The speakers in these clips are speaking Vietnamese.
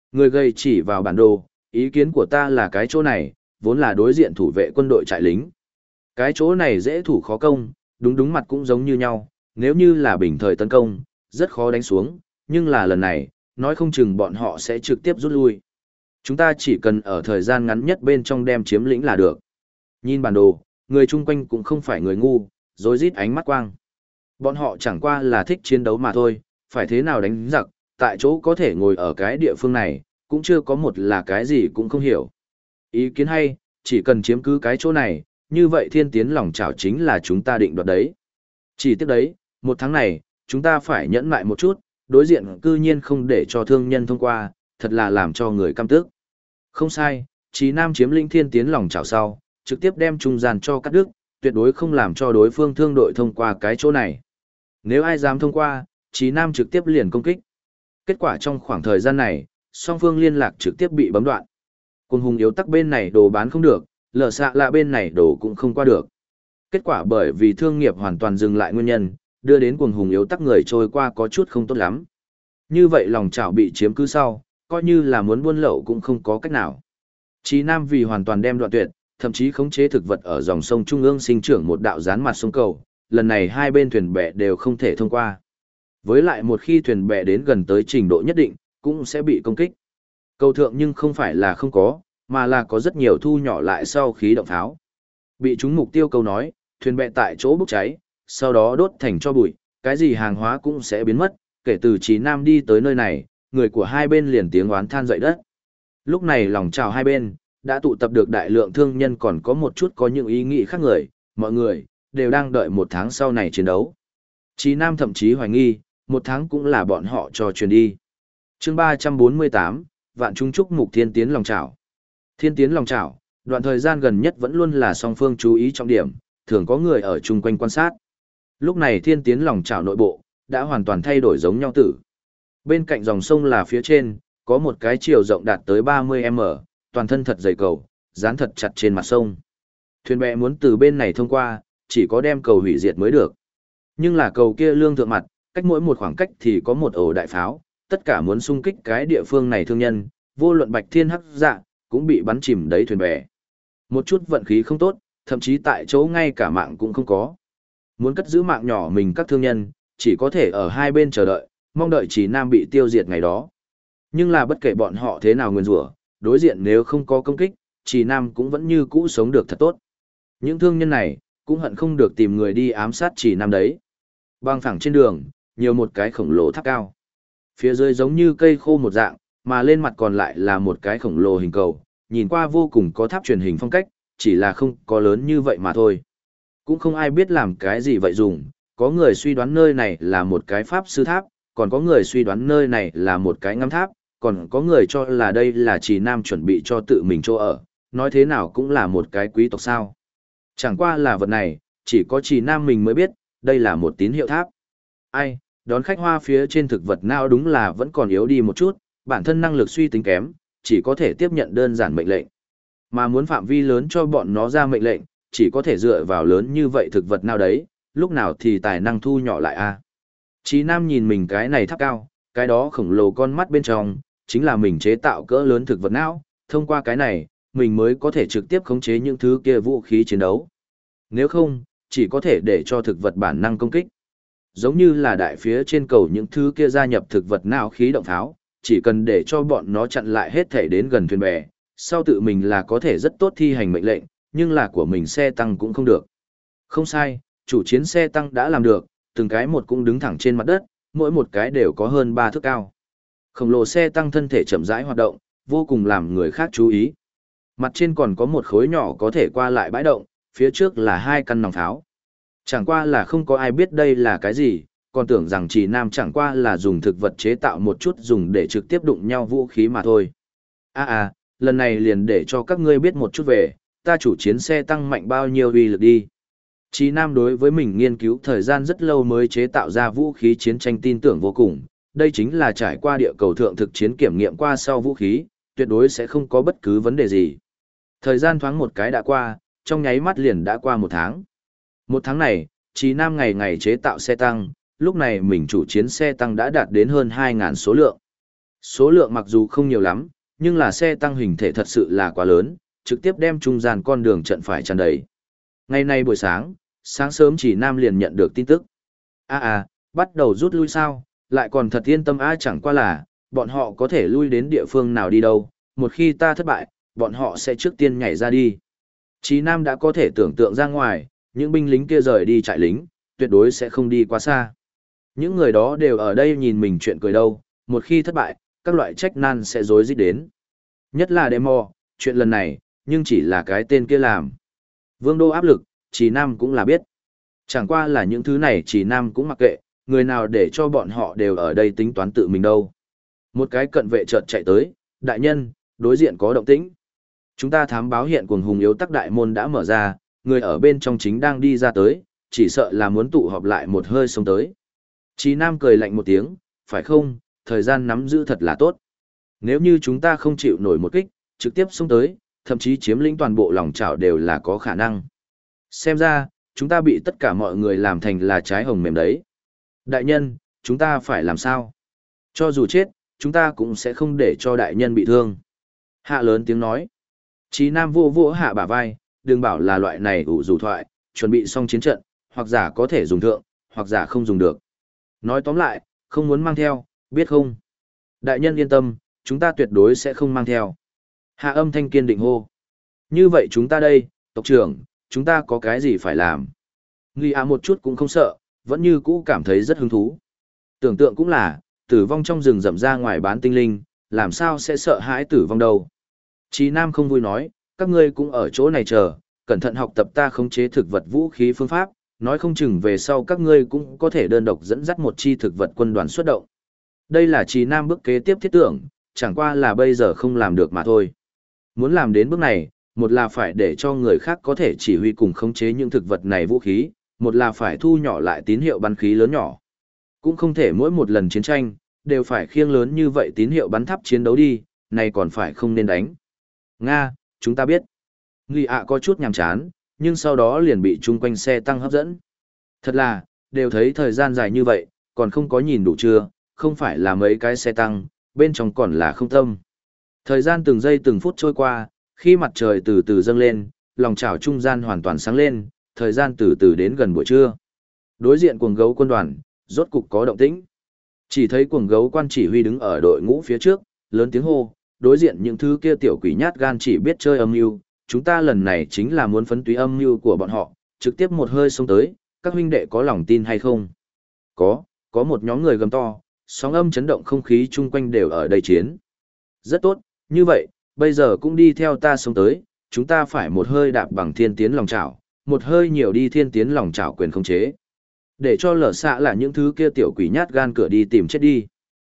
Người gầy chỉ vào bản đồ, ý kiến của ta là cái chỗ này, vốn là đối diện thủ vệ quân đội trại lính. Cái chỗ này dễ thủ khó công, đúng mặt cũng giống như nhau, nếu như là bình thời tấn công, rất khó đánh xuống, nhưng là lần này, nói không chừng bọn họ sẽ trực tiếp rút lui. Chúng ta chỉ cần ở thời gian ngắn nhất bên trong đem chiếm lĩnh là được. Nhìn bản đồ, người chung quanh cũng không phải người ngu, rối rít ánh mắt quang. Bọn họ chẳng qua là thích chiến đấu mà thôi, phải thế nào đánh giặc, tại chỗ có thể ngồi ở cái địa phương này, cũng chưa có một là cái gì cũng không hiểu. Ý kiến hay, chỉ cần chiếm cứ cái chỗ này, như vậy thiên tiến lòng chảo chính là chúng ta định đoạt đấy. Chỉ tiếc đấy, một tháng này, chúng ta phải nhẫn lại một chút, đối diện cư nhiên không để cho thương nhân thông qua, thật là làm cho người căm tức. Không sai, Chí Nam chiếm lĩnh thiên tiến lòng chảo sau, trực tiếp đem trung gian cho cắt đứt, tuyệt đối không làm cho đối phương thương đội thông qua cái chỗ này. Nếu ai dám thông qua, Chí Nam trực tiếp liền công kích. Kết quả trong khoảng thời gian này, song phương liên lạc trực tiếp bị bấm đoạn. Quân hùng yếu tắc bên này đồ bán không được, lở xạ lạ bên này đồ cũng không qua được. Kết quả bởi vì thương nghiệp hoàn toàn dừng lại nguyên nhân, đưa đến quần hùng yếu tắc người trôi qua có chút không tốt lắm. Như vậy lòng chảo bị chiếm cứ sau, coi như là muốn buôn lậu cũng không có cách nào. Chí Nam vì hoàn toàn đem đoạn tuyệt, thậm chí khống chế thực vật ở dòng sông Trung ương sinh trưởng một đạo gián mặt sông cầu, lần này hai bên thuyền bè đều không thể thông qua. Với lại một khi thuyền bè đến gần tới trình độ nhất định, cũng sẽ bị công kích. Cầu thượng nhưng không phải là không có, mà là có rất nhiều thu nhỏ lại sau khí động pháo. Bị chúng mục tiêu câu nói, thuyền bè tại chỗ bốc cháy, sau đó đốt thành cho bụi, cái gì hàng hóa cũng sẽ biến mất, kể từ Chí Nam đi tới nơi này, người của hai bên liền tiếng oán than dậy đất. Lúc này lòng chào hai bên, đã tụ tập được đại lượng thương nhân còn có một chút có những ý nghĩ khác người, mọi người, đều đang đợi một tháng sau này chiến đấu. Chí Nam thậm chí hoài nghi, một tháng cũng là bọn họ cho truyền đi. Chương 348, Vạn Trung Trúc Mục Thiên Tiến Lòng Chảo. Thiên Tiến Lòng Chảo, đoạn thời gian gần nhất vẫn luôn là song phương chú ý trọng điểm, thường có người ở chung quanh quan sát. Lúc này Thiên Tiến Lòng Chảo nội bộ, đã hoàn toàn thay đổi giống nhau tử. Bên cạnh dòng sông là phía trên, có một cái chiều rộng đạt tới 30m, toàn thân thật dày cầu, dán thật chặt trên mặt sông. Thuyền bè muốn từ bên này thông qua, chỉ có đem cầu hủy diệt mới được. Nhưng là cầu kia lương thượng mặt, cách mỗi một khoảng cách thì có một ổ đại pháo, tất cả muốn xung kích cái địa phương này thương nhân, vô luận bạch thiên hắc dạ, cũng bị bắn chìm đấy thuyền bè. Một chút vận khí không tốt, thậm chí tại chỗ ngay cả mạng cũng không có. Muốn cất giữ mạng nhỏ mình các thương nhân, chỉ có thể ở hai bên chờ đợi, mong đợi Chí Nam bị tiêu diệt ngày đó. Nhưng là bất kể bọn họ thế nào nguyên rủa, đối diện nếu không có công kích, Chí Nam cũng vẫn như cũ sống được thật tốt. Những thương nhân này, cũng hận không được tìm người đi ám sát Chí Nam đấy. Băng phẳng trên đường, nhiều một cái khổng lồ tháp cao. Phía dưới giống như cây khô một dạng, mà lên mặt còn lại là một cái khổng lồ hình cầu, nhìn qua vô cùng có tháp truyền hình phong cách, chỉ là không có lớn như vậy mà thôi. Cũng không ai biết làm cái gì vậy dùng, có người suy đoán nơi này là một cái pháp sư tháp, còn có người suy đoán nơi này là một cái ngắm tháp, còn có người cho là đây là Chí Nam chuẩn bị cho tự mình chỗ ở, nói thế nào cũng là một cái quý tộc sao. Chẳng qua là vật này, chỉ có Chí Nam mình mới biết, đây là một tín hiệu tháp. Ai, đón khách hoa phía trên thực vật nào đúng là vẫn còn yếu đi một chút, bản thân năng lực suy tính kém, chỉ có thể tiếp nhận đơn giản mệnh lệnh. Mà muốn phạm vi lớn cho bọn nó ra mệnh lệnh, chỉ có thể dựa vào lớn như vậy thực vật nào đấy, lúc nào thì tài năng thu nhỏ lại a. Chí Nam nhìn mình cái này tháp cao, cái đó khổng lồ con mắt bên trong, chính là mình chế tạo cỡ lớn thực vật não, thông qua cái này, mình mới có thể trực tiếp khống chế những thứ kia vũ khí chiến đấu. Nếu không, chỉ có thể để cho thực vật bản năng công kích. Giống như là đại phía trên cầu những thứ kia gia nhập thực vật não khí động pháo, chỉ cần để cho bọn nó chặn lại hết thể đến gần thuyền bè, sau tự mình là có thể rất tốt thi hành mệnh lệnh, nhưng là của mình xe tăng cũng không được. Không sai, chủ chiến xe tăng đã làm được, từng cái một cũng đứng thẳng trên mặt đất, mỗi một cái đều có hơn 3 thước cao. Khổng lồ xe tăng thân thể chậm rãi hoạt động, vô cùng làm người khác chú ý. Mặt trên còn có một khối nhỏ có thể qua lại bãi động, phía trước là 2 căn nòng pháo. Chẳng qua là không có ai biết đây là cái gì, còn tưởng rằng Chí Nam chẳng qua là dùng thực vật chế tạo một chút dùng để trực tiếp đụng nhau vũ khí mà thôi. Lần này liền để cho các ngươi biết một chút về, ta chủ chiến xe tăng mạnh bao nhiêu uy lực đi. Chí Nam đối với mình nghiên cứu thời gian rất lâu mới chế tạo ra vũ khí chiến tranh tin tưởng vô cùng, đây chính là trải qua địa cầu thượng thực chiến kiểm nghiệm qua sau vũ khí, tuyệt đối sẽ không có bất cứ vấn đề gì. Thời gian thoáng một cái đã qua, trong nháy mắt liền đã qua 1 tháng. 1 tháng này, Chí Nam ngày ngày chế tạo xe tăng, lúc này mình chủ chiến xe tăng đã đạt đến hơn 2.000 số lượng. Số lượng mặc dù không nhiều lắm, nhưng là xe tăng hình thể thật sự là quá lớn, trực tiếp đem trung gian con đường trận phải tràn đầy. Ngày nay buổi sáng, sáng sớm chỉ Nam liền nhận được tin tức. Bắt đầu rút lui sao, lại còn thật yên tâm chẳng qua là, bọn họ có thể lui đến địa phương nào đi đâu, một khi ta thất bại, bọn họ sẽ trước tiên nhảy ra đi. Chí Nam đã có thể tưởng tượng ra ngoài, những binh lính kia rời đi trại lính, tuyệt đối sẽ không đi quá xa. Những người đó đều ở đây nhìn mình chuyện cười đâu, một khi thất bại, các loại trách nan sẽ rối rít đến. Nhất là demo, chuyện lần này, nhưng chỉ là cái tên kia làm. Vương đô áp lực, Chí Nam cũng là biết. Chẳng qua là những thứ này Chí Nam cũng mặc kệ, người nào để cho bọn họ đều ở đây tính toán tự mình đâu. Một cái cận vệ chợt chạy tới, đại nhân, đối diện có động tĩnh. Chúng ta thám báo hiện cuồng hùng yếu tắc đại môn đã mở ra, người ở bên trong chính đang đi ra tới, chỉ sợ là muốn tụ họp lại một hơi xông tới. Chí Nam cười lạnh một tiếng, phải không, thời gian nắm giữ thật là tốt. Nếu như chúng ta không chịu nổi một kích, trực tiếp xông tới, thậm chí chiếm lĩnh toàn bộ lòng chảo đều là có khả năng. Xem ra, chúng ta bị tất cả mọi người làm thành là trái hồng mềm đấy. Đại nhân, chúng ta phải làm sao? Cho dù chết, chúng ta cũng sẽ không để cho đại nhân bị thương. Hạ lớn tiếng nói. Chí Nam vô vỗ hạ bả vai, đừng bảo là loại này ủ rủ thoại, chuẩn bị xong chiến trận, hoặc giả có thể dùng thượng, hoặc giả không dùng được. Nói tóm lại, không muốn mang theo, biết không? Đại nhân yên tâm, chúng ta tuyệt đối sẽ không mang theo. Hạ âm thanh kiên định hô. Như vậy chúng ta đây, tộc trưởng, chúng ta có cái gì phải làm? Nghi Á một chút cũng không sợ, vẫn như cũ cảm thấy rất hứng thú. Tưởng tượng cũng là, tử vong trong rừng rậm ra ngoài bán tinh linh, làm sao sẽ sợ hãi tử vong đâu. Chí Nam không vui nói, các ngươi cũng ở chỗ này chờ, cẩn thận học tập ta khống chế thực vật vũ khí phương pháp, nói không chừng về sau các ngươi cũng có thể đơn độc dẫn dắt một chi thực vật quân đoàn xuất động. Đây là Chí Nam bước kế tiếp thiết tưởng, chẳng qua là bây giờ không làm được mà thôi. Muốn làm đến bước này, một là phải để cho người khác có thể chỉ huy cùng khống chế những thực vật này vũ khí, một là phải thu nhỏ lại tín hiệu bắn khí lớn nhỏ. Cũng không thể mỗi một lần chiến tranh, đều phải khiêng lớn như vậy tín hiệu bắn tháp chiến đấu đi, này còn phải không nên đánh. Nga, chúng ta biết. Nghi ạ có chút nhàm chán, nhưng sau đó liền bị chung quanh xe tăng hấp dẫn. Thật là, đều thấy thời gian dài như vậy, còn không có nhìn đủ chưa, không phải là mấy cái xe tăng, bên trong còn là không tâm. Thời gian từng giây từng phút trôi qua, khi mặt trời từ từ dâng lên, lòng chảo trung gian hoàn toàn sáng lên, thời gian từ từ đến gần buổi trưa. Đối diện cuồng gấu quân đoàn, rốt cục có động tĩnh. Chỉ thấy cuồng gấu quan chỉ huy đứng ở đội ngũ phía trước, lớn tiếng hô, đối diện những thứ kia tiểu quỷ nhát gan chỉ biết chơi âm mưu, chúng ta lần này chính là muốn phấn túy âm mưu của bọn họ, trực tiếp một hơi xông tới, các huynh đệ có lòng tin hay không? Có một nhóm người gầm to, sóng âm chấn động không khí chung quanh đều ở đây chiến. Rất tốt, như vậy, bây giờ cũng đi theo ta xông tới, chúng ta phải một hơi đạp bằng thiên tiến lòng chảo, một hơi nhiều đi thiên tiến lòng chảo quyền khống chế. Để cho lở xạ là những thứ kia tiểu quỷ nhát gan cửa đi tìm chết đi.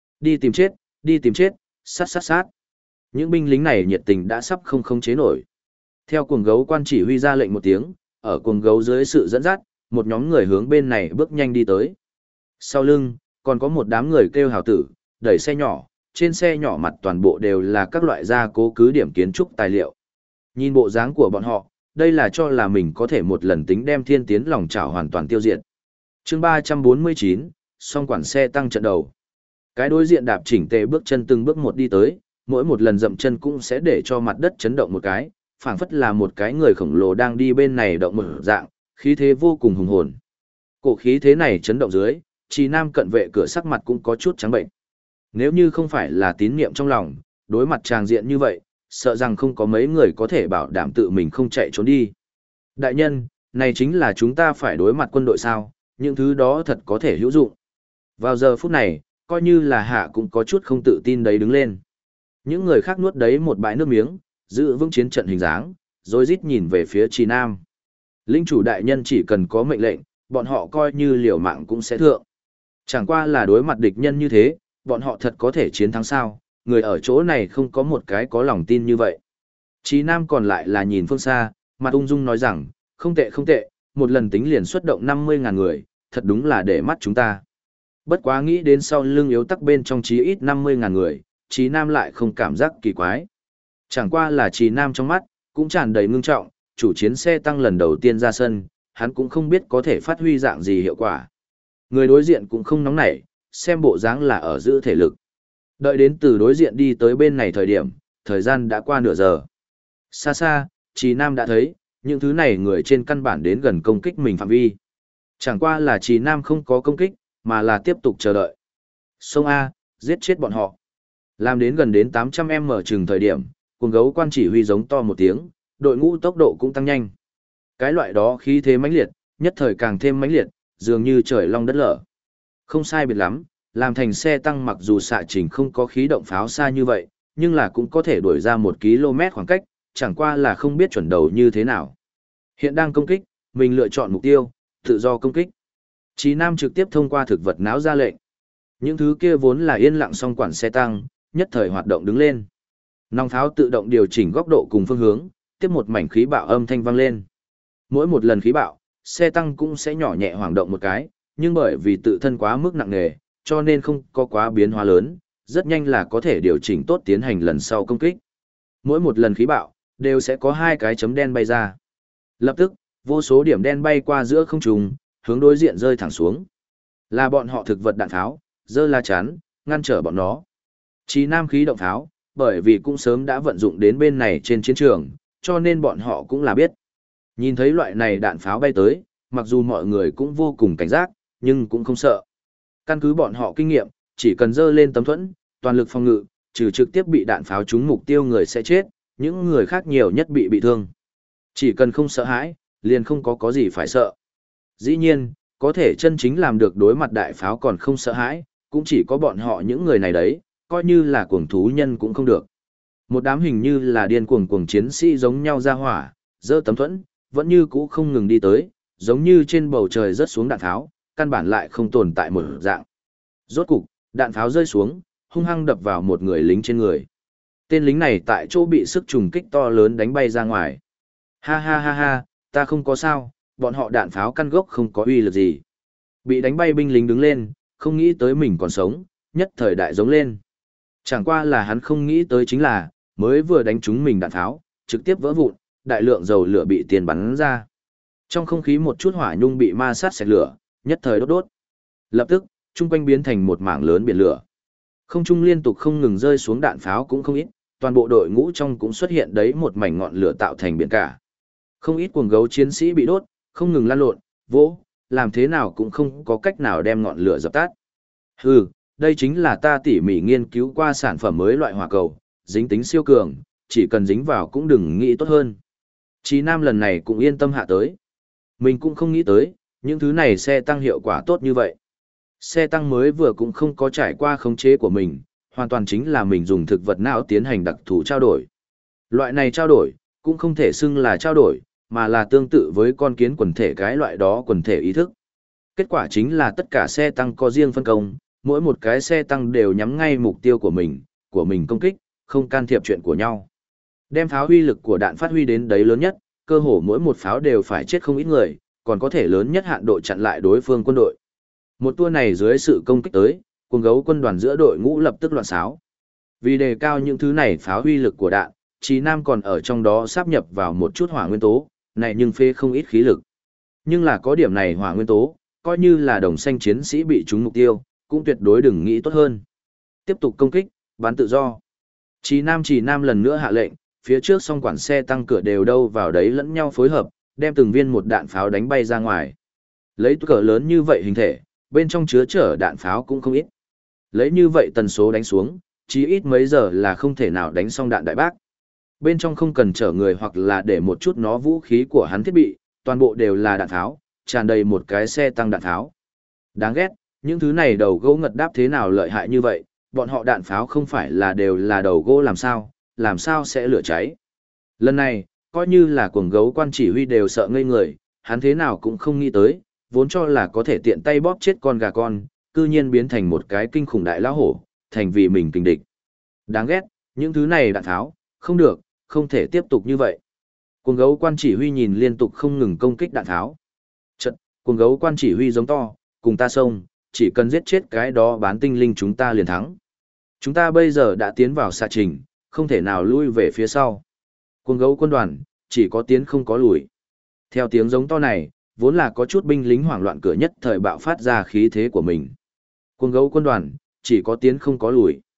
Đi tìm chết, sát. Những binh lính này nhiệt tình đã sắp không khống chế nổi. Theo cuồng gấu quan chỉ huy ra lệnh một tiếng, ở cuồng gấu dưới sự dẫn dắt, một nhóm người hướng bên này bước nhanh đi tới. Sau lưng, còn có một đám người kêu hào tử, đẩy xe nhỏ, trên xe nhỏ mặt toàn bộ đều là các loại gia cố cứ điểm kiến trúc tài liệu. Nhìn bộ dáng của bọn họ, đây là cho là mình có thể một lần tính đem thiên tiến lòng chảo hoàn toàn tiêu diệt. Chương 349, song quản xe tăng trận đầu. Cái đối diện đạp chỉnh tề bước chân từng bước một đi tới, mỗi một lần dậm chân cũng sẽ để cho mặt đất chấn động một cái, phảng phất là một cái người khổng lồ đang đi bên này động một dạng, khí thế vô cùng hùng hồn. Cổ khí thế này chấn động dưới, Chí Nam cận vệ cửa sắc mặt cũng có chút trắng bệnh. Nếu như không phải là tín niệm trong lòng, đối mặt tràng diện như vậy, sợ rằng không có mấy người có thể bảo đảm tự mình không chạy trốn đi. Đại nhân, này chính là chúng ta phải đối mặt quân đội sao, những thứ đó thật có thể hữu dụng. Vào giờ phút này, coi như là hạ cũng có chút không tự tin đấy đứng lên. Những người khác nuốt đấy một bãi nước miếng, giữ vững chiến trận hình dáng, rồi rít nhìn về phía Chí Nam. Linh chủ đại nhân chỉ cần có mệnh lệnh, bọn họ coi như liều mạng cũng sẽ thượng. Chẳng qua là đối mặt địch nhân như thế, bọn họ thật có thể chiến thắng sao, người ở chỗ này không có một cái có lòng tin như vậy. Chí Nam còn lại là nhìn phương xa, mặt ung dung nói rằng, không tệ, một lần tính liền xuất động 50.000 người, thật đúng là để mắt chúng ta. Bất quá nghĩ đến sau lưng yếu tắc bên trong chí ít 50.000 người, Chí Nam lại không cảm giác kỳ quái. Chẳng qua là Chí Nam trong mắt, cũng tràn đầy ngưng trọng, chủ chiến xe tăng lần đầu tiên ra sân, hắn cũng không biết có thể phát huy dạng gì hiệu quả. Người đối diện cũng không nóng nảy, xem bộ dáng là ở giữ thể lực. Đợi đến từ đối diện đi tới bên này thời điểm, thời gian đã qua nửa giờ. Xa xa, Trì Nam đã thấy, những thứ này người trên căn bản đến gần công kích mình phạm vi. Chẳng qua là Trì Nam không có công kích, mà là tiếp tục chờ đợi. Sông A, giết chết bọn họ. Làm đến gần đến 800m chừng thời điểm, cuồng gấu quan chỉ huy giống to một tiếng, đội ngũ tốc độ cũng tăng nhanh. Cái loại đó khí thế mãnh liệt, nhất thời càng thêm mãnh liệt, dường như trời long đất lở. Không sai biệt lắm, làm thành xe tăng mặc dù xạ trình không có khí động pháo xa như vậy, nhưng là cũng có thể đuổi ra 1 km khoảng cách, chẳng qua là không biết chuẩn đầu như thế nào. Hiện đang công kích, mình lựa chọn mục tiêu, tự do công kích. Chí Nam trực tiếp thông qua thực vật não ra lệnh. Những thứ kia vốn là yên lặng song quản xe tăng, nhất thời hoạt động đứng lên. Nòng pháo tự động điều chỉnh góc độ cùng phương hướng, tiếp một mảnh khí bạo âm thanh vang lên. Mỗi một lần khí bạo, xe tăng cũng sẽ nhỏ nhẹ hoảng động một cái, nhưng bởi vì tự thân quá mức nặng nề, cho nên không có quá biến hóa lớn, rất nhanh là có thể điều chỉnh tốt tiến hành lần sau công kích. Mỗi một lần khí bạo, đều sẽ có 2 cái chấm đen bay ra. Lập tức, vô số điểm đen bay qua giữa không trung, hướng đối diện rơi thẳng xuống. Là bọn họ thực vật đạn tháo, dơ la chắn, ngăn trở bọn nó. Chí Nam khí động tháo, bởi vì cũng sớm đã vận dụng đến bên này trên chiến trường, cho nên bọn họ cũng là biết. Nhìn thấy loại này đạn pháo bay tới, mặc dù mọi người cũng vô cùng cảnh giác, nhưng cũng không sợ. Căn cứ bọn họ kinh nghiệm, chỉ cần dơ lên tấm thuẫn, toàn lực phòng ngự, trừ trực tiếp bị đạn pháo trúng mục tiêu người sẽ chết, những người khác nhiều nhất bị thương. Chỉ cần không sợ hãi, liền không có gì phải sợ. Dĩ nhiên, có thể chân chính làm được đối mặt đại pháo còn không sợ hãi, cũng chỉ có bọn họ những người này đấy, coi như là cuồng thú nhân cũng không được. Một đám hình như là điên cuồng chiến sĩ giống nhau ra hỏa, dơ tấm thuẫn, vẫn như cũ không ngừng đi tới, giống như trên bầu trời rớt xuống đạn tháo, căn bản lại không tồn tại một dạng. Rốt cục, đạn pháo rơi xuống, hung hăng đập vào một người lính trên người. Tên lính này tại chỗ bị sức trùng kích to lớn đánh bay ra ngoài. Ha ha ha ha, ta không có sao, bọn họ đạn pháo căn gốc không có uy lực gì. Bị đánh bay binh lính đứng lên, không nghĩ tới mình còn sống, nhất thời đại giống lên. Chẳng qua là hắn không nghĩ tới chính là, mới vừa đánh trúng mình đạn pháo, trực tiếp vỡ vụn, đại lượng dầu lửa bị tiền bắn ra. Trong không khí một chút hỏa nhung bị ma sát sạch lửa, nhất thời đốt đốt. Lập tức, chung quanh biến thành một mảng lớn biển lửa. Không trung liên tục không ngừng rơi xuống đạn pháo cũng không ít, toàn bộ đội ngũ trong cũng xuất hiện đấy một mảnh ngọn lửa tạo thành biển cả. Không ít cuồng gấu chiến sĩ bị đốt, không ngừng lăn lộn, vỗ, làm thế nào cũng không có cách nào đem ngọn lửa dập tắt. Hừ, đây chính là ta tỉ mỉ nghiên cứu qua sản phẩm mới loại hỏa cầu, dính tính siêu cường, chỉ cần dính vào cũng đừng nghĩ tốt hơn. Chí Nam lần này cũng yên tâm hạ tới. Mình cũng không nghĩ tới, những thứ này xe tăng hiệu quả tốt như vậy. Xe tăng mới vừa cũng không có trải qua khống chế của mình, hoàn toàn chính là mình dùng thực vật não tiến hành đặc thù trao đổi. Loại này trao đổi, cũng không thể xưng là trao đổi, mà là tương tự với con kiến quần thể cái loại đó quần thể ý thức. Kết quả chính là tất cả xe tăng có riêng phân công, mỗi một cái xe tăng đều nhắm ngay mục tiêu của mình công kích, không can thiệp chuyện của nhau. Đem pháo uy lực của đạn phát huy đến đấy lớn nhất, cơ hồ mỗi một pháo đều phải chết không ít người, còn có thể lớn nhất hạn độ chặn lại đối phương quân đội. Một tour này dưới sự công kích tới, cuồng gấu quân đoàn giữa đội ngũ lập tức loạn xáo. Vì đề cao những thứ này pháo uy lực của đạn, Chí Nam còn ở trong đó sáp nhập vào một chút hỏa nguyên tố, này nhưng phê không ít khí lực. Nhưng là có điểm này hỏa nguyên tố, coi như là đồng xanh chiến sĩ bị trúng mục tiêu, cũng tuyệt đối đừng nghĩ tốt hơn. Tiếp tục công kích, bắn tự do. Chí Nam lần nữa hạ lệnh, phía trước song quản xe tăng cửa đều đâu vào đấy lẫn nhau phối hợp, đem từng viên một đạn pháo đánh bay ra ngoài. Lấy cỡ lớn như vậy hình thể, bên trong chứa chở đạn pháo cũng không ít. Lấy như vậy tần số đánh xuống, chí ít mấy giờ là không thể nào đánh xong đạn đại bác. Bên trong không cần chở người hoặc là để một chút nó vũ khí của hắn thiết bị, toàn bộ đều là đạn tháo, tràn đầy một cái xe tăng đạn tháo. Đáng ghét, những thứ này đầu gỗ ngật đáp thế nào lợi hại như vậy, bọn họ đạn pháo không phải là đều là đầu gỗ làm sao sẽ lửa cháy. Lần này, coi như là cuồng gấu quan chỉ huy đều sợ ngây người, hắn thế nào cũng không nghĩ tới, vốn cho là có thể tiện tay bóp chết con gà con, cư nhiên biến thành một cái kinh khủng đại lão hổ, thành vì mình kình địch. Đáng ghét, những thứ này đạn tháo, không được, không thể tiếp tục như vậy. Cuồng gấu quan chỉ huy nhìn liên tục không ngừng công kích đạn tháo. Chật, cuồng gấu quan chỉ huy giống to, cùng ta xông, chỉ cần giết chết cái đó bán tinh linh chúng ta liền thắng. Chúng ta bây giờ đã tiến vào xạ trình, không thể nào lui về phía sau. Cuồng gấu quân đoàn, chỉ có tiến không có lùi. Theo tiếng giống to này, vốn là có chút binh lính hoảng loạn cửa nhất thời bạo phát ra khí thế của mình. Cuồng gấu quân đoàn, chỉ có tiến không có lùi.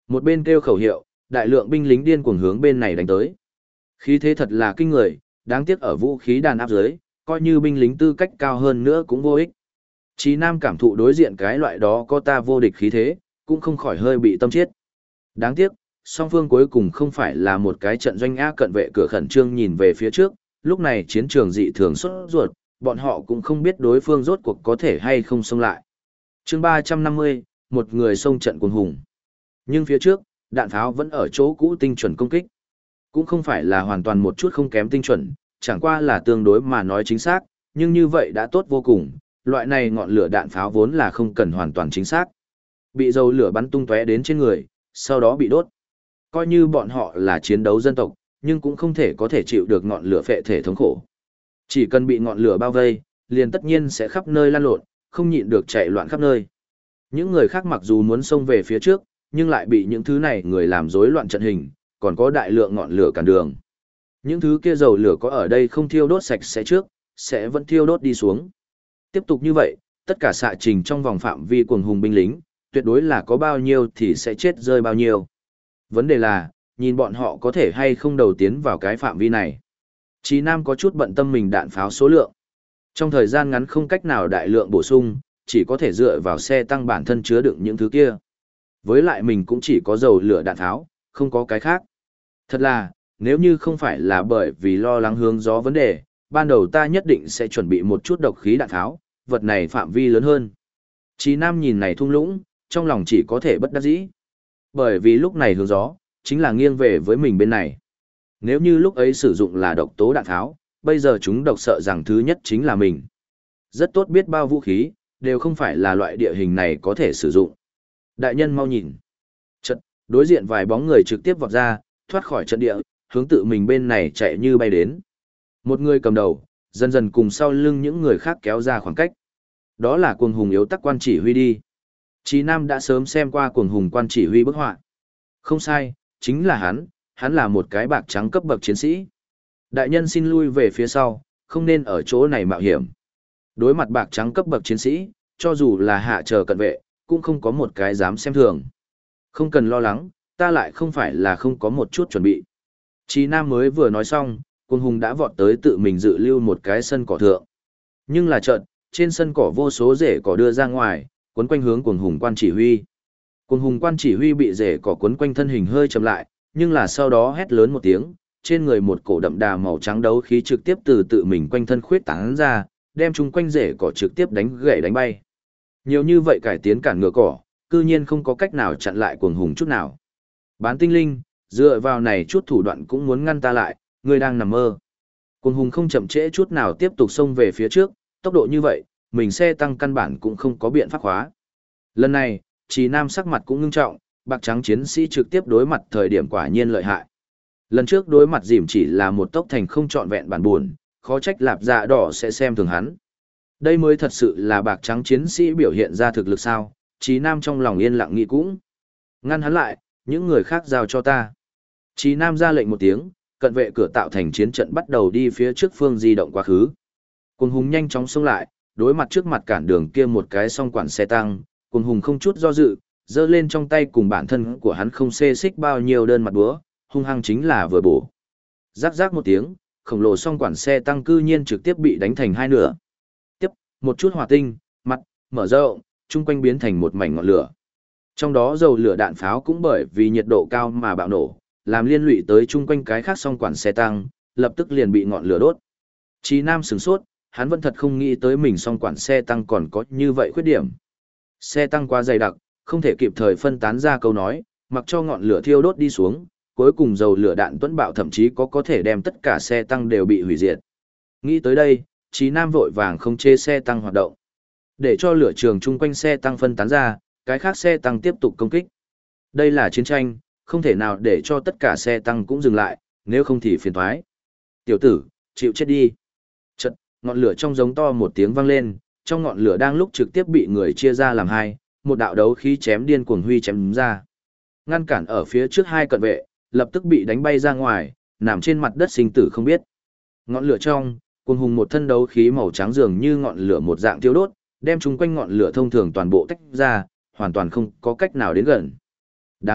Một bên kêu khẩu hiệu, đại lượng binh lính điên cuồng hướng bên này đánh tới. Khí thế thật là kinh người, đáng tiếc ở vũ khí đàn áp dưới, coi như binh lính tư cách cao hơn nữa cũng vô ích. Chí Nam cảm thụ đối diện cái loại đó có ta vô địch khí thế, cũng không khỏi hơi bị tâm chết. Đáng tiếc, song phương cuối cùng không phải là một cái trận doanh A, cận vệ cửa khẩn trương nhìn về phía trước, lúc này chiến trường dị thường sốt ruột, bọn họ cũng không biết đối phương rốt cuộc có thể hay không xông lại. Chương 350, một người xông trận cuồng hùng. Nhưng phía trước, đạn pháo vẫn ở chỗ cũ tinh chuẩn công kích. Cũng không phải là hoàn toàn một chút không kém tinh chuẩn, chẳng qua là tương đối mà nói chính xác, nhưng như vậy đã tốt vô cùng, loại này ngọn lửa đạn pháo vốn là không cần hoàn toàn chính xác. Bị dầu lửa bắn tung tóe đến trên người, sau đó bị đốt. Coi như bọn họ là chiến đấu dân tộc, nhưng cũng không thể có thể chịu được ngọn lửa phệ thể thống khổ. Chỉ cần bị ngọn lửa bao vây, liền tất nhiên sẽ khắp nơi lan lộn, không nhịn được chạy loạn khắp nơi. Những người khác mặc dù muốn xông về phía trước, nhưng lại bị những thứ này người làm rối loạn trận hình, còn có đại lượng ngọn lửa cản đường. Những thứ kia dầu lửa có ở đây không thiêu đốt sạch sẽ trước, sẽ vẫn thiêu đốt đi xuống. Tiếp tục như vậy, tất cả xạ trình trong vòng phạm vi cuồng hùng binh lính, tuyệt đối là có bao nhiêu thì sẽ chết rơi bao nhiêu. Vấn đề là, nhìn bọn họ có thể hay không đầu tiến vào cái phạm vi này. Chí Nam có chút bận tâm mình đạn pháo số lượng. Trong thời gian ngắn không cách nào đại lượng bổ sung, chỉ có thể dựa vào xe tăng bản thân chứa đựng những thứ kia. Với lại mình cũng chỉ có dầu lửa đạn tháo, không có cái khác. Thật là, nếu như không phải là bởi vì lo lắng hướng gió vấn đề, ban đầu ta nhất định sẽ chuẩn bị một chút độc khí đạn tháo, vật này phạm vi lớn hơn. Chí Nam nhìn này thung lũng, trong lòng chỉ có thể bất đắc dĩ. Bởi vì lúc này hướng gió, chính là nghiêng về với mình bên này. Nếu như lúc ấy sử dụng là độc tố đạn tháo, bây giờ chúng độc sợ rằng thứ nhất chính là mình. Rất tốt biết bao vũ khí, đều không phải là loại địa hình này có thể sử dụng. Đại nhân mau nhìn. Trận, đối diện vài bóng người trực tiếp vọt ra, thoát khỏi trận địa, hướng tự mình bên này chạy như bay đến. Một người cầm đầu, dần dần cùng sau lưng những người khác kéo ra khoảng cách. Đó là cuồng hùng yếu tắc quan chỉ huy đi. Chí Nam đã sớm xem qua cuồng hùng quan chỉ huy bức họa. Không sai, chính là hắn là một cái bạc trắng cấp bậc chiến sĩ. Đại nhân xin lui về phía sau, không nên ở chỗ này mạo hiểm. Đối mặt bạc trắng cấp bậc chiến sĩ, cho dù là hạ chờ cận vệ, cũng không có một cái dám xem thường. Không cần lo lắng, ta lại không phải là không có một chút chuẩn bị. Chí Nam mới vừa nói xong, cuồng hùng đã vọt tới tự mình dự lưu một cái sân cỏ thượng. Nhưng là chợt, trên sân cỏ vô số rễ cỏ đưa ra ngoài, quấn quanh hướng cuồng hùng quan chỉ huy. Cuồng hùng quan chỉ huy bị rễ cỏ quấn quanh thân hình hơi chậm lại, nhưng là sau đó hét lớn một tiếng, trên người một cổ đậm đà màu trắng đấu khí trực tiếp từ tự mình quanh thân khuyết tán ra, đem chúng quanh rễ cỏ trực tiếp đánh gãy đánh bay. Nhiều như vậy cải tiến cản ngựa cỏ, cư nhiên không có cách nào chặn lại cuồng hùng chút nào. Bán tinh linh, dựa vào này chút thủ đoạn cũng muốn ngăn ta lại, ngươi đang nằm mơ. Cuồng hùng không chậm trễ chút nào tiếp tục xông về phía trước, tốc độ như vậy, mình xe tăng căn bản cũng không có biện pháp khóa. Lần này, Chí Nam sắc mặt cũng ngưng trọng, bạc trắng chiến sĩ trực tiếp đối mặt thời điểm quả nhiên lợi hại. Lần trước đối mặt dìm chỉ là một tốc thành không trọn vẹn bản buồn, khó trách lạp dạ đỏ sẽ xem thường hắn. Đây mới thật sự là bạc trắng chiến sĩ biểu hiện ra thực lực sao, Chí Nam trong lòng yên lặng nghĩ cũng. Ngăn hắn lại, những người khác giao cho ta. Chí Nam ra lệnh một tiếng, cận vệ cửa tạo thành chiến trận bắt đầu đi phía trước phương di động quá khứ. Cuồng hùng nhanh chóng xông lại, đối mặt trước mặt cản đường kia một cái song quản xe tăng, cuồng hùng không chút do dự, giơ lên trong tay cùng bản thân của hắn không xê xích bao nhiêu đơn mặt búa, hung hăng chính là vừa bổ. Rắc rắc một tiếng, khổng lồ song quản xe tăng cư nhiên trực tiếp bị đánh thành hai nửa. Tiếp, một chút hỏa tinh, mặt, mở rộng, chung quanh biến thành một mảnh ngọn lửa. Trong đó dầu lửa đạn pháo cũng bởi vì nhiệt độ cao mà bạo nổ, làm liên lụy tới chung quanh cái khác song quản xe tăng, lập tức liền bị ngọn lửa đốt. Chí Nam sửng sốt, hắn vẫn thật không nghĩ tới mình song quản xe tăng còn có như vậy khuyết điểm. Xe tăng quá dày đặc, không thể kịp thời phân tán ra câu nói, mặc cho ngọn lửa thiêu đốt đi xuống, cuối cùng dầu lửa đạn tuẫn bạo thậm chí có thể đem tất cả xe tăng đều bị hủy diệt. Nghĩ tới đây, Chí Nam vội vàng không chế xe tăng hoạt động. Để cho lửa trường chung quanh xe tăng phân tán ra, cái khác xe tăng tiếp tục công kích. Đây là chiến tranh, không thể nào để cho tất cả xe tăng cũng dừng lại, nếu không thì phiền toái. Tiểu tử, chịu chết đi. Chợt, ngọn lửa trong giống to một tiếng vang lên, trong ngọn lửa đang lúc trực tiếp bị người chia ra làm hai, một đạo đấu khí chém điên cuồng huy chém ra. Ngăn cản ở phía trước hai cận vệ, lập tức bị đánh bay ra ngoài, nằm trên mặt đất sinh tử không biết. Ngọn lửa trong, cuồng hùng một thân đấu khí màu trắng dường như ngọn lửa một dạng thiêu đốt, đem chúng quanh ngọn lửa thông thường toàn bộ tách ra, hoàn toàn không có cách nào đến gần. Đáng ghét,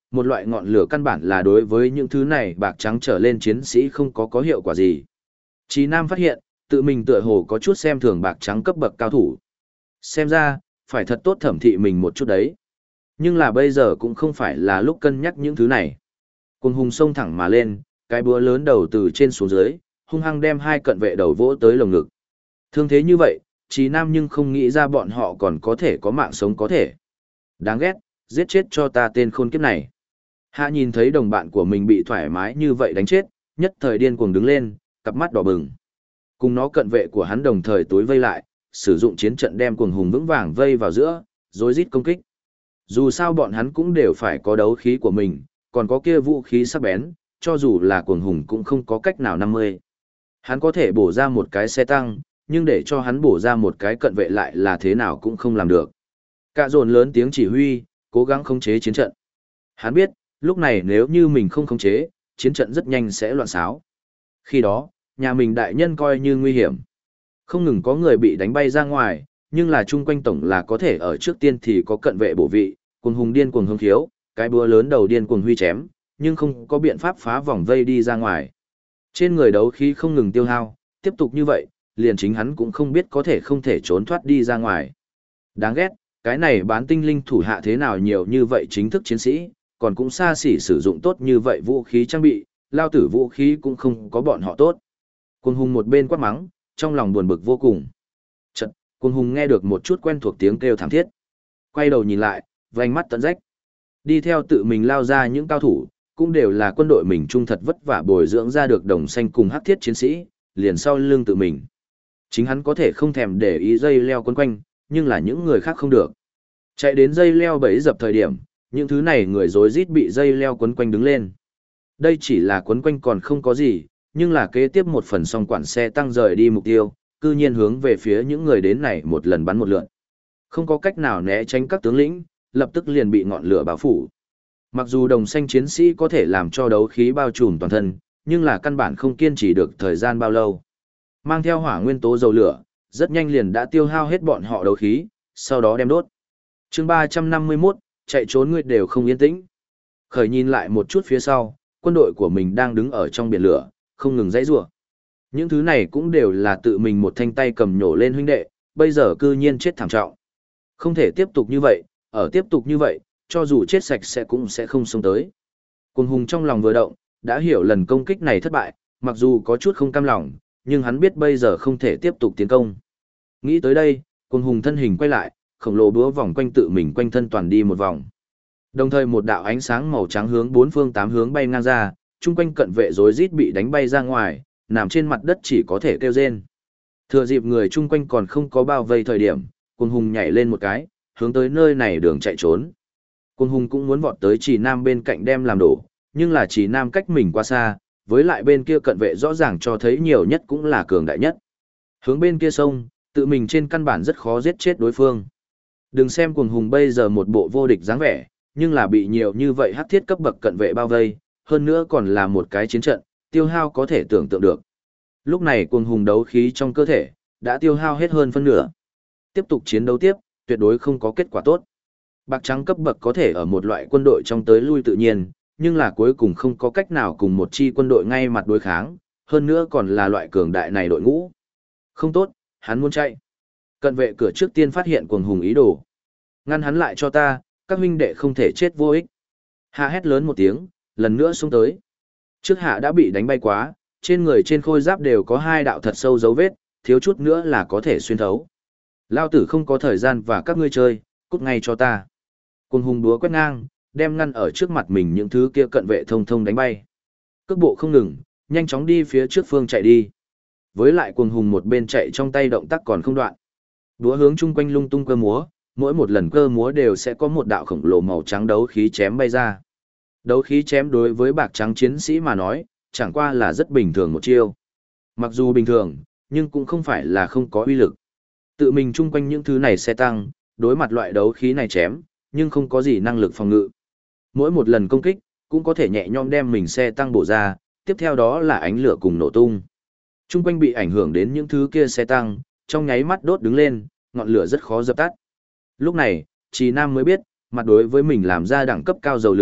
một loại ngọn lửa căn bản là đối với những thứ này bạc trắng trở lên chiến sĩ không có hiệu quả gì. Chí Nam phát hiện, tự mình tựa hồ có chút xem thường bạc trắng cấp bậc cao thủ. Xem ra, phải thật tốt thẩm thị mình một chút đấy. Nhưng là bây giờ cũng không phải là lúc cân nhắc những thứ này. Cuồng hùng xông thẳng mà lên, cái búa lớn đầu từ trên xuống dưới, hung hăng đem hai cận vệ đầu vỗ tới lồng ngực. Thương thế như vậy, Chí Nam nhưng không nghĩ ra bọn họ còn có thể có mạng sống có thể. Đáng ghét, giết chết cho ta tên khôn kiếp này. Hạ nhìn thấy đồng bạn của mình bị thoải mái như vậy đánh chết, nhất thời điên cuồng đứng lên, cặp mắt đỏ bừng. Cùng nó cận vệ của hắn đồng thời tối vây lại, sử dụng chiến trận đem cuồng hùng vững vàng vây vào giữa, rối rít công kích. Dù sao bọn hắn cũng đều phải có đấu khí của mình, còn có kia vũ khí sắc bén, cho dù là cuồng hùng cũng không có cách nào 50. Hắn có thể bổ ra một cái xe tăng, nhưng để cho hắn bổ ra một cái cận vệ lại là thế nào cũng không làm được. Cả dồn lớn tiếng chỉ huy, cố gắng khống chế chiến trận. Hắn biết, lúc này nếu như mình không khống chế, chiến trận rất nhanh sẽ loạn xáo. Khi đó, nhà mình đại nhân coi như nguy hiểm. Không ngừng có người bị đánh bay ra ngoài, nhưng là chung quanh tổng là có thể ở trước tiên thì có cận vệ bổ vị, cuồng hùng điên cuồng hưng khiếu, cái búa lớn đầu điên cuồng huy chém, nhưng không có biện pháp phá vòng vây đi ra ngoài. Trên người đấu khí không ngừng tiêu hao, tiếp tục như vậy, liền chính hắn cũng không biết có thể không thể trốn thoát đi ra ngoài. Đáng ghét, cái này bán tinh linh thủ hạ thế nào nhiều như vậy chính thức chiến sĩ, còn cũng xa xỉ sử dụng tốt như vậy vũ khí trang bị, lao tử vũ khí cũng không có bọn họ tốt. Cuồng hùng một bên quát mắng, trong lòng buồn bực vô cùng. Chợt, cuồng hùng nghe được một chút quen thuộc tiếng kêu thảm thiết. Quay đầu nhìn lại, vành mắt tận rách. Đi theo tự mình lao ra những cao thủ, cũng đều là quân đội mình trung thật vất vả bồi dưỡng ra được đồng xanh cùng hắc thiết chiến sĩ, liền sau lưng tự mình. Chính hắn có thể không thèm để ý dây leo quấn quanh, nhưng là những người khác không được. Chạy đến dây leo bẫy dập thời điểm, những thứ này người rối rít bị dây leo quấn quanh đứng lên. Đây chỉ là quấn quanh còn không có gì, nhưng là kế tiếp một phần song quản xe tăng rời đi mục tiêu, cư nhiên hướng về phía những người đến này một lần bắn một lượt. Không có cách nào né tránh các tướng lĩnh, lập tức liền bị ngọn lửa bao phủ. Mặc dù đồng xanh chiến sĩ có thể làm cho đấu khí bao trùm toàn thân, nhưng là căn bản không kiên trì được thời gian bao lâu. Mang theo hỏa nguyên tố dầu lửa, rất nhanh liền đã tiêu hao hết bọn họ đấu khí, sau đó đem đốt. Chương 351, chạy trốn người đều không yên tĩnh. Khởi nhìn lại một chút phía sau, quân đội của mình đang đứng ở trong biển lửa, không ngừng dãy rủa. Những thứ này cũng đều là tự mình một thanh tay cầm nhổ lên huynh đệ, bây giờ cư nhiên chết thảm trọng. Không thể tiếp tục như vậy, ở tiếp tục như vậy, cho dù chết sạch sẽ cũng sẽ không sống tới. Cuồng hùng trong lòng vừa động, đã hiểu lần công kích này thất bại, mặc dù có chút không cam lòng, nhưng hắn biết bây giờ không thể tiếp tục tiến công. Nghĩ tới đây, cuồng hùng thân hình quay lại, khổng lồ búa vòng quanh tự mình quanh thân toàn đi một vòng. Đồng thời một đạo ánh sáng màu trắng hướng bốn phương tám hướng bay ngang ra, chung quanh cận vệ rối rít bị đánh bay ra ngoài, nằm trên mặt đất chỉ có thể kêu rên. Thừa dịp người chung quanh còn không có bao vây thời điểm, cuồng hùng nhảy lên một cái, hướng tới nơi này đường chạy trốn. Cuồng hùng cũng muốn vọt tới Trì Nam bên cạnh đem làm đổ, nhưng là Trì Nam cách mình quá xa, với lại bên kia cận vệ rõ ràng cho thấy nhiều nhất cũng là cường đại nhất. Hướng bên kia sông, tự mình trên căn bản rất khó giết chết đối phương. Đừng xem cuồng hùng bây giờ một bộ vô địch dáng vẻ, nhưng là bị nhiều như vậy hắc thiết cấp bậc cận vệ bao vây, hơn nữa còn là một cái chiến trận, tiêu hao có thể tưởng tượng được. Lúc này cuồng hùng đấu khí trong cơ thể, đã tiêu hao hết hơn phân nửa. Tiếp tục chiến đấu tiếp, tuyệt đối không có kết quả tốt. Bạc trắng cấp bậc có thể ở một loại quân đội trong tới lui tự nhiên, nhưng là cuối cùng không có cách nào cùng một chi quân đội ngay mặt đối kháng, hơn nữa còn là loại cường đại này đội ngũ. Không tốt, hắn muốn chạy. Cận vệ cửa trước tiên phát hiện cuồng hùng ý đồ. Ngăn hắn lại cho ta, các huynh đệ không thể chết vô ích. Hạ hét lớn một tiếng, lần nữa xuống tới. Trước hạ đã bị đánh bay quá, trên người trên khôi giáp đều có hai đạo thật sâu dấu vết, thiếu chút nữa là có thể xuyên thấu. Lao tử không có thời gian và các ngươi chơi, cút ngay cho ta. Cuồng hùng đúa quét ngang, đem ngăn ở trước mặt mình những thứ kia cận vệ thông thông đánh bay. Cước bộ không ngừng, nhanh chóng đi phía trước phương chạy đi. Với lại cuồng hùng một bên chạy trong tay động tác còn không đoạn. Đúa hướng chung quanh lung tung cơ múa, mỗi một lần cơ múa đều sẽ có một đạo khổng lồ màu trắng đấu khí chém bay ra. Đấu khí chém đối với bạc trắng chiến sĩ mà nói, chẳng qua là rất bình thường một chiêu. Mặc dù bình thường, nhưng cũng không phải là không có uy lực. Tự mình chung quanh những thứ này xe tăng, đối mặt loại đấu khí này chém, nhưng không có gì năng lực phòng ngự. Mỗi một lần công kích, cũng có thể nhẹ nhõm đem mình xe tăng bổ ra, tiếp theo đó là ánh lửa cùng nổ tung. Chung quanh bị ảnh hưởng đến những thứ kia xe tăng, trong nháy mắt đốt đứng lên, ngọn lửa rất khó dập tắt. Lúc này, Trì Nam mới biết, mặt đối với mình làm ra đẳng cấp cao dầu lửa,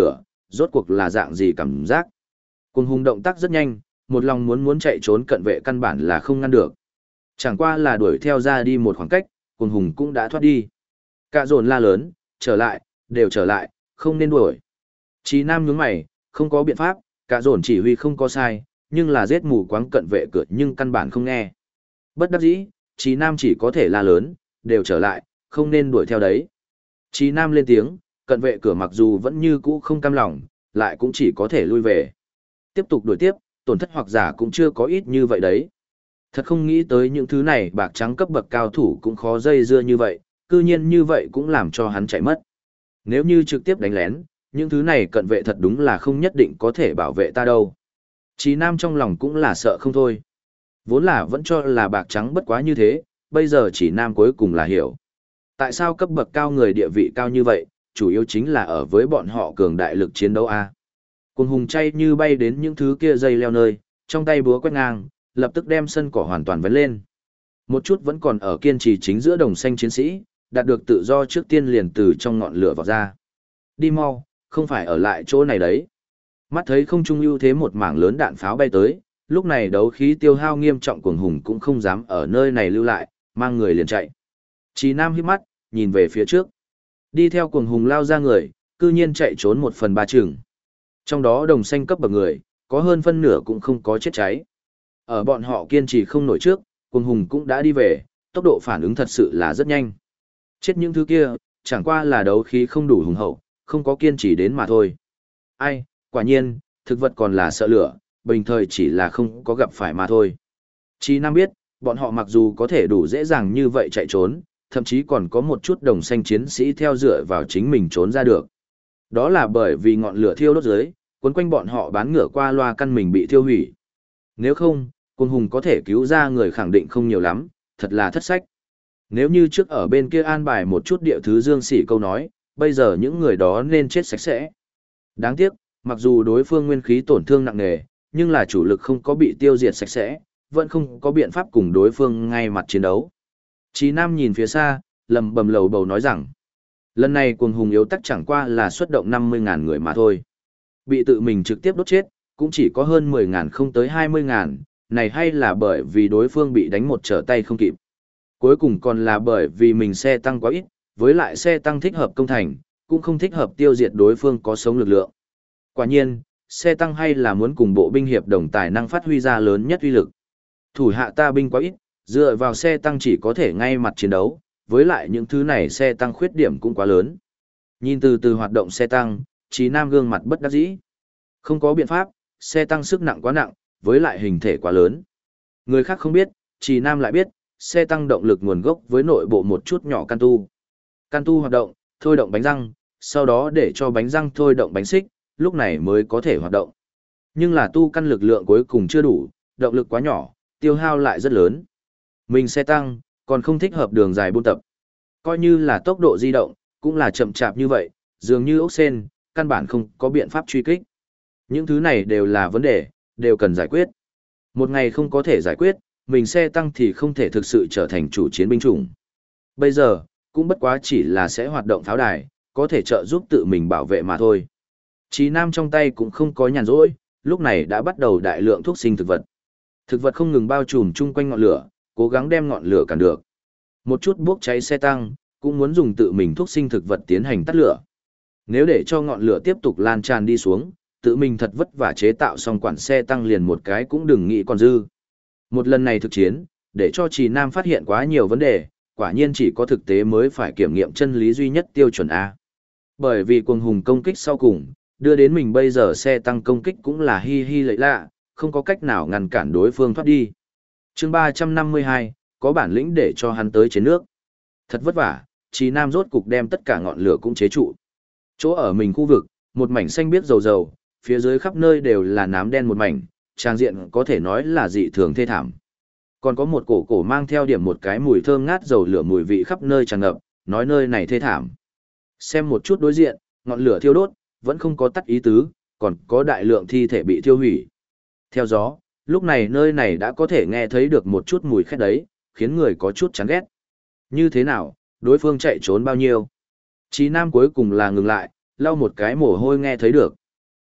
rốt cuộc là dạng gì cảm giác. Cuồng hùng động tác rất nhanh, một lòng muốn chạy trốn cận vệ căn bản là không ngăn được. Chẳng qua là đuổi theo ra đi một khoảng cách, cuồng hùng cũng đã thoát đi. Cả dồn la lớn, trở lại, đều trở lại, không nên đuổi. Chí Nam nhướng mày, không có biện pháp, cả dồn chỉ huy không có sai, nhưng là giết mù quáng cận vệ cửa nhưng căn bản không nghe. Bất đắc dĩ, Chí Nam chỉ có thể la lớn, đều trở lại, không nên đuổi theo đấy. Chí Nam lên tiếng, cận vệ cửa mặc dù vẫn như cũ không cam lòng, lại cũng chỉ có thể lui về. Tiếp tục đuổi tiếp, tổn thất hoặc giả cũng chưa có ít như vậy đấy. Thật không nghĩ tới những thứ này bạc trắng cấp bậc cao thủ cũng khó dây dưa như vậy, cư nhiên như vậy cũng làm cho hắn chạy mất. Nếu như trực tiếp đánh lén, những thứ này cận vệ thật đúng là không nhất định có thể bảo vệ ta đâu. Chí Nam trong lòng cũng là sợ không thôi. Vốn là vẫn cho là bạc trắng bất quá như thế, bây giờ Chí Nam cuối cùng là hiểu. Tại sao cấp bậc cao người địa vị cao như vậy, chủ yếu chính là ở với bọn họ cường đại lực chiến đấu a. Cuồng hùng chay như bay đến những thứ kia dây leo nơi, trong tay búa quét ngang, lập tức đem sân cỏ hoàn toàn vấn lên. Một chút vẫn còn ở kiên trì chính giữa đồng xanh chiến sĩ, đạt được tự do trước tiên liền từ trong ngọn lửa vọt ra. Đi mau, không phải ở lại chỗ này đấy. Mắt thấy không trung ưu thế một mảng lớn đạn pháo bay tới, lúc này đấu khí tiêu hao nghiêm trọng, cuồng hùng cũng không dám ở nơi này lưu lại, mang người liền chạy. Chí Nam híp mắt, nhìn về phía trước. Đi theo cuồng hùng lao ra người, cư nhiên chạy trốn 1/3 chừng. Trong đó đồng xanh cấp bậc người, có hơn phân nửa cũng không có chết cháy. Ở bọn họ kiên trì không nổi trước, cuồng hùng cũng đã đi về, tốc độ phản ứng thật sự là rất nhanh. Chết những thứ kia, chẳng qua là đấu khí không đủ hùng hậu, không có kiên trì đến mà thôi. Ai, quả nhiên, thực vật còn là sợ lửa, bình thời chỉ là không có gặp phải mà thôi. Chí Nam biết, bọn họ mặc dù có thể đủ dễ dàng như vậy chạy trốn, thậm chí còn có một chút đồng xanh chiến sĩ theo dựa vào chính mình trốn ra được. Đó là bởi vì ngọn lửa thiêu đốt dưới, cuốn quanh bọn họ bán ngựa qua loa căn mình bị thiêu hủy. Nếu không, cuồng hùng có thể cứu ra người khẳng định không nhiều lắm, thật là thất sách. Nếu như trước ở bên kia an bài một chút địa thứ dương sỉ câu nói, bây giờ những người đó nên chết sạch sẽ. Đáng tiếc, mặc dù đối phương nguyên khí tổn thương nặng nề, nhưng là chủ lực không có bị tiêu diệt sạch sẽ, vẫn không có biện pháp cùng đối phương ngay mặt chiến đấu. Chí Nam nhìn phía xa, lầm bầm lầu bầu nói rằng, lần này cuồng hùng yếu tắc chẳng qua là xuất động 50.000 người mà thôi. Bị tự mình trực tiếp đốt chết, cũng chỉ có hơn 10.000 không tới 20.000, này hay là bởi vì đối phương bị đánh một trở tay không kịp. Cuối cùng còn là bởi vì mình xe tăng quá ít, với lại xe tăng thích hợp công thành, cũng không thích hợp tiêu diệt đối phương có sống lực lượng. Quả nhiên, xe tăng hay là muốn cùng bộ binh hiệp đồng tài năng phát huy ra lớn nhất uy lực. Thủ hạ ta binh quá ít, dựa vào xe tăng chỉ có thể ngay mặt chiến đấu, với lại những thứ này xe tăng khuyết điểm cũng quá lớn. Nhìn từ từ hoạt động xe tăng, Chí Nam gương mặt bất đắc dĩ. Không có biện pháp, xe tăng sức nặng quá nặng, với lại hình thể quá lớn. Người khác không biết, Chí Nam lại biết, xe tăng động lực nguồn gốc với nội bộ một chút nhỏ can tu. Can tu hoạt động, thôi động bánh răng, sau đó để cho bánh răng thôi động bánh xích, lúc này mới có thể hoạt động. Nhưng là tu căn lực lượng cuối cùng chưa đủ, động lực quá nhỏ, tiêu hao lại rất lớn. Mình xe tăng, còn không thích hợp đường dài buôn tập. Coi như là tốc độ di động, cũng là chậm chạp như vậy, dường như ốc sen, căn bản không có biện pháp truy kích. Những thứ này đều là vấn đề, đều cần giải quyết. Một ngày không có thể giải quyết, mình xe tăng thì không thể thực sự trở thành chủ chiến binh chủng. Bây giờ, cũng bất quá chỉ là sẽ hoạt động pháo đài, có thể trợ giúp tự mình bảo vệ mà thôi. Chí Nam trong tay cũng không có nhàn rỗi, lúc này đã bắt đầu đại lượng thuốc sinh thực vật. Thực vật không ngừng bao trùm chung quanh ngọn lửa, cố gắng đem ngọn lửa cản được. Một chút bốc cháy xe tăng, cũng muốn dùng tự mình thuốc sinh thực vật tiến hành tắt lửa. Nếu để cho ngọn lửa tiếp tục lan tràn đi xuống, tự mình thật vất vả chế tạo xong quản xe tăng liền một cái cũng đừng nghĩ còn dư. Một lần này thực chiến, để cho Chí Nam phát hiện quá nhiều vấn đề, quả nhiên chỉ có thực tế mới phải kiểm nghiệm chân lý duy nhất tiêu chuẩn A. Bởi vì cuồng hùng công kích sau cùng, đưa đến mình bây giờ xe tăng công kích cũng là hi hi lệ lạ, không có cách nào ngăn cản đối phương thoát đi. Chương 352, có bản lĩnh để cho hắn tới trên nước. Thật vất vả, Chí Nam rốt cục đem tất cả ngọn lửa cũng chế trụ. Chỗ ở mình khu vực, một mảnh xanh biếc dầu dầu, phía dưới khắp nơi đều là nám đen một mảnh, trang diện có thể nói là dị thường thê thảm. Còn có một cổ cổ mang theo điểm một cái mùi thơm ngát dầu lửa mùi vị khắp nơi tràn ngập, nói nơi này thê thảm. Xem một chút đối diện, ngọn lửa thiêu đốt, vẫn không có tắt ý tứ, còn có đại lượng thi thể bị thiêu hủy. Theo gió, lúc này nơi này đã có thể nghe thấy được một chút mùi khét đấy, khiến người có chút chán ghét. Như thế nào, đối phương chạy trốn bao nhiêu? Chí Nam cuối cùng là ngừng lại, lau một cái mồ hôi nghe thấy được.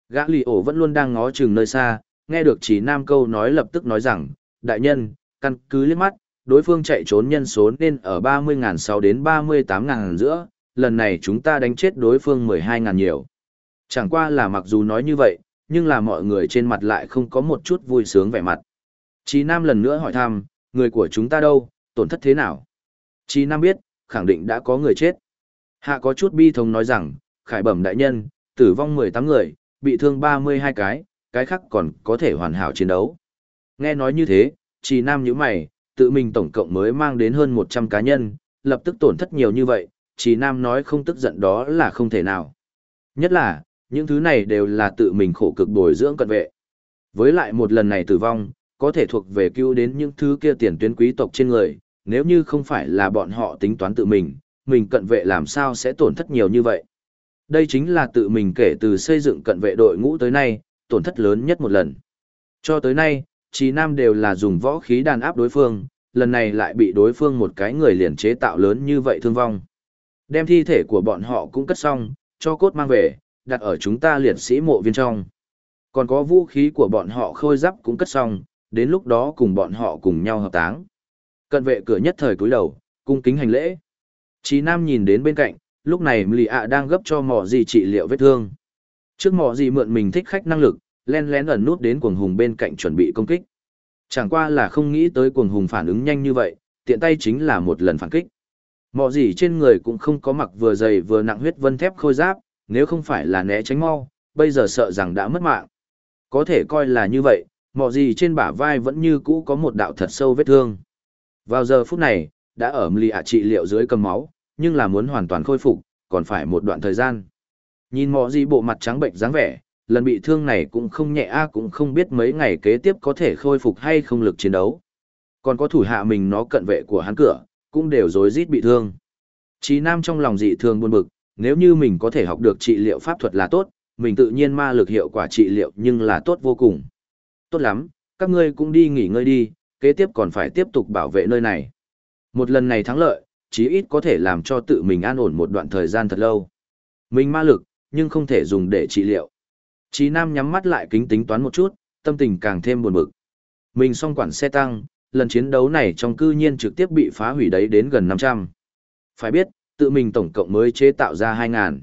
Gã lì ổ vẫn luôn đang ngó chừng nơi xa, nghe được Trì Nam câu nói lập tức nói rằng, đại nhân, căn cứ liếc mắt, đối phương chạy trốn nhân số nên ở 30.600 đến 38.000 giữa, lần này chúng ta đánh chết đối phương 12.000 nhiều. Chẳng qua là mặc dù nói như vậy, nhưng là mọi người trên mặt lại không có một chút vui sướng vẻ mặt. Trì Nam lần nữa hỏi thăm, người của chúng ta đâu, tổn thất thế nào? Trì Nam biết, khẳng định đã có người chết. Hạ có chút bi thống nói rằng, khải bẩm đại nhân, tử vong 18 người, bị thương 32 cái khác còn có thể hoàn hảo chiến đấu. Nghe nói như thế, Trì Nam nhíu mày, tự mình tổng cộng mới mang đến hơn 100 cá nhân, lập tức tổn thất nhiều như vậy, Trì Nam nói không tức giận đó là không thể nào. Nhất là, những thứ này đều là tự mình khổ cực bồi dưỡng cận vệ. Với lại một lần này tử vong, có thể thuộc về cứu đến những thứ kia tiền tuyến quý tộc trên người, nếu như không phải là bọn họ tính toán tự mình cận vệ làm sao sẽ tổn thất nhiều như vậy. Đây chính là tự mình kể từ xây dựng cận vệ đội ngũ tới nay, tổn thất lớn nhất một lần. Cho tới nay, Trì Nam đều là dùng võ khí đàn áp đối phương, lần này lại bị đối phương một cái người liền chế tạo lớn như vậy thương vong. Đem thi thể của bọn họ cũng cất xong, cho cốt mang về, đặt ở chúng ta liệt sĩ mộ viên trong. Còn có vũ khí của bọn họ khôi giáp cũng cất xong, đến lúc đó cùng bọn họ cùng nhau hợp táng. Cận vệ cửa nhất thời cúi đầu, cung kính hành lễ. Chí Nam nhìn đến bên cạnh, lúc này Lì ạ đang gấp cho mỏ gì trị liệu vết thương. Trước mỏ gì mượn mình thích khách năng lực, len lén ẩn nút đến cuồng hùng bên cạnh chuẩn bị công kích. Chẳng qua là không nghĩ tới cuồng hùng phản ứng nhanh như vậy, tiện tay chính là một lần phản kích. Mỏ gì trên người cũng không có mặc vừa dày vừa nặng huyết vân thép khôi giáp, nếu không phải là né tránh mau, bây giờ sợ rằng đã mất mạng. Có thể coi là như vậy, mỏ gì trên bả vai vẫn như cũ có một đạo thật sâu vết thương. Vào giờ phút này, đã ở Lì ạ trị liệu dưới cầm máu, nhưng là muốn hoàn toàn khôi phục, còn phải một đoạn thời gian. Nhìn mỏ gì bộ mặt trắng bệnh dáng vẻ, lần bị thương này cũng không nhẹ cũng không biết mấy ngày kế tiếp có thể khôi phục hay không lực chiến đấu. Còn có thủ hạ mình nó cận vệ của hắn cửa, cũng đều rối rít bị thương. Chí Nam trong lòng dị thường buồn bực, nếu như mình có thể học được trị liệu pháp thuật là tốt, mình tự nhiên ma lực hiệu quả trị liệu nhưng là tốt vô cùng. Tốt lắm, các ngươi cũng đi nghỉ ngơi đi, kế tiếp còn phải tiếp tục bảo vệ nơi này. Một lần này thắng lợi, chí ít có thể làm cho tự mình an ổn một đoạn thời gian thật lâu. Mình ma lực, nhưng không thể dùng để trị liệu. Chí Nam nhắm mắt lại kính tính toán một chút, tâm tình càng thêm buồn bực. Mình song quản xe tăng, lần chiến đấu này trong cư nhiên trực tiếp bị phá hủy đấy đến gần 500. Phải biết, tự mình tổng cộng mới chế tạo ra 2.000.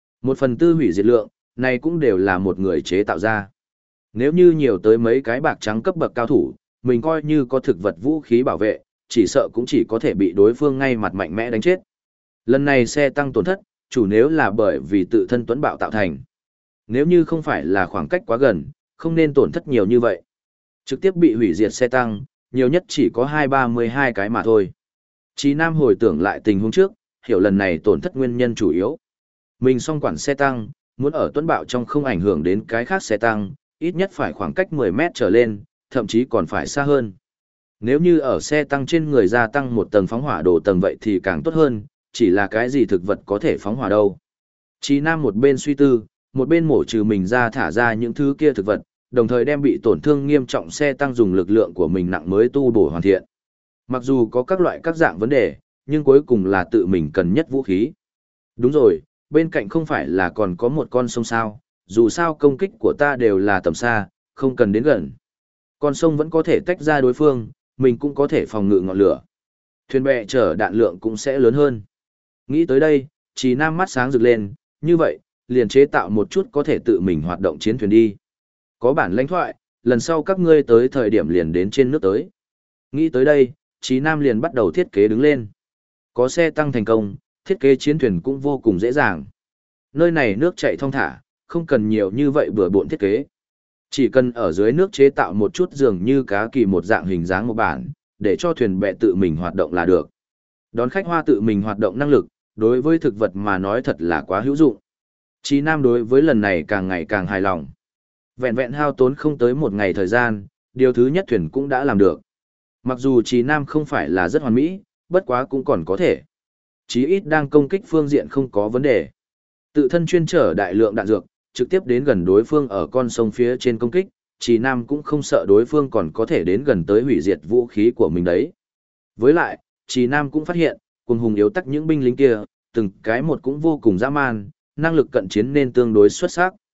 1/4 hủy diệt lượng, này cũng đều là một người chế tạo ra. Nếu như nhiều tới mấy cái bạc trắng cấp bậc cao thủ, mình coi như có thực vật vũ khí bảo vệ, chỉ sợ cũng chỉ có thể bị đối phương ngay mặt mạnh mẽ đánh chết. Lần này xe tăng tổn thất, chủ nếu là bởi vì tự thân tuấn bạo tạo thành. Nếu như không phải là khoảng cách quá gần, không nên tổn thất nhiều như vậy. Trực tiếp bị hủy diệt xe tăng, nhiều nhất chỉ có 232 cái mà thôi. Chí Nam hồi tưởng lại tình huống trước, hiểu lần này tổn thất nguyên nhân chủ yếu. Mình song quản xe tăng, muốn ở tuấn bạo trong không ảnh hưởng đến cái khác xe tăng, ít nhất phải khoảng cách 10 mét trở lên, thậm chí còn phải xa hơn. Nếu như ở xe tăng trên người gia tăng một tầng phóng hỏa đồ tầng vậy thì càng tốt hơn, chỉ là cái gì thực vật có thể phóng hỏa đâu. Chí Nam một bên suy tư, một bên mổ trừ mình ra thả ra những thứ kia thực vật, đồng thời đem bị tổn thương nghiêm trọng xe tăng dùng lực lượng của mình nặng mới tu bổ hoàn thiện. Mặc dù có các loại các dạng vấn đề, nhưng cuối cùng là tự mình cần nhất vũ khí. Đúng rồi, bên cạnh không phải là còn có một con sông sao, dù sao công kích của ta đều là tầm xa, không cần đến gần. Con sông vẫn có thể tách ra đối phương, mình cũng có thể phòng ngự ngọn lửa. Thuyền bè chở đạn lượng cũng sẽ lớn hơn. Nghĩ tới đây, Chí Nam mắt sáng rực lên, như vậy, liền chế tạo một chút có thể tự mình hoạt động chiến thuyền đi. Có bản lãnh thoại, lần sau các ngươi tới thời điểm liền đến trên nước tới. Nghĩ tới đây, Chí Nam liền bắt đầu thiết kế đứng lên. Có xe tăng thành công, thiết kế chiến thuyền cũng vô cùng dễ dàng. Nơi này nước chảy thong thả, không cần nhiều như vậy bừa bộn thiết kế. Chỉ cần ở dưới nước chế tạo một chút dường như cá kỳ một dạng hình dáng một bản, để cho thuyền bè tự mình hoạt động là được. Đón khách hoa tự mình hoạt động năng lực, đối với thực vật mà nói thật là quá hữu dụng. Chí Nam đối với lần này càng ngày càng hài lòng. Vẹn vẹn hao tốn không tới một ngày thời gian, điều thứ nhất thuyền cũng đã làm được. Mặc dù Chí Nam không phải là rất hoàn mỹ, bất quá cũng còn có thể. Chí ít đang công kích phương diện không có vấn đề. Tự thân chuyên trở đại lượng đạn dược, trực tiếp đến gần đối phương ở con sông phía trên công kích, Chí Nam cũng không sợ đối phương còn có thể đến gần tới hủy diệt vũ khí của mình đấy. Với lại, Chí Nam cũng phát hiện, cùng hùng yếu tắc những binh lính kia, từng cái một cũng vô cùng dã man, năng lực cận chiến nên tương đối xuất sắc.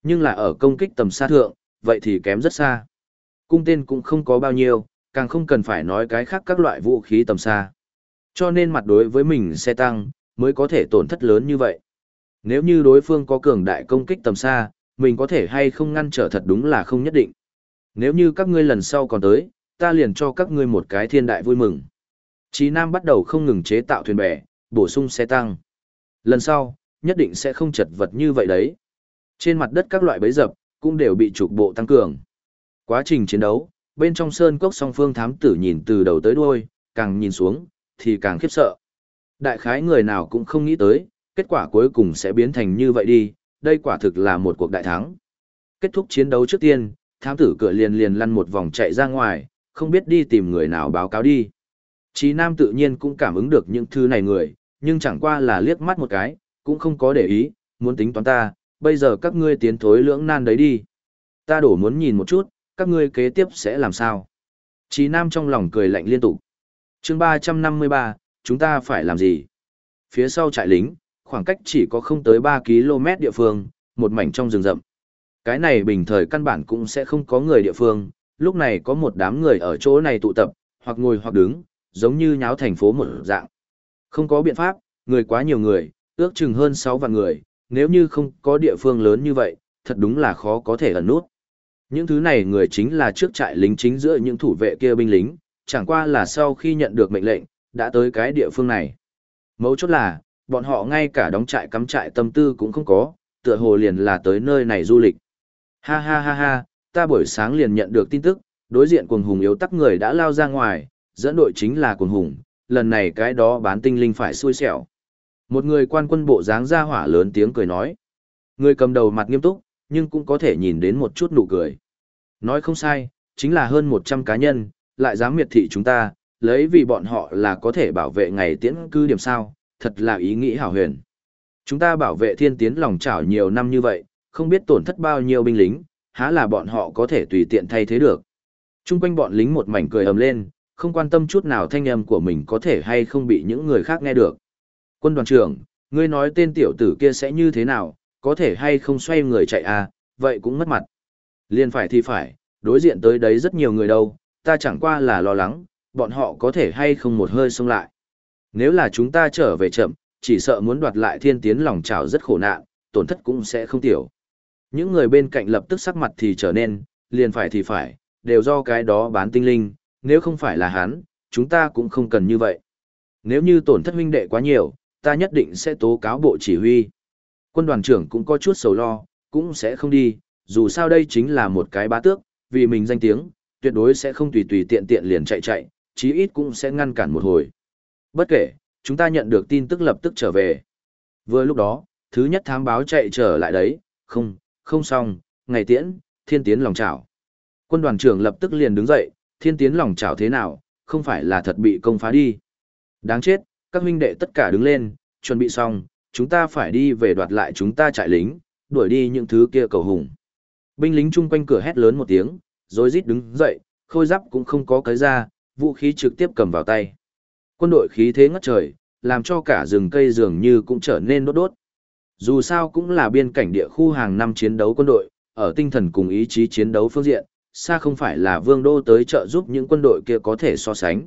Nhưng là ở công kích tầm xa thượng, vậy thì kém rất xa. Cung tên cũng không có bao nhiêu, càng không cần phải nói cái khác các loại vũ khí tầm xa. Cho nên mặt đối với mình xe tăng, mới có thể tổn thất lớn như vậy. Nếu như đối phương có cường đại công kích tầm xa, mình có thể hay không ngăn trở thật đúng là không nhất định. Nếu như các ngươi lần sau còn tới, ta liền cho các ngươi một cái thiên đại vui mừng. Chí Nam bắt đầu không ngừng chế tạo thuyền bè, bổ sung xe tăng. Lần sau, nhất định sẽ không chật vật như vậy đấy. Trên mặt đất các loại bẫy dập, cũng đều bị trục bộ tăng cường. Quá trình chiến đấu, bên trong sơn cốc song phương thám tử nhìn từ đầu tới đuôi, càng nhìn xuống, thì càng khiếp sợ. Đại khái người nào cũng không nghĩ tới, kết quả cuối cùng sẽ biến thành như vậy đi, đây quả thực là một cuộc đại thắng. Kết thúc chiến đấu trước tiên, thám tử cửa liền liền lăn một vòng chạy ra ngoài, không biết đi tìm người nào báo cáo đi. Chí Nam tự nhiên cũng cảm ứng được những thứ này người, nhưng chẳng qua là liếc mắt một cái, cũng không có để ý, muốn tính toán ta, bây giờ các ngươi tiến thối lưỡng nan đấy đi. Ta đổ muốn nhìn một chút, các ngươi kế tiếp sẽ làm sao. Chí Nam trong lòng cười lạnh liên tục. Chương 353, chúng ta phải làm gì? Phía sau trại lính, khoảng cách chỉ có không tới 3 km địa phương, một mảnh trong rừng rậm. Cái này bình thời căn bản cũng sẽ không có người địa phương, lúc này có một đám người ở chỗ này tụ tập, hoặc ngồi hoặc đứng, giống như nháo thành phố một dạng. Không có biện pháp, người quá nhiều người, ước chừng hơn 6 vạn người, nếu như không có địa phương lớn như vậy, thật đúng là khó có thể ẩn nút. Những thứ này người chính là trước trại lính chính giữa những thủ vệ kia binh lính, chẳng qua là sau khi nhận được mệnh lệnh, đã tới cái địa phương này. Mấu chốt là, bọn họ ngay cả đóng trại cắm trại tâm tư cũng không có, tựa hồ liền là tới nơi này du lịch. Ha ha ha ha, ta buổi sáng liền nhận được tin tức, đối diện cuồng hùng yếu tắc người đã lao ra ngoài, dẫn đội chính là cuồng hùng, lần này cái đó bán tinh linh phải xui xẻo. Một người quan quân bộ dáng ra hỏa lớn tiếng cười nói. Người cầm đầu mặt nghiêm túc, nhưng cũng có thể nhìn đến một chút nụ cười. Nói không sai, chính là hơn 100 cá nhân, lại dám miệt thị chúng ta, lấy vì bọn họ là có thể bảo vệ ngày tiễn cư điểm sao, thật là ý nghĩ hảo huyền. Chúng ta bảo vệ thiên tiến lòng chảo nhiều năm như vậy, không biết tổn thất bao nhiêu binh lính, há là bọn họ có thể tùy tiện thay thế được. Trung quanh bọn lính một mảnh cười ầm lên, không quan tâm chút nào thanh âm của mình có thể hay không bị những người khác nghe được. Quân đoàn trưởng, ngươi nói tên tiểu tử kia sẽ như thế nào, có thể hay không xoay người chạy à, vậy cũng mất mặt. Liên phải thì phải, đối diện tới đấy rất nhiều người đâu, ta chẳng qua là lo lắng, bọn họ có thể hay không một hơi xông lại. Nếu là chúng ta trở về chậm, chỉ sợ muốn đoạt lại thiên tiến lòng chảo rất khổ nạn, tổn thất cũng sẽ không tiểu. Những người bên cạnh lập tức sắc mặt thì trở nên, liền phải thì phải, đều do cái đó bán tinh linh, nếu không phải là hắn, chúng ta cũng không cần như vậy. Nếu như tổn thất huynh đệ quá nhiều, ta nhất định sẽ tố cáo bộ chỉ huy. Quân đoàn trưởng cũng có chút sầu lo, cũng sẽ không đi, dù sao đây chính là một cái bá tước, vì mình danh tiếng, tuyệt đối sẽ không tùy tùy tiện tiện liền chạy, chí ít cũng sẽ ngăn cản một hồi. Bất kể, chúng ta nhận được tin tức lập tức trở về. Vừa lúc đó, thứ nhất thám báo chạy trở lại đấy, không xong, ngày tiễn, thiên tiến lòng chảo. Quân đoàn trưởng lập tức liền đứng dậy, thiên tiến lòng chảo thế nào, không phải là thật bị công phá đi. Đáng chết, các huynh đệ tất cả đứng lên, chuẩn bị xong, chúng ta phải đi về đoạt lại chúng ta trại lính, đuổi đi những thứ kia cầu hùng. Binh lính chung quanh cửa hét lớn một tiếng, rồi rít đứng dậy, khôi giáp cũng không có cái ra, vũ khí trực tiếp cầm vào tay. Quân đội khí thế ngất trời, làm cho cả rừng cây dường như cũng trở nên đốt đốt. Dù sao cũng là biên cảnh địa khu hàng năm chiến đấu quân đội, ở tinh thần cùng ý chí chiến đấu phương diện, xa không phải là vương đô tới trợ giúp những quân đội kia có thể so sánh.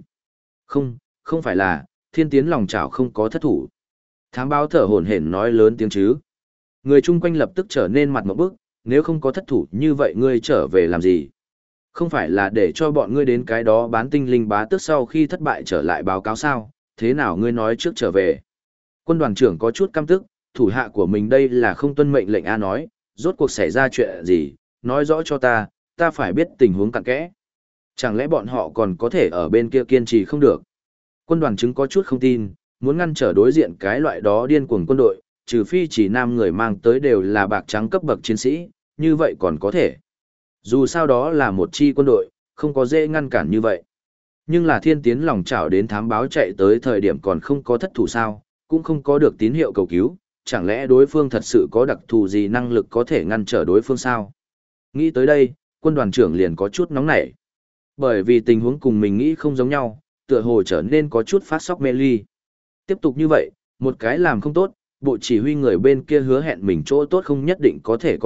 Không phải là, thiên tiến lòng chảo không có thất thủ. Thám báo thở hổn hển nói lớn tiếng chứ. Người chung quanh lập tức trở nên mặt ngộp bức, nếu không có thất thủ như vậy ngươi trở về làm gì? Không phải là để cho bọn ngươi đến cái đó bán tinh linh bá tước sau khi thất bại trở lại báo cáo sao, thế nào ngươi nói trước trở về? Quân đoàn trưởng có chút căm tức, thủ hạ của mình đây là không tuân mệnh lệnh A nói, rốt cuộc xảy ra chuyện gì, nói rõ cho ta phải biết tình huống cặn kẽ. Chẳng lẽ bọn họ còn có thể ở bên kia kiên trì không được? Quân đoàn chứng có chút không tin, muốn ngăn trở đối diện cái loại đó điên cuồng quân đội, trừ phi chỉ nam người mang tới đều là bạc trắng cấp bậc chiến sĩ, như vậy còn có thể. Dù sao đó là một chi quân đội, không có dễ ngăn cản như vậy. Nhưng là thiên tiến lòng chảo đến thám báo chạy tới thời điểm còn không có thất thủ sao, cũng không có được tín hiệu cầu cứu, chẳng lẽ đối phương thật sự có đặc thù gì năng lực có thể ngăn trở đối phương sao? Nghĩ tới đây, quân đoàn trưởng liền có chút nóng nảy. Bởi vì tình huống cùng mình nghĩ không giống nhau, tựa hồ trở nên có chút phát sóc mê ly. Tiếp tục như vậy, một cái làm không tốt, bộ chỉ huy người bên kia hứa hẹn mình chỗ tốt không nhất định có thể có được,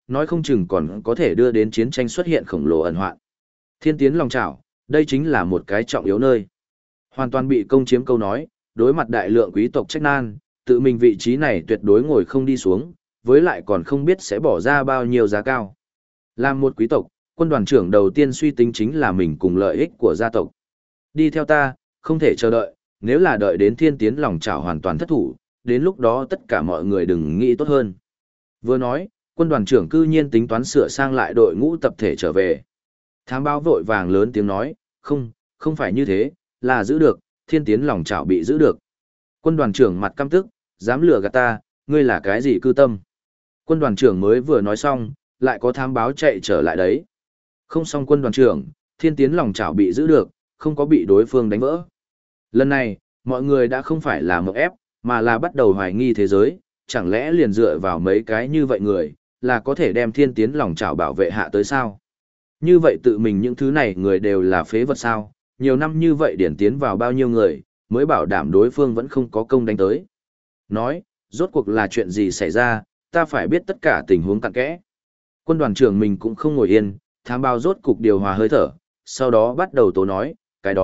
nói không chừng còn có thể đưa đến chiến tranh xuất hiện khổng lồ ẩn hoạn. Thiên tiến lòng chảo, đây chính là một cái trọng yếu nơi. Hoàn toàn bị công chiếm câu nói, đối mặt đại lượng quý tộc trách nan, tự mình vị trí này tuyệt đối ngồi không đi xuống, với lại còn không biết sẽ bỏ ra bao nhiêu giá cao. Làm một quý tộc, quân đoàn trưởng đầu tiên suy tính chính là mình cùng lợi ích của gia tộc. Đi theo ta, không thể chờ đợi, nếu là đợi đến thiên tiến lòng chảo hoàn toàn thất thủ, đến lúc đó tất cả mọi người đừng nghĩ tốt hơn. Vừa nói, quân đoàn trưởng cư nhiên tính toán sửa sang lại đội ngũ tập thể trở về. Thám báo vội vàng lớn tiếng nói, không phải như thế, là giữ được, thiên tiến lòng chảo bị giữ được. Quân đoàn trưởng mặt căm tức, dám lừa gạt ta, ngươi là cái gì cư tâm. Quân đoàn trưởng mới vừa nói xong, lại có thám báo chạy trở lại đấy. Không xong quân đoàn trưởng, thiên tiến lòng chảo bị giữ được, không có bị đối phương đánh vỡ. Lần này, mọi người đã không phải là mộng ép, mà là bắt đầu hoài nghi thế giới, chẳng lẽ liền dựa vào mấy cái như vậy người, là có thể đem thiên tiến lòng chảo bảo vệ hạ tới sao? Như vậy tự mình những thứ này người đều là phế vật sao? Nhiều năm như vậy điển tiến vào bao nhiêu người, mới bảo đảm đối phương vẫn không có công đánh tới. Nói, rốt cuộc là chuyện gì xảy ra, ta phải biết tất cả tình huống cặn kẽ. Quân đoàn trưởng mình cũng không ngồi yên, thám báo rốt cục điều hòa hơi thở, sau đó bắt đầu tố nói,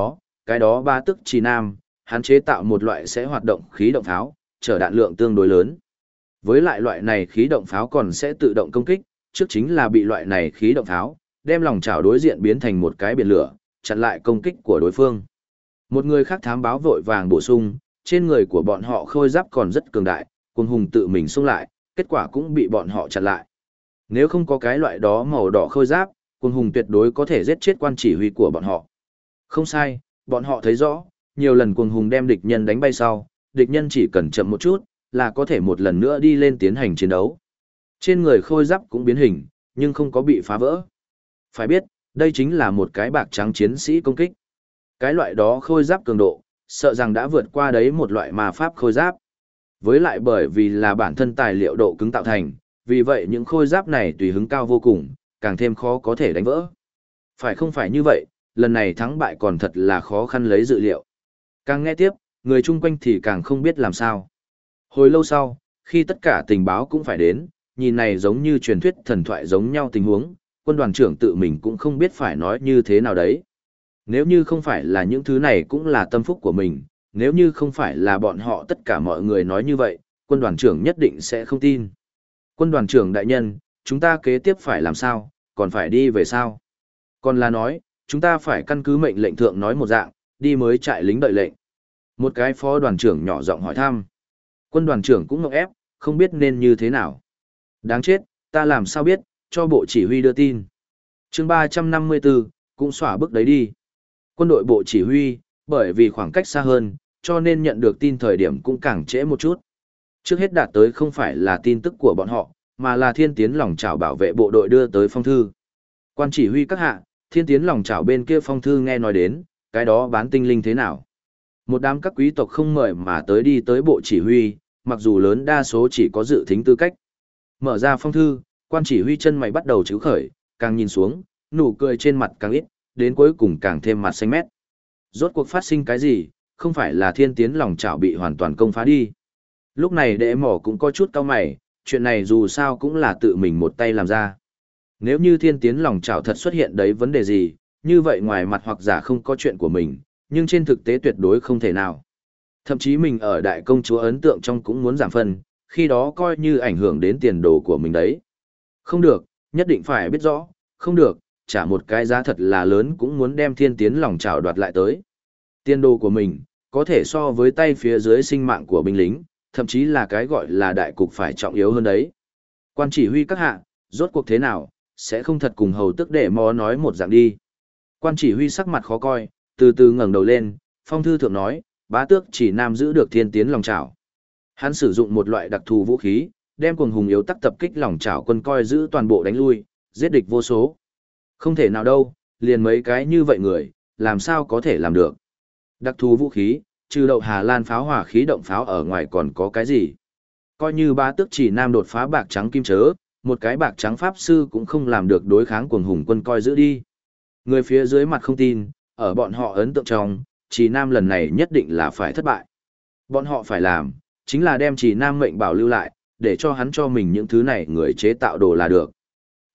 cái đó ba tức trì nam, hắn chế tạo một loại sẽ hoạt động khí động pháo, chở đạn lượng tương đối lớn. Với lại loại này khí động pháo còn sẽ tự động công kích, trước chính là bị loại này khí động pháo, đem lòng chảo đối diện biến thành một cái biển lửa, chặn lại công kích của đối phương. Một người khác thám báo vội vàng bổ sung, trên người của bọn họ khôi giáp còn rất cường đại, quân hùng tự mình xông lại, kết quả cũng bị bọn họ chặn lại. Nếu không có cái loại đó màu đỏ khôi giáp, quân hùng tuyệt đối có thể giết chết quan chỉ huy của bọn họ. Không sai, bọn họ thấy rõ, nhiều lần quân hùng đem địch nhân đánh bay sau, địch nhân chỉ cần chậm một chút, là có thể một lần nữa đi lên tiến hành chiến đấu. Trên người khôi giáp cũng biến hình, nhưng không có bị phá vỡ. Phải biết, đây chính là một cái bạc trắng chiến sĩ công kích. Cái loại đó khôi giáp cường độ, sợ rằng đã vượt qua đấy một loại ma pháp khôi giáp. Với lại bởi vì là bản thân tài liệu độ cứng tạo thành, vì vậy những khôi giáp này tùy hứng cao vô cùng, càng thêm khó có thể đánh vỡ. Phải không phải như vậy, lần này thắng bại còn thật là khó khăn lấy dự liệu. Càng nghe tiếp, người chung quanh thì càng không biết làm sao. Hồi lâu sau, khi tất cả tình báo cũng phải đến, nhìn này giống như truyền thuyết thần thoại giống nhau tình huống, quân đoàn trưởng tự mình cũng không biết phải nói như thế nào đấy. Nếu như không phải là những thứ này cũng là tâm phúc của mình, nếu như không phải là bọn họ tất cả mọi người nói như vậy, quân đoàn trưởng nhất định sẽ không tin. Quân đoàn trưởng đại nhân, chúng ta kế tiếp phải làm sao, còn phải đi về sao? Còn là nói, chúng ta phải căn cứ mệnh lệnh thượng nói một dạng, đi mới trại lính đợi lệnh. Một cái phó đoàn trưởng nhỏ giọng hỏi thăm. Quân đoàn trưởng cũng ngộp ép, không biết nên như thế nào. Đáng chết, ta làm sao biết, cho bộ chỉ huy đưa tin. Chương 354, cũng xóa bước đấy đi. Quân đội bộ chỉ huy, bởi vì khoảng cách xa hơn, cho nên nhận được tin thời điểm cũng càng trễ một chút. Trước hết đạt tới không phải là tin tức của bọn họ, mà là thiên tiến lòng chảo bảo vệ bộ đội đưa tới phong thư. Quan chỉ huy các hạ, thiên tiến lòng chảo bên kia phong thư nghe nói đến, cái đó bán tinh linh thế nào. Một đám các quý tộc không mời mà tới đi tới bộ chỉ huy, mặc dù lớn đa số chỉ có dự thính tư cách. Mở ra phong thư, quan chỉ huy chân mày bắt đầu chữ khởi, càng nhìn xuống, nụ cười trên mặt càng ít, đến cuối cùng càng thêm mặt xanh mét. Rốt cuộc phát sinh cái gì, không phải là thiên tiến lòng chảo bị hoàn toàn công phá đi. Lúc này đệ mỏ cũng có chút cau mày, chuyện này dù sao cũng là tự mình một tay làm ra. Nếu như thiên tiến lòng chảo thật xuất hiện đấy vấn đề gì, như vậy ngoài mặt hoặc giả không có chuyện của mình, nhưng trên thực tế tuyệt đối không thể nào. Thậm chí mình ở đại công chúa ấn tượng trong cũng muốn giảm phân, khi đó coi như ảnh hưởng đến tiền đồ của mình đấy. Không được, nhất định phải biết rõ, không được, trả một cái giá thật là lớn cũng muốn đem thiên tiến lòng chảo đoạt lại tới. Tiền đồ của mình, có thể so với tay phía dưới sinh mạng của binh lính, thậm chí là cái gọi là đại cục phải trọng yếu hơn đấy. Quan chỉ huy các hạ, rốt cuộc thế nào, sẽ không thật cùng hầu tức để mò nói một dạng đi. Quan chỉ huy sắc mặt khó coi, từ từ ngẩng đầu lên, phong thư thượng nói, bá tước chỉ nam giữ được thiên tiến lòng chảo. Hắn sử dụng một loại đặc thù vũ khí, đem cuồng hùng yếu tắc tập kích lòng chảo quân coi giữ toàn bộ đánh lui, giết địch vô số. Không thể nào đâu, liền mấy cái như vậy người, làm sao có thể làm được. Đặc thù vũ khí, trừ đậu Hà Lan pháo hỏa khí động pháo ở ngoài còn có cái gì. Coi như bá tước chỉ nam đột phá bạc trắng kim chớ, một cái bạc trắng pháp sư cũng không làm được đối kháng cuồng hùng quân coi giữ đi. Người phía dưới mặt không tin, ở bọn họ ấn tượng trong, chỉ nam lần này nhất định là phải thất bại. Bọn họ phải làm, chính là đem chỉ nam mệnh bảo lưu lại, để cho hắn cho mình những thứ này người chế tạo đồ là được.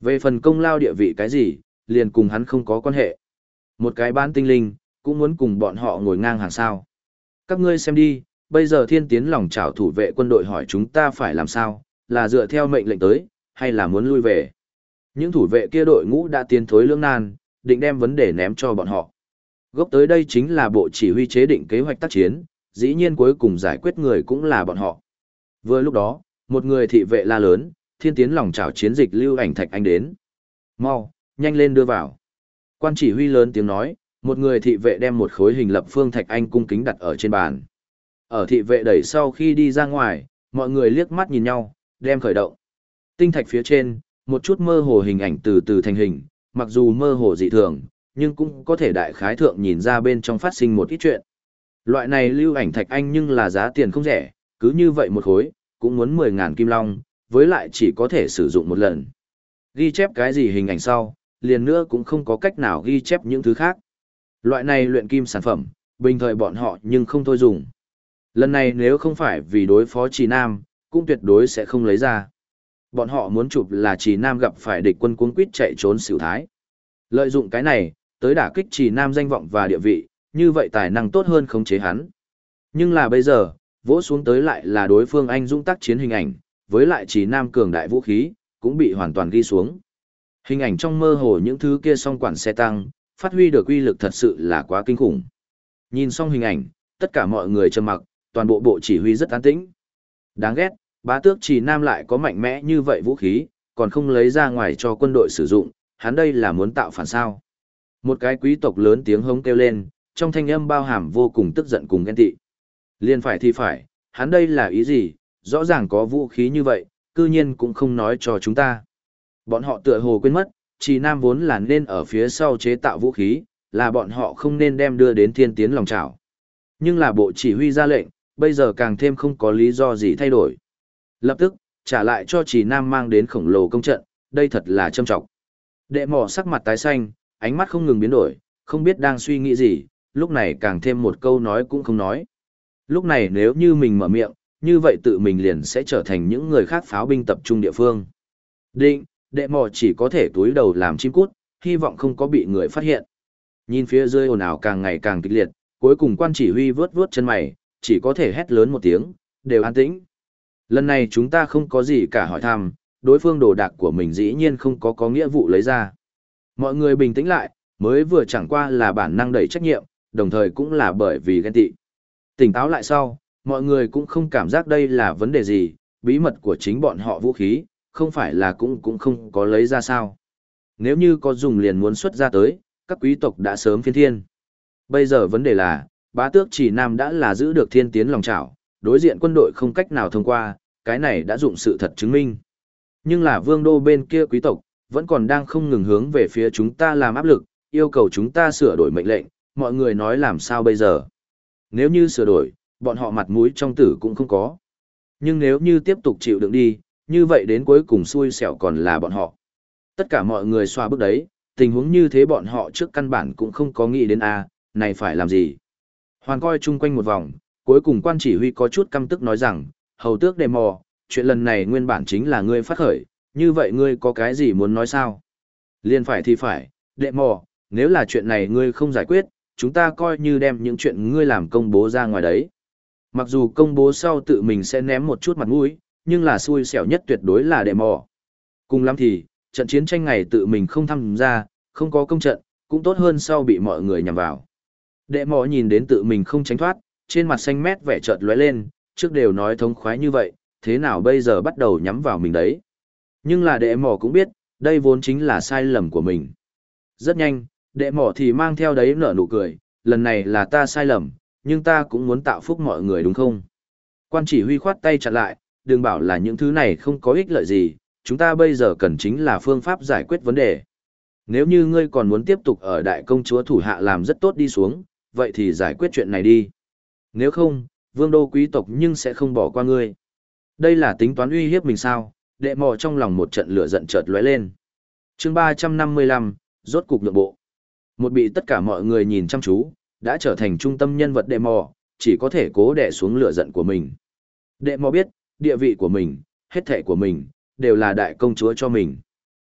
Về phần công lao địa vị cái gì, liền cùng hắn không có quan hệ. Một cái bán tinh linh, cũng muốn cùng bọn họ ngồi ngang hàng sao. Các ngươi xem đi, bây giờ thiên tiến lòng trảo thủ vệ quân đội hỏi chúng ta phải làm sao, là dựa theo mệnh lệnh tới, hay là muốn lui về. Những thủ vệ kia đội ngũ đã tiến thối lưỡng nan, định đem vấn đề ném cho bọn họ. Gốc tới đây chính là bộ chỉ huy chế định kế hoạch tác chiến, dĩ nhiên cuối cùng giải quyết người cũng là bọn họ. Vừa lúc đó, một người thị vệ la lớn, thiên tiến lòng trảo chiến dịch Lưu Ảnh Thạch Anh đến. Mau, nhanh lên đưa vào. Quan chỉ huy lớn tiếng nói, một người thị vệ đem một khối hình lập phương Thạch Anh cung kính đặt ở trên bàn. Ở thị vệ đẩy sau khi đi ra ngoài, mọi người liếc mắt nhìn nhau, đem khởi động. Tinh thạch phía trên, một chút mơ hồ hình ảnh từ từ thành hình, mặc dù mơ hồ dị thường, nhưng cũng có thể đại khái thượng nhìn ra bên trong phát sinh một ít chuyện. Loại này lưu ảnh thạch anh nhưng là giá tiền không rẻ, cứ như vậy một khối, cũng muốn 10.000 kim long, với lại chỉ có thể sử dụng một lần. Ghi chép cái gì hình ảnh sau, liền nữa cũng không có cách nào ghi chép những thứ khác. Loại này luyện kim sản phẩm, bình thời bọn họ nhưng không thôi dùng. Lần này nếu không phải vì đối phó Trì Nam, cũng tuyệt đối sẽ không lấy ra. Bọn họ muốn chụp là Trì Nam gặp phải địch quân cuống quýt chạy trốn xỉu thái. Lợi dụng cái này, tới đả kích Trì Nam danh vọng và địa vị, như vậy tài năng tốt hơn khống chế hắn. Nhưng là bây giờ, vỗ xuống tới lại là đối phương anh dũng tác chiến hình ảnh, với lại Trì Nam cường đại vũ khí, cũng bị hoàn toàn ghi xuống. Hình ảnh trong mơ hồ những thứ kia song quản xe tăng, phát huy được uy lực thật sự là quá kinh khủng. Nhìn xong hình ảnh, tất cả mọi người trầm mặc, toàn bộ bộ chỉ huy rất an tĩnh. Đáng ghét, bá tước Trì Nam lại có mạnh mẽ như vậy vũ khí, còn không lấy ra ngoài cho quân đội sử dụng, hắn đây là muốn tạo phản sao. Một cái quý tộc lớn tiếng hống kêu lên, trong thanh âm bao hàm vô cùng tức giận cùng ghen tị. Liên phải thì phải, hắn đây là ý gì, rõ ràng có vũ khí như vậy, cư nhiên cũng không nói cho chúng ta. Bọn họ tựa hồ quên mất, Trì Nam vốn là nên ở phía sau chế tạo vũ khí, là bọn họ không nên đem đưa đến thiên tiến lòng chảo. Nhưng là bộ chỉ huy ra lệnh, bây giờ càng thêm không có lý do gì thay đổi. Lập tức, trả lại cho Trì Nam mang đến khổng lồ công trận, đây thật là châm trọng. Đệ mỏ sắc mặt tái xanh, ánh mắt không ngừng biến đổi, không biết đang suy nghĩ gì, lúc này càng thêm một câu nói cũng không nói. Lúc này nếu như mình mở miệng, như vậy tự mình liền sẽ trở thành những người khác pháo binh tập trung địa phương. Định, đệ mỏ chỉ có thể túi đầu làm chim cút, hy vọng không có bị người phát hiện. Nhìn phía dưới ồn ào càng ngày càng kịch liệt, cuối cùng quan chỉ huy vướt vướt chân mày, chỉ có thể hét lớn một tiếng, đều an tĩnh. Lần này chúng ta không có gì cả hỏi thăm, đối phương đồ đạc của mình dĩ nhiên không có nghĩa vụ lấy ra. Mọi người bình tĩnh lại, mới vừa chẳng qua là bản năng đẩy trách nhiệm, đồng thời cũng là bởi vì ghen tị. Tỉnh táo lại sau, mọi người cũng không cảm giác đây là vấn đề gì, bí mật của chính bọn họ vũ khí, không phải là cũng không có lấy ra sao. Nếu như có dùng liền muốn xuất ra tới, các quý tộc đã sớm phiên thiên. Bây giờ vấn đề là, bá tước Trì Nam đã là giữ được thiên tiến lòng chảo, đối diện quân đội không cách nào thông qua, cái này đã dụng sự thật chứng minh. Nhưng là vương đô bên kia quý tộc, vẫn còn đang không ngừng hướng về phía chúng ta làm áp lực, yêu cầu chúng ta sửa đổi mệnh lệnh, mọi người nói làm sao bây giờ. Nếu như sửa đổi, bọn họ mặt mũi trong tử cũng không có. Nhưng nếu như tiếp tục chịu đựng đi, như vậy đến cuối cùng xui xẻo còn là bọn họ. Tất cả mọi người xoa bước đấy, tình huống như thế bọn họ trước căn bản cũng không có nghĩ đến này phải làm gì. Hoàn coi chung quanh một vòng, cuối cùng quan chỉ huy có chút căm tức nói rằng, hầu tước đề mò, chuyện lần này nguyên bản chính là ngươi phát khởi, như vậy ngươi có cái gì muốn nói sao? Liên phải thì phải, đệ mò, nếu là chuyện này ngươi không giải quyết, chúng ta coi như đem những chuyện ngươi làm công bố ra ngoài đấy. Mặc dù công bố sau tự mình sẽ ném một chút mặt mũi, nhưng là xui xẻo nhất tuyệt đối là đệ mò. Cùng lắm thì, trận chiến tranh ngày tự mình không tham gia, không có công trận, cũng tốt hơn sau bị mọi người nhằm vào. Đệ mò nhìn đến tự mình không tránh thoát, trên mặt xanh mét vẻ chợt lóe lên, trước đều nói thống khoái như vậy, thế nào bây giờ bắt đầu nhắm vào mình đấy. Nhưng là đệ mò cũng biết, đây vốn chính là sai lầm của mình. Rất nhanh, đệ mò thì mang theo đấy nở nụ cười, lần này là ta sai lầm, nhưng ta cũng muốn tạo phúc mọi người đúng không? Quan chỉ huy khoát tay chặn lại, đừng bảo là những thứ này không có ích lợi gì, chúng ta bây giờ cần chính là phương pháp giải quyết vấn đề. Nếu như ngươi còn muốn tiếp tục ở đại công chúa thủ hạ làm rất tốt đi xuống, vậy thì giải quyết chuyện này đi. Nếu không, vương đô quý tộc nhưng sẽ không bỏ qua ngươi. Đây là tính toán uy hiếp mình sao? Đệ mò trong lòng một trận lửa giận chợt lóe lên. Chương 355, rốt cục nhượng bộ. Một bị tất cả mọi người nhìn chăm chú, đã trở thành trung tâm nhân vật đệ mò, chỉ có thể cố đè xuống lửa giận của mình. Đệ mò biết, địa vị của mình, hết thảy của mình, đều là đại công chúa cho mình.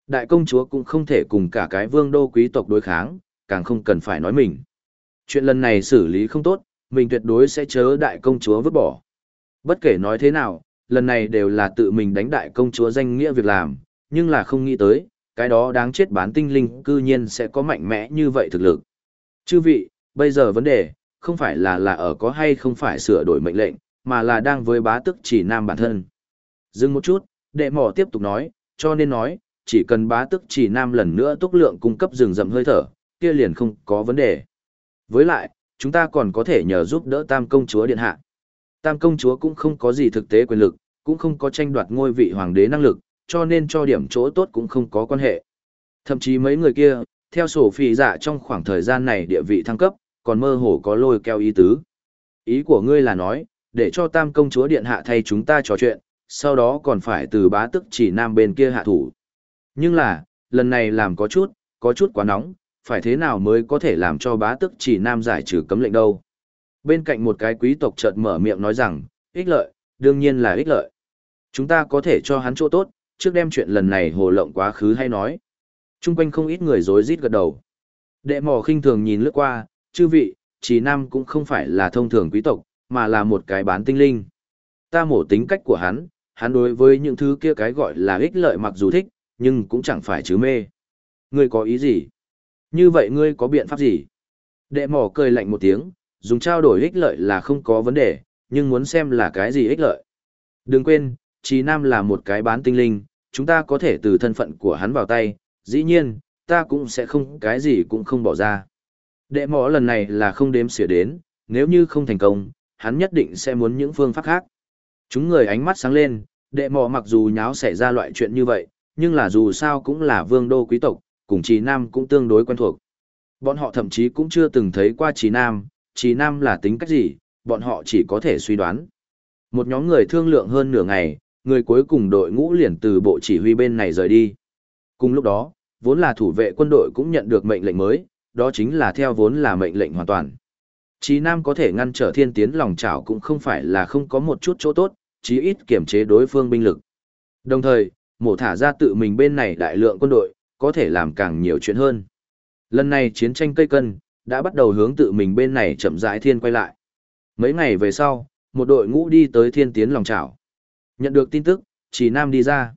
Đại công chúa cũng không thể cùng cả cái vương đô quý tộc đối kháng, càng không cần phải nói mình. Chuyện lần này xử lý không tốt, mình tuyệt đối sẽ chớ đại công chúa vứt bỏ. Bất kể nói thế nào, lần này đều là tự mình đánh đại công chúa danh nghĩa việc làm, nhưng là không nghĩ tới, cái đó đáng chết bán tinh linh cư nhiên sẽ có mạnh mẽ như vậy thực lực. Chư vị, bây giờ vấn đề, không phải là ở có hay không phải sửa đổi mệnh lệnh, mà là đang với bá tước chỉ nam bản thân. Dừng một chút, đệ mỏ tiếp tục nói, cho nên nói, chỉ cần bá tước chỉ nam lần nữa túc lượng cung cấp rừng rậm hơi thở, kia liền không có vấn đề. Với lại, chúng ta còn có thể nhờ giúp đỡ tam công chúa điện hạ. Tam công chúa cũng không có gì thực tế quyền lực, cũng không có tranh đoạt ngôi vị hoàng đế năng lực, cho nên cho điểm chỗ tốt cũng không có quan hệ. Thậm chí mấy người kia, theo sổ phỉ dạ trong khoảng thời gian này địa vị thăng cấp, còn mơ hồ có lôi kéo ý tứ. Ý của ngươi là nói, để cho tam công chúa điện hạ thay chúng ta trò chuyện, sau đó còn phải từ bá tước chỉ nam bên kia hạ thủ. Nhưng là, lần này làm có chút quá nóng, phải thế nào mới có thể làm cho bá tước chỉ nam giải trừ cấm lệnh đâu. Bên cạnh một cái quý tộc chợt mở miệng nói rằng, ích lợi, đương nhiên là ích lợi. Chúng ta có thể cho hắn chỗ tốt, trước đem chuyện lần này hồ lộng quá khứ hay nói. Trung quanh không ít người rối rít gật đầu. Đệ mò khinh thường nhìn lướt qua, chư vị, chỉ nam cũng không phải là thông thường quý tộc, mà là một cái bán tinh linh. Ta mổ tính cách của hắn đối với những thứ kia cái gọi là ích lợi mặc dù thích, nhưng cũng chẳng phải chứ mê. Ngươi có ý gì? Như vậy ngươi có biện pháp gì? Đệ mò cười lạnh một tiếng, dùng trao đổi ích lợi là không có vấn đề, nhưng muốn xem là cái gì ích lợi. Đừng quên, Trí Nam là một cái bán tinh linh, chúng ta có thể từ thân phận của hắn vào tay, dĩ nhiên, ta cũng sẽ không cái gì cũng không bỏ ra. Đệ mỏ lần này là không đếm xỉa đến, nếu như không thành công, hắn nhất định sẽ muốn những phương pháp khác. Chúng người ánh mắt sáng lên, đệ mỏ mặc dù nháo xảy ra loại chuyện như vậy, nhưng là dù sao cũng là vương đô quý tộc, cùng Trí Nam cũng tương đối quen thuộc. Bọn họ thậm chí cũng chưa từng thấy qua Trí Nam là tính cách gì, bọn họ chỉ có thể suy đoán. Một nhóm người thương lượng hơn nửa ngày, người cuối cùng đội ngũ liền từ bộ chỉ huy bên này rời đi. Cùng lúc đó, vốn là thủ vệ quân đội cũng nhận được mệnh lệnh mới, đó chính là theo vốn là mệnh lệnh hoàn toàn. Chí Nam có thể ngăn trở thiên tiến lòng chảo cũng không phải là không có một chút chỗ tốt, chí ít kiểm chế đối phương binh lực. Đồng thời, mổ thả ra tự mình bên này đại lượng quân đội, có thể làm càng nhiều chuyện hơn. Lần này chiến tranh cây cân, đã bắt đầu hướng tự mình bên này chậm rãi thiên quay lại. Mấy ngày về sau, một đội ngũ đi tới thiên tiến lòng chảo. Nhận được tin tức, Chí Nam đi ra.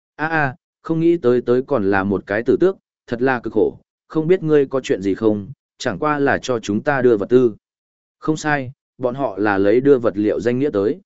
Không nghĩ tới còn là một cái tử tước, thật là cực khổ, không biết ngươi có chuyện gì không, chẳng qua là cho chúng ta đưa vật tư. Không sai, bọn họ là lấy đưa vật liệu danh nghĩa tới.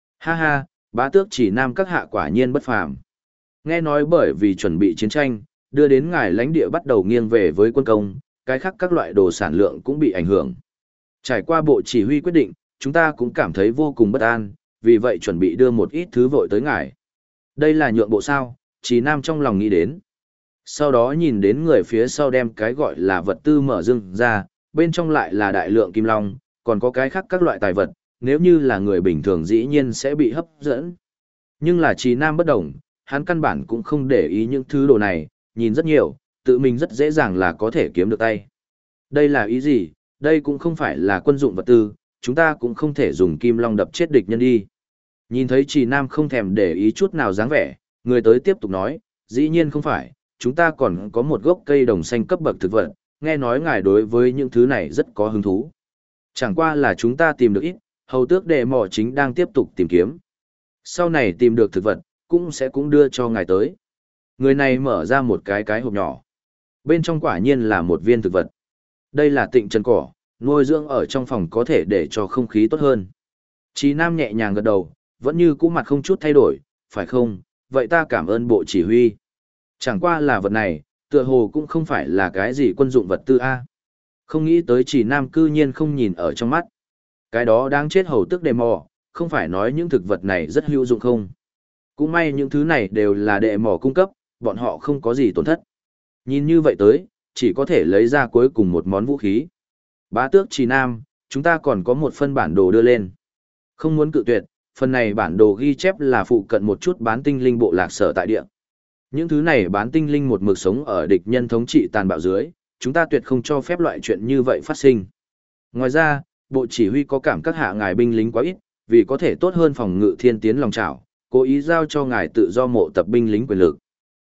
Bá tước Chỉ Nam các hạ quả nhiên bất phàm. Nghe nói bởi vì chuẩn bị chiến tranh, đưa đến ngài lãnh địa bắt đầu nghiêng về với quân công, cái khác các loại đồ sản lượng cũng bị ảnh hưởng. Trải qua bộ chỉ huy quyết định, chúng ta cũng cảm thấy vô cùng bất an, vì vậy chuẩn bị đưa một ít thứ vội tới ngài. Đây là nhượng bộ sao, Chí Nam trong lòng nghĩ đến. Sau đó nhìn đến người phía sau đem cái gọi là vật tư mở dưng ra, bên trong lại là đại lượng kim long, còn có cái khác các loại tài vật, nếu như là người bình thường dĩ nhiên sẽ bị hấp dẫn. Nhưng là Chí Nam bất đồng, hắn căn bản cũng không để ý những thứ đồ này, nhìn rất nhiều, tự mình rất dễ dàng là có thể kiếm được tay. Đây là ý gì? Đây cũng không phải là quân dụng vật tư, chúng ta cũng không thể dùng kim long đập chết địch nhân đi. Nhìn thấy Chí Nam không thèm để ý chút nào dáng vẻ, người tới tiếp tục nói, dĩ nhiên không phải, chúng ta còn có một gốc cây đồng xanh cấp bậc thực vật, nghe nói ngài đối với những thứ này rất có hứng thú. Chẳng qua là chúng ta tìm được ít, hầu tước đệ mỏ chính đang tiếp tục tìm kiếm. Sau này tìm được thực vật, cũng đưa cho ngài tới. Người này mở ra một cái hộp nhỏ. Bên trong quả nhiên là một viên thực vật. Đây là tịnh trần cỏ, nuôi dưỡng ở trong phòng có thể để cho không khí tốt hơn. Chí Nam nhẹ nhàng gật đầu, vẫn như cũ mặt không chút thay đổi, phải không, vậy ta cảm ơn bộ chỉ huy. Chẳng qua là vật này, tựa hồ cũng không phải là cái gì quân dụng vật tư A. Không nghĩ tới Chí Nam cư nhiên không nhìn ở trong mắt. Cái đó đáng chết hầu tước đệ mò, không phải nói những thực vật này rất hữu dụng không. Cũng may những thứ này đều là đệ mò cung cấp, bọn họ không có gì tổn thất. Nhìn như vậy tới, chỉ có thể lấy ra cuối cùng một món vũ khí. Bá tước Chí Nam, chúng ta còn có một phân bản đồ đưa lên. Không muốn cự tuyệt, phần này bản đồ ghi chép là phụ cận một chút bán tinh linh bộ lạc sở tại địa. Những thứ này bán tinh linh một mực sống ở địch nhân thống trị tàn bạo dưới, chúng ta tuyệt không cho phép loại chuyện như vậy phát sinh. Ngoài ra, bộ chỉ huy có cảm các hạ ngài binh lính quá ít, vì có thể tốt hơn phòng ngự thiên tiến lòng trảo, cố ý giao cho ngài tự do mộ tập binh lính quyền lực.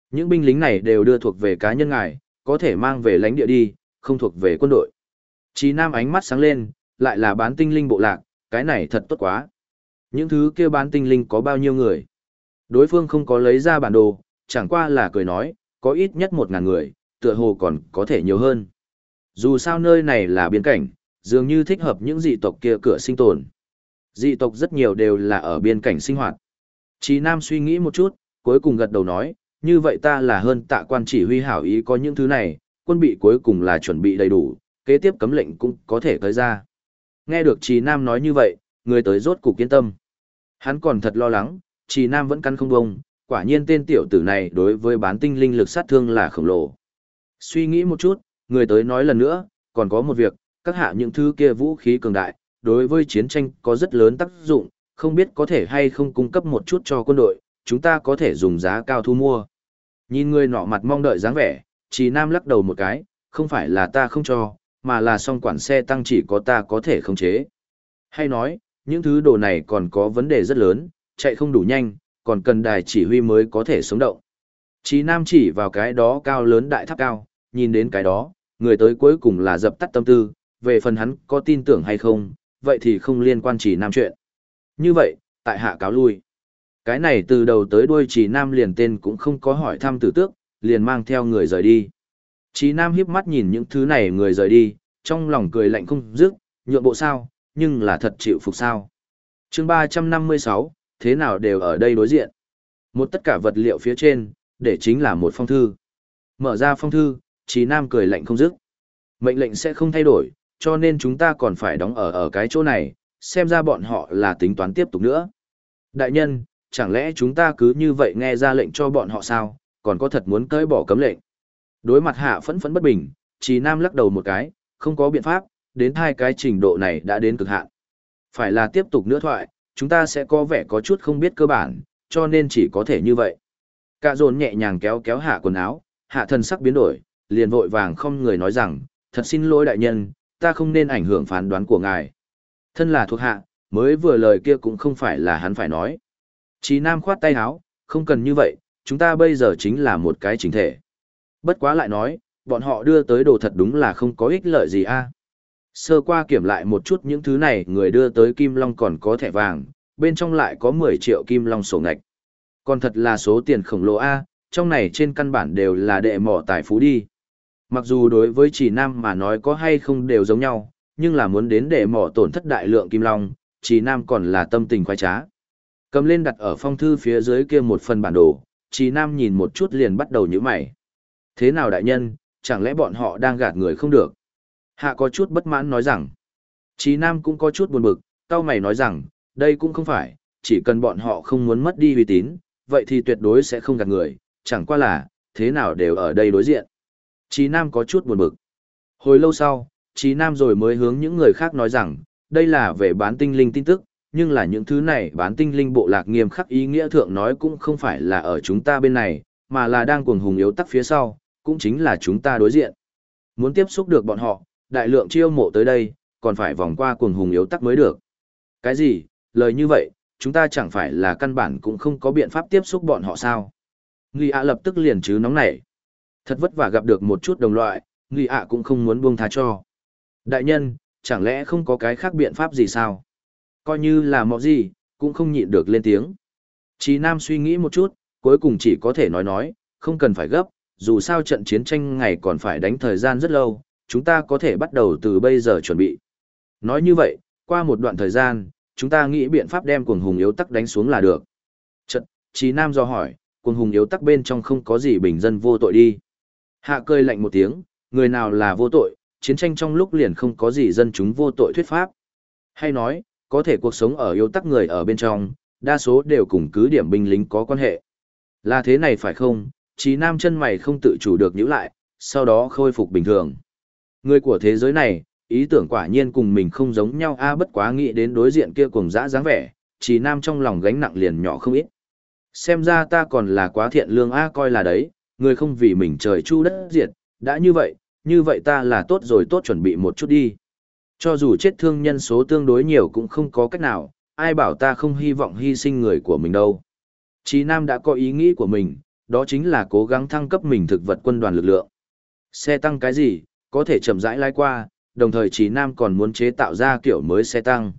Những binh lính này đều đưa thuộc về cá nhân ngài, có thể mang về lãnh địa đi, không thuộc về quân đội. Chí Nam ánh mắt sáng lên, lại là bán tinh linh bộ lạc, cái này thật tốt quá. Những thứ kia bán tinh linh có bao nhiêu người? Đối phương không có lấy ra bản đồ, chẳng qua là cười nói, có ít nhất 1.000 người, tựa hồ còn có thể nhiều hơn. Dù sao nơi này là biên cảnh, dường như thích hợp những dị tộc kia cửa sinh tồn. Dị tộc rất nhiều đều là ở biên cảnh sinh hoạt. Chí Nam suy nghĩ một chút, cuối cùng gật đầu nói, như vậy ta là hơn tạ quan chỉ huy hảo ý có những thứ này, quân bị cuối cùng là chuẩn bị đầy đủ, kế tiếp cấm lệnh cũng có thể tới ra. Nghe được Chí Nam nói như vậy, người tới rốt cục yên tâm. Hắn còn thật lo lắng, Chí Nam vẫn căn không bông, quả nhiên tên tiểu tử này đối với bán tinh linh lực sát thương là khổng lồ. Suy nghĩ một chút, người tới nói lần nữa, còn có một việc, các hạ những thứ kia vũ khí cường đại, đối với chiến tranh có rất lớn tác dụng, không biết có thể hay không cung cấp một chút cho quân đội, chúng ta có thể dùng giá cao thu mua. Nhìn người nọ mặt mong đợi dáng vẻ, Chí Nam lắc đầu một cái, không phải là ta không cho, mà là song quản xe tăng chỉ có ta có thể khống chế. Hay nói, những thứ đồ này còn có vấn đề rất lớn, chạy không đủ nhanh, còn cần đài chỉ huy mới có thể sống động. Chí Nam chỉ vào cái đó cao lớn đại tháp cao, nhìn đến cái đó, người tới cuối cùng là dập tắt tâm tư, về phần hắn có tin tưởng hay không, vậy thì không liên quan Chí Nam chuyện. Như vậy, tại hạ cáo lui. Cái này từ đầu tới đuôi Chí Nam liền tên cũng không có hỏi thăm tử tước, liền mang theo người rời đi. Chí Nam hiếp mắt nhìn những thứ này người rời đi, trong lòng cười lạnh không dứt, nhượng bộ sao, nhưng là thật chịu phục sao. Chương 356, thế nào đều ở đây đối diện. Một tất cả vật liệu phía trên, để chính là một phong thư. Mở ra phong thư, Chí Nam cười lạnh không dứt. Mệnh lệnh sẽ không thay đổi, cho nên chúng ta còn phải đóng ở cái chỗ này, xem ra bọn họ là tính toán tiếp tục nữa. Đại nhân, chẳng lẽ chúng ta cứ như vậy nghe ra lệnh cho bọn họ sao, còn có thật muốn tới bỏ cấm lệnh. Đối mặt hạ phẫn phẫn bất bình, Chí Nam lắc đầu một cái, không có biện pháp, đến hai cái trình độ này đã đến cực hạn. Phải là tiếp tục nữa thoại, chúng ta sẽ có vẻ có chút không biết cơ bản, cho nên chỉ có thể như vậy. Cả dồn nhẹ nhàng kéo kéo hạ quần áo, hạ thần sắc biến đổi, liền vội vàng không người nói rằng, thật xin lỗi đại nhân, ta không nên ảnh hưởng phán đoán của ngài. Thân là thuộc hạ, mới vừa lời kia cũng không phải là hắn phải nói. Chí Nam khoát tay áo, không cần như vậy, chúng ta bây giờ chính là một cái chính thể. Bất quá lại nói, bọn họ đưa tới đồ thật đúng là không có ích lợi gì a. Sơ qua kiểm lại một chút những thứ này, người đưa tới kim long còn có thẻ vàng, bên trong lại có 10 triệu kim long sổ ngạch. Còn thật là số tiền khổng lồ a, trong này trên căn bản đều là đệ mỏ tài phú đi. Mặc dù đối với Chí Nam mà nói có hay không đều giống nhau, nhưng là muốn đến đệ mỏ tổn thất đại lượng kim long, Chí Nam còn là tâm tình khoái trá. Cầm lên đặt ở phong thư phía dưới kia một phần bản đồ, Chí Nam nhìn một chút liền bắt đầu nhíu mày. Thế nào đại nhân, chẳng lẽ bọn họ đang gạt người không được? Hạ có chút bất mãn nói rằng. Chí Nam cũng có chút buồn bực, cau mày nói rằng, đây cũng không phải, chỉ cần bọn họ không muốn mất đi uy tín, vậy thì tuyệt đối sẽ không gạt người, chẳng qua là, thế nào đều ở đây đối diện. Chí Nam có chút buồn bực. Hồi lâu sau, Chí Nam rồi mới hướng những người khác nói rằng, đây là về bán tinh linh tin tức, nhưng là những thứ này bán tinh linh bộ lạc nghiêm khắc ý nghĩa thượng nói cũng không phải là ở chúng ta bên này, mà là đang cuồng hùng yếu tắc phía sau, cũng chính là chúng ta đối diện. Muốn tiếp xúc được bọn họ, đại lượng chiêu mộ tới đây, còn phải vòng qua cuồng hùng yếu tắc mới được. Cái gì, lời như vậy, chúng ta chẳng phải là căn bản cũng không có biện pháp tiếp xúc bọn họ sao? Nghi ạ lập tức liền chứ nóng nảy. Thật vất vả gặp được một chút đồng loại, Nghi ạ cũng không muốn buông tha cho. Đại nhân, chẳng lẽ không có cái khác biện pháp gì sao? Coi như là mọ gì, cũng không nhịn được lên tiếng. Chí Nam suy nghĩ một chút, cuối cùng chỉ có thể nói, không cần phải gấp, dù sao trận chiến tranh ngày còn phải đánh thời gian rất lâu, chúng ta có thể bắt đầu từ bây giờ chuẩn bị. Nói như vậy, qua một đoạn thời gian, chúng ta nghĩ biện pháp đem cuồng hùng yếu tắc đánh xuống là được. Chí Nam do hỏi, cuồng hùng yếu tắc bên trong không có gì bình dân vô tội đi. Hạ cười lạnh một tiếng, người nào là vô tội, chiến tranh trong lúc liền không có gì dân chúng vô tội thuyết pháp. Hay nói, có thể cuộc sống ở yếu tắc người ở bên trong, đa số đều cùng cứ điểm binh lính có quan hệ. Là thế này phải không? Chí Nam chân mày không tự chủ được nhíu lại, sau đó khôi phục bình thường. Người của thế giới này, ý tưởng quả nhiên cùng mình không giống nhau a, bất quá nghĩ đến đối diện kia cuồng dã dáng vẻ, Chí Nam trong lòng gánh nặng liền nhỏ không ít. Xem ra ta còn là quá thiện lương a, coi là đấy, người không vì mình trời chu đất diệt, đã như vậy ta là tốt rồi, tốt chuẩn bị một chút đi. Cho dù chết thương nhân số tương đối nhiều cũng không có cách nào, ai bảo ta không hy vọng hy sinh người của mình đâu. Chí Nam đã có ý nghĩ của mình, Đó chính là cố gắng thăng cấp mình thực vật quân đoàn lực lượng. Xe tăng cái gì, có thể chậm rãi lái qua, đồng thời Chí Nam còn muốn chế tạo ra kiểu mới xe tăng.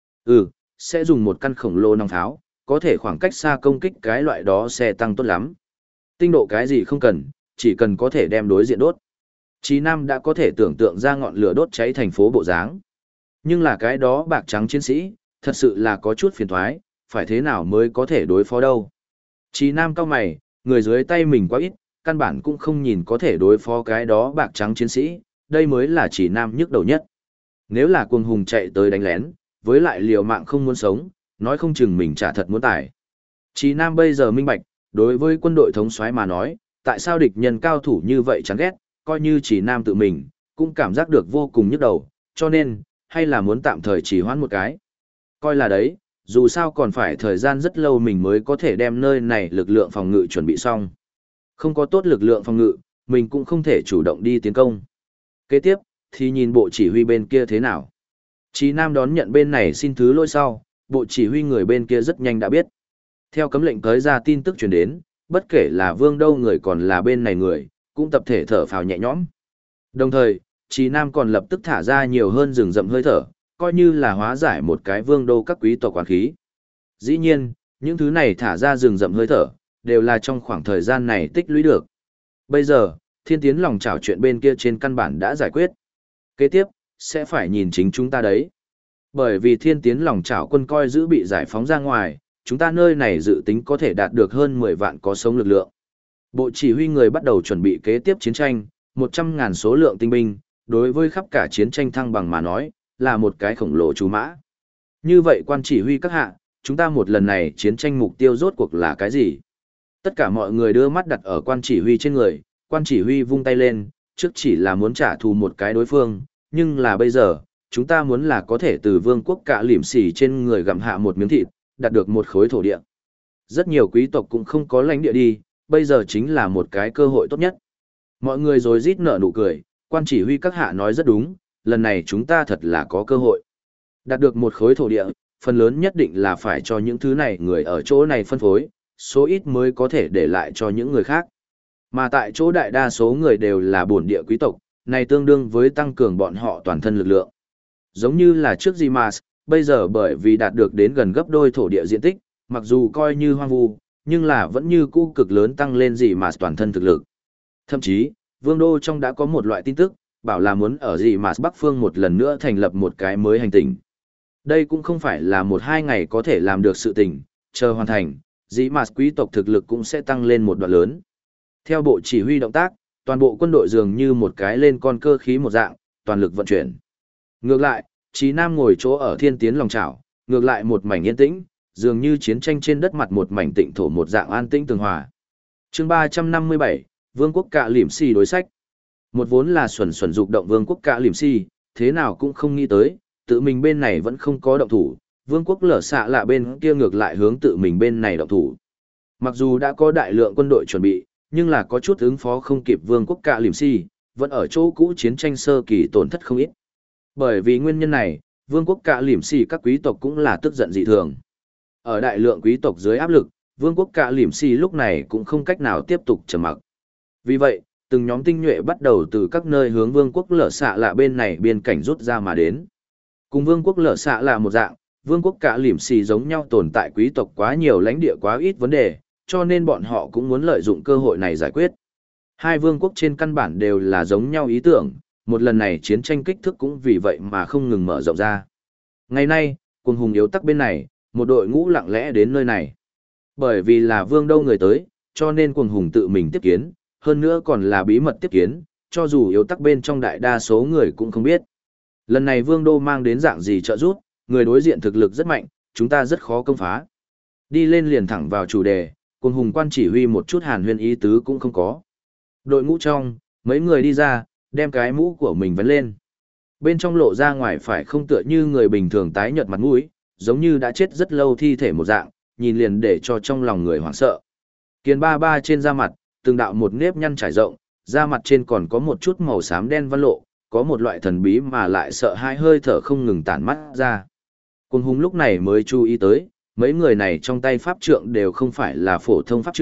Sẽ dùng một căn khổng lồ nòng pháo, có thể khoảng cách xa công kích cái loại đó xe tăng tốt lắm. Tinh độ cái gì không cần, chỉ cần có thể đem đối diện đốt. Chí Nam đã có thể tưởng tượng ra ngọn lửa đốt cháy thành phố bộ dáng. Nhưng là cái đó bạc trắng chiến sĩ, thật sự là có chút phiền toái, phải thế nào mới có thể đối phó đâu. Chí Nam cao mày, người dưới tay mình quá ít, căn bản cũng không nhìn có thể đối phó cái đó bạc trắng chiến sĩ, đây mới là Chí Nam nhức đầu nhất. Nếu là cuồng hùng chạy tới đánh lén, với lại liều mạng không muốn sống, nói không chừng mình trả thật muốn tải. Chí Nam bây giờ minh bạch, đối với quân đội thống soái mà nói, tại sao địch nhân cao thủ như vậy chán ghét, coi như Chí Nam tự mình, cũng cảm giác được vô cùng nhức đầu, cho nên, hay là muốn tạm thời trì hoãn một cái. Coi là đấy, dù sao còn phải thời gian rất lâu mình mới có thể đem nơi này lực lượng phòng ngự chuẩn bị xong. Không có tốt lực lượng phòng ngự, mình cũng không thể chủ động đi tiến công. Kế tiếp, thì nhìn bộ chỉ huy bên kia thế nào. Chí Nam đón nhận bên này xin thứ lỗi sau, bộ chỉ huy người bên kia rất nhanh đã biết. Theo cấm lệnh tới ra tin tức truyền đến, bất kể là Vương đâu người còn là bên này người, cũng tập thể thở phào nhẹ nhõm. Đồng thời, Chí Nam còn lập tức thả ra nhiều hơn rừng rậm hơi thở, coi như là hóa giải một cái Vương đô các quý tộc quán khí. Dĩ nhiên, những thứ này thả ra rừng rậm hơi thở, đều là trong khoảng thời gian này tích lũy được. Bây giờ, Thiên Tiến lòng chảo chuyện bên kia trên căn bản đã giải quyết. Kế tiếp, sẽ phải nhìn chính chúng ta đấy. Bởi vì Thiên Tiến lòng chảo quân coi giữ bị giải phóng ra ngoài, chúng ta nơi này dự tính có thể đạt được hơn 10 vạn có sống lực lượng. Bộ chỉ huy người bắt đầu chuẩn bị kế tiếp chiến tranh, 100.000 số lượng tinh binh, đối với khắp cả chiến tranh thăng bằng mà nói, là một cái khổng lồ chú mã. Như vậy quan chỉ huy các hạ, chúng ta một lần này chiến tranh mục tiêu rốt cuộc là cái gì? Tất cả mọi người đưa mắt đặt ở quan chỉ huy trên người, quan chỉ huy vung tay lên, trước chỉ là muốn trả thù một cái đối phương, nhưng là bây giờ, chúng ta muốn là có thể từ vương quốc cả lỉm xì trên người gặm hạ một miếng thịt, đạt được một khối thổ địa. Rất nhiều quý tộc cũng không có lãnh địa đi, bây giờ chính là một cái cơ hội tốt nhất. Mọi người rồi rít nở nụ cười, quan chỉ huy các hạ nói rất đúng, lần này chúng ta thật là có cơ hội. Đạt được một khối thổ địa, phần lớn nhất định là phải cho những thứ này người ở chỗ này phân phối, số ít mới có thể để lại cho những người khác. Mà tại chỗ đại đa số người đều là bổn địa quý tộc, này tương đương với tăng cường bọn họ toàn thân lực lượng. Giống như là trước Zimas, bây giờ bởi vì đạt được đến gần gấp đôi thổ địa diện tích, mặc dù coi như hoang vu, nhưng là vẫn như cũ cực lớn tăng lên Zimas toàn thân thực lực. Thậm chí, Vương đô trong đã có một loại tin tức, bảo là muốn ở Zimas Bắc phương một lần nữa thành lập một cái mới hành tinh. Đây cũng không phải là 1-2 ngày có thể làm được sự tình, chờ hoàn thành, Zimas quý tộc thực lực cũng sẽ tăng lên một đoạn lớn. Theo bộ chỉ huy động tác, toàn bộ quân đội dường như một cái lên con cơ khí một dạng, toàn lực vận chuyển. Ngược lại, Chí Nam ngồi chỗ ở Thiên Tiến lòng chảo, ngược lại một mảnh yên tĩnh, dường như chiến tranh trên đất mặt một mảnh tịnh thổ một dạng an tĩnh tường hòa. Chương 357, Vương quốc Cạ Lỉm Xì đối sách. Một vốn là xuẩn xuẩn dục động Vương quốc Cạ Lỉm Xì, thế nào cũng không nghĩ tới, tự mình bên này vẫn không có động thủ, Vương quốc Lở Xạ Lạ bên kia ngược lại hướng tự mình bên này động thủ. Mặc dù đã có đại lượng quân đội chuẩn bị, nhưng là có chút ứng phó không kịp Vương quốc Cạ Lỉm Xì, vẫn ở chỗ cũ chiến tranh sơ kỳ tổn thất không ít. Bởi vì nguyên nhân này, Vương quốc Cạ Lỉm Xì các quý tộc cũng là tức giận dị thường. Ở đại lượng quý tộc dưới áp lực, Vương quốc Cạ Lỉm Xì lúc này cũng không cách nào tiếp tục trầm mặc. Vì vậy, từng nhóm tinh nhuệ bắt đầu từ các nơi hướng Vương quốc Lở Xạ Lạ bên này biên cảnh rút ra mà đến. Cùng Vương quốc Lở Xạ Lạ một dạng, Vương quốc Cạ Lỉm Xì giống nhau tồn tại quý tộc quá nhiều, lãnh địa quá ít vấn đề, cho nên bọn họ cũng muốn lợi dụng cơ hội này giải quyết. Hai vương quốc trên căn bản đều là giống nhau ý tưởng, một lần này chiến tranh kích thước cũng vì vậy mà không ngừng mở rộng ra. Ngày nay, quân hùng yếu tắc bên này, một đội ngũ lặng lẽ đến nơi này. Bởi vì là vương đâu người tới, cho nên quân hùng tự mình tiếp kiến, hơn nữa còn là bí mật tiếp kiến, cho dù yếu tắc bên trong đại đa số người cũng không biết. Lần này vương đô mang đến dạng gì trợ giúp, người đối diện thực lực rất mạnh, chúng ta rất khó công phá. Đi lên liền thẳng vào chủ đề, quân hùng quan chỉ huy một chút hàn huyên ý tứ cũng không có. Đội ngũ trong, mấy người đi ra, đem cái mũ của mình vấn lên. Bên trong lộ ra ngoài phải không tựa như người bình thường tái nhợt mặt mũi, giống như đã chết rất lâu thi thể một dạng, nhìn liền để cho trong lòng người hoảng sợ. Kiền ba ba trên da mặt, từng đạo một nếp nhăn trải rộng, da mặt trên còn có một chút màu xám đen văn lộ, có một loại thần bí mà lại sợ hãi hơi thở không ngừng tản mắt ra. Quân hùng lúc này mới chú ý tới, mấy người này trong tay pháp trượng đều không phải là phổ thông pháp trượng,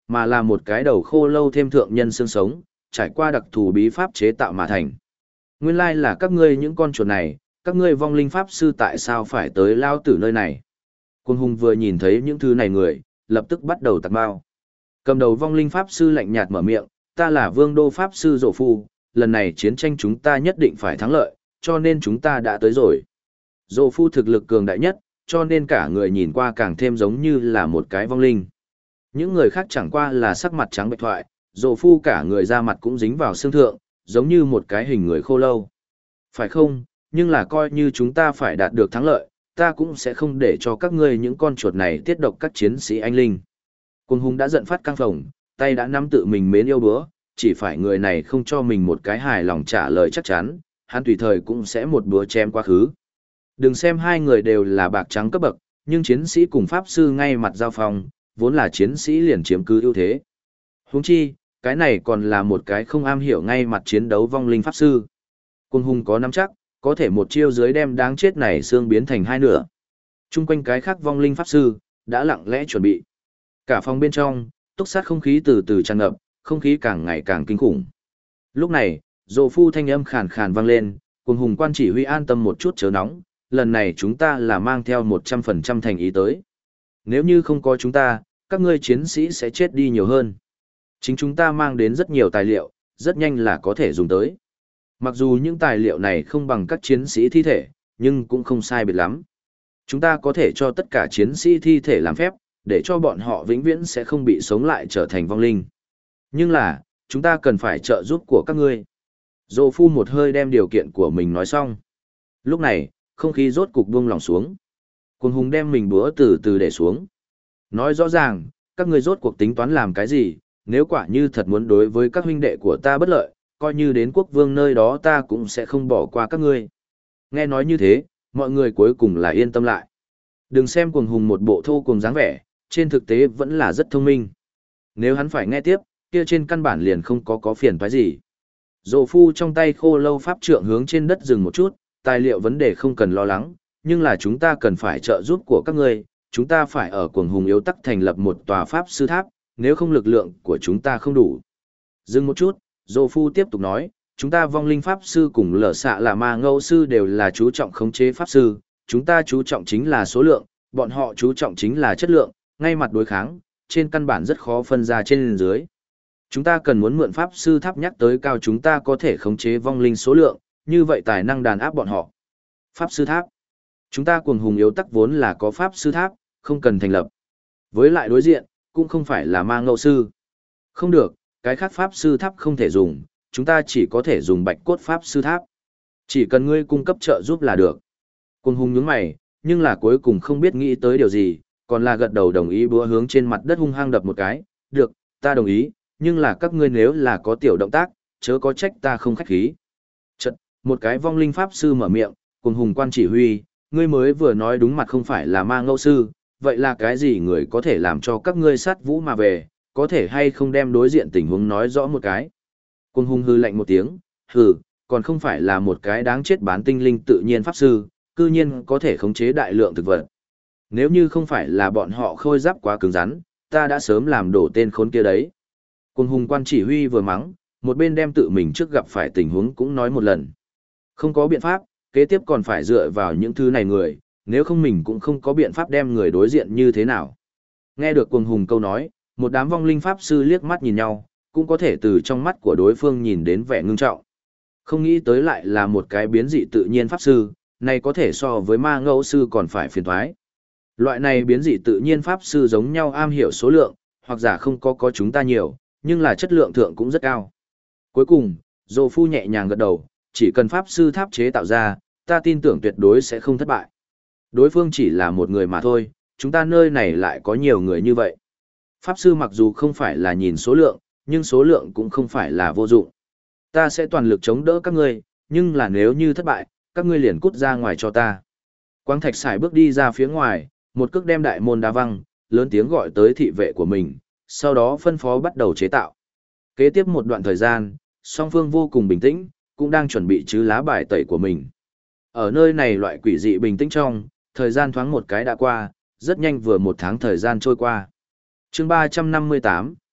mà là một cái đầu khô lâu thêm thượng nhân xương sống, trải qua đặc thù bí pháp chế tạo mà thành. Nguyên lai là các ngươi những con chuột này, các ngươi vong linh pháp sư tại sao phải tới lao tử nơi này? Cuồng hùng vừa nhìn thấy những thứ này người, lập tức bắt đầu tạt bao. Cầm đầu vong linh pháp sư lạnh nhạt mở miệng, ta là vương đô pháp sư Dỗ Phu, lần này chiến tranh chúng ta nhất định phải thắng lợi, cho nên chúng ta đã tới rồi. Dỗ Phu thực lực cường đại nhất, cho nên cả người nhìn qua càng thêm giống như là một cái vong linh. Những người khác chẳng qua là sắc mặt trắng bệch thoại, Dỗ Phu cả người da mặt cũng dính vào xương thượng, giống như một cái hình người khô lâu. Phải không, nhưng là coi như chúng ta phải đạt được thắng lợi, ta cũng sẽ không để cho các ngươi những con chuột này tiết độc các chiến sĩ anh linh. Cuồng hùng đã giận phát căng phồng, tay đã nắm tự mình mến yêu bữa, chỉ phải người này không cho mình một cái hài lòng trả lời chắc chắn, hắn tùy thời cũng sẽ một búa chém quá khứ. Đừng xem hai người đều là bạc trắng cấp bậc, nhưng chiến sĩ cùng pháp sư ngay mặt giao phong, vốn là chiến sĩ liền chiếm cứ ưu thế. Huống chi, cái này còn là một cái không am hiểu ngay mặt chiến đấu vong linh pháp sư. Cuồng hùng có nắm chắc, có thể một chiêu dưới đem đáng chết này xương biến thành hai nửa. Trung quanh cái khác vong linh pháp sư, đã lặng lẽ chuẩn bị. Cả phòng bên trong, túc sát không khí từ từ tràn ngập, không khí càng ngày càng kinh khủng. Lúc này, Dỗ Phu thanh âm khàn khàn vang lên, Cuồng hùng quan chỉ huy an tâm một chút chớ nóng, lần này chúng ta là mang theo 100% thành ý tới. Nếu như không có chúng ta, các ngươi chiến sĩ sẽ chết đi nhiều hơn. Chính chúng ta mang đến rất nhiều tài liệu, rất nhanh là có thể dùng tới. Mặc dù những tài liệu này không bằng các chiến sĩ thi thể, nhưng cũng không sai biệt lắm. Chúng ta có thể cho tất cả chiến sĩ thi thể làm phép, để cho bọn họ vĩnh viễn sẽ không bị sống lại trở thành vong linh. Nhưng là, chúng ta cần phải trợ giúp của các ngươi. Dỗ Phu một hơi đem điều kiện của mình nói xong. Lúc này, không khí rốt cục buông lỏng xuống. Cuồng hùng đem mình búa từ từ để xuống. Nói rõ ràng, các ngươi rốt cuộc tính toán làm cái gì, nếu quả như thật muốn đối với các huynh đệ của ta bất lợi, coi như đến quốc vương nơi đó ta cũng sẽ không bỏ qua các ngươi. Nghe nói như thế, mọi người cuối cùng là yên tâm lại. Đừng xem cuồng hùng một bộ thô cùng dáng vẻ, trên thực tế vẫn là rất thông minh. Nếu hắn phải nghe tiếp, kia trên căn bản liền không có phiền toái gì. Dỗ Phu trong tay khô lâu pháp trượng hướng trên đất dừng một chút, tài liệu vấn đề không cần lo lắng, nhưng là chúng ta cần phải trợ giúp của các ngươi, chúng ta phải ở cuồng hùng yếu tắc thành lập một tòa pháp sư tháp, nếu không lực lượng của chúng ta không đủ. Dừng một chút, Dỗ Phu tiếp tục nói, chúng ta vong linh pháp sư cùng lở xạ là ma ngẫu sư đều là chú trọng khống chế pháp sư, chúng ta chú trọng chính là số lượng, bọn họ chú trọng chính là chất lượng, ngay mặt đối kháng, trên căn bản rất khó phân ra trên dưới. Chúng ta cần muốn mượn pháp sư tháp nhắc tới cao chúng ta có thể khống chế vong linh số lượng, như vậy tài năng đàn áp bọn họ. Pháp sư tháp. Chúng ta cuồng hùng yếu tắc vốn là có pháp sư tháp, không cần thành lập. Với lại đối diện, cũng không phải là ma ngẫu sư. Không được, cái khác pháp sư tháp không thể dùng, chúng ta chỉ có thể dùng bạch cốt pháp sư tháp. Chỉ cần ngươi cung cấp trợ giúp là được. Cuồng hùng nhướng mày, nhưng là cuối cùng không biết nghĩ tới điều gì, còn là gật đầu đồng ý búa hướng trên mặt đất hung hăng đập một cái. Được, ta đồng ý, nhưng là các ngươi nếu là có tiểu động tác, chớ có trách ta không khách khí. Chật, một cái vong linh pháp sư mở miệng, cuồng hùng quan chỉ huy, ngươi mới vừa nói đúng mặt không phải là ma ngẫu sư, vậy là cái gì người có thể làm cho các ngươi sát vũ mà về, có thể hay không đem đối diện tình huống nói rõ một cái. Cuồng hùng hư lạnh một tiếng, hừ, còn không phải là một cái đáng chết bán tinh linh tự nhiên pháp sư, cư nhiên có thể khống chế đại lượng thực vật. Nếu như không phải là bọn họ khôi giáp quá cứng rắn, ta đã sớm làm đổ tên khốn kia đấy. Cuồng hùng quan chỉ huy vừa mắng, một bên đem tự mình trước gặp phải tình huống cũng nói một lần. Không có biện pháp, kế tiếp còn phải dựa vào những thứ này người, nếu không mình cũng không có biện pháp đem người đối diện như thế nào. Nghe được cuồng hùng câu nói, một đám vong linh pháp sư liếc mắt nhìn nhau, cũng có thể từ trong mắt của đối phương nhìn đến vẻ ngưng trọng. Không nghĩ tới lại là một cái biến dị tự nhiên pháp sư, này có thể so với ma ngẫu sư còn phải phiền toái. Loại này biến dị tự nhiên pháp sư giống nhau am hiểu số lượng, hoặc giả không có chúng ta nhiều, nhưng là chất lượng thượng cũng rất cao. Cuối cùng, Dỗ Phu nhẹ nhàng gật đầu, chỉ cần pháp sư tháp chế tạo ra, ta tin tưởng tuyệt đối sẽ không thất bại. Đối phương chỉ là một người mà thôi, chúng ta nơi này lại có nhiều người như vậy. Pháp sư mặc dù không phải là nhìn số lượng, nhưng số lượng cũng không phải là vô dụng. Ta sẽ toàn lực chống đỡ các ngươi, nhưng là nếu như thất bại, các ngươi liền cút ra ngoài cho ta. Quang Thạch xài bước đi ra phía ngoài, một cước đem đại môn đá văng, lớn tiếng gọi tới thị vệ của mình, sau đó phân phó bắt đầu chế tạo. Kế tiếp một đoạn thời gian, song phương vô cùng bình tĩnh, cũng đang chuẩn bị chứ lá bài tẩy của mình. Ở nơi này loại quỷ dị bình tĩnh trong, thời gian thoáng một cái đã qua, rất nhanh vừa một tháng thời gian trôi qua. Chương 358,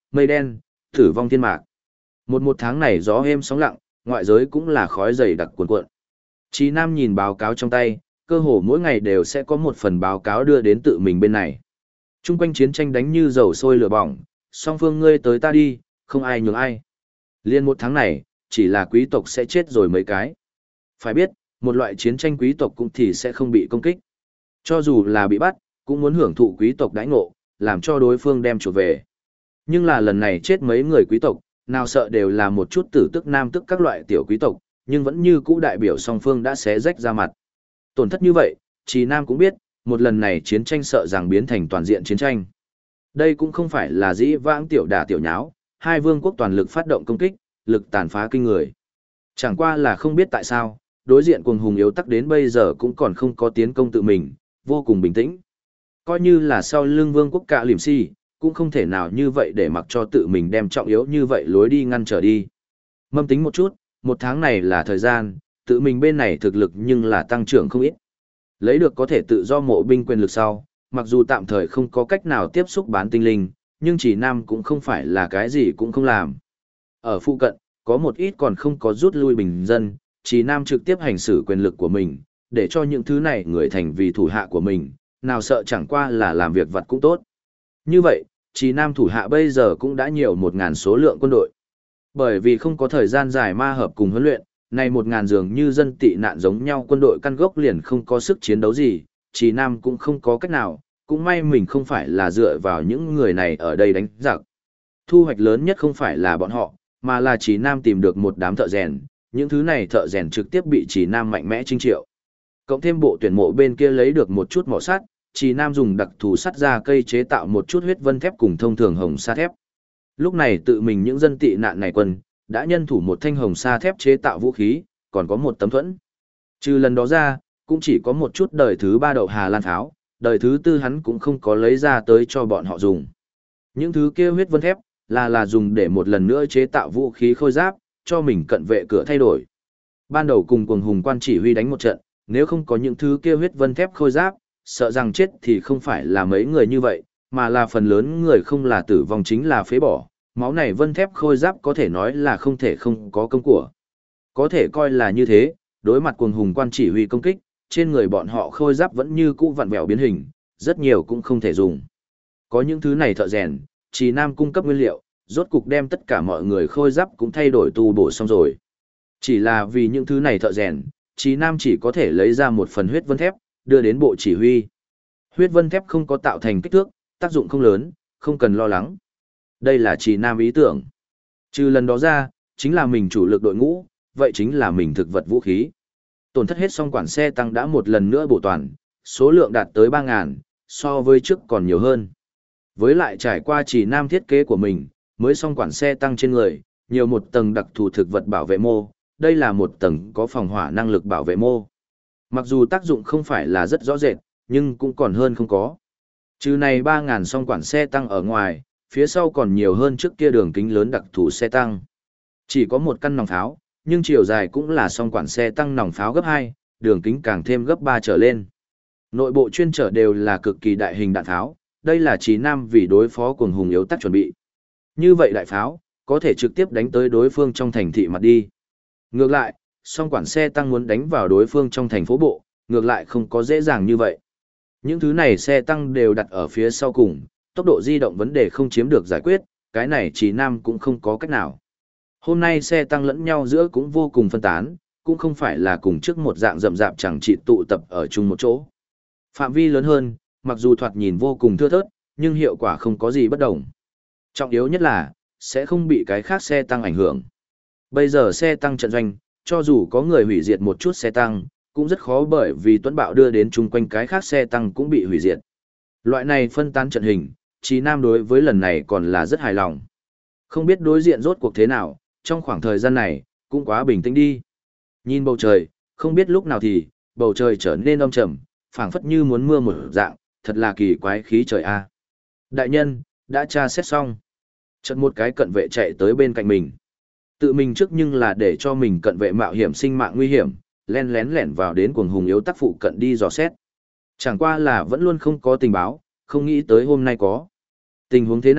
mây đen, tử vong thiên mạc. Một tháng này gió êm sóng lặng, ngoại giới cũng là khói dày đặc cuồn cuộn. Chí Nam nhìn báo cáo trong tay, cơ hồ mỗi ngày đều sẽ có một phần báo cáo đưa đến tự mình bên này. Trung quanh chiến tranh đánh như dầu sôi lửa bỏng, song phương ngươi tới ta đi, không ai nhường ai. Liên một tháng này, chỉ là quý tộc sẽ chết rồi mấy cái. Phải biết, một loại chiến tranh quý tộc cũng thì sẽ không bị công kích. Cho dù là bị bắt, cũng muốn hưởng thụ quý tộc đãi ngộ, làm cho đối phương đem chuột về. Nhưng là lần này chết mấy người quý tộc, nào sợ đều là một chút tử tức nam tức các loại tiểu quý tộc, nhưng vẫn như cũ đại biểu song phương đã xé rách ra mặt. Tổn thất như vậy, Trì Nam cũng biết, một lần này chiến tranh sợ rằng biến thành toàn diện chiến tranh. Đây cũng không phải là dĩ vãng tiểu đả tiểu nháo, hai vương quốc toàn lực phát động công kích, lực tàn phá kinh người. Chẳng qua là không biết tại sao, đối diện cuồng hùng yếu tắc đến bây giờ cũng còn không có tiến công tự mình, vô cùng bình tĩnh. Coi như là sau lưng vương quốc cả liềm si, cũng không thể nào như vậy để mặc cho tự mình đem trọng yếu như vậy lối đi ngăn trở đi. Mâm tính một chút, một tháng này là thời gian, tự mình bên này thực lực nhưng là tăng trưởng không ít. Lấy được có thể tự do mộ binh quyền lực sau, mặc dù tạm thời không có cách nào tiếp xúc bán tinh linh, nhưng chỉ Nam cũng không phải là cái gì cũng không làm. Ở phụ cận, có một ít còn không có rút lui bình dân, chỉ Nam trực tiếp hành xử quyền lực của mình, để cho những thứ này người thành vì thủ hạ của mình, nào sợ chẳng qua là làm việc vật cũng tốt. Như vậy, chỉ Nam thủ hạ bây giờ cũng đã nhiều 1.000 số lượng quân đội. Bởi vì không có thời gian dài ma hợp cùng huấn luyện, này 1.000 dường như dân tị nạn giống nhau quân đội căn gốc liền không có sức chiến đấu gì, chỉ Nam cũng không có cách nào, cũng may mình không phải là dựa vào những người này ở đây đánh giặc. Thu hoạch lớn nhất không phải là bọn họ, mà là chỉ Nam tìm được một đám thợ rèn, những thứ này thợ rèn trực tiếp bị chỉ Nam mạnh mẽ chinh triệu. Cộng thêm bộ tuyển mộ bên kia lấy được một chút mỏ sắt, chỉ Nam dùng đặc thù sắt ra cây chế tạo một chút huyết vân thép cùng thông thường hồng sa thép. Lúc này tự mình những dân tị nạn này quân, đã nhân thủ một thanh hồng sa thép chế tạo vũ khí, còn có một tấm thuẫn. Trừ lần đó ra, cũng chỉ có một chút đời thứ 3 đậu Hà Lan pháo, đời thứ 4 hắn cũng không có lấy ra tới cho bọn họ dùng. Những thứ kia huyết vân thép, là dùng để một lần nữa chế tạo vũ khí khôi giáp, cho mình cận vệ cửa thay đổi. Ban đầu cùng cuồng hùng quan chỉ huy đánh một trận, nếu không có những thứ kia huyết vân thép khôi giáp, sợ rằng chết thì không phải là mấy người như vậy, mà là phần lớn người không là tử vong chính là phế bỏ. Máu này vân thép khôi giáp có thể nói là không thể không có công của. Có thể coi là như thế, đối mặt cuồng hùng quan chỉ huy công kích, trên người bọn họ khôi giáp vẫn như cũ vặn vẹo biến hình, rất nhiều cũng không thể dùng. Có những thứ này thợ rèn, Trì Nam cung cấp nguyên liệu, rốt cục đem tất cả mọi người khôi giáp cũng thay đổi tu bổ xong rồi. Chỉ là vì những thứ này thợ rèn, Trì Nam chỉ có thể lấy ra một phần huyết vân thép, đưa đến bộ chỉ huy. Huyết vân thép không có tạo thành kích thước, tác dụng không lớn, không cần lo lắng. Đây là Trì Nam ý tưởng. Trừ lần đó ra, chính là mình chủ lực đội ngũ, vậy chính là mình thực vật vũ khí. Tổn thất hết xong quản xe tăng đã một lần nữa bổ toàn, số lượng đạt tới 3.000, so với trước còn nhiều hơn. Với lại trải qua Trì Nam thiết kế của mình, mới xong quản xe tăng trên người, nhiều một tầng đặc thù thực vật bảo vệ mô, đây là một tầng có phòng hỏa năng lực bảo vệ mô. Mặc dù tác dụng không phải là rất rõ rệt, nhưng cũng còn hơn không có. Trừ này 3.000 song quản xe tăng ở ngoài, phía sau còn nhiều hơn trước kia đường kính lớn đặc thù xe tăng. Chỉ có một căn nòng pháo, nhưng chiều dài cũng là song quản xe tăng nòng pháo gấp 2, đường kính càng thêm gấp 3 trở lên. Nội bộ chuyên trở đều là cực kỳ đại hình đạn pháo, đây là Trì Nam vì đối phó cuồng hùng yếu tác chuẩn bị. Như vậy đại pháo, có thể trực tiếp đánh tới đối phương trong thành thị mặt đi. Ngược lại, song quản xe tăng muốn đánh vào đối phương trong thành phố bộ, ngược lại không có dễ dàng như vậy. Những thứ này xe tăng đều đặt ở phía sau cùng, tốc độ di động vấn đề không chiếm được giải quyết, cái này Trì Nam cũng không có cách nào. Hôm nay xe tăng lẫn nhau giữa cũng vô cùng phân tán, cũng không phải là cùng trước một dạng rậm rạp chẳng trị tụ tập ở chung một chỗ. Phạm vi lớn hơn, mặc dù thoạt nhìn vô cùng thưa thớt, nhưng hiệu quả không có gì bất đồng. Trọng yếu nhất là, sẽ không bị cái khác xe tăng ảnh hưởng. Bây giờ xe tăng trận doanh, cho dù có người hủy diệt một chút xe tăng, cũng rất khó bởi vì tuấn bạo đưa đến chung quanh cái khác xe tăng cũng bị hủy diệt. Loại này phân tán trận hình, Trì Nam đối với lần này còn là rất hài lòng. Không biết đối diện rốt cuộc thế nào, trong khoảng thời gian này, cũng quá bình tĩnh đi. Nhìn bầu trời, không biết lúc nào thì, bầu trời trở nên âm trầm, phảng phất như muốn mưa một dạng, thật là kỳ quái khí trời a. Đại nhân, đã tra xét xong. Chợt một cái cận vệ chạy tới bên cạnh mình. Tự mình trước nhưng là để cho mình cận vệ mạo hiểm sinh mạng nguy hiểm, lén lẻn vào đến cuồng hùng yếu tác phụ cận đi dò xét. Chẳng qua là vẫn luôn không có tình báo, không nghĩ tới hôm nay có. Tình huống thế nào,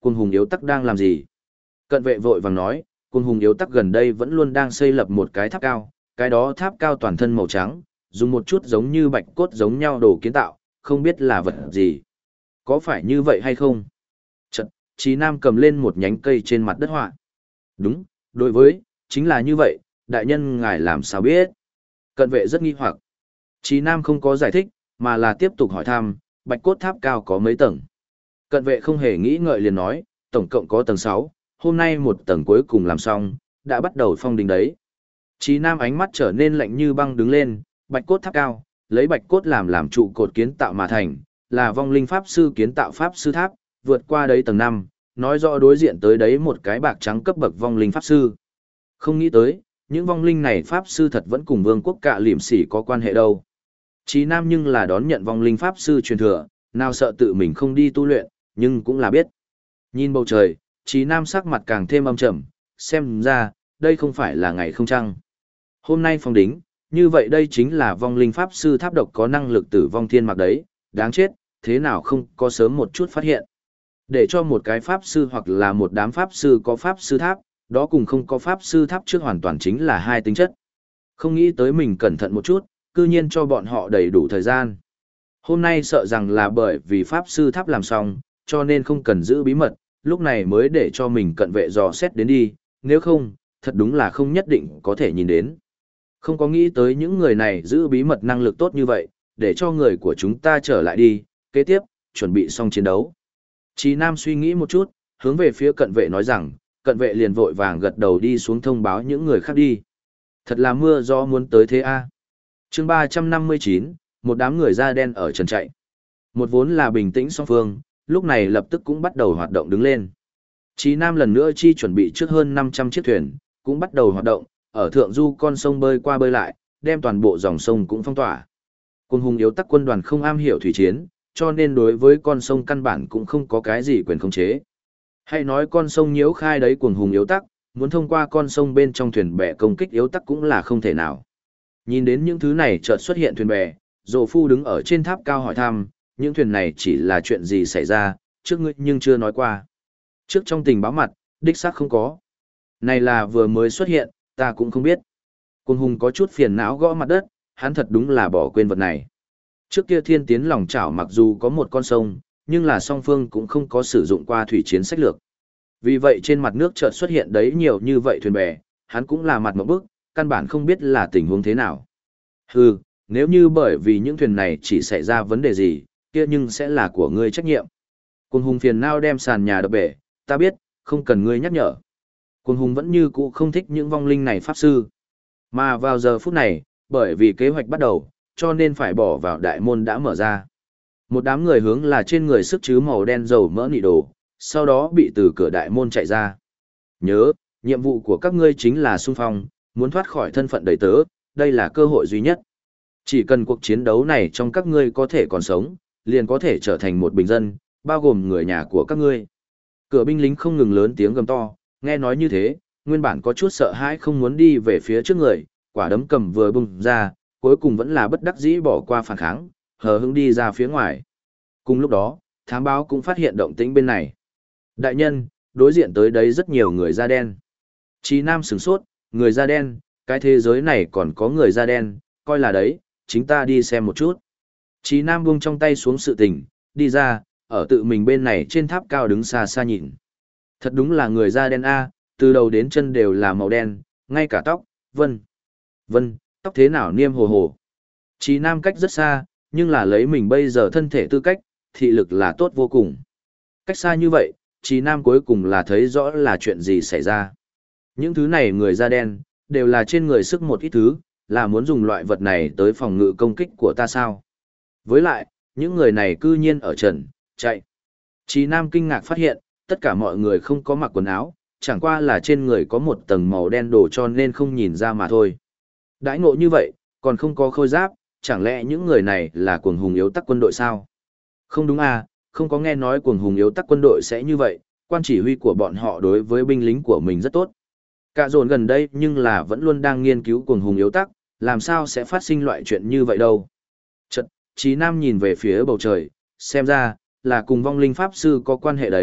Cuồng hùng yếu tắc đang làm gì? Cận vệ vội vàng nói, cuồng hùng yếu tắc gần đây vẫn luôn đang xây lập một cái tháp cao, cái đó tháp cao toàn thân màu trắng, dùng một chút giống như bạch cốt giống nhau đồ kiến tạo, không biết là vật gì. Có phải như vậy hay không? Chật, Chí Nam cầm lên một nhánh cây trên mặt đất họa. Đúng, đối với, chính là như vậy, đại nhân ngài làm sao biết? Cận vệ rất nghi hoặc. Chí Nam không có giải thích, mà là tiếp tục hỏi thăm, bạch cốt tháp cao có mấy tầng? Cận vệ không hề nghĩ ngợi liền nói, tổng cộng có tầng 6, hôm nay một tầng cuối cùng làm xong, đã bắt đầu phong đỉnh đấy. Chí Nam ánh mắt trở nên lạnh như băng đứng lên, bạch cốt tháp cao, lấy bạch cốt làm trụ cột kiến tạo mà thành, là vong linh pháp sư kiến tạo pháp sư tháp, vượt qua đấy tầng 5, nói rõ đối diện tới đấy một cái bạc trắng cấp bậc vong linh pháp sư. Không nghĩ tới, những vong linh này pháp sư thật vẫn cùng vương quốc cạ liệm sỉ có quan hệ đâu. Chí Nam nhưng là đón nhận vong linh pháp sư truyền thừa, nào sợ tự mình không đi tu luyện, nhưng cũng là biết. Nhìn bầu trời, Chí Nam sắc mặt càng thêm âm trầm, xem ra, đây không phải là ngày không trăng. Hôm nay phong đính, như vậy đây chính là vong linh pháp sư tháp độc có năng lực tử vong thiên mạc đấy, đáng chết, thế nào không có sớm một chút phát hiện. Để cho một cái pháp sư hoặc là một đám pháp sư có pháp sư tháp, đó cùng không có pháp sư tháp trước hoàn toàn chính là hai tính chất. Không nghĩ tới mình cẩn thận một chút, cư nhiên cho bọn họ đầy đủ thời gian. Hôm nay sợ rằng là bởi vì pháp sư tháp làm xong, cho nên không cần giữ bí mật, lúc này mới để cho mình cận vệ dò xét đến đi, nếu không, thật đúng là không nhất định có thể nhìn đến. Không có nghĩ tới những người này giữ bí mật năng lực tốt như vậy, để cho người của chúng ta trở lại đi, kế tiếp, chuẩn bị xong chiến đấu. Chí Nam suy nghĩ một chút, hướng về phía cận vệ nói rằng, cận vệ liền vội vàng gật đầu đi xuống thông báo những người khác đi. Thật là mưa gió muốn tới thế a. Chương 359, một đám người da đen ở trần chạy. Một vốn là bình tĩnh song phương, lúc này lập tức cũng bắt đầu hoạt động đứng lên. Chí Nam lần nữa chi chuẩn bị trước hơn 500 chiếc thuyền, cũng bắt đầu hoạt động, ở thượng du con sông bơi qua bơi lại, đem toàn bộ dòng sông cũng phong tỏa. Quân hùng yếu tắc quân đoàn không am hiểu thủy chiến, cho nên đối với con sông căn bản cũng không có cái gì quyền khống chế. Hay nói con sông nhiễu khai đấy cuồng hùng yếu tắc, muốn thông qua con sông bên trong thuyền bè công kích yếu tắc cũng là không thể nào. Nhìn đến những thứ này chợt xuất hiện thuyền bè, Dỗ Phu đứng ở trên tháp cao hỏi thăm, những thuyền này chỉ là chuyện gì xảy ra, trước ngươi nhưng chưa nói qua. Trước trong tình báo mặt, đích xác không có. Này là vừa mới xuất hiện, ta cũng không biết. Cuồng hùng có chút phiền não gõ mặt đất, hắn thật đúng là bỏ quên vật này. Trước kia thiên tiến lòng chảo mặc dù có một con sông, nhưng là song phương cũng không có sử dụng qua thủy chiến sách lược. Vì vậy trên mặt nước chợt xuất hiện đấy nhiều như vậy thuyền bè, hắn cũng là mặt một bức, căn bản không biết là tình huống thế nào. Hừ, nếu như bởi vì những thuyền này chỉ xảy ra vấn đề gì, kia nhưng sẽ là của ngươi trách nhiệm. Cuồng hùng phiền não đem sàn nhà đập bể, ta biết, không cần ngươi nhắc nhở. Cuồng hùng vẫn như cũ không thích những vong linh này pháp sư. Mà vào giờ phút này, bởi vì kế hoạch bắt đầu, cho nên phải bỏ vào đại môn đã mở ra. Một đám người hướng là trên người sức chứ màu đen dầu mỡ nị đồ, sau đó bị từ cửa đại môn chạy ra. Nhớ, nhiệm vụ của các ngươi chính là xung phong, muốn thoát khỏi thân phận đầy tớ, đây là cơ hội duy nhất. Chỉ cần cuộc chiến đấu này trong các ngươi có thể còn sống, liền có thể trở thành một bình dân, bao gồm người nhà của các ngươi. Cửa binh lính không ngừng lớn tiếng gầm to, nghe nói như thế, nguyên bản có chút sợ hãi không muốn đi về phía trước người, quả đấm cầm vừa bung ra, cuối cùng vẫn là bất đắc dĩ bỏ qua phản kháng, hờ hững đi ra phía ngoài. Cùng lúc đó, thám báo cũng phát hiện động tĩnh bên này. Đại nhân, đối diện tới đấy rất nhiều người da đen. Chí Nam sửng sốt, người da đen, cái thế giới này còn có người da đen, coi là đấy, chính ta đi xem một chút. Chí Nam buông trong tay xuống sự tình, đi ra, ở tự mình bên này trên tháp cao đứng xa xa nhìn. Thật đúng là người da đen a, từ đầu đến chân đều là màu đen, ngay cả tóc, vân, tóc thế nào niêm hồ hồ. Chí Nam cách rất xa, nhưng là lấy mình bây giờ thân thể tư cách, thị lực là tốt vô cùng. Cách xa như vậy, Chí Nam cuối cùng là thấy rõ là chuyện gì xảy ra. Những thứ này người da đen, đều là trên người sức một ít thứ, là muốn dùng loại vật này tới phòng ngự công kích của ta sao. Với lại, những người này cư nhiên ở trần, chạy. Chí Nam kinh ngạc phát hiện, tất cả mọi người không có mặc quần áo, chẳng qua là trên người có một tầng màu đen đổ cho nên không nhìn ra mà thôi. Đãi ngộ như vậy, còn không có khôi giáp, chẳng lẽ những người này là cuồng hùng yếu tắc quân đội sao? Không đúng à, không có nghe nói cuồng hùng yếu tắc quân đội sẽ như vậy, quan chỉ huy của bọn họ đối với binh lính của mình rất tốt. Cả dồn gần đây nhưng là vẫn luôn đang nghiên cứu cuồng hùng yếu tắc, làm sao sẽ phát sinh loại chuyện như vậy đâu. Chật, Chí Nam nhìn về phía bầu trời, xem ra, là cùng vong linh pháp sư có quan hệ đấy,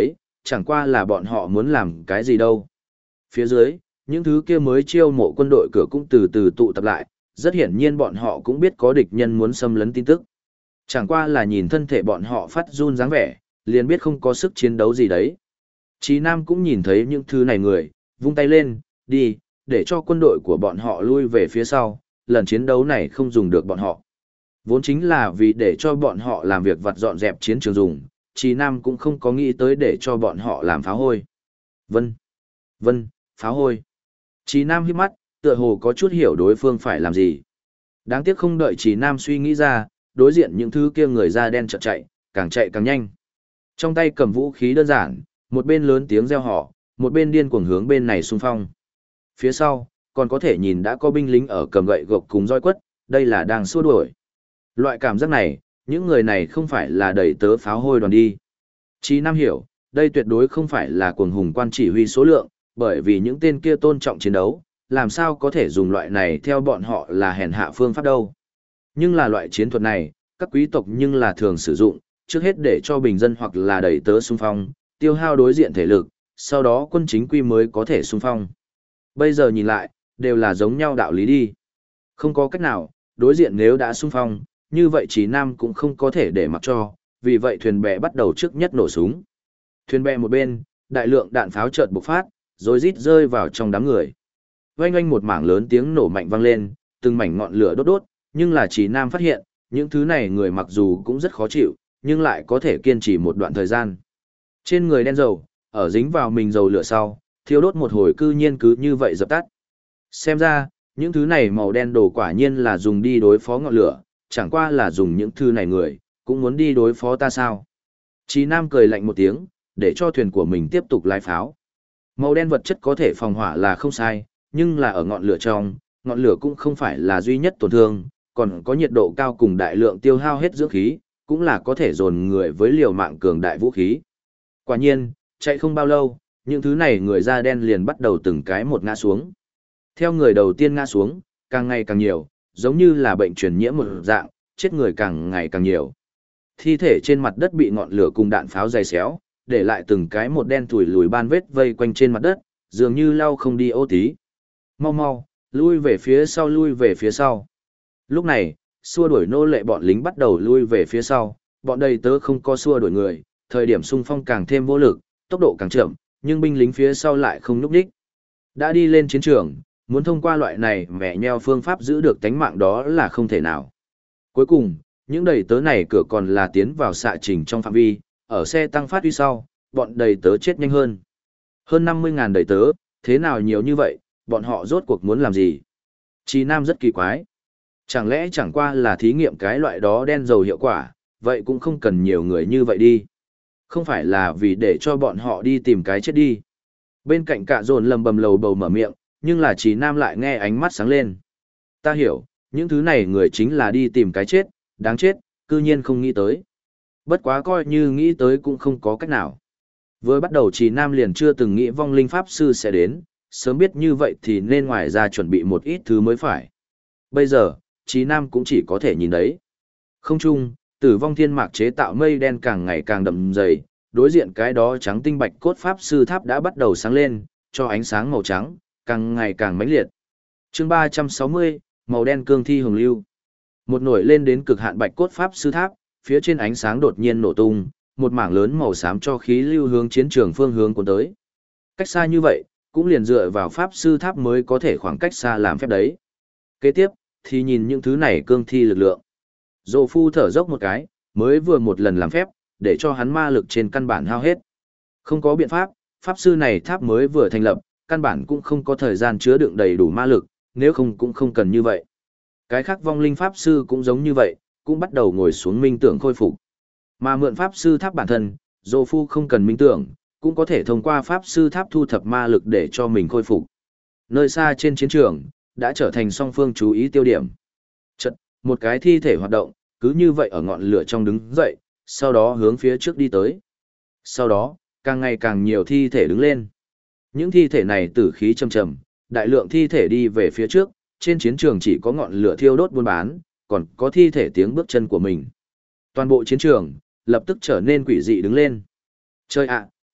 chẳng qua là bọn họ muốn làm cái gì đâu. Phía dưới, những thứ kia mới chiêu mộ quân đội cửa cũng từ từ tụ tập lại, rất hiển nhiên bọn họ cũng biết có địch nhân muốn xâm lấn tin tức. Chẳng qua là nhìn thân thể bọn họ phát run dáng vẻ, liền biết không có sức chiến đấu gì đấy. Chí Nam cũng nhìn thấy những thứ này người, vung tay lên, đi, để cho quân đội của bọn họ lui về phía sau, lần chiến đấu này không dùng được bọn họ. Vốn chính là vì để cho bọn họ làm việc vặt dọn dẹp chiến trường dùng, Chí Nam cũng không có nghĩ tới để cho bọn họ làm pháo hôi. Vân, vân, pháo hôi. Chí Nam hít mắt, tựa hồ có chút hiểu đối phương phải làm gì. Đáng tiếc không đợi Chí Nam suy nghĩ ra, đối diện những thứ kia người da đen chạy càng nhanh. Trong tay cầm vũ khí đơn giản, một bên lớn tiếng reo hò, một bên điên cuồng hướng bên này xung phong. Phía sau, còn có thể nhìn đã có binh lính ở cầm gậy gộc cùng roi quất, đây là đang xua đuổi. Loại cảm giác này, những người này không phải là đầy tớ pháo hôi đoàn đi. Chí Nam hiểu, đây tuyệt đối không phải là cuồng hùng quan chỉ huy số lượng, bởi vì những tên kia tôn trọng chiến đấu, làm sao có thể dùng loại này theo bọn họ là hèn hạ phương pháp đâu. Nhưng là loại chiến thuật này, các quý tộc nhưng là thường sử dụng, trước hết để cho bình dân hoặc là đầy tớ xung phong, tiêu hao đối diện thể lực, sau đó quân chính quy mới có thể xung phong. Bây giờ nhìn lại, đều là giống nhau đạo lý đi. Không có cách nào, đối diện nếu đã xung phong, như vậy Chí Nam cũng không có thể để mặc cho, vì vậy thuyền bè bắt đầu trước nhất nổ súng. Thuyền bè một bên, đại lượng đạn pháo chợt bộc phát, rồi rít rơi vào trong đám người. Oanh oanh một mảng lớn tiếng nổ mạnh vang lên, từng mảnh ngọn lửa đốt đốt, nhưng là Chí Nam phát hiện, những thứ này người mặc dù cũng rất khó chịu, nhưng lại có thể kiên trì một đoạn thời gian. Trên người đen dầu, ở dính vào mình dầu lửa sau, thiêu đốt một hồi cư nhiên cứ như vậy dập tắt. Xem ra, những thứ này màu đen đồ quả nhiên là dùng đi đối phó ngọn lửa, chẳng qua là dùng những thứ này người, cũng muốn đi đối phó ta sao. Chí Nam cười lạnh một tiếng, để cho thuyền của mình tiếp tục lái pháo. Màu đen vật chất có thể phòng hỏa là không sai, nhưng là ở ngọn lửa trong, ngọn lửa cũng không phải là duy nhất tổn thương, còn có nhiệt độ cao cùng đại lượng tiêu hao hết dưỡng khí, cũng là có thể dồn người với liều mạng cường đại vũ khí. Quả nhiên, chạy không bao lâu, những thứ này người da đen liền bắt đầu từng cái một ngã xuống. Theo người đầu tiên ngã xuống, càng ngày càng nhiều, giống như là bệnh truyền nhiễm một dạng, chết người càng ngày càng nhiều. Thi thể trên mặt đất bị ngọn lửa cùng đạn pháo dày xéo, để lại từng cái một đen thủi lùi ban vết vây quanh trên mặt đất, dường như lau không đi ô tí. Mau mau, lui về phía sau lui về phía sau. Lúc này, xua đuổi nô lệ bọn lính bắt đầu lui về phía sau, bọn đầy tớ không có xua đuổi người, thời điểm xung phong càng thêm vô lực, tốc độ càng chậm, nhưng binh lính phía sau lại không nhúc nhích. Đã đi lên chiến trường, muốn thông qua loại này mẹ nheo phương pháp giữ được tánh mạng đó là không thể nào. Cuối cùng, những đầy tớ này cửa còn là tiến vào xạ trình trong phạm vi, ở xe tăng phát huy sau, bọn đầy tớ chết nhanh hơn. Hơn 50.000 đầy tớ, thế nào nhiều như vậy, bọn họ rốt cuộc muốn làm gì? Chí Nam rất kỳ quái. Chẳng lẽ chẳng qua là thí nghiệm cái loại đó đen dầu hiệu quả, vậy cũng không cần nhiều người như vậy đi. Không phải là vì để cho bọn họ đi tìm cái chết đi. Bên cạnh Cả Dồn lầm bầm lầu bầu mở miệng, nhưng là Chí Nam lại nghe ánh mắt sáng lên. Ta hiểu, những thứ này người chính là đi tìm cái chết, đáng chết, cư nhiên không nghĩ tới. Bất quá coi như nghĩ tới cũng không có cách nào. Với bắt đầu Chí Nam liền chưa từng nghĩ vong linh pháp sư sẽ đến, sớm biết như vậy thì nên ngoài ra chuẩn bị một ít thứ mới phải. Bây giờ, Chí Nam cũng chỉ có thể nhìn đấy. Không chung, tử vong thiên mạc chế tạo mây đen càng ngày càng đậm dày, đối diện cái đó trắng tinh bạch cốt pháp sư tháp đã bắt đầu sáng lên, cho ánh sáng màu trắng, càng ngày càng mãnh liệt. Chương 360, màu đen cương thi hồng lưu. Một nổi lên đến cực hạn bạch cốt pháp sư tháp, phía trên ánh sáng đột nhiên nổ tung, một mảng lớn màu xám cho khí lưu hướng chiến trường phương hướng cuốn tới. Cách xa như vậy, cũng liền dựa vào pháp sư tháp mới có thể khoảng cách xa làm phép đấy. Kế tiếp, thì nhìn những thứ này cương thi lực lượng. Dô phu thở dốc một cái, mới vừa một lần làm phép, để cho hắn ma lực trên căn bản hao hết. Không có biện pháp, pháp sư này tháp mới vừa thành lập, căn bản cũng không có thời gian chứa đựng đầy đủ ma lực, nếu không cũng không cần như vậy. Cái khác vong linh pháp sư cũng giống như vậy, cũng bắt đầu ngồi xuống minh tưởng khôi phục. Mà mượn pháp sư tháp bản thân, Dô phu không cần minh tưởng, cũng có thể thông qua pháp sư tháp thu thập ma lực để cho mình khôi phục. Nơi xa trên chiến trường, đã trở thành song phương chú ý tiêu điểm. Chật, một cái thi thể hoạt động, cứ như vậy ở ngọn lửa trong đứng dậy, sau đó hướng phía trước đi tới. Sau đó, càng ngày càng nhiều thi thể đứng lên. Những thi thể này tử khí trầm trầm, đại lượng thi thể đi về phía trước, trên chiến trường chỉ có ngọn lửa thiêu đốt buôn bán, còn có thi thể tiếng bước chân của mình. Toàn bộ chiến trường, lập tức trở nên quỷ dị đứng lên. Chơi ạ,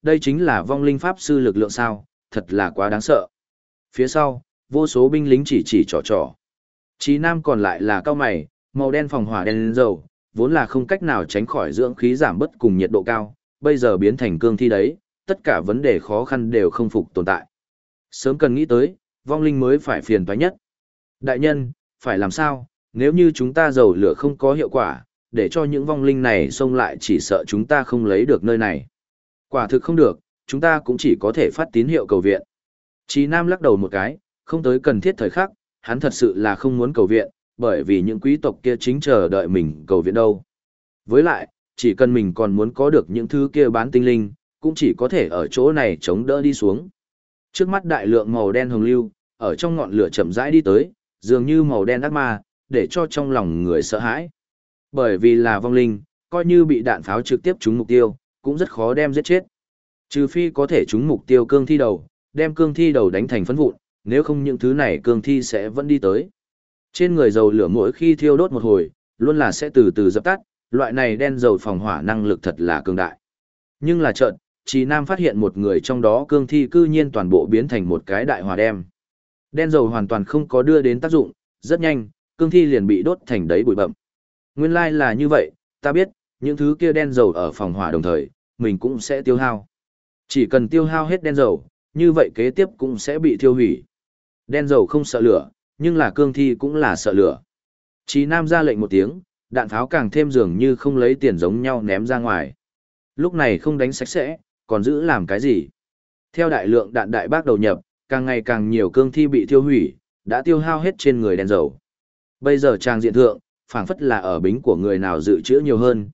đây chính là vong linh pháp sư lực lượng sao, thật là quá đáng sợ. Phía sau, vô số binh lính chỉ chỉ trò trò. Chí Nam còn lại là cao mày, màu đen phòng hỏa đen dầu, vốn là không cách nào tránh khỏi dưỡng khí giảm bất cùng nhiệt độ cao, bây giờ biến thành cương thi đấy, tất cả vấn đề khó khăn đều không phục tồn tại. Sớm cần nghĩ tới, vong linh mới phải phiền toái nhất. Đại nhân, phải làm sao, nếu như chúng ta dầu lửa không có hiệu quả, để cho những vong linh này xông lại chỉ sợ chúng ta không lấy được nơi này. Quả thực không được, chúng ta cũng chỉ có thể phát tín hiệu cầu viện. Chí Nam lắc đầu một cái, không tới cần thiết thời khắc, hắn thật sự là không muốn cầu viện, bởi vì những quý tộc kia chính chờ đợi mình cầu viện đâu. Với lại, chỉ cần mình còn muốn có được những thứ kia bán tinh linh, cũng chỉ có thể ở chỗ này chống đỡ đi xuống. Trước mắt đại lượng màu đen hồng lưu, ở trong ngọn lửa chậm rãi đi tới, dường như màu đen ác ma, để cho trong lòng người sợ hãi. Bởi vì là vong linh, coi như bị đạn pháo trực tiếp trúng mục tiêu, cũng rất khó đem giết chết. Trừ phi có thể trúng mục tiêu cương thi đầu, đem cương thi đầu đánh thành phấn vụn, nếu không những thứ này cương thi sẽ vẫn đi tới. Trên người dầu lửa mỗi khi thiêu đốt một hồi, luôn là sẽ từ từ dập tắt, loại này đen dầu phòng hỏa năng lực thật là cường đại. Nhưng là chợt, Chí Nam phát hiện một người trong đó cương thi cư nhiên toàn bộ biến thành một cái đại hỏa đem. Đen dầu hoàn toàn không có đưa đến tác dụng, rất nhanh, cương thi liền bị đốt thành đấy bụi bậm. Nguyên lai là như vậy, ta biết, những thứ kia đen dầu ở phòng hỏa đồng thời, mình cũng sẽ tiêu hao. Chỉ cần tiêu hao hết đen dầu, như vậy kế tiếp cũng sẽ bị thiêu hủy. Đen dầu không sợ lửa, nhưng là cương thi cũng là sợ lửa. Chí Nam ra lệnh một tiếng, đạn pháo càng thêm dường như không lấy tiền giống nhau ném ra ngoài. Lúc này không đánh sạch sẽ, còn giữ làm cái gì? Theo đại lượng đạn đại bác đầu nhập, càng ngày càng nhiều cương thi bị thiêu hủy, đã tiêu hao hết trên người đen dầu. Bây giờ trang diện thượng, phảng phất là ở bính của người nào dự trữ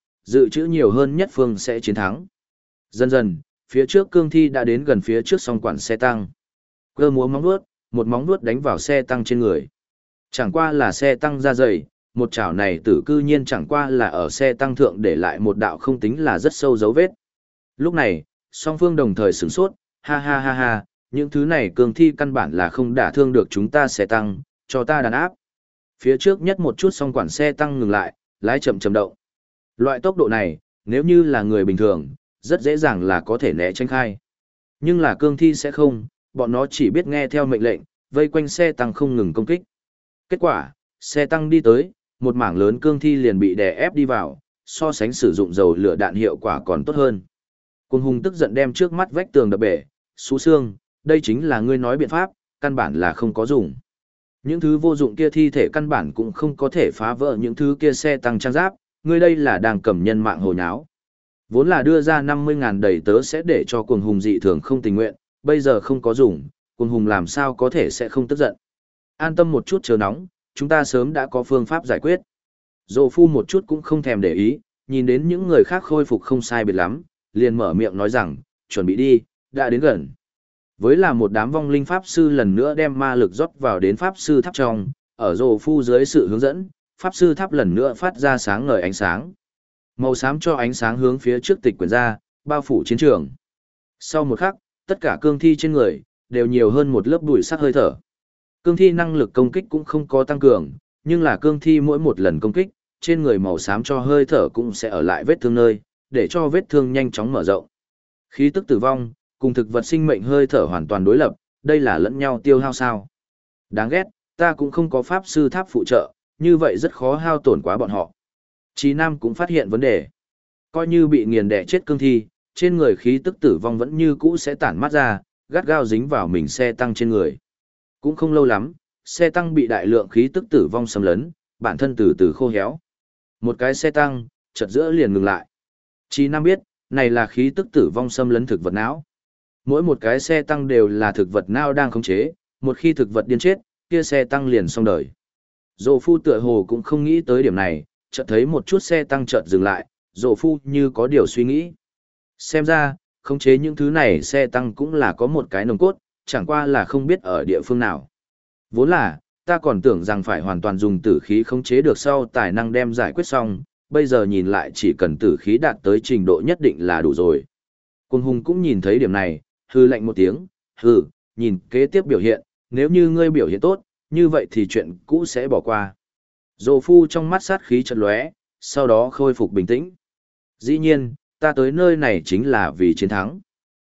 nhiều hơn nhất phương sẽ chiến thắng. Dần dần, phía trước cương thi đã đến gần phía trước song quản xe tăng. Cơ múa móng vuốt, một móng vuốt đánh vào xe tăng trên người. Chẳng qua là xe tăng da dày, một chảo này tử cư nhiên chẳng qua là ở xe tăng thượng để lại một đạo không tính là rất sâu dấu vết. Lúc này, song phương đồng thời sửng sốt, ha ha ha ha, những thứ này cương thi căn bản là không đả thương được chúng ta xe tăng, cho ta đàn áp. Phía trước nhất một chút song quản xe tăng ngừng lại, lái chậm chậm động. Loại tốc độ này, nếu như là người bình thường, rất dễ dàng là có thể né tránh khai. Nhưng là cương thi sẽ không, bọn nó chỉ biết nghe theo mệnh lệnh, vây quanh xe tăng không ngừng công kích. Kết quả, xe tăng đi tới, một mảng lớn cương thi liền bị đè ép đi vào, so sánh sử dụng dầu lửa đạn hiệu quả còn tốt hơn. Quân hùng tức giận đem trước mắt vách tường đập bể, xú xương, đây chính là ngươi nói biện pháp, căn bản là không có dùng. Những thứ vô dụng kia thi thể căn bản cũng không có thể phá vỡ những thứ kia xe tăng trang giáp, ngươi đây là đang cầm nhân mạng hồ nháo. Vốn là đưa ra 50.000 đầy tớ sẽ để cho cuồng hùng dị thường không tình nguyện, bây giờ không có dùng, cuồng hùng làm sao có thể sẽ không tức giận. An tâm một chút chờ nóng, chúng ta sớm đã có phương pháp giải quyết. Dô phu một chút cũng không thèm để ý, nhìn đến những người khác khôi phục không sai biệt lắm, liền mở miệng nói rằng, chuẩn bị đi, đã đến gần. Với là một đám vong linh pháp sư lần nữa đem ma lực rót vào đến pháp sư tháp trong, ở Dô phu dưới sự hướng dẫn, pháp sư tháp lần nữa phát ra sáng ngời ánh sáng. Màu xám cho ánh sáng hướng phía trước tịch quyển ra, bao phủ chiến trường. Sau một khắc, tất cả cương thi trên người, đều nhiều hơn một lớp bụi sắc hơi thở. Cương thi năng lực công kích cũng không có tăng cường, nhưng là cương thi mỗi một lần công kích, trên người màu xám cho hơi thở cũng sẽ ở lại vết thương nơi, để cho vết thương nhanh chóng mở rộng. Khí tức tử vong, cùng thực vật sinh mệnh hơi thở hoàn toàn đối lập, đây là lẫn nhau tiêu hao sao. Đáng ghét, ta cũng không có pháp sư tháp phụ trợ, như vậy rất khó hao tổn quá bọn họ. Chí Nam cũng phát hiện vấn đề. Coi như bị nghiền đẻ chết cương thi, trên người khí tức tử vong vẫn như cũ sẽ tản mát ra, gắt gao dính vào mình xe tăng trên người. Cũng không lâu lắm, xe tăng bị đại lượng khí tức tử vong xâm lấn, bản thân từ từ khô héo. Một cái xe tăng, chợt giữa liền ngừng lại. Chí Nam biết, này là khí tức tử vong xâm lấn thực vật não. Mỗi một cái xe tăng đều là thực vật não đang khống chế, một khi thực vật điên chết, kia xe tăng liền xong đời. Dô phu tựa hồ cũng không nghĩ tới điểm này, chợt thấy một chút xe tăng chợt dừng lại, Dô phu như có điều suy nghĩ. Xem ra, khống chế những thứ này xe tăng cũng là có một cái nồng cốt, chẳng qua là không biết ở địa phương nào. Vốn là, ta còn tưởng rằng phải hoàn toàn dùng tử khí khống chế được sau tài năng đem giải quyết xong, bây giờ nhìn lại chỉ cần tử khí đạt tới trình độ nhất định là đủ rồi. Quân hùng cũng nhìn thấy điểm này, hư lạnh một tiếng, hừ, nhìn kế tiếp biểu hiện, nếu như ngươi biểu hiện tốt, như vậy thì chuyện cũ sẽ bỏ qua. Dô phu trong mắt sát khí chợt lóe, sau đó khôi phục bình tĩnh. Dĩ nhiên, ta tới nơi này chính là vì chiến thắng.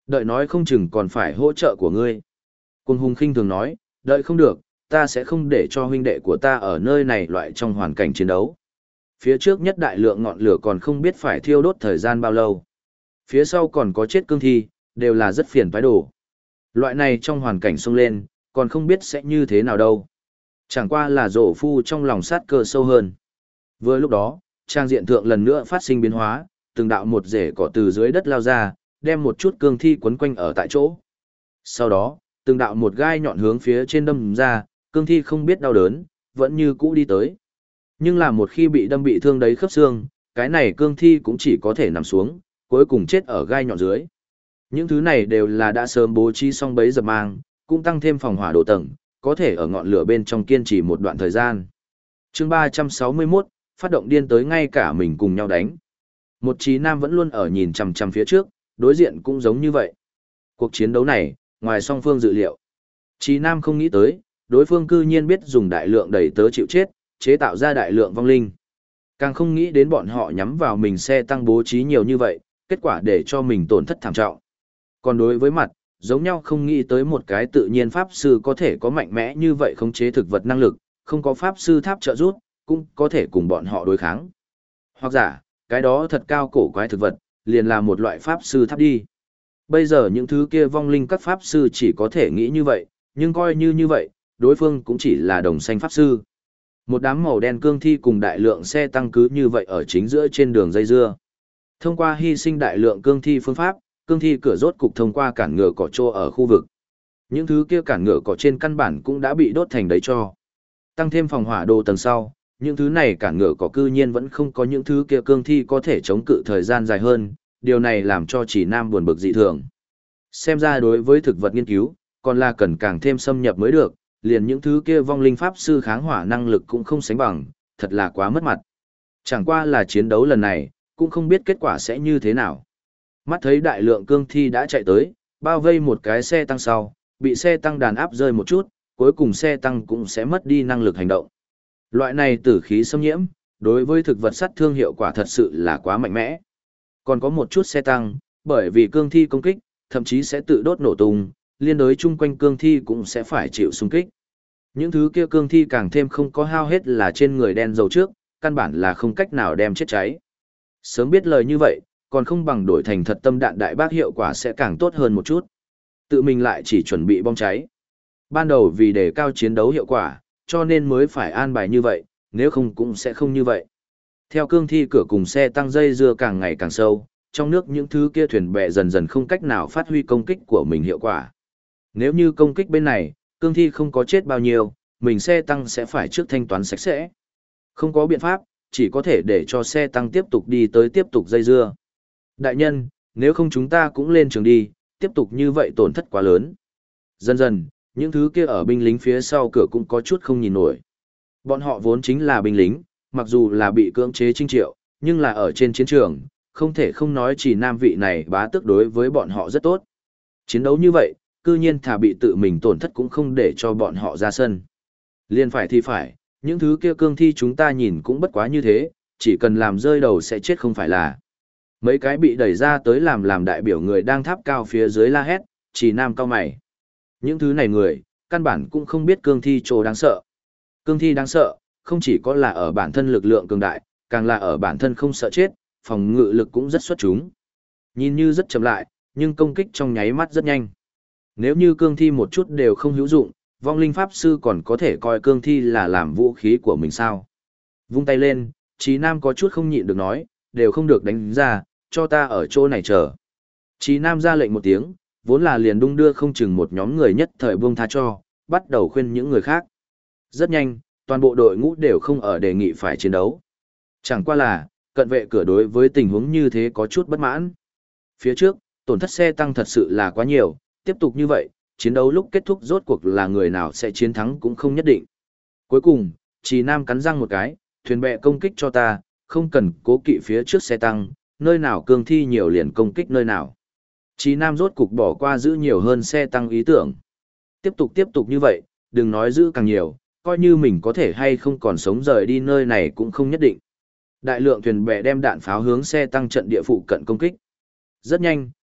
Đợi nói không chừng còn phải hỗ trợ của ngươi. Cuồng hùng khinh thường nói, đợi không được, ta sẽ không để cho huynh đệ của ta ở nơi này loại trong hoàn cảnh chiến đấu. Phía trước nhất đại lượng ngọn lửa còn không biết phải thiêu đốt thời gian bao lâu. Phía sau còn có chết cương thi, đều là rất phiền toái đồ. Loại này trong hoàn cảnh xông lên, còn không biết sẽ như thế nào đâu. Chẳng qua là rổ phu trong lòng sát cơ sâu hơn. Vừa lúc đó, trang diện thượng lần nữa phát sinh biến hóa, từng đạo một rễ cỏ từ dưới đất lao ra, đem một chút cương thi quấn quanh ở tại chỗ. Sau đó, từng đạo một gai nhọn hướng phía trên đâm ra, cương thi không biết đau đớn, vẫn như cũ đi tới. Nhưng là một khi bị đâm bị thương đấy khớp xương, cái này cương thi cũng chỉ có thể nằm xuống, cuối cùng chết ở gai nhọn dưới. Những thứ này đều là đã sớm bố trí xong bấy dập mang, cũng tăng thêm phòng hỏa độ tầng, có thể ở ngọn lửa bên trong kiên trì một đoạn thời gian. Chương 361, phát động điên tới ngay cả mình cùng nhau đánh. Một Chí Nam vẫn luôn ở nhìn chằm chằm phía trước, đối diện cũng giống như vậy. Cuộc chiến đấu này, ngoài song phương dự liệu, Chí Nam không nghĩ tới, đối phương cư nhiên biết dùng đại lượng đẩy tớ chịu chết, chế tạo ra đại lượng vong linh. Càng không nghĩ đến bọn họ nhắm vào mình xe tăng bố trí nhiều như vậy, kết quả để cho mình tổn thất thảm trọng. Còn đối với mặt, giống nhau không nghĩ tới một cái tự nhiên pháp sư có thể có mạnh mẽ như vậy khống chế thực vật năng lực, không có pháp sư tháp trợ giúp, cũng có thể cùng bọn họ đối kháng. Hoặc giả, cái đó thật cao cổ quái thực vật, liền là một loại pháp sư tháp đi. Bây giờ những thứ kia vong linh các pháp sư chỉ có thể nghĩ như vậy, nhưng coi như vậy, đối phương cũng chỉ là đồng xanh pháp sư. Một đám màu đen cương thi cùng đại lượng xe tăng cứ như vậy ở chính giữa trên đường dây dưa. Thông qua hy sinh đại lượng cương thi phương pháp, cương thi cửa rốt cục thông qua cản ngựa cỏ trô ở khu vực. Những thứ kia cản ngựa cỏ trên căn bản cũng đã bị đốt thành đấy cho. Tăng thêm phòng hỏa đồ tầng sau, những thứ này cản ngựa cỏ cư nhiên vẫn không có những thứ kia cương thi có thể chống cự thời gian dài hơn, điều này làm cho Chỉ Nam buồn bực dị thường. Xem ra đối với thực vật nghiên cứu, còn là cần càng thêm xâm nhập mới được, liền những thứ kia vong linh pháp sư kháng hỏa năng lực cũng không sánh bằng, thật là quá mất mặt. Chẳng qua là chiến đấu lần này, cũng không biết kết quả sẽ như thế nào. Mắt thấy đại lượng cương thi đã chạy tới, bao vây một cái xe tăng sau, bị xe tăng đàn áp rơi một chút, cuối cùng xe tăng cũng sẽ mất đi năng lực hành động. Loại này tử khí xâm nhiễm, đối với thực vật sát thương hiệu quả thật sự là quá mạnh mẽ. Còn có một chút xe tăng, bởi vì cương thi công kích, thậm chí sẽ tự đốt nổ tung, liên đối chung quanh cương thi cũng sẽ phải chịu xung kích. Những thứ kia cương thi càng thêm không có hao hết là trên người đen dầu trước, căn bản là không cách nào đem chết cháy. Sớm biết lời như vậy, còn không bằng đổi thành thật tâm đạn đại bác hiệu quả sẽ càng tốt hơn một chút. Tự mình lại chỉ chuẩn bị bom cháy. Ban đầu vì đề cao chiến đấu hiệu quả, cho nên mới phải an bài như vậy, nếu không cũng sẽ không như vậy. Theo cương thi cửa cùng xe tăng dây dưa càng ngày càng sâu, trong nước những thứ kia thuyền bè dần dần không cách nào phát huy công kích của mình hiệu quả. Nếu như công kích bên này, cương thi không có chết bao nhiêu, mình xe tăng sẽ phải trước thanh toán sạch sẽ. Không có biện pháp, chỉ có thể để cho xe tăng tiếp tục đi tới tiếp tục dây dưa. Đại nhân, nếu không chúng ta cũng lên trường đi, tiếp tục như vậy tổn thất quá lớn. Dần dần, những thứ kia ở binh lính phía sau cửa cũng có chút không nhìn nổi. Bọn họ vốn chính là binh lính, mặc dù là bị cưỡng chế chinh triệu, nhưng là ở trên chiến trường, không thể không nói chỉ nam vị này bá tước đối với bọn họ rất tốt. Chiến đấu như vậy, cư nhiên thà bị tự mình tổn thất cũng không để cho bọn họ ra sân. Liên phải thì phải, những thứ kia cương thi chúng ta nhìn cũng bất quá như thế, chỉ cần làm rơi đầu sẽ chết không phải là. Mấy cái bị đẩy ra tới làm đại biểu người đang tháp cao phía dưới la hét, chỉ nam cao mày. Những thứ này người, căn bản cũng không biết cương thi chỗ đáng sợ. Cương thi đáng sợ, không chỉ có là ở bản thân lực lượng cường đại, càng là ở bản thân không sợ chết, phòng ngự lực cũng rất xuất chúng. Nhìn như rất chậm lại, nhưng công kích trong nháy mắt rất nhanh. Nếu như cương thi một chút đều không hữu dụng, vong linh pháp sư còn có thể coi cương thi là làm vũ khí của mình sao. Vung tay lên, Chí Nam có chút không nhịn được nói, đều không được đánh ra, cho ta ở chỗ này chờ. Chí Nam ra lệnh một tiếng, vốn là liền đung đưa không chừng một nhóm người nhất thời buông tha cho, bắt đầu khuyên những người khác. Rất nhanh, toàn bộ đội ngũ đều không ở đề nghị phải chiến đấu. Chẳng qua là, cận vệ cửa đối với tình huống như thế có chút bất mãn. Phía trước, tổn thất xe tăng thật sự là quá nhiều, tiếp tục như vậy, chiến đấu lúc kết thúc rốt cuộc là người nào sẽ chiến thắng cũng không nhất định. Cuối cùng, Chí Nam cắn răng một cái, thuyền bè công kích cho ta, không cần cố kỵ phía trước xe tăng, nơi nào cương thi nhiều liền công kích nơi nào. Chí Nam rốt cục bỏ qua giữ nhiều hơn xe tăng ý tưởng. Tiếp tục như vậy, đừng nói giữ càng nhiều, coi như mình có thể hay không còn sống rời đi nơi này cũng không nhất định. Đại lượng thuyền bè đem đạn pháo hướng xe tăng trận địa phụ cận công kích. Rất nhanh,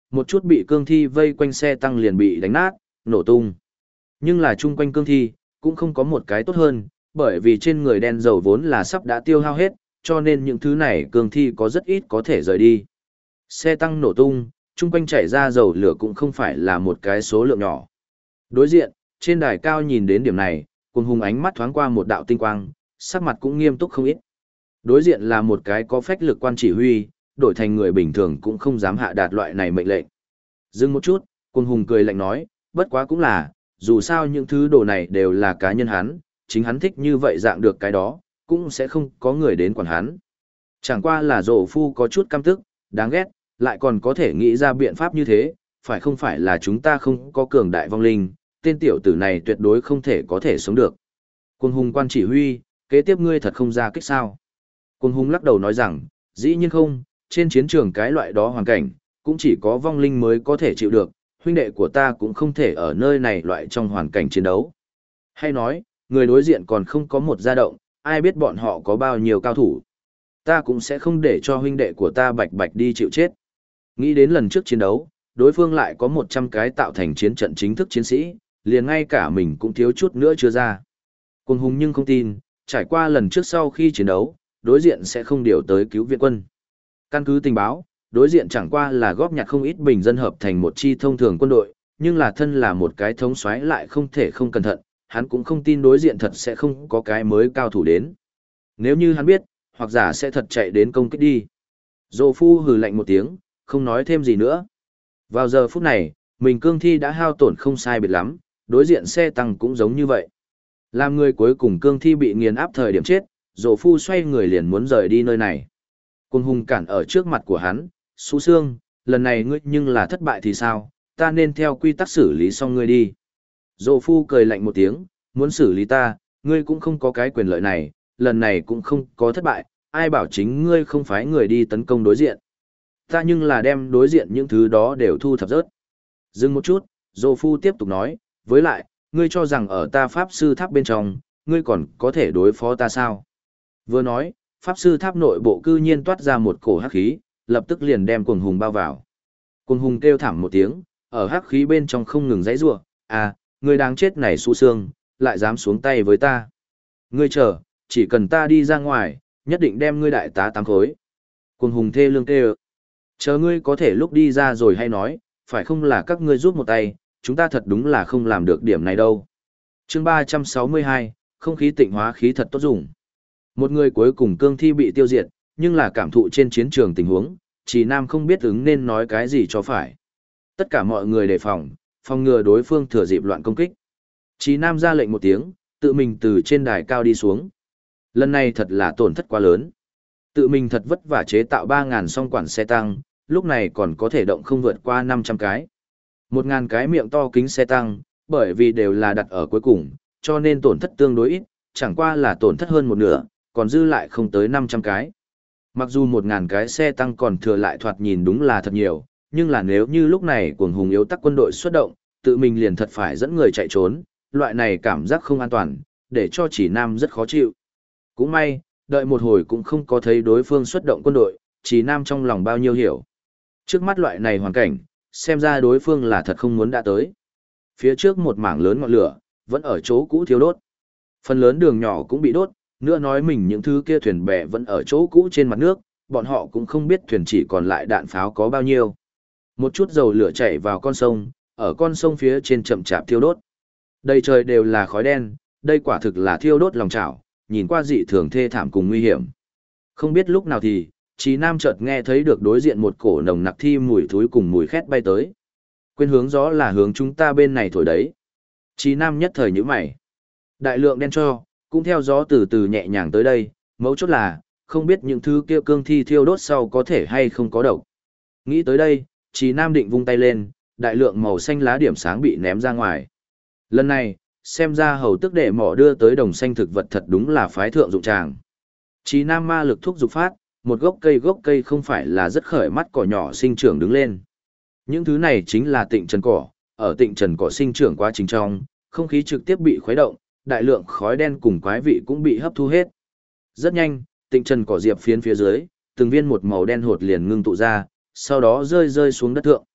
một chút bị cương thi vây quanh xe tăng liền bị đánh nát, nổ tung. Nhưng là chung quanh cương thi, cũng không có một cái tốt hơn, bởi vì trên người đen dầu vốn là sắp đã tiêu hao hết, cho nên những thứ này cương thi có rất ít có thể rời đi. Xe tăng nổ tung, chung quanh chảy ra dầu lửa cũng không phải là một cái số lượng nhỏ. Đối diện, trên đài cao nhìn đến điểm này, Cuồng Hùng ánh mắt thoáng qua một đạo tinh quang, sắc mặt cũng nghiêm túc không ít. Đối diện là một cái có phách lực quan chỉ huy, đổi thành người bình thường cũng không dám hạ đạt loại này mệnh lệnh. Dừng một chút, Cuồng Hùng cười lạnh nói, bất quá cũng là, dù sao những thứ đồ này đều là cá nhân hắn, chính hắn thích như vậy dạng được cái đó, cũng sẽ không có người đến quản hắn. Chẳng qua là Dỗ Phu có chút căm tức, đáng ghét, lại còn có thể nghĩ ra biện pháp như thế, phải không phải là chúng ta không có cường đại vong linh, tên tiểu tử này tuyệt đối không thể có thể sống được. Cuồng Hùng quan chỉ huy, kế tiếp ngươi thật không ra kích sao. Cuồng Hùng lắc đầu nói rằng, dĩ nhiên không, trên chiến trường cái loại đó hoàn cảnh, cũng chỉ có vong linh mới có thể chịu được, huynh đệ của ta cũng không thể ở nơi này loại trong hoàn cảnh chiến đấu. Hay nói, người đối diện còn không có một gia động, ai biết bọn họ có bao nhiêu cao thủ. Ta cũng sẽ không để cho huynh đệ của ta bạch bạch đi chịu chết. Nghĩ đến lần trước chiến đấu, đối phương lại có 100 cái tạo thành chiến trận chính thức chiến sĩ, liền ngay cả mình cũng thiếu chút nữa chưa ra. Cuồng Hùng nhưng không tin, trải qua lần trước sau khi chiến đấu, đối diện sẽ không điều tới cứu viện quân. Căn cứ tình báo, đối diện chẳng qua là góp nhặt không ít bình dân hợp thành một chi thông thường quân đội, nhưng là thân là một cái thống soái lại không thể không cẩn thận, hắn cũng không tin đối diện thật sẽ không có cái mới cao thủ đến. Nếu như hắn biết, hoặc giả sẽ thật chạy đến công kích đi. Dô Phu hừ lạnh một tiếng, không nói thêm gì nữa. Vào giờ phút này, mình cương thi đã hao tổn không sai biệt lắm, đối diện xe tăng cũng giống như vậy. Làm người cuối cùng cương thi bị nghiền áp thời điểm chết, Dô Phu xoay người liền muốn rời đi nơi này. Cuồng Hùng cản ở trước mặt của hắn, Sú Sương, lần này ngươi nhưng là thất bại thì sao, ta nên theo quy tắc xử lý xong ngươi đi. Dô Phu cười lạnh một tiếng, muốn xử lý ta, ngươi cũng không có cái quyền lợi này, lần này cũng không có thất bại, ai bảo chính ngươi không phái người đi tấn công đối diện. Ta nhưng là đem đối diện những thứ đó đều thu thập rớt. Dừng một chút, Dô Phu tiếp tục nói, với lại, ngươi cho rằng ở ta Pháp Sư Tháp bên trong, ngươi còn có thể đối phó ta sao? Vừa nói, Pháp Sư Tháp nội bộ cư nhiên toát ra một cổ hắc khí, lập tức liền đem Cuồng Hùng bao vào. Cuồng Hùng kêu thảm một tiếng, ở hắc khí bên trong không ngừng giãy giụa, à, ngươi đáng chết này Su Sương, lại dám xuống tay với ta. Ngươi chờ, chỉ cần ta đi ra ngoài, nhất định đem ngươi đại tá tám khối. Cuồng Hùng thê lương kêu. Chờ ngươi có thể lúc đi ra rồi hay nói, phải không là các ngươi giúp một tay, chúng ta thật đúng là không làm được điểm này đâu. Chương 362, không khí tịnh hóa khí thật tốt dùng. Một người cuối cùng cương thi bị tiêu diệt, nhưng là cảm thụ trên chiến trường tình huống, Trì Nam không biết ứng nên nói cái gì cho phải. Tất cả mọi người đề phòng, phòng ngừa đối phương thừa dịp loạn công kích. Trì Nam ra lệnh một tiếng, tự mình từ trên đài cao đi xuống. Lần này thật là tổn thất quá lớn. Tự mình thật vất vả chế tạo 3.000 song quản xe tăng, lúc này còn có thể động không vượt qua 500 cái. 1.000 cái miệng to kính xe tăng, bởi vì đều là đặt ở cuối cùng, cho nên tổn thất tương đối ít, chẳng qua là tổn thất hơn một nửa, còn dư lại không tới 500 cái. Mặc dù 1.000 cái xe tăng còn thừa lại thoạt nhìn đúng là thật nhiều, nhưng là nếu như lúc này Cuồng Hùng yếu tắc quân đội xuất động, tự mình liền thật phải dẫn người chạy trốn, loại này cảm giác không an toàn, để cho Chỉ Nam rất khó chịu. Cũng may, đợi một hồi cũng không có thấy đối phương xuất động quân đội, Chỉ Nam trong lòng bao nhiêu hiểu. Trước mắt loại này hoàn cảnh, xem ra đối phương là thật không muốn đã tới. Phía trước một mảng lớn ngọn lửa, vẫn ở chỗ cũ thiếu đốt. Phần lớn đường nhỏ cũng bị đốt, nữa nói mình những thứ kia thuyền bè vẫn ở chỗ cũ trên mặt nước, bọn họ cũng không biết thuyền chỉ còn lại đạn pháo có bao nhiêu. Một chút dầu lửa chảy vào con sông, ở con sông phía trên chậm chạp thiêu đốt. Đầy trời đều là khói đen, đây quả thực là thiêu đốt lòng chảo, nhìn qua dị thường thê thảm cùng nguy hiểm. Không biết lúc nào thì, Chí Nam chợt nghe thấy được đối diện một cổ nồng nặc thi mùi thối cùng mùi khét bay tới. Quên hướng gió là hướng chúng ta bên này thổi đấy. Chí Nam nhất thời nhíu mày. Đại lượng đen cho, cũng theo gió từ từ nhẹ nhàng tới đây, mấu chốt là, không biết những thứ kia cương thi thiêu đốt sau có thể hay không có độc. Nghĩ tới đây, Chí Nam định vung tay lên, đại lượng màu xanh lá điểm sáng bị ném ra ngoài. Lần này, xem ra hầu tức đệ mỏ đưa tới đồng xanh thực vật thật đúng là phái thượng dụng tràng. Chí Nam ma lực thúc dục phát, một gốc cây không phải là rất khởi mắt cỏ nhỏ sinh trưởng đứng lên. Những thứ này chính là tịnh trần cỏ, ở tịnh trần cỏ sinh trưởng quá trình trong, không khí trực tiếp bị khuấy động, đại lượng khói đen cùng quái vị cũng bị hấp thu hết. Rất nhanh, tịnh trần cỏ diệp phiến phía dưới, từng viên một màu đen hột liền ngưng tụ ra, sau đó rơi rơi xuống đất thượng.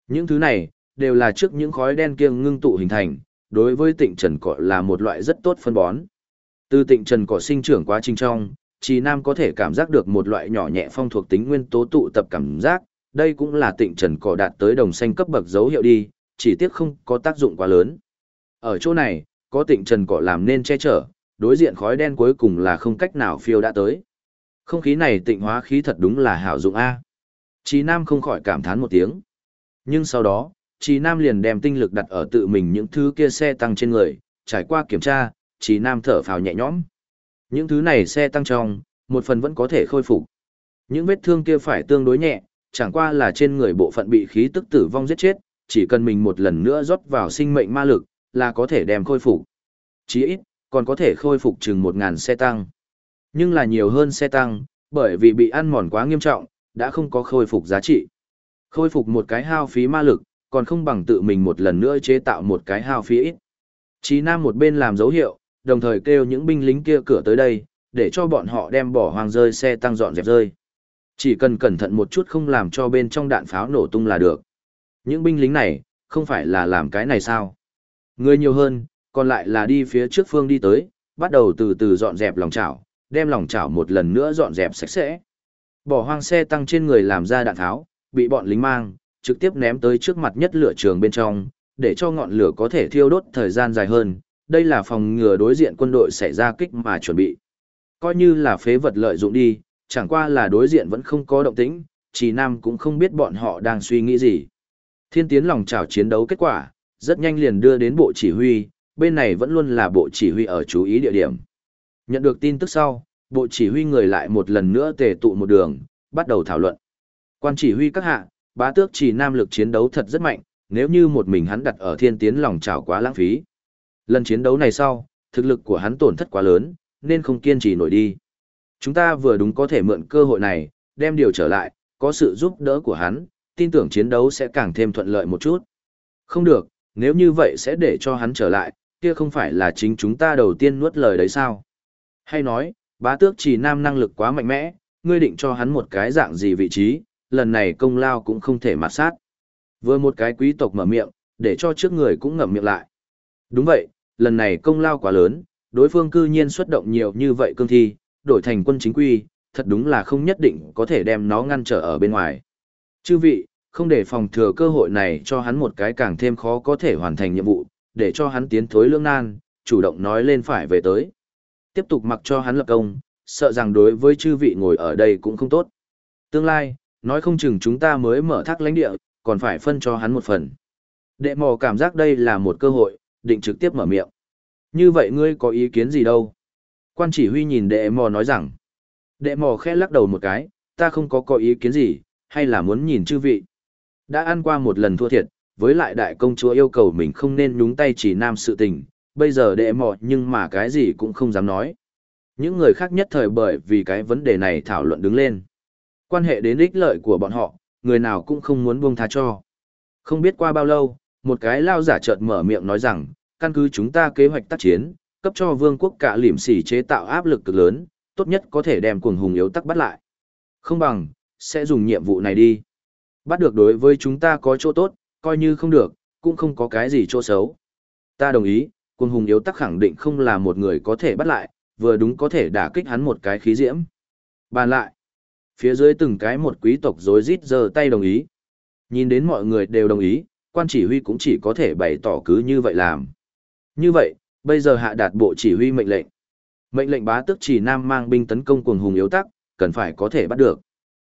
Những thứ này, đều là trước những khói đen kia ngưng tụ hình thành, đối với tịnh trần cỏ là một loại rất tốt phân bón. Từ tịnh trần cỏ sinh trưởng quá trình trong, Trì Nam có thể cảm giác được một loại nhỏ nhẹ phong thuộc tính nguyên tố tụ tập cảm giác, đây cũng là tịnh trần cỏ đạt tới đồng xanh cấp bậc dấu hiệu đi, chỉ tiếc không có tác dụng quá lớn. Ở chỗ này, có tịnh trần cỏ làm nên che chở, đối diện khói đen cuối cùng là không cách nào phiêu đã tới. Không khí này tịnh hóa khí thật đúng là hảo dụng a. Trì Nam không khỏi cảm thán một tiếng. Nhưng sau đó, Trì Nam liền đem tinh lực đặt ở tự mình những thứ kia xe tăng trên người, trải qua kiểm tra, Trì Nam thở phào nhẹ nhõm. Những thứ này xe tăng trong, một phần vẫn có thể khôi phục. Những vết thương kia phải tương đối nhẹ, chẳng qua là trên người bộ phận bị khí tức tử vong giết chết, chỉ cần mình một lần nữa rót vào sinh mệnh ma lực, là có thể đem khôi phục. Chí ít, còn có thể khôi phục chừng 1000 xe tăng. Nhưng là nhiều hơn xe tăng, bởi vì bị ăn mòn quá nghiêm trọng, đã không có khôi phục giá trị. Khôi phục một cái hao phí ma lực, còn không bằng tự mình một lần nữa chế tạo một cái hao phí ít. Chí Nam một bên làm dấu hiệu, đồng thời kêu những binh lính kia cửa tới đây, để cho bọn họ đem bỏ hoang rơi xe tăng dọn dẹp rơi. Chỉ cần cẩn thận một chút không làm cho bên trong đạn pháo nổ tung là được. Những binh lính này, không phải là làm cái này sao? Người nhiều hơn, còn lại là đi phía trước phương đi tới, bắt đầu từ từ dọn dẹp lòng chảo, đem lòng chảo một lần nữa dọn dẹp sạch sẽ. Bỏ hoang xe tăng trên người làm ra đạn tháo, bị bọn lính mang, trực tiếp ném tới trước mặt nhất lửa trường bên trong, để cho ngọn lửa có thể thiêu đốt thời gian dài hơn. Đây là phòng ngừa đối diện quân đội xảy ra kích mà chuẩn bị. Coi như là phế vật lợi dụng đi, chẳng qua là đối diện vẫn không có động tĩnh, Trì Nam cũng không biết bọn họ đang suy nghĩ gì. Thiên tiến lòng chảo chiến đấu kết quả, rất nhanh liền đưa đến bộ chỉ huy, bên này vẫn luôn là bộ chỉ huy ở chú ý địa điểm. Nhận được tin tức sau, bộ chỉ huy người lại một lần nữa tề tụ một đường, bắt đầu thảo luận. Quan chỉ huy các hạ, bá tước Trì Nam lực chiến đấu thật rất mạnh, nếu như một mình hắn đặt ở thiên tiến lòng chảo quá lãng phí. Lần chiến đấu này sau, thực lực của hắn tổn thất quá lớn, nên không kiên trì nổi đi. Chúng ta vừa đúng có thể mượn cơ hội này, đem điều trở lại, có sự giúp đỡ của hắn, tin tưởng chiến đấu sẽ càng thêm thuận lợi một chút. Không được, nếu như vậy sẽ để cho hắn trở lại, kia không phải là chính chúng ta đầu tiên nuốt lời đấy sao? Hay nói, bá tước Trì Nam năng lực quá mạnh mẽ, ngươi định cho hắn một cái dạng gì vị trí, lần này công lao cũng không thể mặt sát. Vừa một cái quý tộc mở miệng, để cho trước người cũng ngậm miệng lại. Đúng vậy, lần này công lao quá lớn, đối phương cư nhiên xuất động nhiều như vậy cương thi, đổi thành quân chính quy, thật đúng là không nhất định có thể đem nó ngăn trở ở bên ngoài. Chư vị, không để phòng thừa cơ hội này cho hắn một cái càng thêm khó có thể hoàn thành nhiệm vụ, để cho hắn tiến thối lưỡng nan, chủ động nói lên phải về tới. Tiếp tục mặc cho hắn lập công, sợ rằng đối với chư vị ngồi ở đây cũng không tốt. Tương lai, nói không chừng chúng ta mới mở thác lãnh địa, còn phải phân cho hắn một phần. Đệ mò cảm giác đây là một cơ hội, định trực tiếp mở miệng. Như vậy ngươi có ý kiến gì đâu? Quan chỉ huy nhìn đệ mò nói rằng. Đệ mò khẽ lắc đầu một cái, ta không có ý kiến gì, hay là muốn nhìn chư vị. Đã ăn qua một lần thua thiệt, với lại đại công chúa yêu cầu mình không nên nhúng tay Trì Nam sự tình, bây giờ đệ mò nhưng mà cái gì cũng không dám nói. Những người khác nhất thời bởi vì cái vấn đề này thảo luận đứng lên. Quan hệ đến ích lợi của bọn họ, người nào cũng không muốn buông tha cho. Không biết qua bao lâu, một cái lao giả chợt mở miệng nói rằng, căn cứ chúng ta kế hoạch tác chiến, cấp cho vương quốc cả lỉm xỉ chế tạo áp lực cực lớn, tốt nhất có thể đem cuồng hùng yếu tắc bắt lại. Không bằng, sẽ dùng nhiệm vụ này đi. Bắt được đối với chúng ta có chỗ tốt, coi như không được, cũng không có cái gì chỗ xấu. Ta đồng ý, cuồng hùng yếu tắc khẳng định không là một người có thể bắt lại, vừa đúng có thể đả kích hắn một cái khí diễm. Bàn lại. Phía dưới từng cái một quý tộc rối rít giơ tay đồng ý. Nhìn đến mọi người đều đồng ý, quan chỉ huy cũng chỉ có thể bày tỏ cứ như vậy làm. Như vậy, bây giờ hạ đạt bộ chỉ huy mệnh lệnh. Mệnh lệnh bá tước Trì Nam mang binh tấn công cuồng hùng yếu tắc, cần phải có thể bắt được.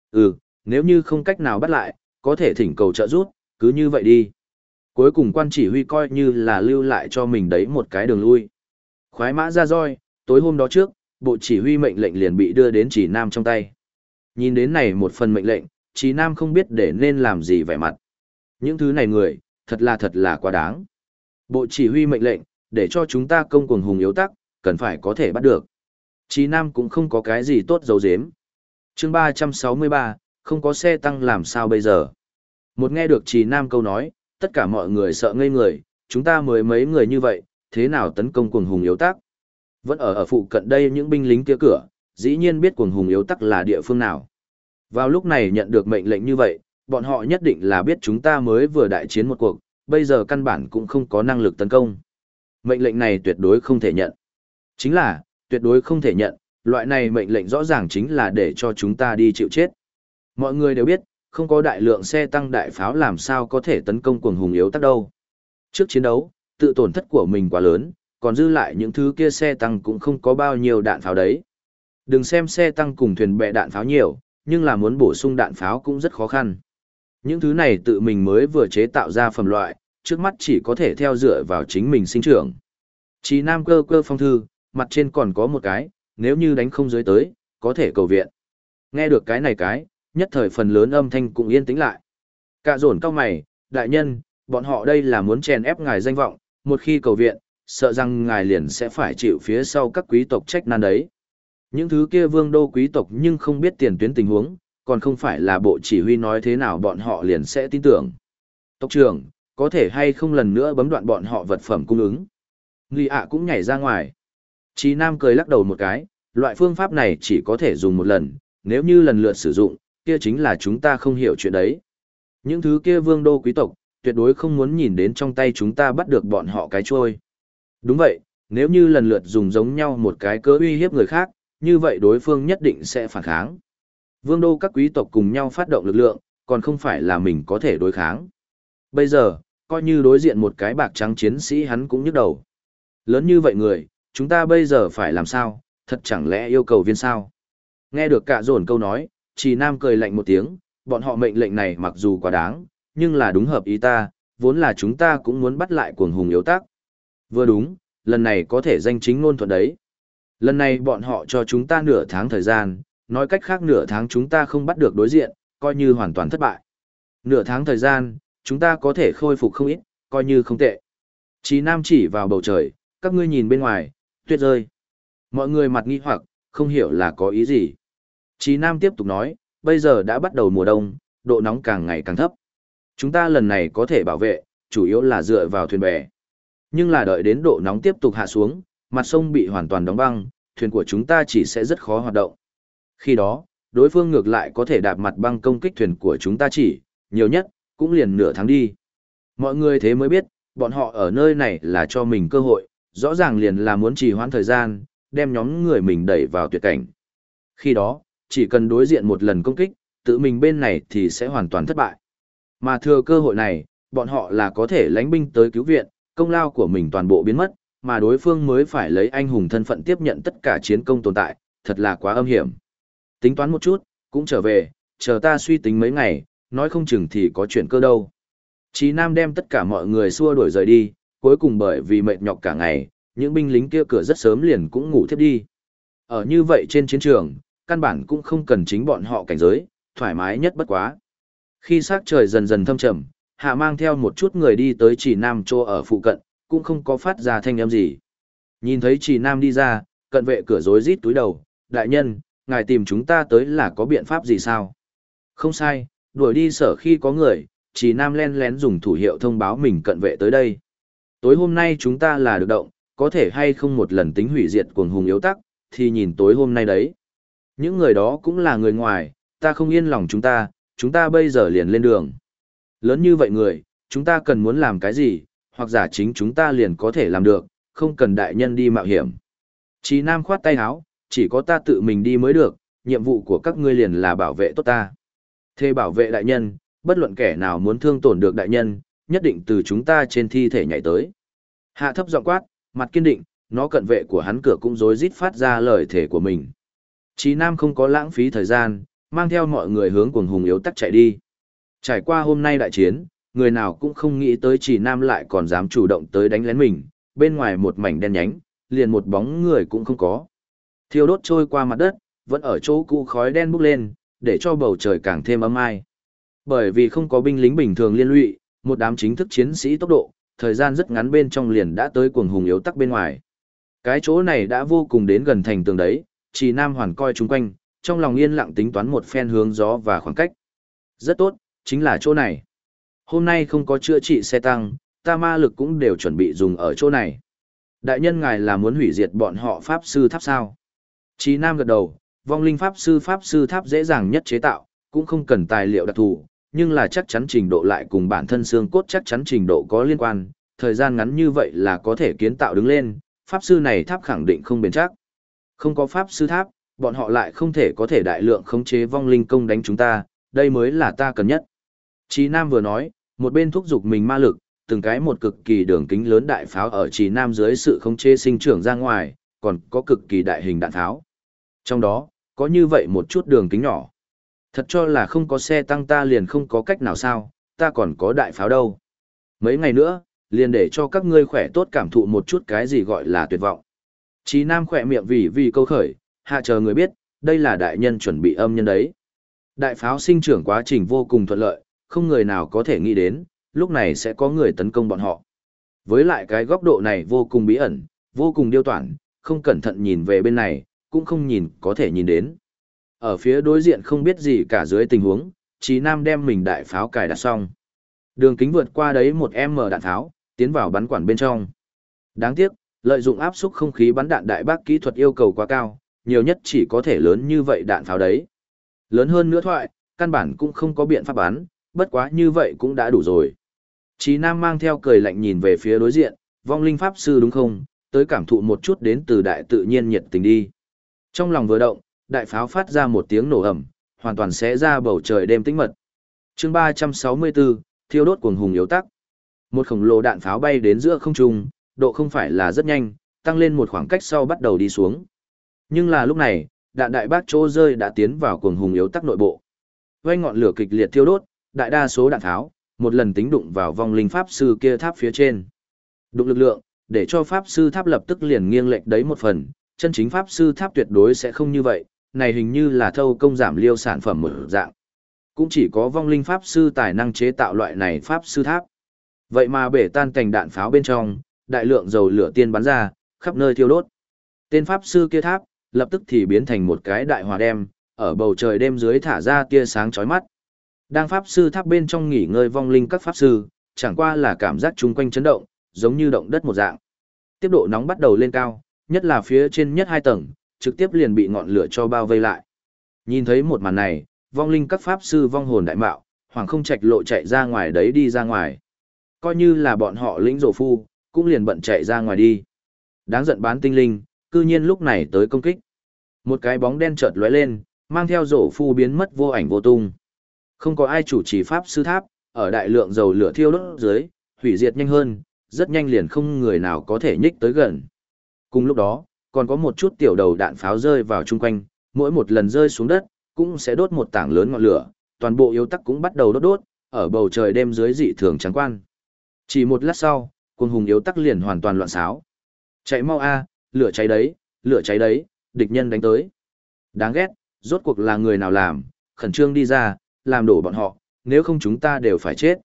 Nếu như không cách nào bắt lại, có thể thỉnh cầu trợ giúp, cứ như vậy đi. Cuối cùng quan chỉ huy coi như là lưu lại cho mình đấy một cái đường lui. Khoái mã ra roi, tối hôm đó trước, bộ chỉ huy mệnh lệnh liền bị đưa đến Trì Nam trong tay. Nhìn đến này một phần mệnh lệnh, Trì Nam không biết để nên làm gì vẻ mặt. Những thứ này người, thật là quá đáng. Bộ chỉ huy mệnh lệnh, để cho chúng ta công cuồng hùng yếu tắc, cần phải có thể bắt được. Trì Nam cũng không có cái gì tốt giấu giếm. Chương 363, không có xe tăng làm sao bây giờ. Một nghe được Trì Nam câu nói, tất cả mọi người sợ ngây người, chúng ta mới mấy người như vậy, thế nào tấn công cuồng hùng yếu tắc? Vẫn ở phụ cận đây những binh lính kia cửa, dĩ nhiên biết cuồng hùng yếu tắc là địa phương nào. Vào lúc này nhận được mệnh lệnh như vậy, bọn họ nhất định là biết chúng ta mới vừa đại chiến một cuộc, bây giờ căn bản cũng không có năng lực tấn công. Mệnh lệnh này tuyệt đối không thể nhận. Chính là, tuyệt đối không thể nhận, loại này mệnh lệnh rõ ràng chính là để cho chúng ta đi chịu chết. Mọi người đều biết, không có đại lượng xe tăng đại pháo làm sao có thể tấn công cuồng hùng yếu tắc đâu. Trước chiến đấu, tự tổn thất của mình quá lớn, còn dư lại những thứ kia xe tăng cũng không có bao nhiêu đạn pháo đấy. Đừng xem xe tăng cùng thuyền bè đạn pháo nhiều, nhưng là muốn bổ sung đạn pháo cũng rất khó khăn. Những thứ này tự mình mới vừa chế tạo ra phẩm loại, trước mắt chỉ có thể theo dựa vào chính mình sinh trưởng. Chí Nam cơ cơ phong thư, mặt trên còn có một cái, nếu như đánh không dưới tới, có thể cầu viện. Nghe được cái này nhất thời phần lớn âm thanh cũng yên tĩnh lại. Cả dồn cao mày, đại nhân, bọn họ đây là muốn chèn ép ngài danh vọng, một khi cầu viện, sợ rằng ngài liền sẽ phải chịu phía sau các quý tộc trách nan đấy. Những thứ kia vương đô quý tộc nhưng không biết tiền tuyến tình huống, còn không phải là bộ chỉ huy nói thế nào bọn họ liền sẽ tin tưởng. Tộc trưởng, có thể hay không lần nữa bấm đoạn bọn họ vật phẩm cung ứng. Nghi ạ cũng nhảy ra ngoài. Chí Nam cười lắc đầu một cái, loại phương pháp này chỉ có thể dùng một lần, nếu như lần lượt sử dụng, kia chính là chúng ta không hiểu chuyện đấy. Những thứ kia vương đô quý tộc, tuyệt đối không muốn nhìn đến trong tay chúng ta bắt được bọn họ cái trôi. Đúng vậy, nếu như lần lượt dùng giống nhau một cái cớ uy hiếp người khác, như vậy đối phương nhất định sẽ phản kháng. Vương đô các quý tộc cùng nhau phát động lực lượng, còn không phải là mình có thể đối kháng. Bây giờ, coi như đối diện một cái bạc trắng chiến sĩ hắn cũng nhức đầu. Lớn như vậy người, chúng ta bây giờ phải làm sao, thật chẳng lẽ yêu cầu viên sao? Nghe được cả dồn câu nói, Trì Nam cười lạnh một tiếng, bọn họ mệnh lệnh này mặc dù quá đáng, nhưng là đúng hợp ý ta, vốn là chúng ta cũng muốn bắt lại cuồng hùng yếu tác. Vừa đúng, lần này có thể danh chính ngôn thuận đấy. Lần này bọn họ cho chúng ta nửa tháng thời gian, nói cách khác nửa tháng chúng ta không bắt được đối diện, coi như hoàn toàn thất bại. Nửa tháng thời gian, chúng ta có thể khôi phục không ít, coi như không tệ. Chí Nam chỉ vào bầu trời, các ngươi nhìn bên ngoài, tuyết rơi. Mọi người mặt nghi hoặc, không hiểu là có ý gì. Chí Nam tiếp tục nói, bây giờ đã bắt đầu mùa đông, độ nóng càng ngày càng thấp. Chúng ta lần này có thể bảo vệ, chủ yếu là dựa vào thuyền bè. Nhưng là đợi đến độ nóng tiếp tục hạ xuống, mặt sông bị hoàn toàn đóng băng, thuyền của chúng ta chỉ sẽ rất khó hoạt động. Khi đó, đối phương ngược lại có thể đạp mặt băng công kích thuyền của chúng ta chỉ, nhiều nhất, cũng liền nửa tháng đi. Mọi người thế mới biết, bọn họ ở nơi này là cho mình cơ hội, rõ ràng liền là muốn trì hoãn thời gian, đem nhóm người mình đẩy vào tuyệt cảnh. Khi đó, chỉ cần đối diện một lần công kích, tự mình bên này thì sẽ hoàn toàn thất bại. Mà thừa cơ hội này, bọn họ là có thể lãnh binh tới cứu viện, công lao của mình toàn bộ biến mất, mà đối phương mới phải lấy anh hùng thân phận tiếp nhận tất cả chiến công tồn tại, thật là quá âm hiểm. Tính toán một chút, cũng trở về, chờ ta suy tính mấy ngày, nói không chừng thì có chuyện cơ đâu. Chí Nam đem tất cả mọi người xua đuổi rời đi, cuối cùng bởi vì mệt nhọc cả ngày, những binh lính kia cửa rất sớm liền cũng ngủ thiếp đi. Ở như vậy trên chiến trường, căn bản cũng không cần chính bọn họ cảnh giới, thoải mái nhất bất quá. Khi sắc trời dần dần thâm trầm, Hạ mang theo một chút người đi tới Chỉ Nam chỗ ở phụ cận, cũng không có phát ra thanh âm gì. Nhìn thấy Chỉ Nam đi ra, cận vệ cửa rối rít túi đầu, đại nhân, ngài tìm chúng ta tới là có biện pháp gì sao? Không sai, đuổi đi sở khi có người, Chỉ Nam len lén dùng thủ hiệu thông báo mình cận vệ tới đây. Tối hôm nay chúng ta là được động, có thể hay không một lần tính hủy diệt cuồng hùng yếu tắc, thì nhìn tối hôm nay đấy. Những người đó cũng là người ngoài, ta không yên lòng chúng ta bây giờ liền lên đường. Lớn như vậy người, chúng ta cần muốn làm cái gì, hoặc giả chính chúng ta liền có thể làm được, không cần đại nhân đi mạo hiểm. Chí Nam khoát tay áo, chỉ có ta tự mình đi mới được, nhiệm vụ của các ngươi liền là bảo vệ tốt ta. Thế bảo vệ đại nhân, bất luận kẻ nào muốn thương tổn được đại nhân, nhất định từ chúng ta trên thi thể nhảy tới. Hạ thấp giọng quát, mặt kiên định, nó cận vệ của hắn cửa cũng rối rít phát ra lời thể của mình. Chí Nam không có lãng phí thời gian, mang theo mọi người hướng cuồng hùng yếu tắc chạy đi. Trải qua hôm nay đại chiến, người nào cũng không nghĩ tới Chí Nam lại còn dám chủ động tới đánh lén mình, bên ngoài một mảnh đen nhánh, liền một bóng người cũng không có. Thiêu đốt trôi qua mặt đất, vẫn ở chỗ cũ khói đen bốc lên, để cho bầu trời càng thêm ấm ai. Bởi vì không có binh lính bình thường liên lụy, một đám chính thức chiến sĩ tốc độ, thời gian rất ngắn bên trong liền đã tới cuồng hùng yếu tắc bên ngoài. Cái chỗ này đã vô cùng đến gần thành tường đấy, Chỉ Nam hoàn coi chung quanh, trong lòng yên lặng tính toán một phen hướng gió và khoảng cách. Rất tốt, chính là chỗ này. Hôm nay không có chữa trị xe tăng, ta ma lực cũng đều chuẩn bị dùng ở chỗ này. Đại nhân ngài là muốn hủy diệt bọn họ pháp sư tháp sao? Chí Nam gật đầu, vong linh pháp sư tháp dễ dàng nhất chế tạo, cũng không cần tài liệu đặc thù, nhưng là chắc chắn trình độ lại cùng bản thân xương cốt chắc chắn trình độ có liên quan, thời gian ngắn như vậy là có thể kiến tạo đứng lên, pháp sư này tháp khẳng định không bền chắc. Không có pháp sư tháp, bọn họ lại không thể có thể đại lượng khống chế vong linh công đánh chúng ta, đây mới là ta cần nhất. Chí Nam vừa nói, một bên thúc giục mình ma lực, từng cái một cực kỳ đường kính lớn đại pháo ở Chí Nam dưới sự khống chế sinh trưởng ra ngoài, còn có cực kỳ đại hình đạn pháo. Trong đó, có như vậy một chút đường kính nhỏ. Thật cho là không có xe tăng ta liền không có cách nào sao, ta còn có đại pháo đâu. Mấy ngày nữa, liền để cho các ngươi khỏe tốt cảm thụ một chút cái gì gọi là tuyệt vọng. Chí Nam khỏe miệng vì câu khởi, hạ chờ người biết, đây là đại nhân chuẩn bị âm nhân đấy. Đại pháo sinh trưởng quá trình vô cùng thuận lợi, không người nào có thể nghĩ đến, lúc này sẽ có người tấn công bọn họ. Với lại cái góc độ này vô cùng bí ẩn, vô cùng điêu toản, không cẩn thận nhìn về bên này, cũng không nhìn có thể nhìn đến. Ở phía đối diện không biết gì cả dưới tình huống, Chí Nam đem mình đại pháo cài đặt xong. Đường kính vượt qua đấy 1m đạn pháo, tiến vào bắn quản bên trong. Đáng tiếc, lợi dụng áp suất không khí bắn đạn đại bác kỹ thuật yêu cầu quá cao, nhiều nhất chỉ có thể lớn như vậy đạn pháo đấy. Lớn hơn nữa thoại, căn bản cũng không có biện pháp bắn, bất quá như vậy cũng đã đủ rồi. Chí Nam mang theo cười lạnh nhìn về phía đối diện, vong linh pháp sư đúng không, tới cảm thụ một chút đến từ đại tự nhiên nhiệt tình đi. Trong lòng vừa động, đại pháo phát ra một tiếng nổ ầm, hoàn toàn xé ra bầu trời đêm tĩnh mật. Chương 364, thiêu đốt cuồng hùng yếu tắc. Một khổng lồ đạn pháo bay đến giữa không trung, độ không phải là rất nhanh, tăng lên một khoảng cách sau bắt đầu đi xuống. Nhưng là lúc này, đạn đại bác chỗ rơi đã tiến vào cuồng hùng yếu tắc nội bộ. Vây ngọn lửa kịch liệt thiêu đốt, đại đa số đạn pháo, một lần tính đụng vào vong linh pháp sư kia tháp phía trên. Đụng lực lượng, để cho pháp sư tháp lập tức liền nghiêng lệch đấy một phần, chân chính pháp sư tháp tuyệt đối sẽ không như vậy, này hình như là thâu công giảm liêu sản phẩm một dạng. Cũng chỉ có vong linh pháp sư tài năng chế tạo loại này pháp sư tháp. Vậy mà bể tan cảnh đạn pháo bên trong, đại lượng dầu lửa tiên bắn ra, khắp nơi thiêu đốt. Tên pháp sư kia tháp, lập tức thì biến thành một cái đại hỏa đem, ở bầu trời đêm dưới thả ra tia sáng chói mắt. Đang pháp sư tháp bên trong nghỉ ngơi vong linh các pháp sư, chẳng qua là cảm giác chung quanh chấn động, giống như động đất một dạng. Tiếp độ nóng bắt đầu lên cao, nhất là phía trên nhất 2 tầng, trực tiếp liền bị ngọn lửa cho bao vây lại. Nhìn thấy một màn này, vong linh các pháp sư vong hồn đại mạo, hoàng không trạch lộ chạy ra ngoài đấy đi ra ngoài. Coi như là bọn họ lĩnh rổ phu, cũng liền bận chạy ra ngoài đi. Đáng giận bán tinh linh, cư nhiên lúc này tới công kích. Một cái bóng đen chợt lóe lên, mang theo rổ phu biến mất vô ảnh vô tung. Không có ai chủ trì pháp sư tháp, ở đại lượng dầu lửa thiêu đốt dưới, hủy diệt nhanh hơn, rất nhanh liền không người nào có thể nhích tới gần. Cùng lúc đó, còn có một chút tiểu đầu đạn pháo rơi vào chung quanh, mỗi một lần rơi xuống đất, cũng sẽ đốt một tảng lớn ngọn lửa, toàn bộ yếu tắc cũng bắt đầu đốt, ở bầu trời đêm dưới dị thường trắng quan. Chỉ một lát sau, cuồng hùng yếu tắc liền hoàn toàn loạn xáo. Chạy mau a, lửa cháy đấy, địch nhân đánh tới. Đáng ghét, rốt cuộc là người nào làm, khẩn trương đi ra, làm đổ bọn họ, nếu không chúng ta đều phải chết.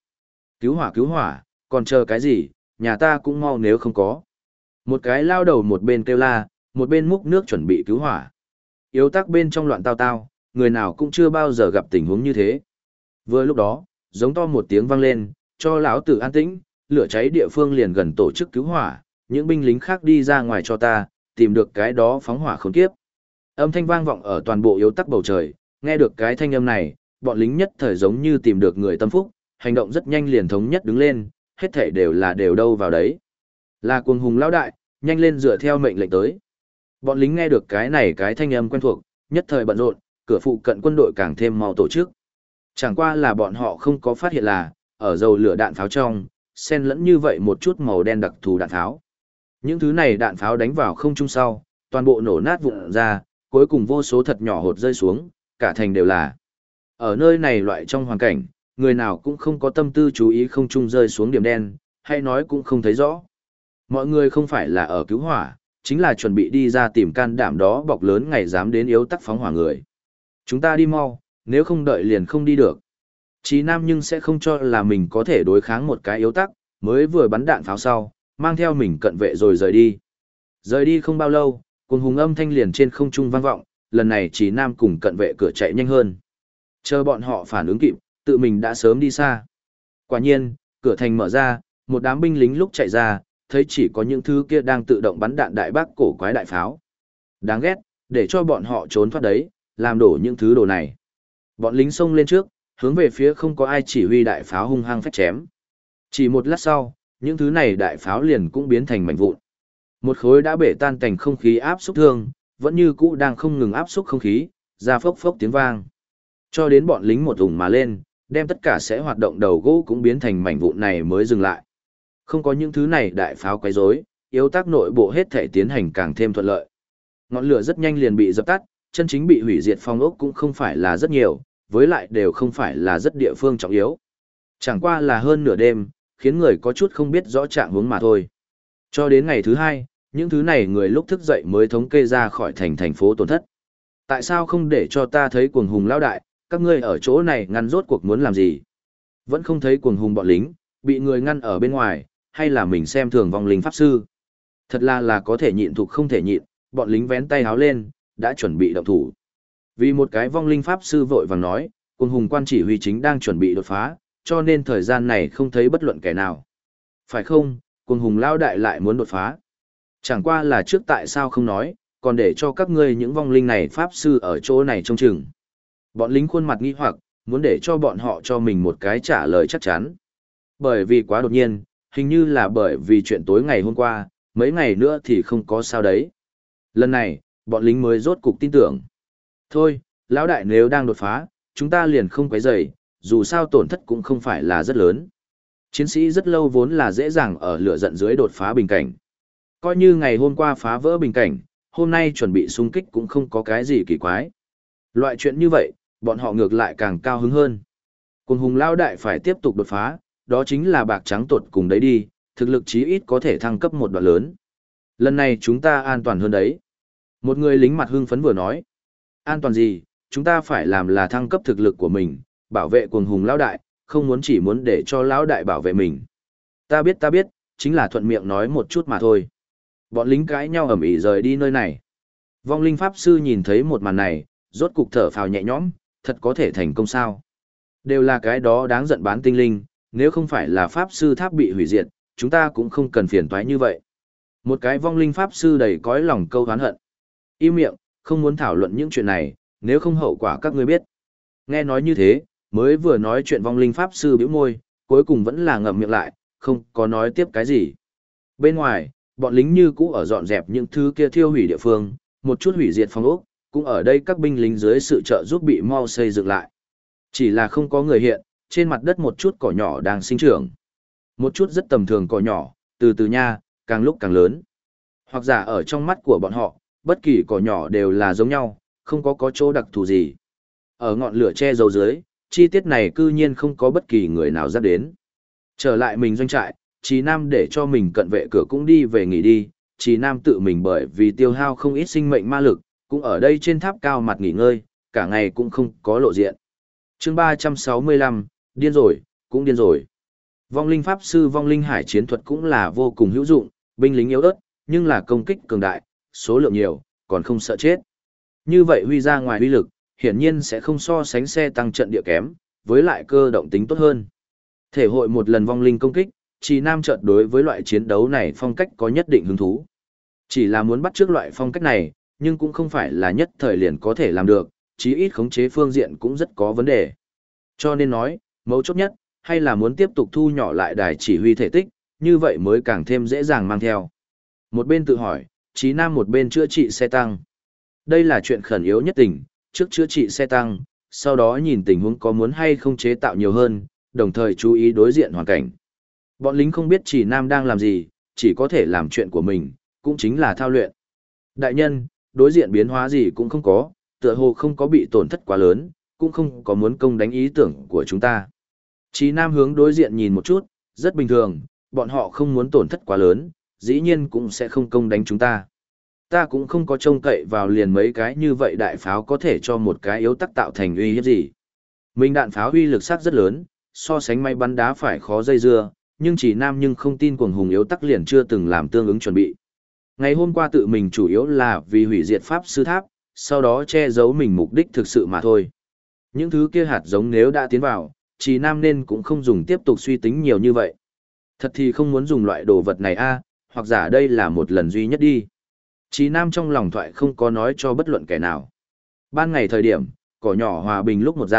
Cứu hỏa, còn chờ cái gì, nhà ta cũng mau nếu không có. Một cái lao đầu một bên kêu la, một bên múc nước chuẩn bị cứu hỏa. Yếu tắc bên trong loạn tao tao, người nào cũng chưa bao giờ gặp tình huống như thế. Vừa lúc đó, giống to một tiếng vang lên, cho lão tử an tĩnh, lửa cháy địa phương liền gần tổ chức cứu hỏa, những binh lính khác đi ra ngoài cho ta, tìm được cái đó phóng hỏa khốn kiếp. Âm thanh vang vọng ở toàn bộ yếu tắc bầu trời, nghe được cái thanh âm này, bọn lính nhất thời giống như tìm được người tâm phúc, hành động rất nhanh liền thống nhất đứng lên, hết thảy đều đâu vào đấy. Là cuồng hùng lão đại, nhanh lên dựa theo mệnh lệnh tới. Bọn lính nghe được cái này cái thanh âm quen thuộc, nhất thời bận rộn, cửa phụ cận quân đội càng thêm mau tổ chức. Chẳng qua là bọn họ không có phát hiện là, ở dầu lửa đạn pháo trong, xen lẫn như vậy một chút màu đen đặc thù đạn pháo. Những thứ này đạn pháo đánh vào không trung sau, toàn bộ nổ nát vụn ra, cuối cùng vô số thật nhỏ hột rơi xuống, cả thành đều là. Ở nơi này loại trong hoàn cảnh, người nào cũng không có tâm tư chú ý không trung rơi xuống điểm đen, hay nói cũng không thấy rõ. Mọi người không phải là ở cứu hỏa, chính là chuẩn bị đi ra tìm can đảm đó bọc lớn ngày dám đến yếu tắc phóng hỏa người. Chúng ta đi mau, nếu không đợi liền không đi được. Chí Nam nhưng sẽ không cho là mình có thể đối kháng một cái yếu tắc, mới vừa bắn đạn pháo sau, mang theo mình cận vệ rồi rời đi. Rời đi không bao lâu, cuồng hùng âm thanh liền trên không trung vang vọng, lần này Chí Nam cùng cận vệ cửa chạy nhanh hơn. Chờ bọn họ phản ứng kịp, tự mình đã sớm đi xa. Quả nhiên, cửa thành mở ra, một đám binh lính lúc chạy ra, thấy chỉ có những thứ kia đang tự động bắn đạn đại bác cổ quái đại pháo. Đáng ghét, để cho bọn họ trốn thoát đấy, làm đổ những thứ đồ này. Bọn lính xông lên trước, hướng về phía không có ai chỉ huy đại pháo hung hăng phách chém. Chỉ một lát sau, những thứ này đại pháo liền cũng biến thành mảnh vụn. Một khối đã bể tan thành không khí áp xúc thương, vẫn như cũ đang không ngừng áp xúc không khí, ra phốc phốc tiếng vang. Cho đến bọn lính một ủng mà lên, đem tất cả sẽ hoạt động đầu gỗ cũng biến thành mảnh vụn này mới dừng lại. Không có những thứ này đại pháo quấy rối, yếu tác nội bộ hết thể tiến hành càng thêm thuận lợi. Ngọn lửa rất nhanh liền bị dập tắt, chân chính bị hủy diệt phong ốc cũng không phải là rất nhiều, với lại đều không phải là rất địa phương trọng yếu. Chẳng qua là hơn nửa đêm, khiến người có chút không biết rõ trạng huống mà thôi. Cho đến ngày thứ hai, những thứ này người lúc thức dậy mới thống kê ra khỏi thành phố tổn thất. Tại sao không để cho ta thấy cuồng hùng lão đại, các ngươi ở chỗ này ngăn rốt cuộc muốn làm gì? Vẫn không thấy cuồng hùng bọn lính, bị người ngăn ở bên ngoài, hay là mình xem thường vong linh pháp sư? Thật là có thể nhịn thuộc không thể nhịn, bọn lính vén tay háo lên, đã chuẩn bị động thủ. Vì một cái vong linh pháp sư vội vàng nói, cuồng hùng quan chỉ huy chính đang chuẩn bị đột phá, cho nên thời gian này không thấy bất luận kẻ nào. Phải không, cuồng hùng lao đại lại muốn đột phá. Chẳng qua là trước tại sao không nói, còn để cho các ngươi những vong linh này pháp sư ở chỗ này trông chừng. Bọn lính khuôn mặt nghi hoặc, muốn để cho bọn họ cho mình một cái trả lời chắc chắn. Bởi vì quá đột nhiên, hình như là bởi vì chuyện tối ngày hôm qua, mấy ngày nữa thì không có sao đấy. Lần này, bọn lính mới rốt cục tin tưởng. Thôi, lão đại nếu đang đột phá, chúng ta liền không quấy rầy, dù sao tổn thất cũng không phải là rất lớn. Chiến sĩ rất lâu vốn là dễ dàng ở lửa giận dưới đột phá bình cảnh. Coi như ngày hôm qua phá vỡ bình cảnh, hôm nay chuẩn bị xung kích cũng không có cái gì kỳ quái. Loại chuyện như vậy, bọn họ ngược lại càng cao hứng hơn. Cuồng hùng lao đại phải tiếp tục đột phá, đó chính là bạc trắng tột cùng đấy đi, thực lực chí ít có thể thăng cấp một đoạn lớn. Lần này chúng ta an toàn hơn đấy. Một người lính mặt hưng phấn vừa nói. An toàn gì, chúng ta phải làm là thăng cấp thực lực của mình, bảo vệ cuồng hùng lao đại, không muốn chỉ muốn để cho lão đại bảo vệ mình. Ta biết, chính là thuận miệng nói một chút mà thôi. Bọn lính cãi nhau ầm ĩ rời đi nơi này. Vong linh pháp sư nhìn thấy một màn này, rốt cục thở phào nhẹ nhõm, thật có thể thành công sao? Đều là cái đó đáng giận bán tinh linh, nếu không phải là pháp sư tháp bị hủy diệt, chúng ta cũng không cần phiền toái như vậy. Một cái vong linh pháp sư đầy cõi lòng câu oán hận. Im miệng, không muốn thảo luận những chuyện này, nếu không hậu quả các ngươi biết. Nghe nói như thế, mới vừa nói chuyện vong linh pháp sư bĩu môi, cuối cùng vẫn là ngậm miệng lại, không có nói tiếp cái gì. Bên ngoài, bọn lính như cũ ở dọn dẹp những thứ kia thiêu hủy địa phương, một chút hủy diệt phong ốc, cũng ở đây các binh lính dưới sự trợ giúp bị mau xây dựng lại. Chỉ là không có người hiện, trên mặt đất một chút cỏ nhỏ đang sinh trưởng. Một chút rất tầm thường cỏ nhỏ, từ từ nha, càng lúc càng lớn. Hoặc giả ở trong mắt của bọn họ, bất kỳ cỏ nhỏ đều là giống nhau, không có chỗ đặc thù gì. Ở ngọn lửa che giấu dưới, chi tiết này cư nhiên không có bất kỳ người nào dám đến. Trở lại mình doanh trại, Chí Nam để cho mình cận vệ cửa cũng đi về nghỉ đi, Chí Nam tự mình bởi vì tiêu hao không ít sinh mệnh ma lực, cũng ở đây trên tháp cao mặt nghỉ ngơi, cả ngày cũng không có lộ diện. Chương 365, điên rồi, cũng điên rồi. Vong linh pháp sư vong linh hải chiến thuật cũng là vô cùng hữu dụng, binh lính yếu ớt, nhưng là công kích cường đại, số lượng nhiều, còn không sợ chết. Như vậy huy ra ngoài uy lực, hiển nhiên sẽ không so sánh xe tăng trận địa kém, với lại cơ động tính tốt hơn. Thể hội một lần vong linh công kích, Chí Nam chợt đối với loại chiến đấu này phong cách có nhất định hứng thú. Chỉ là muốn bắt chước loại phong cách này, nhưng cũng không phải là nhất thời liền có thể làm được, chí ít khống chế phương diện cũng rất có vấn đề. Cho nên nói, mấu chốt nhất, hay là muốn tiếp tục thu nhỏ lại đài chỉ huy thể tích, như vậy mới càng thêm dễ dàng mang theo. Một bên tự hỏi, Chí Nam một bên chữa trị xe tăng. Đây là chuyện khẩn yếu nhất tình, trước chữa trị xe tăng, sau đó nhìn tình huống có muốn hay không chế tạo nhiều hơn, đồng thời chú ý đối diện hoàn cảnh. Bọn lính không biết Chí Nam đang làm gì, chỉ có thể làm chuyện của mình, cũng chính là thao luyện. Đại nhân, đối diện biến hóa gì cũng không có, tựa hồ không có bị tổn thất quá lớn, cũng không có muốn công đánh ý tưởng của chúng ta. Chí Nam hướng đối diện nhìn một chút, rất bình thường, bọn họ không muốn tổn thất quá lớn, dĩ nhiên cũng sẽ không công đánh chúng ta. Ta cũng không có trông cậy vào liền mấy cái như vậy đại pháo có thể cho một cái yếu tắc tạo thành uy hiếp gì. Mình đạn pháo uy lực sát rất lớn, so sánh máy bắn đá phải khó dây dưa, nhưng Chí Nam nhưng không tin cuồng hùng yếu tắc liền chưa từng làm tương ứng chuẩn bị. Ngày hôm qua tự mình chủ yếu là vì hủy diệt pháp sư tháp, sau đó che giấu mình mục đích thực sự mà thôi. Những thứ kia hạt giống nếu đã tiến vào, Chí Nam nên cũng không dùng tiếp tục suy tính nhiều như vậy. Thật thì không muốn dùng loại đồ vật này a, hoặc giả đây là một lần duy nhất đi. Chí Nam trong lòng thoại không có nói cho bất luận kẻ nào. Ban ngày thời điểm, cỏ nhỏ hòa bình lúc một dạng,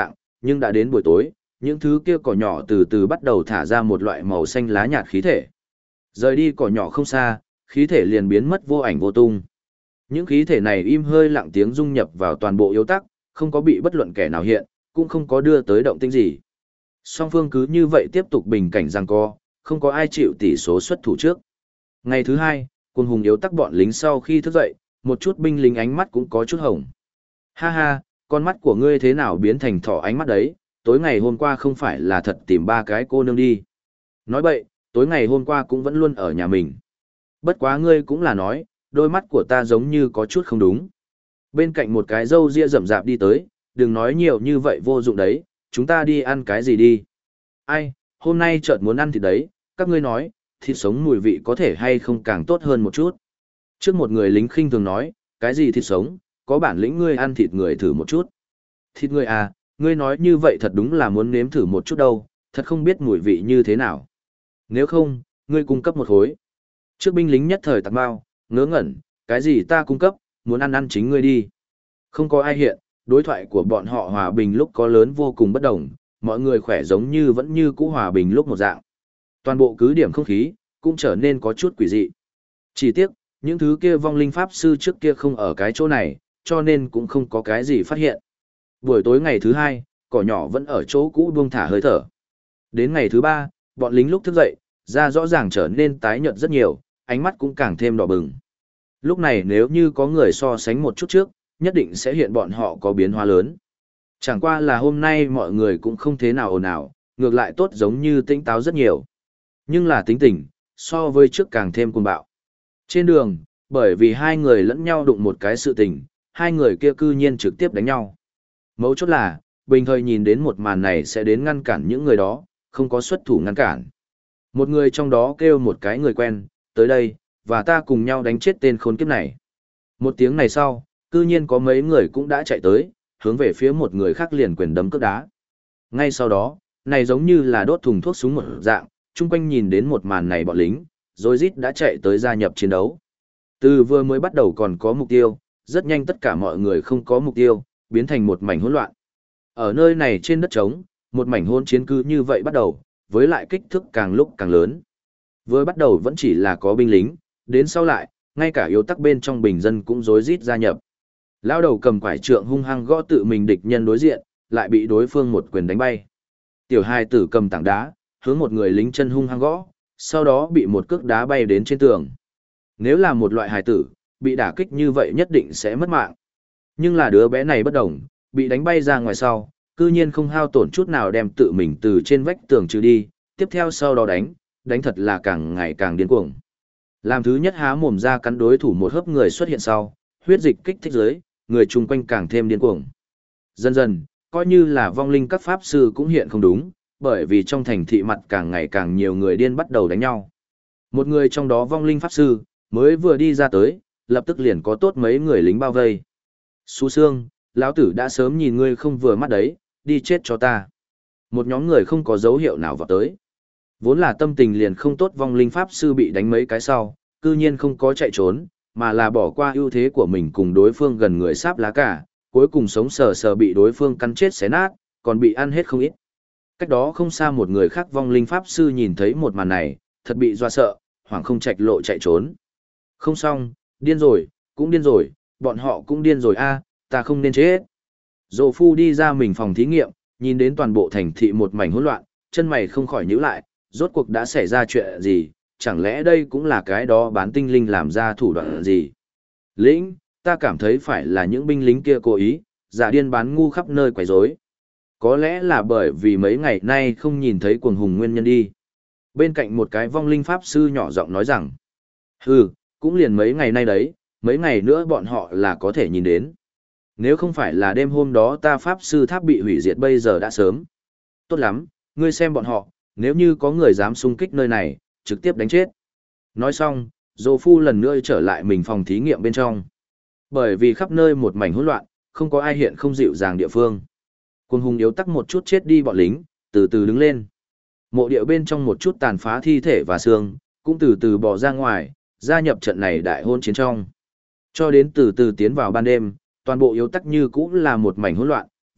nhưng đã đến buổi tối, những thứ kia cỏ nhỏ từ từ bắt đầu thả ra một loại màu xanh lá nhạt khí thể. Rời đi cỏ nhỏ không xa, khí thể liền biến mất vô ảnh vô tung. Những khí thể này im hơi lặng tiếng dung nhập vào toàn bộ yếu tắc, không có bị bất luận kẻ nào hiện, cũng không có đưa tới động tĩnh gì. Song phương cứ như vậy tiếp tục bình cảnh giằng co, không có ai chịu tỷ số xuất thủ trước. Ngày thứ hai, Cuồng Hùng yếu tắc bọn lính sau khi thức dậy, một chút binh lính ánh mắt cũng có chút hồng. Ha ha, con mắt của ngươi thế nào biến thành thỏ ánh mắt đấy, tối ngày hôm qua không phải là thật tìm ba cái cô nương đi. Nói bậy, tối ngày hôm qua cũng vẫn luôn ở nhà mình. Bất quá ngươi cũng là nói, đôi mắt của ta giống như có chút không đúng. Bên cạnh một cái râu ria rậm rạp đi tới, đừng nói nhiều như vậy vô dụng đấy, chúng ta đi ăn cái gì đi. Ai, hôm nay chợt muốn ăn thịt đấy, các ngươi nói, thịt sống mùi vị có thể hay không càng tốt hơn một chút. Trước một người lính khinh thường nói, cái gì thịt sống, có bản lĩnh ngươi ăn thịt người thử một chút. Thịt người à, ngươi nói như vậy thật đúng là muốn nếm thử một chút đâu, thật không biết mùi vị như thế nào. Nếu không, ngươi cung cấp một khối. Trước binh lính nhất thời tạc bao, ngớ ngẩn, cái gì ta cung cấp, muốn ăn ăn chính ngươi đi. Không có ai hiện, đối thoại của bọn họ hòa bình lúc có lớn vô cùng bất đồng, mọi người khỏe giống như vẫn như cũ hòa bình lúc một dạng. Toàn bộ cứ điểm không khí, cũng trở nên có chút quỷ dị. Chỉ tiếc, những thứ kia vong linh pháp sư trước kia không ở cái chỗ này, cho nên cũng không có cái gì phát hiện. Buổi tối ngày thứ hai, cỏ nhỏ vẫn ở chỗ cũ buông thả hơi thở. Đến ngày thứ ba, bọn lính lúc thức dậy, da rõ ràng trở nên tái nhợt rất nhiều, ánh mắt cũng càng thêm đỏ bừng. Lúc này nếu như có người so sánh một chút trước, nhất định sẽ hiện bọn họ có biến hóa lớn. Chẳng qua là hôm nay mọi người cũng không thế nào ồn ào, ngược lại tốt giống như tĩnh táo rất nhiều. Nhưng là tính tình, so với trước càng thêm cuồng bạo. Trên đường, bởi vì hai người lẫn nhau đụng một cái sự tình, hai người kia cư nhiên trực tiếp đánh nhau. Mấu chốt là, bình thời nhìn đến một màn này sẽ đến ngăn cản những người đó, không có xuất thủ ngăn cản. Một người trong đó kêu một cái người quen, tới đây, và ta cùng nhau đánh chết tên khốn kiếp này. Một tiếng này sau, cư nhiên có mấy người cũng đã chạy tới, hướng về phía một người khác liền quyền đấm cước đá. Ngay sau đó, này giống như là đốt thùng thuốc súng một dạng, chung quanh nhìn đến một màn này bọn lính, rồi rít đã chạy tới gia nhập chiến đấu. Từ vừa mới bắt đầu còn có mục tiêu, rất nhanh tất cả mọi người không có mục tiêu, biến thành một mảnh hỗn loạn. Ở nơi này trên đất trống, một mảnh hỗn chiến cứ như vậy bắt đầu, với lại kích thước càng lúc càng lớn. Vừa bắt đầu vẫn chỉ là có binh lính, đến sau lại, ngay cả yếu tắc bên trong bình dân cũng rối rít gia nhập. Lão đầu cầm quải trượng hung hăng gõ tự mình địch nhân đối diện, lại bị đối phương một quyền đánh bay. Tiểu hài tử cầm tảng đá, hướng một người lính chân hung hăng gõ, sau đó bị một cước đá bay đến trên tường. Nếu là một loại hài tử, bị đả kích như vậy nhất định sẽ mất mạng. Nhưng là đứa bé này bất đồng, bị đánh bay ra ngoài sau, cư nhiên không hao tổn chút nào đem tự mình từ trên vách tường trừ đi, tiếp theo sau đó đánh thật là càng ngày càng điên cuồng. Làm thứ nhất há mồm ra cắn đối thủ một hớp người xuất hiện sau, huyết dịch kích thích dưới, người chung quanh càng thêm điên cuồng. Dần dần, coi như là vong linh các pháp sư cũng hiện không đúng, bởi vì trong thành thị mặt càng ngày càng nhiều người điên bắt đầu đánh nhau. Một người trong đó vong linh pháp sư, mới vừa đi ra tới, lập tức liền có tốt mấy người lính bao vây. Xú xương, lão tử đã sớm nhìn ngươi không vừa mắt đấy, đi chết cho ta. Một nhóm người không có dấu hiệu nào vào tới. Vốn là tâm tình liền không tốt vong linh pháp sư bị đánh mấy cái sau, cư nhiên không có chạy trốn, mà là bỏ qua ưu thế của mình cùng đối phương gần người sáp lá cả, cuối cùng sống sờ sờ bị đối phương cắn chết xé nát, còn bị ăn hết không ít. Cách đó không xa một người khác vong linh pháp sư nhìn thấy một màn này, thật bị doa sợ, hoảng không chạch lộ chạy trốn. Không xong, điên rồi, cũng điên rồi, bọn họ cũng điên rồi a, ta không nên chết. Dỗ phu đi ra mình phòng thí nghiệm, nhìn đến toàn bộ thành thị một mảnh hỗn loạn, chân mày không khỏi nhíu lại, rốt cuộc đã xảy ra chuyện gì, chẳng lẽ đây cũng là cái đó bán tinh linh làm ra thủ đoạn gì. Lĩnh, ta cảm thấy phải là những binh lính kia cố ý, giả điên bán ngu khắp nơi quấy rối. Có lẽ là bởi vì mấy ngày nay không nhìn thấy Cuồng Hùng nguyên nhân đi. Bên cạnh một cái vong linh pháp sư nhỏ giọng nói rằng, hừ, cũng liền mấy ngày nay đấy, mấy ngày nữa bọn họ là có thể nhìn đến. Nếu không phải là đêm hôm đó ta pháp sư tháp bị hủy diệt bây giờ đã sớm. Tốt lắm, ngươi xem bọn họ, nếu như có người dám xung kích nơi này, trực tiếp đánh chết. Nói xong, Dô Phu lần nữa trở lại mình phòng thí nghiệm bên trong. Bởi vì khắp nơi một mảnh hỗn loạn, không có ai hiện không dịu dàng địa phương. Cuồng Hùng yếu tắc một chút chết đi bọn lính, từ từ đứng lên. Mộ địa bên trong một chút tàn phá thi thể và xương, cũng từ từ bỏ ra ngoài, gia nhập trận này đại hôn chiến trong. Cho đến từ từ tiến vào ban đêm, toàn bộ yếu tắc như cũ là một mảnh hỗn loạn,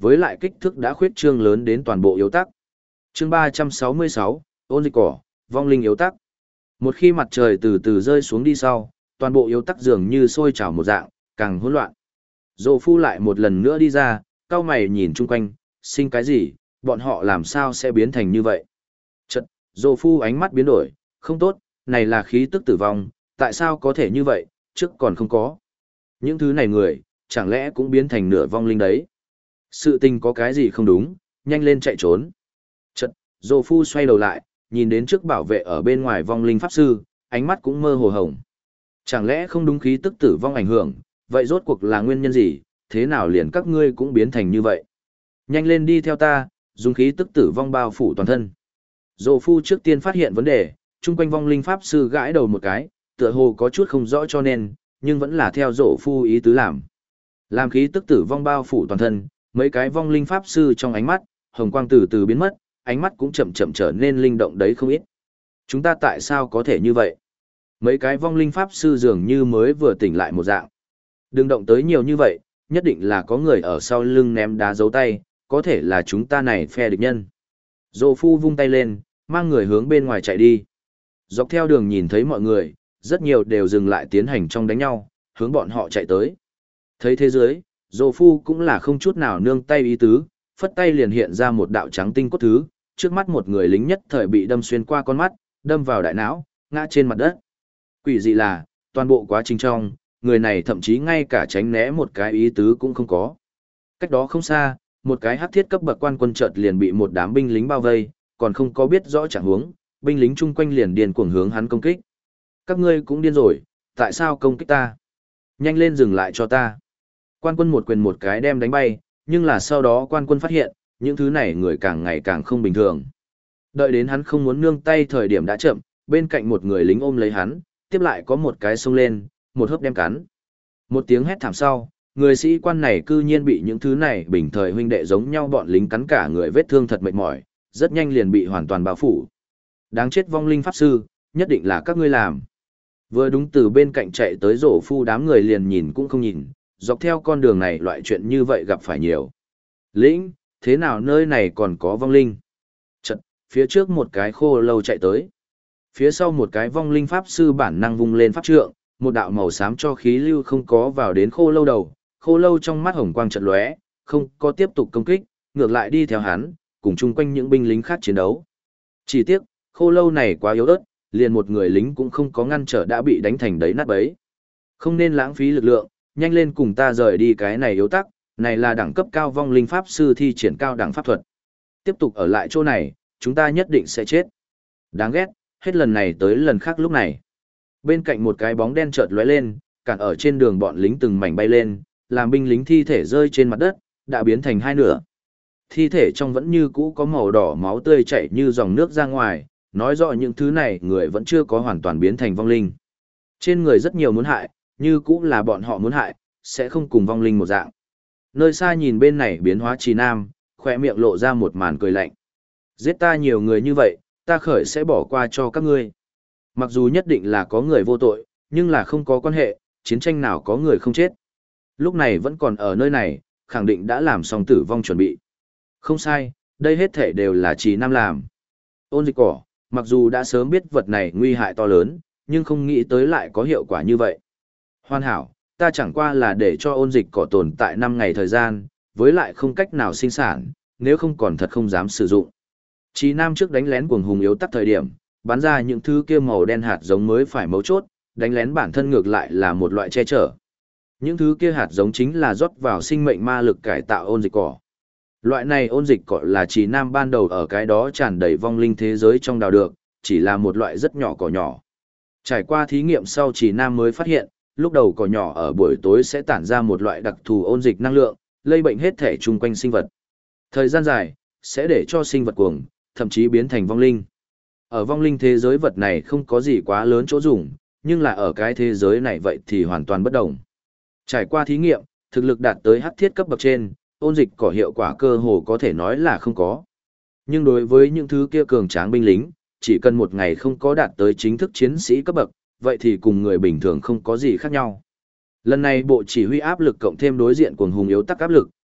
với lại kích thước đã khuyết trương lớn đến toàn bộ yếu tắc. Chương 366, ôn dịch cỏ, vong linh yếu tắc. Một khi mặt trời từ từ rơi xuống đi sau, toàn bộ yếu tắc dường như sôi trào một dạng, càng hỗn loạn. Dô phu lại một lần nữa đi ra, cau mày nhìn chung quanh, sinh cái gì, bọn họ làm sao sẽ biến thành như vậy. Chật, Dô phu ánh mắt biến đổi, không tốt, này là khí tức tử vong, tại sao có thể như vậy, trước còn không có. Những thứ này người, chẳng lẽ cũng biến thành nửa vong linh đấy. Sự tình có cái gì không đúng, nhanh lên chạy trốn. Chật, Dô phu xoay đầu lại, nhìn đến trước bảo vệ ở bên ngoài vong linh pháp sư, ánh mắt cũng mơ hồ hồng. Chẳng lẽ không đúng khí tức tử vong ảnh hưởng, vậy rốt cuộc là nguyên nhân gì, thế nào liền các ngươi cũng biến thành như vậy. Nhanh lên đi theo ta, dùng khí tức tử vong bao phủ toàn thân. Dô phu trước tiên phát hiện vấn đề, chung quanh vong linh pháp sư gãi đầu một cái, tựa hồ có chút không rõ cho nên, nhưng vẫn là theo dô phu ý tứ làm. Làm khí tức tử vong bao phủ toàn thân, mấy cái vong linh pháp sư trong ánh mắt, hồng quang từ từ biến mất, ánh mắt cũng chậm chậm trở nên linh động đấy không ít. Chúng ta tại sao có thể như vậy? Mấy cái vong linh pháp sư dường như mới vừa tỉnh lại một dạng. Đừng động tới nhiều như vậy, nhất định là có người ở sau lưng ném đá giấu tay, có thể là chúng ta này phe địch nhân. Dô phu vung tay lên, mang người hướng bên ngoài chạy đi. Dọc theo đường nhìn thấy mọi người, rất nhiều đều dừng lại tiến hành trong đánh nhau, hướng bọn họ chạy tới. Thấy thế giới, Dô phu cũng là không chút nào nương tay ý tứ, phất tay liền hiện ra một đạo trắng tinh cốt thứ, trước mắt một người lính nhất thời bị đâm xuyên qua con mắt, đâm vào đại não, ngã trên mặt đất. Quỷ dị là, toàn bộ quá trình trong, người này thậm chí ngay cả tránh né một cái ý tứ cũng không có. Cách đó không xa, một cái hắc thiết cấp bậc quan quân chợt liền bị một đám binh lính bao vây, còn không có biết rõ trạng huống, binh lính chung quanh liền điên cuồng hướng hắn công kích. Các ngươi cũng điên rồi, tại sao công kích ta? Nhanh lên dừng lại cho ta. Quan quân một quyền một cái đem đánh bay, nhưng là sau đó quan quân phát hiện, những thứ này người càng ngày càng không bình thường. Đợi đến hắn không muốn nương tay thời điểm đã chậm, bên cạnh một người lính ôm lấy hắn, tiếp lại có một cái xông lên, một hớp đem cắn. Một tiếng hét thảm sau, người sĩ quan này cư nhiên bị những thứ này bình thời huynh đệ giống nhau bọn lính cắn cả người vết thương thật mệt mỏi, rất nhanh liền bị hoàn toàn bao phủ. Đáng chết vong linh pháp sư, nhất định là các ngươi làm. Vừa đúng từ bên cạnh chạy tới rổ phu đám người liền nhìn cũng không nhìn, dọc theo con đường này loại chuyện như vậy gặp phải nhiều. Lĩnh, thế nào nơi này còn có vong linh? Chật, phía trước một cái khô lâu chạy tới. Phía sau một cái vong linh pháp sư bản năng vung lên pháp trượng, một đạo màu xám cho khí lưu không có vào đến khô lâu đầu, khô lâu trong mắt hồng quang chợt lóe, không có tiếp tục công kích, ngược lại đi theo hắn, cùng chung quanh những binh lính khác chiến đấu. Chỉ tiếc, khô lâu này quá yếu ớt, liền một người lính cũng không có ngăn trở đã bị đánh thành đấy nát bấy. Không nên lãng phí lực lượng, nhanh lên cùng ta rời đi cái này yếu tắc, này là đẳng cấp cao vong linh pháp sư thi triển cao đẳng pháp thuật. Tiếp tục ở lại chỗ này, chúng ta nhất định sẽ chết. Đáng ghét, hết lần này tới lần khác lúc này. Bên cạnh một cái bóng đen chợt lóe lên, cản ở trên đường bọn lính từng mảnh bay lên, làm binh lính thi thể rơi trên mặt đất, đã biến thành hai nửa. Thi thể trong vẫn như cũ có màu đỏ máu tươi chảy như dòng nước ra ngoài, nói rõ những thứ này người vẫn chưa có hoàn toàn biến thành vong linh. Trên người rất nhiều muốn hại, như cũ là bọn họ muốn hại, sẽ không cùng vong linh một dạng. Nơi xa nhìn bên này biến hóa Trì Nam, khỏe miệng lộ ra một màn cười lạnh. Giết ta nhiều người như vậy, ta khởi sẽ bỏ qua cho các ngươi. Mặc dù nhất định là có người vô tội, nhưng là không có quan hệ, chiến tranh nào có người không chết. Lúc này vẫn còn ở nơi này, khẳng định đã làm xong tử vong chuẩn bị. Không sai, đây hết thể đều là Trì Nam làm. Ôn dịch cỏ, mặc dù đã sớm biết vật này nguy hại to lớn, nhưng không nghĩ tới lại có hiệu quả như vậy. Hoàn hảo, ta chẳng qua là để cho ôn dịch cỏ tồn tại 5 ngày thời gian, với lại không cách nào sinh sản, nếu không còn thật không dám sử dụng. Chí Nam trước đánh lén cuồng hùng yếu tắc thời điểm, bắn ra những thứ kia màu đen hạt giống mới phải mấu chốt, đánh lén bản thân ngược lại là một loại che chở. Những thứ kia hạt giống chính là rót vào sinh mệnh ma lực cải tạo ôn dịch cỏ. Loại này ôn dịch cỏ là Chí Nam ban đầu ở cái đó tràn đầy vong linh thế giới trong đào được, chỉ là một loại rất nhỏ cỏ nhỏ. Trải qua thí nghiệm sau Chí Nam mới phát hiện, lúc đầu cỏ nhỏ ở buổi tối sẽ tản ra một loại đặc thù ôn dịch năng lượng, lây bệnh hết thể chung quanh sinh vật. Thời gian dài, sẽ để cho sinh vật cuồng, thậm chí biến thành vong linh. Ở vong linh thế giới vật này không có gì quá lớn chỗ dùng, nhưng là ở cái thế giới này vậy thì hoàn toàn bất đồng. Trải qua thí nghiệm, thực lực đạt tới hắc thiết cấp bậc trên, ôn dịch cỏ hiệu quả cơ hồ có thể nói là không có. Nhưng đối với những thứ kia cường tráng binh lính, chỉ cần một ngày không có đạt tới chính thức chiến sĩ cấp bậc, vậy thì cùng người bình thường không có gì khác nhau. Lần này bộ chỉ huy áp lực cộng thêm đối diện cuồng hùng yếu tắc áp lực,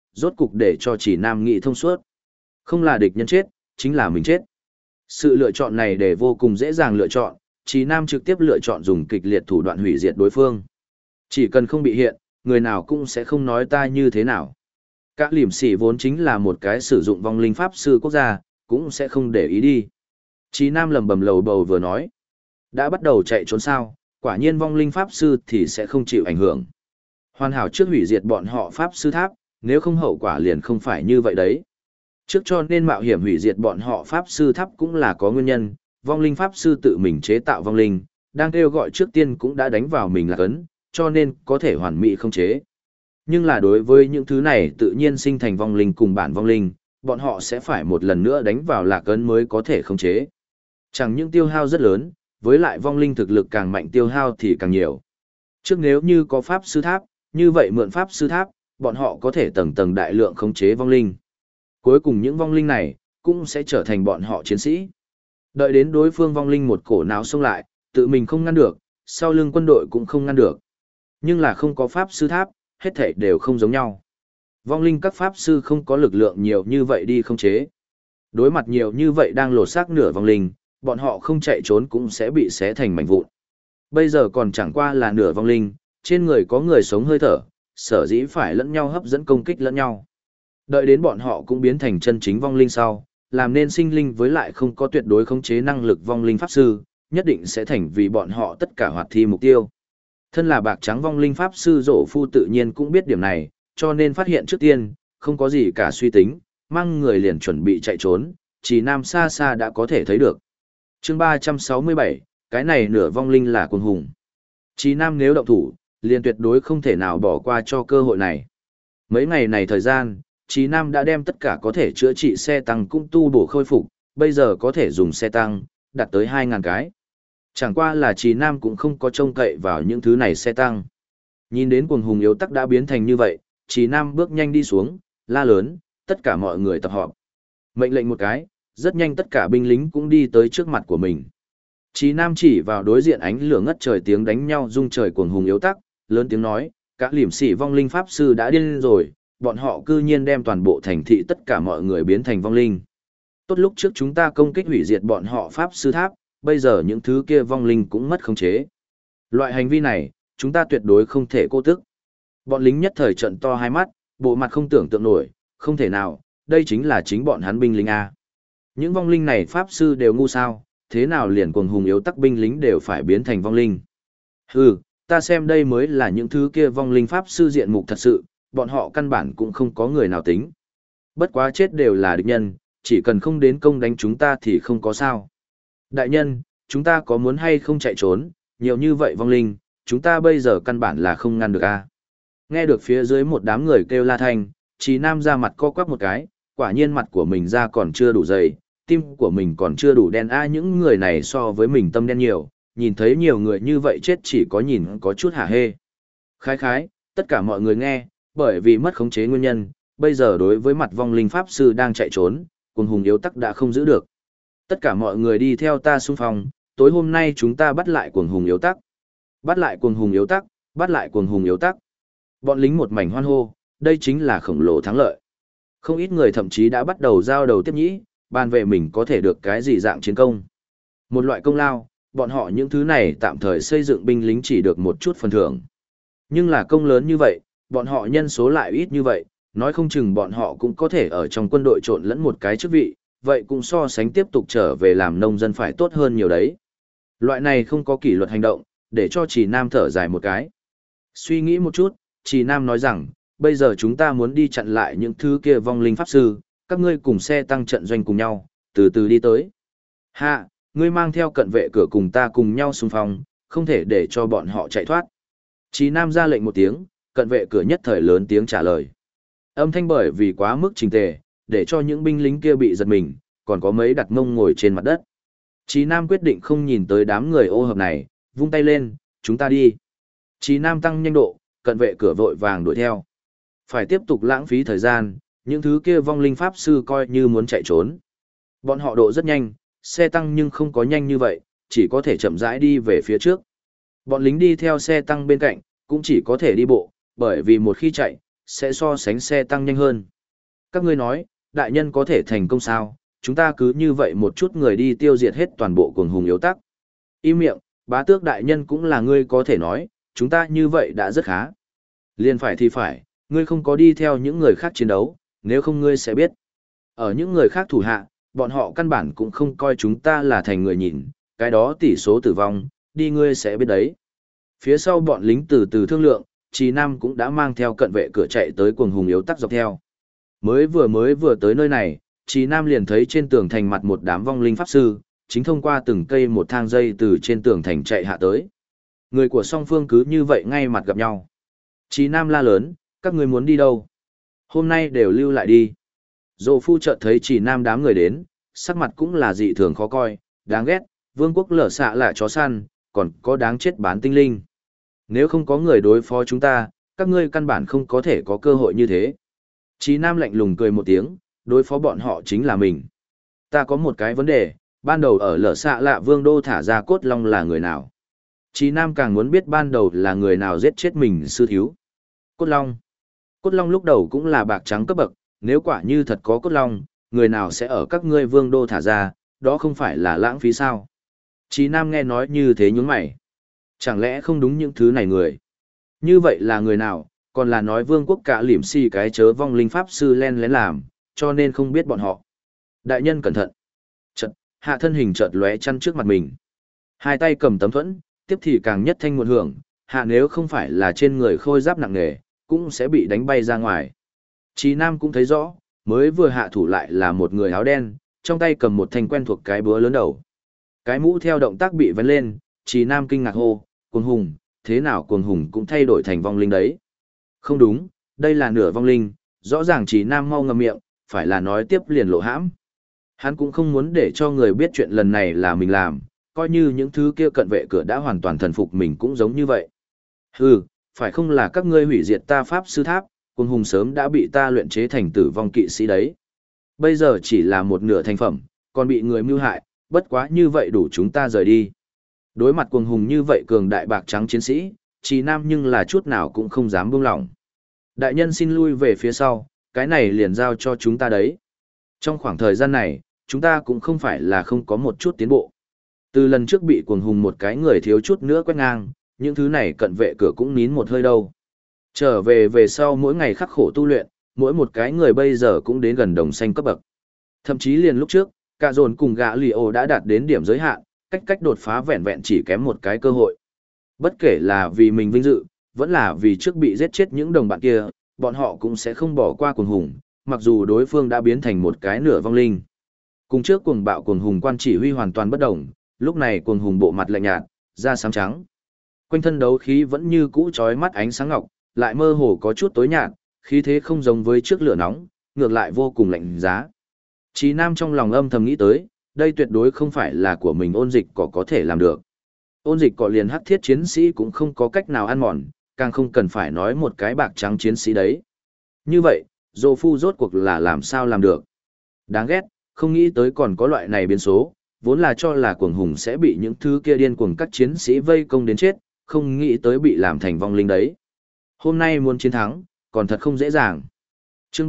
rốt cục để cho Chỉ Nam nghĩ thông suốt. Không là địch nhân chết, chính là mình chết. Sự lựa chọn này để vô cùng dễ dàng lựa chọn, Chỉ Nam trực tiếp lựa chọn dùng kịch liệt thủ đoạn hủy diệt đối phương. Chỉ cần không bị hiện, người nào cũng sẽ không nói ta như thế nào. Các liểm sỉ vốn chính là một cái sử dụng vong linh pháp sư quốc gia, cũng sẽ không để ý đi. Chỉ Nam lầm bầm lầu bầu vừa nói. Đã bắt đầu chạy trốn sao, quả nhiên vong linh pháp sư thì sẽ không chịu ảnh hưởng. Hoàn hảo trước hủy diệt bọn họ pháp sư tháp, nếu không hậu quả liền không phải như vậy đấy. Trước cho nên mạo hiểm hủy diệt bọn họ pháp sư tháp cũng là có nguyên nhân, vong linh pháp sư tự mình chế tạo vong linh, đang kêu gọi trước tiên cũng đã đánh vào mình là cấn, cho nên có thể hoàn mỹ không chế. Nhưng là đối với những thứ này tự nhiên sinh thành vong linh cùng bản vong linh, bọn họ sẽ phải một lần nữa đánh vào lạc ấn mới có thể khống chế. Chẳng những tiêu hao rất lớn, với lại vong linh thực lực càng mạnh tiêu hao thì càng nhiều. Trước nếu như có pháp sư tháp, như vậy mượn pháp sư tháp, bọn họ có thể tầng tầng đại lượng khống chế vong linh. Cuối cùng những vong linh này, cũng sẽ trở thành bọn họ chiến sĩ. Đợi đến đối phương vong linh một cổ não xông lại, tự mình không ngăn được, sau lưng quân đội cũng không ngăn được. Nhưng là không có pháp sư tháp, hết thảy đều không giống nhau. Vong linh các pháp sư không có lực lượng nhiều như vậy đi khống chế. Đối mặt nhiều như vậy đang lột xác nửa vong linh, bọn họ không chạy trốn cũng sẽ bị xé thành mảnh vụn. Bây giờ còn chẳng qua là nửa vong linh, trên người có người sống hơi thở, sở dĩ phải lẫn nhau hấp dẫn công kích lẫn nhau. Đợi đến bọn họ cũng biến thành chân chính vong linh sau, làm nên sinh linh với lại không có tuyệt đối khống chế năng lực vong linh pháp sư, nhất định sẽ thành vì bọn họ tất cả hoạt thi mục tiêu. Thân là bạc trắng vong linh pháp sư Dỗ Phu tự nhiên cũng biết điểm này, cho nên phát hiện trước tiên, không có gì cả suy tính, mang người liền chuẩn bị chạy trốn, Chỉ Nam xa xa đã có thể thấy được. Chương 367, cái này nửa vong linh là cuồng hùng. Chỉ Nam nếu động thủ, liền tuyệt đối không thể nào bỏ qua cho cơ hội này. Mấy ngày này thời gian, Chỉ Nam đã đem tất cả có thể chữa trị xe tăng cũng tu bổ khôi phục, bây giờ có thể dùng xe tăng, đạt tới 2.000 cái. Chẳng qua là Chỉ Nam cũng không có trông cậy vào những thứ này xe tăng. Nhìn đến cuồng hùng yếu tắc đã biến thành như vậy, Chỉ Nam bước nhanh đi xuống, la lớn, tất cả mọi người tập họp. Mệnh lệnh một cái, rất nhanh tất cả binh lính cũng đi tới trước mặt của mình. Chỉ Nam chỉ vào đối diện ánh lửa ngất trời tiếng đánh nhau rung trời cuồng hùng yếu tắc, lớn tiếng nói, các liểm sĩ vong linh pháp sư đã điên rồi, bọn họ cư nhiên đem toàn bộ thành thị tất cả mọi người biến thành vong linh. Tốt lúc trước chúng ta công kích hủy diệt bọn họ pháp sư tháp, bây giờ những thứ kia vong linh cũng mất khống chế. Loại hành vi này, chúng ta tuyệt đối không thể cô tức. Bọn lính nhất thời trận to hai mắt, bộ mặt không tưởng tượng nổi, không thể nào, đây chính là chính bọn hắn binh lính A. Những vong linh này pháp sư đều ngu sao, thế nào liền cuồng hùng yếu tắc binh lính đều phải biến thành vong linh. Hừ, ta xem đây mới là những thứ kia vong linh pháp sư diện mục thật sự, bọn họ căn bản cũng không có người nào tính. Bất quá chết đều là địch nhân, chỉ cần không đến công đánh chúng ta thì không có sao. Đại nhân, chúng ta có muốn hay không chạy trốn, nhiều như vậy vong linh, chúng ta bây giờ căn bản là không ngăn được a. Nghe được phía dưới một đám người kêu la thanh, Chỉ Nam ra mặt co quắp một cái, quả nhiên mặt của mình ra còn chưa đủ dày, tim của mình còn chưa đủ đen a, những người này so với mình tâm đen nhiều, nhìn thấy nhiều người như vậy chết chỉ có nhìn có chút hả hê. Khái khái, tất cả mọi người nghe, bởi vì mất khống chế nguyên nhân, bây giờ đối với mặt vong linh pháp sư đang chạy trốn, cuồng hùng yếu tắc đã không giữ được. Tất cả mọi người đi theo ta xung phong, tối hôm nay chúng ta bắt lại cuồng hùng yếu tắc. Bắt lại cuồng hùng yếu tắc, bắt lại cuồng hùng yếu tắc. Bọn lính một mảnh hoan hô, đây chính là khổng lồ thắng lợi. Không ít người thậm chí đã bắt đầu giao đầu tiếp nhĩ, bàn về mình có thể được cái gì dạng chiến công. Một loại công lao, bọn họ những thứ này tạm thời xây dựng binh lính chỉ được một chút phần thưởng. Nhưng là công lớn như vậy, bọn họ nhân số lại ít như vậy, nói không chừng bọn họ cũng có thể ở trong quân đội trộn lẫn một cái chức vị, vậy cũng so sánh tiếp tục trở về làm nông dân phải tốt hơn nhiều đấy. Loại này không có kỷ luật hành động, để cho Chỉ Nam thở dài một cái. Suy nghĩ một chút, Chỉ Nam nói rằng, bây giờ chúng ta muốn đi chặn lại những thứ kia vong linh pháp sư, các ngươi cùng xe tăng trận doanh cùng nhau, từ từ đi tới. Hạ, ngươi mang theo cận vệ cửa cùng ta cùng nhau xung phong, không thể để cho bọn họ chạy thoát. Chỉ Nam ra lệnh một tiếng, cận vệ cửa nhất thời lớn tiếng trả lời. Âm thanh bởi vì quá mức trình tề, để cho những binh lính kia bị giật mình, còn có mấy đặt mông ngồi trên mặt đất. Chí Nam quyết định không nhìn tới đám người ô hợp này, vung tay lên, chúng ta đi. Chí Nam tăng nhanh độ, cận vệ cửa vội vàng đuổi theo. Phải tiếp tục lãng phí thời gian, những thứ kia vong linh pháp sư coi như muốn chạy trốn. Bọn họ độ rất nhanh, xe tăng nhưng không có nhanh như vậy, chỉ có thể chậm rãi đi về phía trước. Bọn lính đi theo xe tăng bên cạnh, cũng chỉ có thể đi bộ, bởi vì một khi chạy, sẽ so sánh xe tăng nhanh hơn. Các ngươi nói, đại nhân có thể thành công sao, chúng ta cứ như vậy một chút người đi tiêu diệt hết toàn bộ cuồng hùng yếu tắc. Im miệng, bá tước đại nhân cũng là ngươi có thể nói, chúng ta như vậy đã rất khá. Liên phải thì phải, ngươi không có đi theo những người khác chiến đấu, nếu không ngươi sẽ biết. Ở những người khác thủ hạ, bọn họ căn bản cũng không coi chúng ta là thành người nhìn, cái đó tỷ số tử vong, đi ngươi sẽ biết đấy. Phía sau bọn lính từ từ thương lượng, Trì Nam cũng đã mang theo cận vệ cửa chạy tới cuồng hùng yếu tắc dọc theo. Mới vừa tới nơi này, Trì Nam liền thấy trên tường thành mặt một đám vong linh pháp sư, chính thông qua từng cây một thang dây từ trên tường thành chạy hạ tới. Người của song phương cứ như vậy ngay mặt gặp nhau. Trì Nam la lớn, các ngươi muốn đi đâu? Hôm nay đều lưu lại đi. Dô phu chợt thấy Trì Nam đám người đến, sắc mặt cũng là dị thường khó coi, đáng ghét, vương quốc lở xạ là chó săn, còn có đáng chết bán tinh linh. Nếu không có người đối phó chúng ta, các ngươi căn bản không có thể có cơ hội như thế. Trì Nam lạnh lùng cười một tiếng, đối phó bọn họ chính là mình. Ta có một cái vấn đề, ban đầu ở lở xạ lạ vương đô thả ra cốt long là người nào? Trì Nam càng muốn biết ban đầu là người nào giết chết mình sư thiếu. Cốt long. Cốt long lúc đầu cũng là bạc trắng cấp bậc, nếu quả như thật có cốt long, người nào sẽ ở các ngươi vương đô thả ra, đó không phải là lãng phí sao? Trì Nam nghe nói như thế nhún mày. Chẳng lẽ không đúng những thứ này người? Như vậy là người nào, còn là nói vương quốc cả liểm si cái chớ vong linh pháp sư len lén làm, cho nên không biết bọn họ. Đại nhân cẩn thận. Chợt, hạ thân hình chợt lóe chăn trước mặt mình. Hai tay cầm tấm thuẫn, tiếp thì càng nhất thanh một hưởng, hạ nếu không phải là trên người khôi giáp nặng nề, cũng sẽ bị đánh bay ra ngoài. Trì Nam cũng thấy rõ, mới vừa hạ thủ lại là một người áo đen, trong tay cầm một thanh quen thuộc cái búa lớn đầu. Cái mũ theo động tác bị vén lên, Trì Nam kinh ngạc hô, cuồng hùng, thế nào cuồng hùng cũng thay đổi thành vong linh đấy. Không đúng, đây là nửa vong linh, rõ ràng Trì Nam mau ngậm miệng, phải là nói tiếp liền lộ hãm. Hắn cũng không muốn để cho người biết chuyện lần này là mình làm, coi như những thứ kia cận vệ cửa đã hoàn toàn thần phục mình cũng giống như vậy. Hừ, phải không là các ngươi hủy diệt ta pháp sư tháp, cuồng hùng sớm đã bị ta luyện chế thành tử vong kỵ sĩ đấy. Bây giờ chỉ là một nửa thành phẩm, còn bị người mưu hại, bất quá như vậy đủ chúng ta rời đi. Đối mặt cuồng hùng như vậy cường đại bạc trắng chiến sĩ, Trì Nam nhưng là chút nào cũng không dám buông lỏng. Đại nhân xin lui về phía sau, cái này liền giao cho chúng ta đấy. Trong khoảng thời gian này, chúng ta cũng không phải là không có một chút tiến bộ. Từ lần trước bị cuồng hùng một cái người thiếu chút nữa quét ngang, những thứ này cận vệ cửa cũng nín một hơi đâu. Trở về sau mỗi ngày khắc khổ tu luyện, mỗi một cái người bây giờ cũng đến gần đồng xanh cấp bậc. Thậm chí liền lúc trước, cả dồn cùng gã lì ô đã đạt đến điểm giới hạn, cách đột phá vẹn vẹn chỉ kém một cái cơ hội. Bất kể là vì mình vinh dự, vẫn là vì trước bị giết chết những đồng bạn kia, bọn họ cũng sẽ không bỏ qua cuồng hùng, mặc dù đối phương đã biến thành một cái nửa vong linh. Cùng trước cuồng bạo cuồng hùng quan chỉ huy hoàn toàn bất động, lúc này cuồng hùng bộ mặt lạnh nhạt, da xám trắng. Quanh thân đấu khí vẫn như cũ chói mắt ánh sáng ngọc, lại mơ hồ có chút tối nhạt, khí thế không giống với trước lửa nóng, ngược lại vô cùng lạnh giá. Chí Nam trong lòng âm thầm nghĩ tới, đây tuyệt đối không phải là của mình ôn dịch có thể làm được. Ôn dịch cỏ liền hắc thiết chiến sĩ cũng không có cách nào ăn mòn, càng không cần phải nói một cái bạc trắng chiến sĩ đấy. Như vậy, Dô Phu rốt cuộc là làm sao làm được? Đáng ghét, không nghĩ tới còn có loại này biến số, vốn là cho là cuồng hùng sẽ bị những thứ kia điên cuồng các chiến sĩ vây công đến chết, không nghĩ tới bị làm thành vong linh đấy. Hôm nay muốn chiến thắng, còn thật không dễ dàng. Chương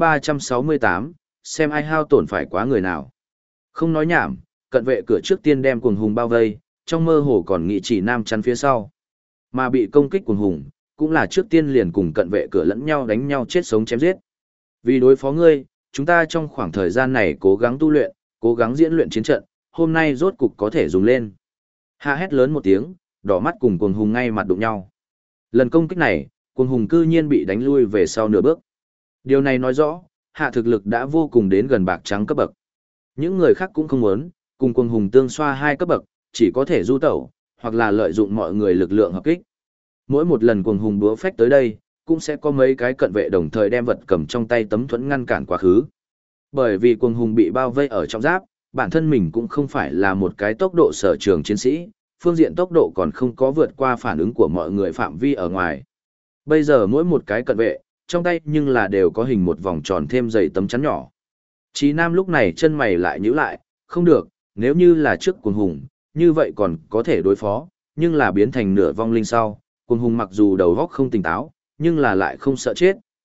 368, xem ai hao tổn phải quá người nào. Không nói nhảm, cận vệ cửa trước tiên đem cuồng hùng bao vây, trong mơ hồ còn nghĩ chỉ Nam chắn phía sau. Mà bị công kích cuồng hùng, cũng là trước tiên liền cùng cận vệ cửa lẫn nhau đánh nhau chết sống chém giết. Vì đối phó ngươi, chúng ta trong khoảng thời gian này cố gắng tu luyện, cố gắng diễn luyện chiến trận, hôm nay rốt cục có thể dùng lên. Hạ hét lớn một tiếng, đỏ mắt cùng cuồng hùng ngay mặt đụng nhau. Lần công kích này, cuồng hùng cư nhiên bị đánh lui về sau nửa bước. Điều này nói rõ, hạ thực lực đã vô cùng đến gần bạc trắng cấp bậc. Những người khác cũng không muốn, cùng cuồng hùng tương xoa hai cấp bậc, chỉ có thể du tẩu, hoặc là lợi dụng mọi người lực lượng hợp kích. Mỗi một lần cuồng hùng búa phách tới đây, cũng sẽ có mấy cái cận vệ đồng thời đem vật cầm trong tay tấm thuẫn ngăn cản quá khứ. Bởi vì cuồng hùng bị bao vây ở trong giáp, bản thân mình cũng không phải là một cái tốc độ sở trường chiến sĩ, phương diện tốc độ còn không có vượt qua phản ứng của mọi người phạm vi ở ngoài. Bây giờ mỗi một cái cận vệ, trong tay nhưng là đều có hình một vòng tròn thêm dày tấm chắn nhỏ. Chí Nam lúc này chân mày lại nhíu lại, không được, nếu như là trước cuồng hùng, như vậy còn có thể đối phó, nhưng là biến thành nửa vong linh sau, cuồng hùng mặc dù đầu óc không tỉnh táo, nhưng là lại không sợ chết,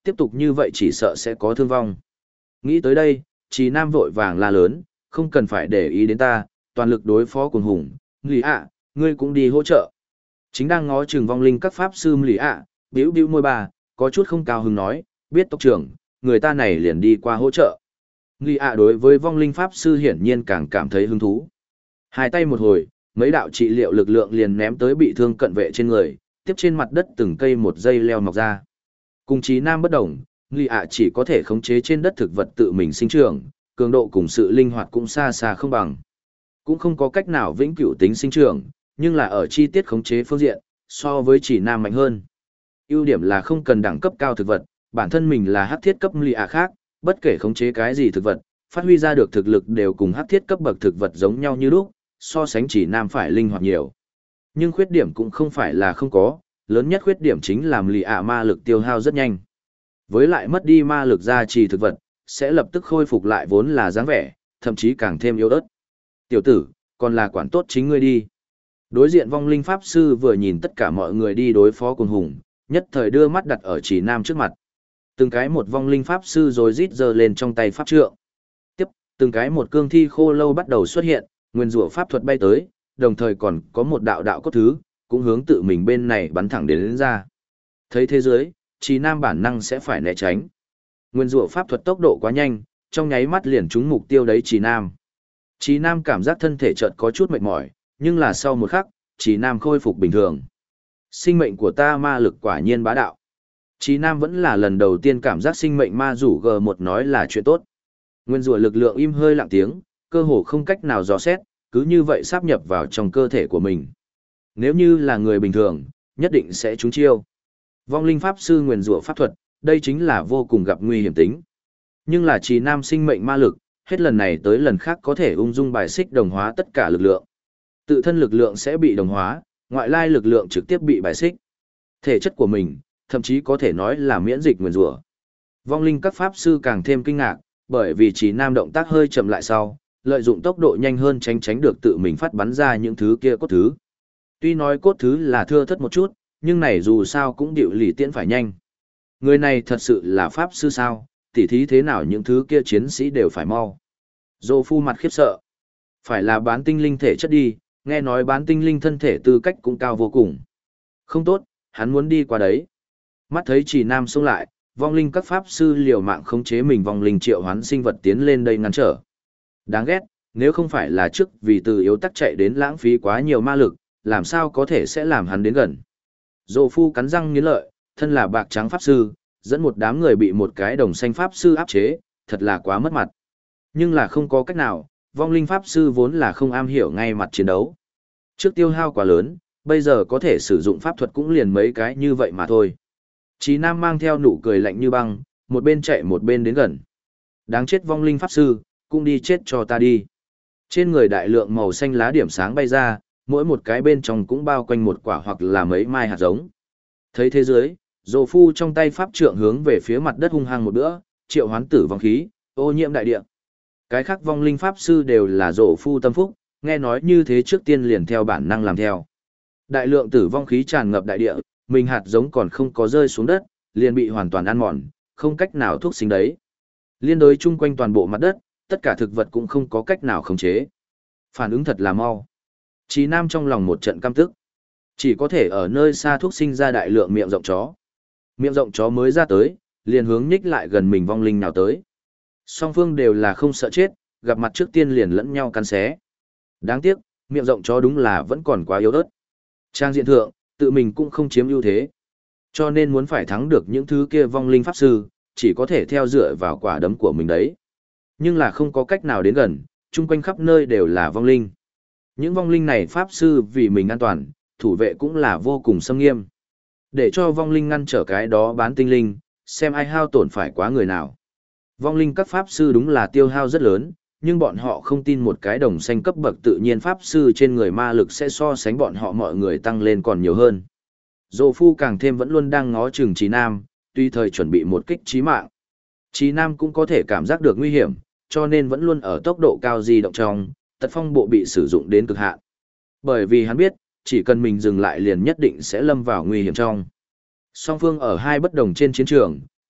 tiếp tục như vậy chỉ sợ sẽ có thương vong. Nghĩ tới đây, Trì Nam vội vàng la lớn, không cần phải để ý đến ta, toàn lực đối phó cuồng hùng, Lý ạ, ngươi cũng đi hỗ trợ. Chính đang ngó chừng vong linh các pháp sư Lý ạ, bĩu bĩu môi bà, có chút không cao hứng nói, biết tộc trưởng, người ta này liền đi qua hỗ trợ. Lý ạ đối với vong linh pháp sư hiển nhiên càng cảm thấy hứng thú. Hai tay một hồi, mấy đạo trị liệu lực lượng liền ném tới bị thương cận vệ trên người, tiếp trên mặt đất từng cây một dây leo mọc ra. Cùng Chí Nam bất đồng, Lý ạ chỉ có thể khống chế trên đất thực vật tự mình sinh trưởng, cường độ cùng sự linh hoạt cũng xa xa không bằng. Cũng không có cách nào vĩnh cửu tính sinh trưởng, nhưng là ở chi tiết khống chế phương diện, so với Chí Nam mạnh hơn. Ưu điểm là không cần đẳng cấp cao thực vật, bản thân mình là hắc thiết cấp Lý ạ khác, bất kể khống chế cái gì thực vật, phát huy ra được thực lực đều cùng hắc thiết cấp bậc thực vật giống nhau như lúc, so sánh Chí Nam phải linh hoạt nhiều. Nhưng khuyết điểm cũng không phải là không có, lớn nhất khuyết điểm chính là Lý ạ ma lực tiêu hao rất nhanh. Với lại mất đi ma lực gia trì thực vật, sẽ lập tức khôi phục lại vốn là dáng vẻ, thậm chí càng thêm yếu ớt. Tiểu tử, còn là quản tốt chính ngươi đi. Đối diện vong linh pháp sư vừa nhìn tất cả mọi người đi đối phó cùng hùng, nhất thời đưa mắt đặt ở Chỉ Nam trước mặt. Từng cái một vong linh pháp sư rồi rít giơ lên trong tay pháp trượng. Tiếp, từng cái một cương thi khô lâu bắt đầu xuất hiện, nguyên rủa pháp thuật bay tới, đồng thời còn có một đạo đạo cốt thứ, cũng hướng tự mình bên này bắn thẳng đến ra. Thấy thế giới, Chỉ Nam bản năng sẽ phải né tránh. Nguyên rủa pháp thuật tốc độ quá nhanh, trong nháy mắt liền trúng mục tiêu đấy Chỉ Nam. Chỉ Nam cảm giác thân thể chợt có chút mệt mỏi, nhưng là sau một khắc, Chỉ Nam khôi phục bình thường. Sinh mệnh của ta ma lực quả nhiên bá đạo. Chỉ Nam vẫn là lần đầu tiên cảm giác sinh mệnh ma rủ G1 nói là chuyện tốt. Nguyên rủa lực lượng im hơi lặng tiếng, cơ hồ không cách nào dò xét, cứ như vậy sáp nhập vào trong cơ thể của mình. Nếu như là người bình thường, nhất định sẽ trúng chiêu. Vong linh pháp sư nguyên rủa pháp thuật, đây chính là vô cùng gặp nguy hiểm tính. Nhưng là Chỉ Nam sinh mệnh ma lực, hết lần này tới lần khác có thể ung dung bài xích đồng hóa tất cả lực lượng. Tự thân lực lượng sẽ bị đồng hóa, ngoại lai lực lượng trực tiếp bị bài xích. Thể chất của mình, thậm chí có thể nói là miễn dịch nguyên rủa. Vong linh các pháp sư càng thêm kinh ngạc, bởi vì Chỉ Nam động tác hơi chậm lại sau, lợi dụng tốc độ nhanh hơn tránh được tự mình phát bắn ra những thứ kia cốt thứ. Tuy nói cốt thứ là thưa thất một chút, nhưng này dù sao cũng điệu lì tiễn phải nhanh. Người này thật sự là pháp sư sao, tỉ thí thế nào những thứ kia chiến sĩ đều phải mau. Dô phu mặt khiếp sợ. Phải là bán tinh linh thể chất đi, nghe nói bán tinh linh thân thể tư cách cũng cao vô cùng. Không tốt, hắn muốn đi qua đấy. Mắt thấy Chỉ Nam xông lại, vong linh các pháp sư liều mạng khống chế mình vong linh triệu hoán sinh vật tiến lên đây ngăn trở. Đáng ghét, nếu không phải là trước vì từ yếu tắc chạy đến lãng phí quá nhiều ma lực, làm sao có thể sẽ làm hắn đến gần. Dô phu cắn răng nghiến lợi, thân là bạc trắng pháp sư, dẫn một đám người bị một cái đồng xanh pháp sư áp chế, thật là quá mất mặt. Nhưng là không có cách nào, vong linh pháp sư vốn là không am hiểu ngay mặt chiến đấu. Trước tiêu hao quá lớn, bây giờ có thể sử dụng pháp thuật cũng liền mấy cái như vậy mà thôi. Chí Nam mang theo nụ cười lạnh như băng, một bên chạy một bên đến gần. Đáng chết vong linh pháp sư, cũng đi chết cho ta đi. Trên người đại lượng màu xanh lá điểm sáng bay ra, mỗi một cái bên trong cũng bao quanh một quả hoặc là mấy mai hạt giống. Thấy thế giới, Dô phu trong tay pháp trượng hướng về phía mặt đất hung hăng một bữa, triệu hoán tử vong khí, ô nhiễm đại địa. Cái khác vong linh pháp sư đều là Dô phu tâm phúc, nghe nói như thế trước tiên liền theo bản năng làm theo. Đại lượng tử vong khí tràn ngập đại địa, mình hạt giống còn không có rơi xuống đất, liền bị hoàn toàn ăn mòn, không cách nào thuốc sinh đấy. Liên đối chung quanh toàn bộ mặt đất, tất cả thực vật cũng không có cách nào khống chế. Phản ứng thật là mau. Chí Nam trong lòng một trận căm tức. Chỉ có thể ở nơi xa thuốc sinh ra đại lượng miệng rộng chó. Miệng rộng chó mới ra tới, liền hướng nhích lại gần mình vong linh nào tới. Song phương đều là không sợ chết, gặp mặt trước tiên liền lẫn nhau cắn xé. Đáng tiếc, miệng rộng chó đúng là vẫn còn quá yếu ớt. Trang diện thượng, tự mình cũng không chiếm ưu thế. Cho nên muốn phải thắng được những thứ kia vong linh pháp sư, chỉ có thể theo dựa vào quả đấm của mình đấy. Nhưng là không có cách nào đến gần, chung quanh khắp nơi đều là vong linh. Những vong linh này pháp sư vì mình an toàn, thủ vệ cũng là vô cùng xâm nghiêm. Để cho vong linh ngăn trở cái đó bán tinh linh, xem ai hao tổn phải quá người nào. Vong linh các pháp sư đúng là tiêu hao rất lớn, nhưng bọn họ không tin một cái đồng xanh cấp bậc tự nhiên pháp sư trên người ma lực sẽ so sánh bọn họ mọi người tăng lên còn nhiều hơn. Dô phu càng thêm vẫn luôn đang ngó chừng Chí Nam, tuy thời chuẩn bị một kích chí mạng. Chí Nam cũng có thể cảm giác được nguy hiểm, cho nên vẫn luôn ở tốc độ cao di động trong, tật phong bộ bị sử dụng đến cực hạn. Bởi vì hắn biết, chỉ cần mình dừng lại liền nhất định sẽ lâm vào nguy hiểm trong. Song phương ở hai bất đồng trên chiến trường,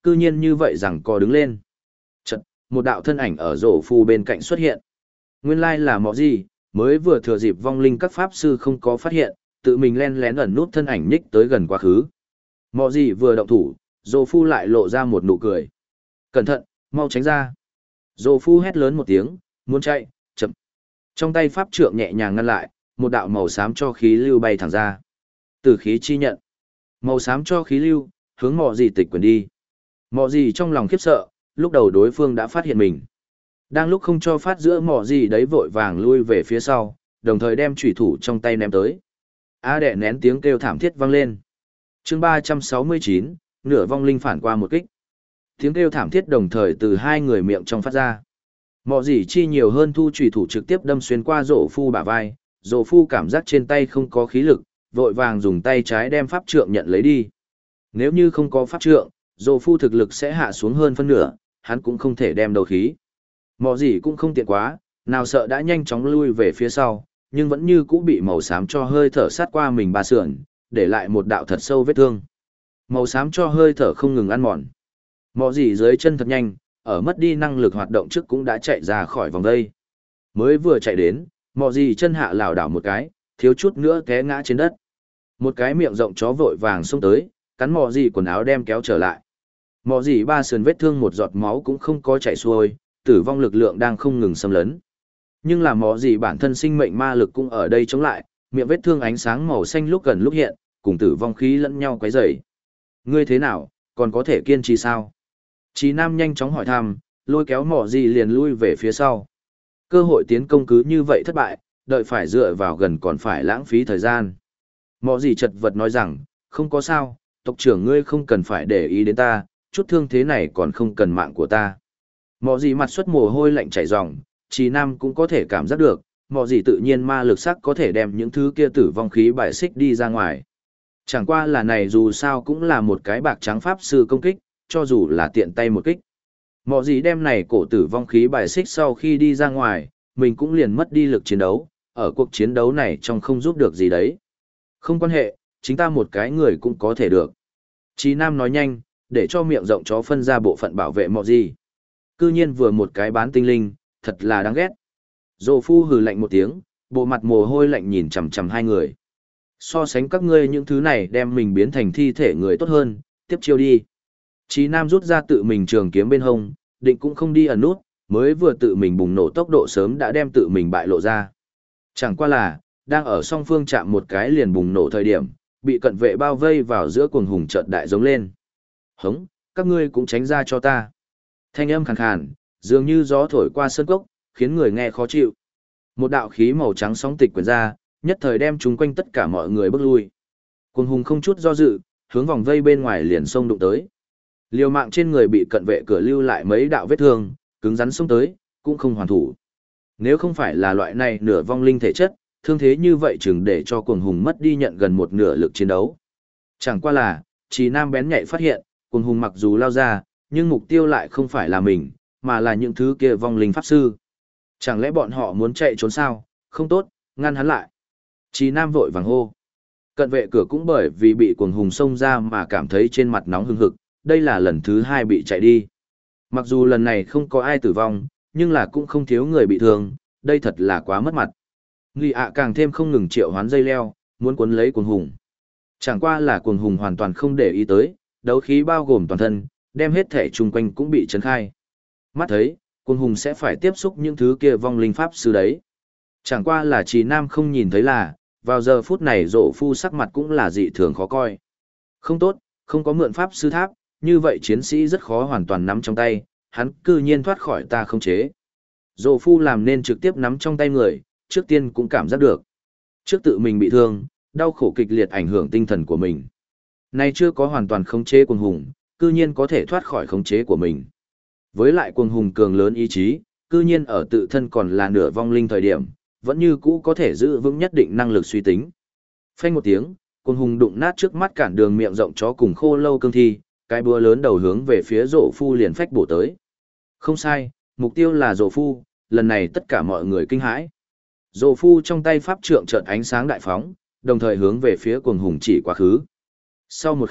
cư nhiên như vậy rằng co đứng lên. Chật, một đạo thân ảnh ở rổ phu bên cạnh xuất hiện. Nguyên lai là mọ gì, mới vừa thừa dịp vong linh các pháp sư không có phát hiện, tự mình len lén ẩn nút thân ảnh nhích tới gần quá khứ. Mọ gì vừa động thủ, rổ phu lại lộ ra một nụ cười. Cẩn thận, mau tránh ra. Rổ phu hét lớn một tiếng, muốn chạy, chậm. Trong tay pháp trượng nhẹ nhàng ngăn lại, một đạo màu xám cho khí lưu bay thẳng ra. Tử khí chi nhận. Màu xám cho khí lưu, hướng mọ gì tịch quyền đi. Mọ gì trong lòng khiếp sợ, lúc đầu đối phương đã phát hiện mình. Đang lúc không cho phát giữa mọ gì đấy vội vàng lui về phía sau, đồng thời đem chủy thủ trong tay ném tới. A đệ nén tiếng kêu thảm thiết vang lên. Chương 369, nửa vong linh phản qua một kích. Tiếng kêu thảm thiết đồng thời từ hai người miệng trong phát ra. Mọ gì chi nhiều hơn thu chủy thủ trực tiếp đâm xuyên qua rổ phu bả vai, rổ phu cảm giác trên tay không có khí lực, vội vàng dùng tay trái đem pháp trượng nhận lấy đi. Nếu như không có pháp trượng, rổ phu thực lực sẽ hạ xuống hơn phân nửa, hắn cũng không thể đem đầu khí. Mọ gì cũng không tiện quá, nào sợ đã nhanh chóng lui về phía sau, nhưng vẫn như cũ bị màu xám cho hơi thở sát qua mình ba sườn, để lại một đạo thật sâu vết thương. Màu xám cho hơi thở không ngừng ăn mòn. Mọ gì dưới chân thật nhanh, ở mất đi năng lực hoạt động trước cũng đã chạy ra khỏi vòng đây. Mới vừa chạy đến, mọ gì chân hạ lảo đảo một cái, thiếu chút nữa té ngã trên đất. Một cái miệng rộng chó vội vàng xông tới, cắn mọ gì quần áo đem kéo trở lại. Mọ gì ba sườn vết thương một giọt máu cũng không có chảy xuôi, tử vong lực lượng đang không ngừng xâm lấn. Nhưng là mọ gì bản thân sinh mệnh ma lực cũng ở đây chống lại, miệng vết thương ánh sáng màu xanh lúc gần lúc hiện, cùng tử vong khí lẫn nhau quấy rầy. Ngươi thế nào, còn có thể kiên trì sao? Chí Nam nhanh chóng hỏi thăm, lôi kéo mọ gì liền lui về phía sau. Cơ hội tiến công cứ như vậy thất bại, đợi phải dựa vào gần còn phải lãng phí thời gian. Mọ gì chật vật nói rằng, không có sao, tộc trưởng ngươi không cần phải để ý đến ta, chút thương thế này còn không cần mạng của ta. Mọ gì mặt xuất mồ hôi lạnh chảy ròng, Chí Nam cũng có thể cảm giác được, mọ gì tự nhiên ma lực sắc có thể đem những thứ kia tử vong khí bài xích đi ra ngoài. Chẳng qua là này dù sao cũng là một cái bạc trắng pháp sư công kích, cho dù là tiện tay một kích. Mọ gì đem này cổ tử vong khí bài xích sau khi đi ra ngoài, mình cũng liền mất đi lực chiến đấu, ở cuộc chiến đấu này trong không giúp được gì đấy. Không quan hệ, chính ta một cái người cũng có thể được. Chí Nam nói nhanh, để cho miệng rộng chó phân ra bộ phận bảo vệ mọ gì. Cư nhiên vừa một cái bán tinh linh, thật là đáng ghét. Dô phu hừ lạnh một tiếng, bộ mặt mồ hôi lạnh nhìn chằm chằm hai người. So sánh các ngươi những thứ này đem mình biến thành thi thể người tốt hơn, tiếp chiêu đi. Chí Nam rút ra tự mình trường kiếm bên hông, định cũng không đi ẩn nút, mới vừa tự mình bùng nổ tốc độ sớm đã đem tự mình bại lộ ra. Chẳng qua là, đang ở song phương chạm một cái liền bùng nổ thời điểm, bị cận vệ bao vây vào giữa cuồng hùng chợt đại giống lên. Hống, các ngươi cũng tránh ra cho ta. Thanh âm khàn khàn, dường như gió thổi qua sơn cốc, khiến người nghe khó chịu. Một đạo khí màu trắng sóng tịch quyển ra, nhất thời đem chúng quanh tất cả mọi người bước lui. Cuồng hùng không chút do dự, hướng vòng vây bên ngoài liền xông đụng tới. Liều mạng trên người bị cận vệ cửa lưu lại mấy đạo vết thương, cứng rắn xông tới, cũng không hoàn thủ. Nếu không phải là loại này nửa vong linh thể chất, thương thế như vậy chừng để cho cuồng hùng mất đi nhận gần một nửa lực chiến đấu. Chẳng qua là, Chí Nam bén nhạy phát hiện, cuồng hùng mặc dù lao ra, nhưng mục tiêu lại không phải là mình, mà là những thứ kia vong linh pháp sư. Chẳng lẽ bọn họ muốn chạy trốn sao? Không tốt, ngăn hắn lại. Chí Nam vội vàng hô. Cận vệ cửa cũng bởi vì bị cuồng hùng xông ra mà cảm thấy trên mặt nóng hừng hực, đây là lần thứ hai bị chạy đi. Mặc dù lần này không có ai tử vong, nhưng là cũng không thiếu người bị thương, đây thật là quá mất mặt. Nghi ạ càng thêm không ngừng triệu hoán dây leo, muốn cuốn lấy cuồng hùng. Chẳng qua là cuồng hùng hoàn toàn không để ý tới, đấu khí bao gồm toàn thân, đem hết thể chung quanh cũng bị chấn khai. Mắt thấy, cuồng hùng sẽ phải tiếp xúc những thứ kia vong linh pháp sư đấy. Chẳng qua là Chí Nam không nhìn thấy là, vào giờ phút này Dỗ Phu sắc mặt cũng là dị thường khó coi. Không tốt, không có mượn pháp sư tháp, như vậy chiến sĩ rất khó hoàn toàn nắm trong tay, hắn cư nhiên thoát khỏi ta không chế. Dỗ Phu làm nên trực tiếp nắm trong tay người, trước tiên cũng cảm giác được. Trước tự mình bị thương, đau khổ kịch liệt ảnh hưởng tinh thần của mình. Nay chưa có hoàn toàn khống chế cuồng hùng, cư nhiên có thể thoát khỏi khống chế của mình. Với lại cuồng hùng cường lớn ý chí, cư nhiên ở tự thân còn là nửa vong linh thời điểm, vẫn như cũ có thể giữ vững nhất định năng lực suy tính. Phanh một tiếng, cuồng hùng đụng nát trước mắt cản đường miệng rộng chó cùng khô lâu cương thi, cái búa lớn đầu hướng về phía Dỗ Phu liền phách bổ tới. Không sai, mục tiêu là Dỗ Phu, lần này tất cả mọi người kinh hãi. Dỗ Phu trong tay pháp trượng chợt ánh sáng đại phóng, đồng thời hướng về phía cuồng hùng chỉ quá khứ. Sau một khắc,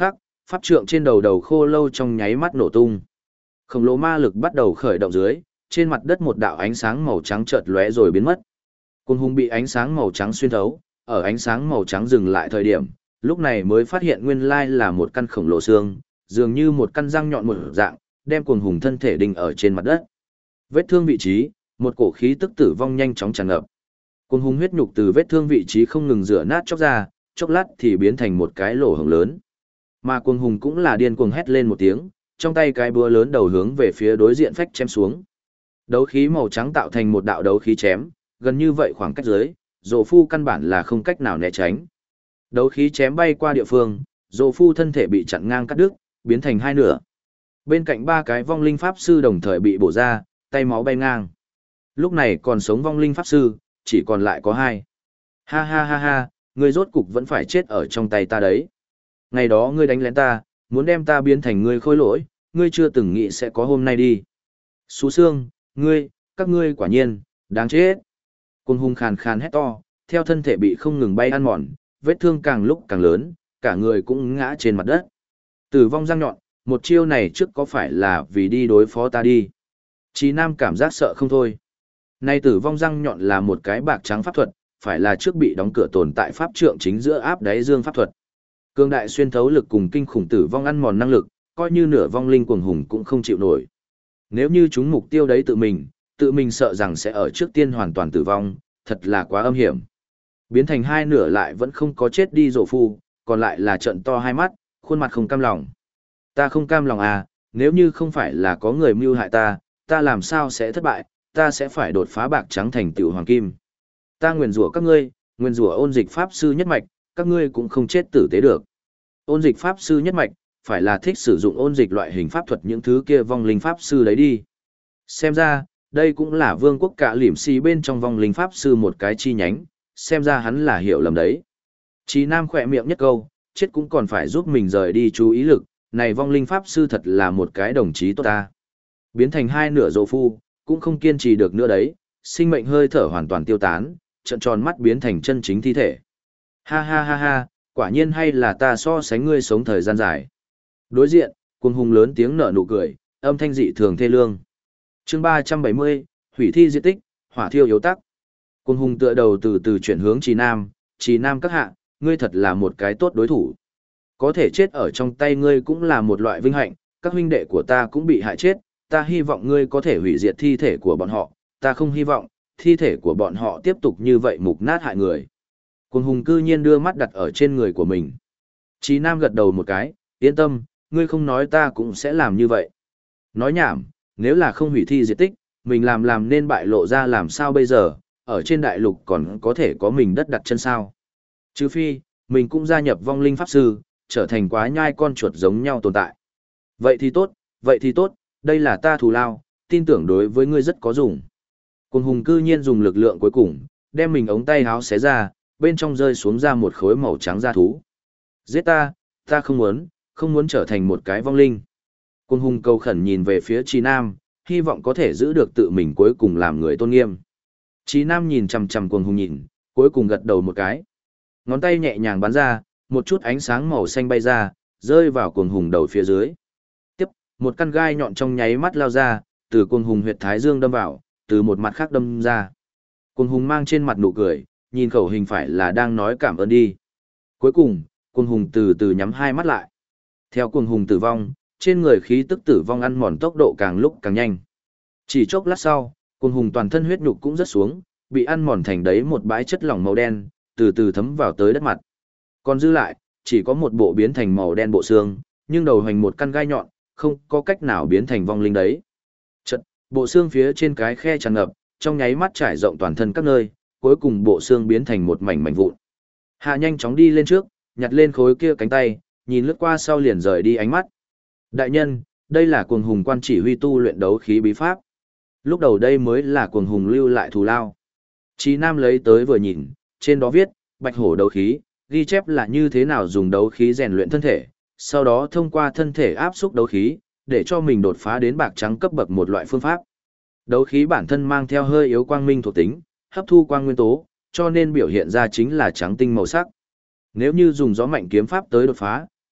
Pháp trượng trên đầu đầu khô lâu trong nháy mắt nổ tung. Khổng lồ ma lực bắt đầu khởi động dưới, trên mặt đất một đạo ánh sáng màu trắng chợt lóe rồi biến mất. Cuồng hùng bị ánh sáng màu trắng xuyên thấu, ở ánh sáng màu trắng dừng lại thời điểm, lúc này mới phát hiện nguyên lai là một căn khổng lồ xương, dường như một căn răng nhọn một dạng, đem cuồng hùng thân thể đinh ở trên mặt đất. Vết thương vị trí, một cổ khí tức tử vong nhanh chóng tràn ngập. Cuồng hùng huyết nhục từ vết thương vị trí không ngừng rửa nát chóc ra, chốc lát thì biến thành một cái lỗ hổng lớn. Mà cuồng hùng cũng là điên cuồng hét lên một tiếng, trong tay cái búa lớn đầu hướng về phía đối diện phách chém xuống. Đấu khí màu trắng tạo thành một đạo đấu khí chém, gần như vậy khoảng cách dưới, Dỗ Phu căn bản là không cách nào né tránh. Đấu khí chém bay qua địa phương, Dỗ Phu thân thể bị chặn ngang cắt đứt, biến thành hai nửa. Bên cạnh ba cái vong linh pháp sư đồng thời bị bổ ra, tay máu bay ngang. Lúc này còn sống vong linh pháp sư, chỉ còn lại có hai. Ha ha ha ha, ngươi rốt cục vẫn phải chết ở trong tay ta đấy. Ngày đó ngươi đánh lén ta, muốn đem ta biến thành ngươi khôi lỗi, ngươi chưa từng nghĩ sẽ có hôm nay đi. Xú xương, các ngươi quả nhiên, đáng chết. Cuồng hùng khàn khàn hét to, theo thân thể bị không ngừng bay ăn mòn, vết thương càng lúc càng lớn, cả người cũng ngã trên mặt đất. Tử vong răng nhọn, một chiêu này trước có phải là vì đi đối phó ta đi. Chí Nam cảm giác sợ không thôi. Nay tử vong răng nhọn là một cái bạc trắng pháp thuật, phải là trước bị đóng cửa tồn tại pháp trượng chính giữa áp đáy dương pháp thuật. Cương đại xuyên thấu lực cùng kinh khủng tử vong ăn mòn năng lực, coi như nửa vong linh cuồng hùng cũng không chịu nổi. Nếu như chúng mục tiêu đấy tự mình sợ rằng sẽ ở trước tiên hoàn toàn tử vong, thật là quá âm hiểm. Biến thành hai nửa lại vẫn không có chết đi Dỗ Phu, còn lại là trận to hai mắt, khuôn mặt không cam lòng. Ta không cam lòng à, nếu như không phải là có người mưu hại ta làm sao sẽ thất bại, ta sẽ phải đột phá bạc trắng thành tựu hoàng kim. Ta nguyền rủa các ngươi, nguyền rủa ôn dịch pháp sư nhất mạch, các ngươi cũng không chết tử tế được. Ôn dịch pháp sư nhất mạch, phải là thích sử dụng ôn dịch loại hình pháp thuật những thứ kia vong linh pháp sư đấy đi. Xem ra, đây cũng là vương quốc cả lỉm xì bên trong vong linh pháp sư một cái chi nhánh, xem ra hắn là hiểu lầm đấy. Chí Nam khỏe miệng nhất câu, chết cũng còn phải giúp mình rời đi chú ý lực, này vong linh pháp sư thật là một cái đồng chí tốt ta. Biến thành hai nửa Dỗ Phu, cũng không kiên trì được nữa đấy, sinh mệnh hơi thở hoàn toàn tiêu tán, trợn tròn mắt biến thành chân chính thi thể. Ha ha ha ha, quả nhiên hay là ta so sánh ngươi sống thời gian dài. Đối diện, cuồng hùng lớn tiếng nở nụ cười, âm thanh dị thường thê lương. Chương 370, hủy thi diệt tích, hỏa thiêu yếu tắc. Cuồng hùng tựa đầu từ từ chuyển hướng Trì Nam các hạ, ngươi thật là một cái tốt đối thủ. Có thể chết ở trong tay ngươi cũng là một loại vinh hạnh, các huynh đệ của ta cũng bị hại chết, ta hy vọng ngươi có thể hủy diệt thi thể của bọn họ, ta không hy vọng thi thể của bọn họ tiếp tục như vậy mục nát hại người. Cuồng hùng cư nhiên đưa mắt đặt ở trên người của mình. Chí Nam gật đầu một cái, yên tâm, ngươi không nói ta cũng sẽ làm như vậy. Nói nhảm, nếu là không hủy thi diệt tích, mình làm nên bại lộ ra làm sao bây giờ, ở trên đại lục còn có thể có mình đất đặt chân sao. Trừ phi, mình cũng gia nhập vong linh pháp sư, trở thành quá nhai con chuột giống nhau tồn tại. Vậy thì tốt, đây là ta thù lao, tin tưởng đối với ngươi rất có dùng. Cuồng hùng cư nhiên dùng lực lượng cuối cùng, đem mình ống tay háo xé ra, bên trong rơi xuống ra một khối màu trắng da thú. Giết ta không muốn trở thành một cái vong linh. Cuồng hùng cầu khẩn nhìn về phía Chí Nam, hy vọng có thể giữ được tự mình cuối cùng làm người tôn nghiêm. Chí Nam nhìn chằm chằm cuồng hùng nhìn, cuối cùng gật đầu một cái. Ngón tay nhẹ nhàng bắn ra, một chút ánh sáng màu xanh bay ra, rơi vào cuồng hùng đầu phía dưới. Tiếp, một căn gai nhọn trong nháy mắt lao ra, từ cuồng hùng huyệt thái dương đâm vào, từ một mặt khác đâm ra. Cuồng hùng mang trên mặt nụ cười, nhìn khẩu hình phải là đang nói cảm ơn đi. Cuối cùng, cuồng hùng từ từ nhắm hai mắt lại. Theo cuồng hùng tử vong, trên người khí tức tử vong ăn mòn tốc độ càng lúc càng nhanh. Chỉ chốc lát sau, cuồng hùng toàn thân huyết nhục cũng rớt xuống, bị ăn mòn thành đấy một bãi chất lỏng màu đen, từ từ thấm vào tới đất mặt. Còn dư lại, chỉ có một bộ biến thành màu đen bộ xương, nhưng đầu hành một căn gai nhọn, không có cách nào biến thành vong linh đấy. Chật, bộ xương phía trên cái khe tràn ngập, trong nháy mắt trải rộng toàn thân các nơi, cuối cùng bộ xương biến thành một mảnh vụn. Hạ nhanh chóng đi lên trước, nhặt lên khối kia cánh tay, nhìn lướt qua sau liền rời đi ánh mắt. Đại nhân, đây là cuồng hùng quan chỉ huy tu luyện đấu khí bí pháp. Lúc đầu đây mới là cuồng hùng lưu lại thù lao. Chí Nam lấy tới vừa nhìn, trên đó viết, bạch hổ đấu khí, ghi chép là như thế nào dùng đấu khí rèn luyện thân thể, sau đó thông qua thân thể áp xúc đấu khí, để cho mình đột phá đến bạc trắng cấp bậc một loại phương pháp. Đấu khí bản thân mang theo hơi yếu quang minh thuộc tính, hấp thu quang nguyên tố, cho nên biểu hiện ra chính là trắng tinh màu sắc. Nếu như dùng gió mạnh kiếm pháp tới đột phá,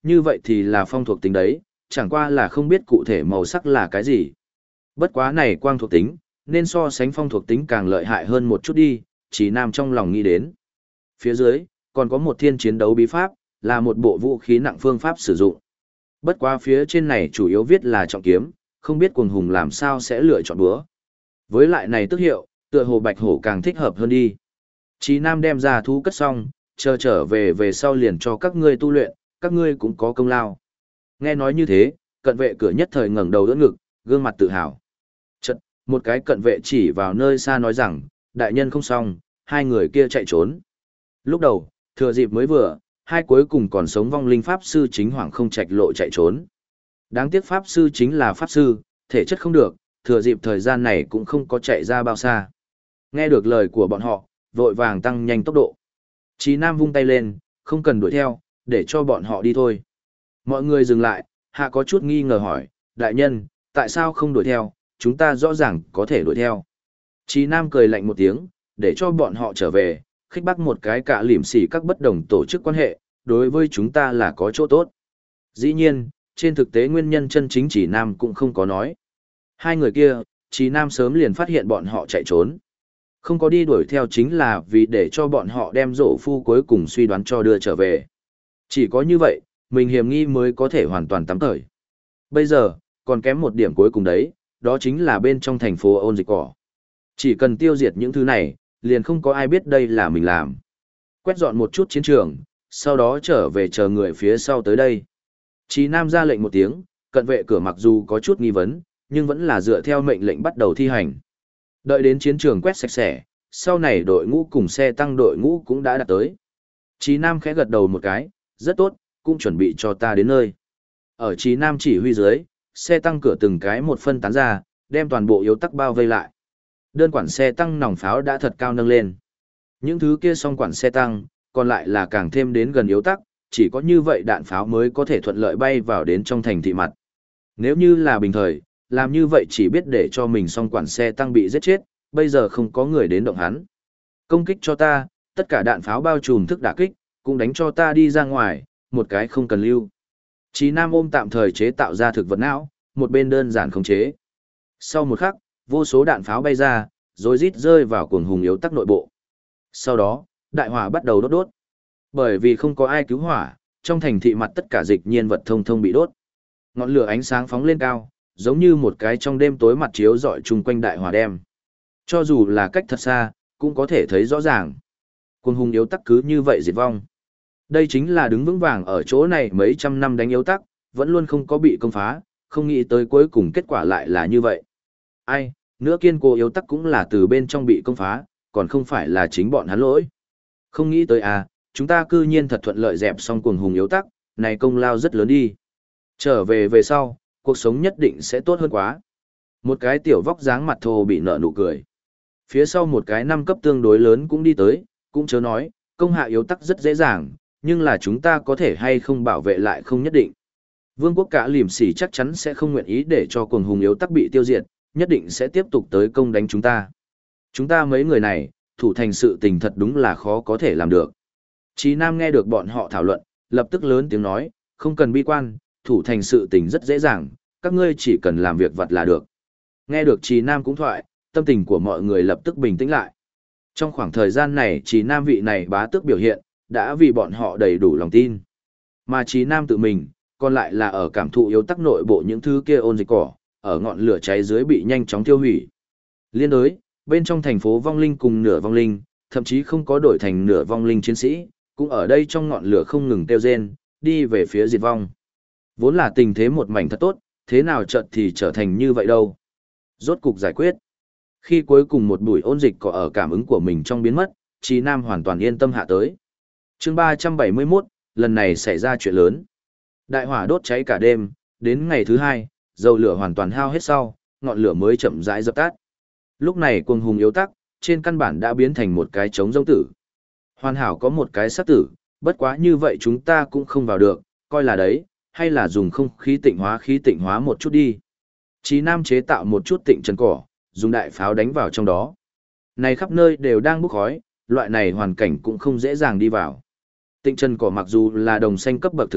như vậy thì là phong thuộc tính đấy, chẳng qua là không biết cụ thể màu sắc là cái gì. Bất quá này quang thuộc tính, nên so sánh phong thuộc tính càng lợi hại hơn một chút đi, Trí Nam trong lòng nghĩ đến. Phía dưới, còn có một thiên chiến đấu bí pháp, là một bộ vũ khí nặng phương pháp sử dụng. Bất quá phía trên này chủ yếu viết là trọng kiếm, không biết cuồng hùng làm sao sẽ lựa chọn búa. Với lại này tức hiệu, tựa hồ bạch hổ càng thích hợp hơn đi. Trí Nam đem ra thú cất xong, chờ trở về sau liền cho các ngươi tu luyện, các ngươi cũng có công lao. Nghe nói như thế, cận vệ cửa nhất thời ngẩng đầu đỡ ngực, gương mặt tự hào. Chật, một cái cận vệ chỉ vào nơi xa nói rằng, đại nhân không xong, hai người kia chạy trốn. Lúc đầu, thừa dịp mới vừa, hai cuối cùng còn sống vong linh pháp sư chính hoàng không trạch lộ chạy trốn. Đáng tiếc pháp sư chính là pháp sư, thể chất không được, thừa dịp thời gian này cũng không có chạy ra bao xa. Nghe được lời của bọn họ, vội vàng tăng nhanh tốc độ. Chí Nam vung tay lên, không cần đuổi theo, để cho bọn họ đi thôi. Mọi người dừng lại, hạ có chút nghi ngờ hỏi, đại nhân, tại sao không đuổi theo, chúng ta rõ ràng có thể đuổi theo. Chí Nam cười lạnh một tiếng, để cho bọn họ trở về, khích bác một cái cả lìm xỉ các bất đồng tổ chức quan hệ, đối với chúng ta là có chỗ tốt. Dĩ nhiên, trên thực tế nguyên nhân chân chính Chí Nam cũng không có nói. Hai người kia, Chí Nam sớm liền phát hiện bọn họ chạy trốn. Không có đi đuổi theo chính là vì để cho bọn họ đem rổ phu cuối cùng suy đoán cho đưa trở về. Chỉ có như vậy, mình hiểm nghi mới có thể hoàn toàn tắm cởi. Bây giờ, còn kém một điểm cuối cùng đấy, đó chính là bên trong thành phố ôn dịch cỏ. Chỉ cần tiêu diệt những thứ này, liền không có ai biết đây là mình làm. Quét dọn một chút chiến trường, sau đó trở về chờ người phía sau tới đây. Chí Nam ra lệnh một tiếng, cận vệ cửa mặc dù có chút nghi vấn, nhưng vẫn là dựa theo mệnh lệnh bắt đầu thi hành. Đợi đến chiến trường quét sạch sẽ, sau này đội ngũ cùng xe tăng đội ngũ cũng đã đạt tới. Chí Nam khẽ gật đầu một cái, rất tốt, cũng chuẩn bị cho ta đến nơi. Ở Chí Nam chỉ huy dưới, xe tăng cửa từng cái một phân tán ra, đem toàn bộ yếu tắc bao vây lại. Đơn quản xe tăng nòng pháo đã thật cao nâng lên. Những thứ kia song quản xe tăng, còn lại là càng thêm đến gần yếu tắc, chỉ có như vậy đạn pháo mới có thể thuận lợi bay vào đến trong thành thị mặt. Nếu như là bình thời, làm như vậy chỉ biết để cho mình song quản xe tăng bị giết chết, bây giờ không có người đến động hắn. Công kích cho ta, tất cả đạn pháo bao trùm thức đả kích, cũng đánh cho ta đi ra ngoài, một cái không cần lưu. Chí Nam ôm tạm thời chế tạo ra thực vật não, một bên đơn giản khống chế. Sau một khắc, vô số đạn pháo bay ra, rồi rít rơi vào cuồng hùng yếu tắc nội bộ. Sau đó, đại hỏa bắt đầu đốt đốt. Bởi vì không có ai cứu hỏa, trong thành thị mặt tất cả dịch nhiên vật thông thông bị đốt. Ngọn lửa ánh sáng phóng lên cao, giống như một cái trong đêm tối mặt chiếu rọi chung quanh đại hỏa đem. Cho dù là cách thật xa, cũng có thể thấy rõ ràng. Cuồng hùng yếu tắc cứ như vậy diệt vong. Đây chính là đứng vững vàng ở chỗ này mấy trăm năm đánh yếu tắc, vẫn luôn không có bị công phá, không nghĩ tới cuối cùng kết quả lại là như vậy. Ai, nữa kiên cố yếu tắc cũng là từ bên trong bị công phá, còn không phải là chính bọn hắn lỗi. Không nghĩ tới à, chúng ta cư nhiên thật thuận lợi dẹp xong cuồng hùng yếu tắc, này công lao rất lớn đi. Trở về sau, cuộc sống nhất định sẽ tốt hơn quá. Một cái tiểu vóc dáng mặt thô bị nở nụ cười. Phía sau một cái năm cấp tương đối lớn cũng đi tới, cũng chớ nói, công hạ yếu tắc rất dễ dàng, nhưng là chúng ta có thể hay không bảo vệ lại không nhất định. Vương quốc cả liềm sỉ chắc chắn sẽ không nguyện ý để cho cuồng hùng yếu tắc bị tiêu diệt, nhất định sẽ tiếp tục tới công đánh chúng ta. Chúng ta mấy người này, thủ thành sự tình thật đúng là khó có thể làm được. Chí Nam nghe được bọn họ thảo luận, lập tức lớn tiếng nói, không cần bi quan, thủ thành sự tình rất dễ dàng, các ngươi chỉ cần làm việc vặt là được. Nghe được Chí Nam cũng thoại, tâm tình của mọi người lập tức bình tĩnh lại. Trong khoảng thời gian này Chí Nam vị này bá tước biểu hiện, đã vì bọn họ đầy đủ lòng tin. Mà Chí Nam tự mình, còn lại là ở cảm thụ yếu tắc nội bộ những thứ kia ôn dịch cỏ, ở ngọn lửa cháy dưới bị nhanh chóng tiêu hủy. Liên đối, bên trong thành phố vong linh cùng nửa vong linh, thậm chí không có đổi thành nửa vong linh chiến sĩ, cũng ở đây trong ngọn lửa không ngừng tiêu rên, đi về phía diệt vong. Vốn là tình thế một mảnh thật tốt, thế nào chợt thì trở thành như vậy đâu. Rốt cục giải quyết. Khi cuối cùng một bụi ôn dịch có ở cảm ứng của mình trong biến mất, Chí Nam hoàn toàn yên tâm hạ tới. Chương 371, lần này xảy ra chuyện lớn. Đại hỏa đốt cháy cả đêm, đến ngày thứ hai, dầu lửa hoàn toàn hao hết sau, ngọn lửa mới chậm rãi dập tắt. Lúc này cuồng hùng yếu tắc, trên căn bản đã biến thành một cái trống rỗng tử. Hoàn hảo có một cái sát tử, bất quá như vậy chúng ta cũng không vào được, coi là đấy, hay là dùng không khí tịnh hóa một chút đi. Chí Nam chế tạo một chút tịnh trần cỏ, dùng đại pháo đánh vào trong đó. Này khắp nơi đều đang bốc khói, loại này hoàn cảnh cũng không dễ dàng đi vào. Tịnh trần cỏ mặc dù là đồng xanh cấp bậc thực vật,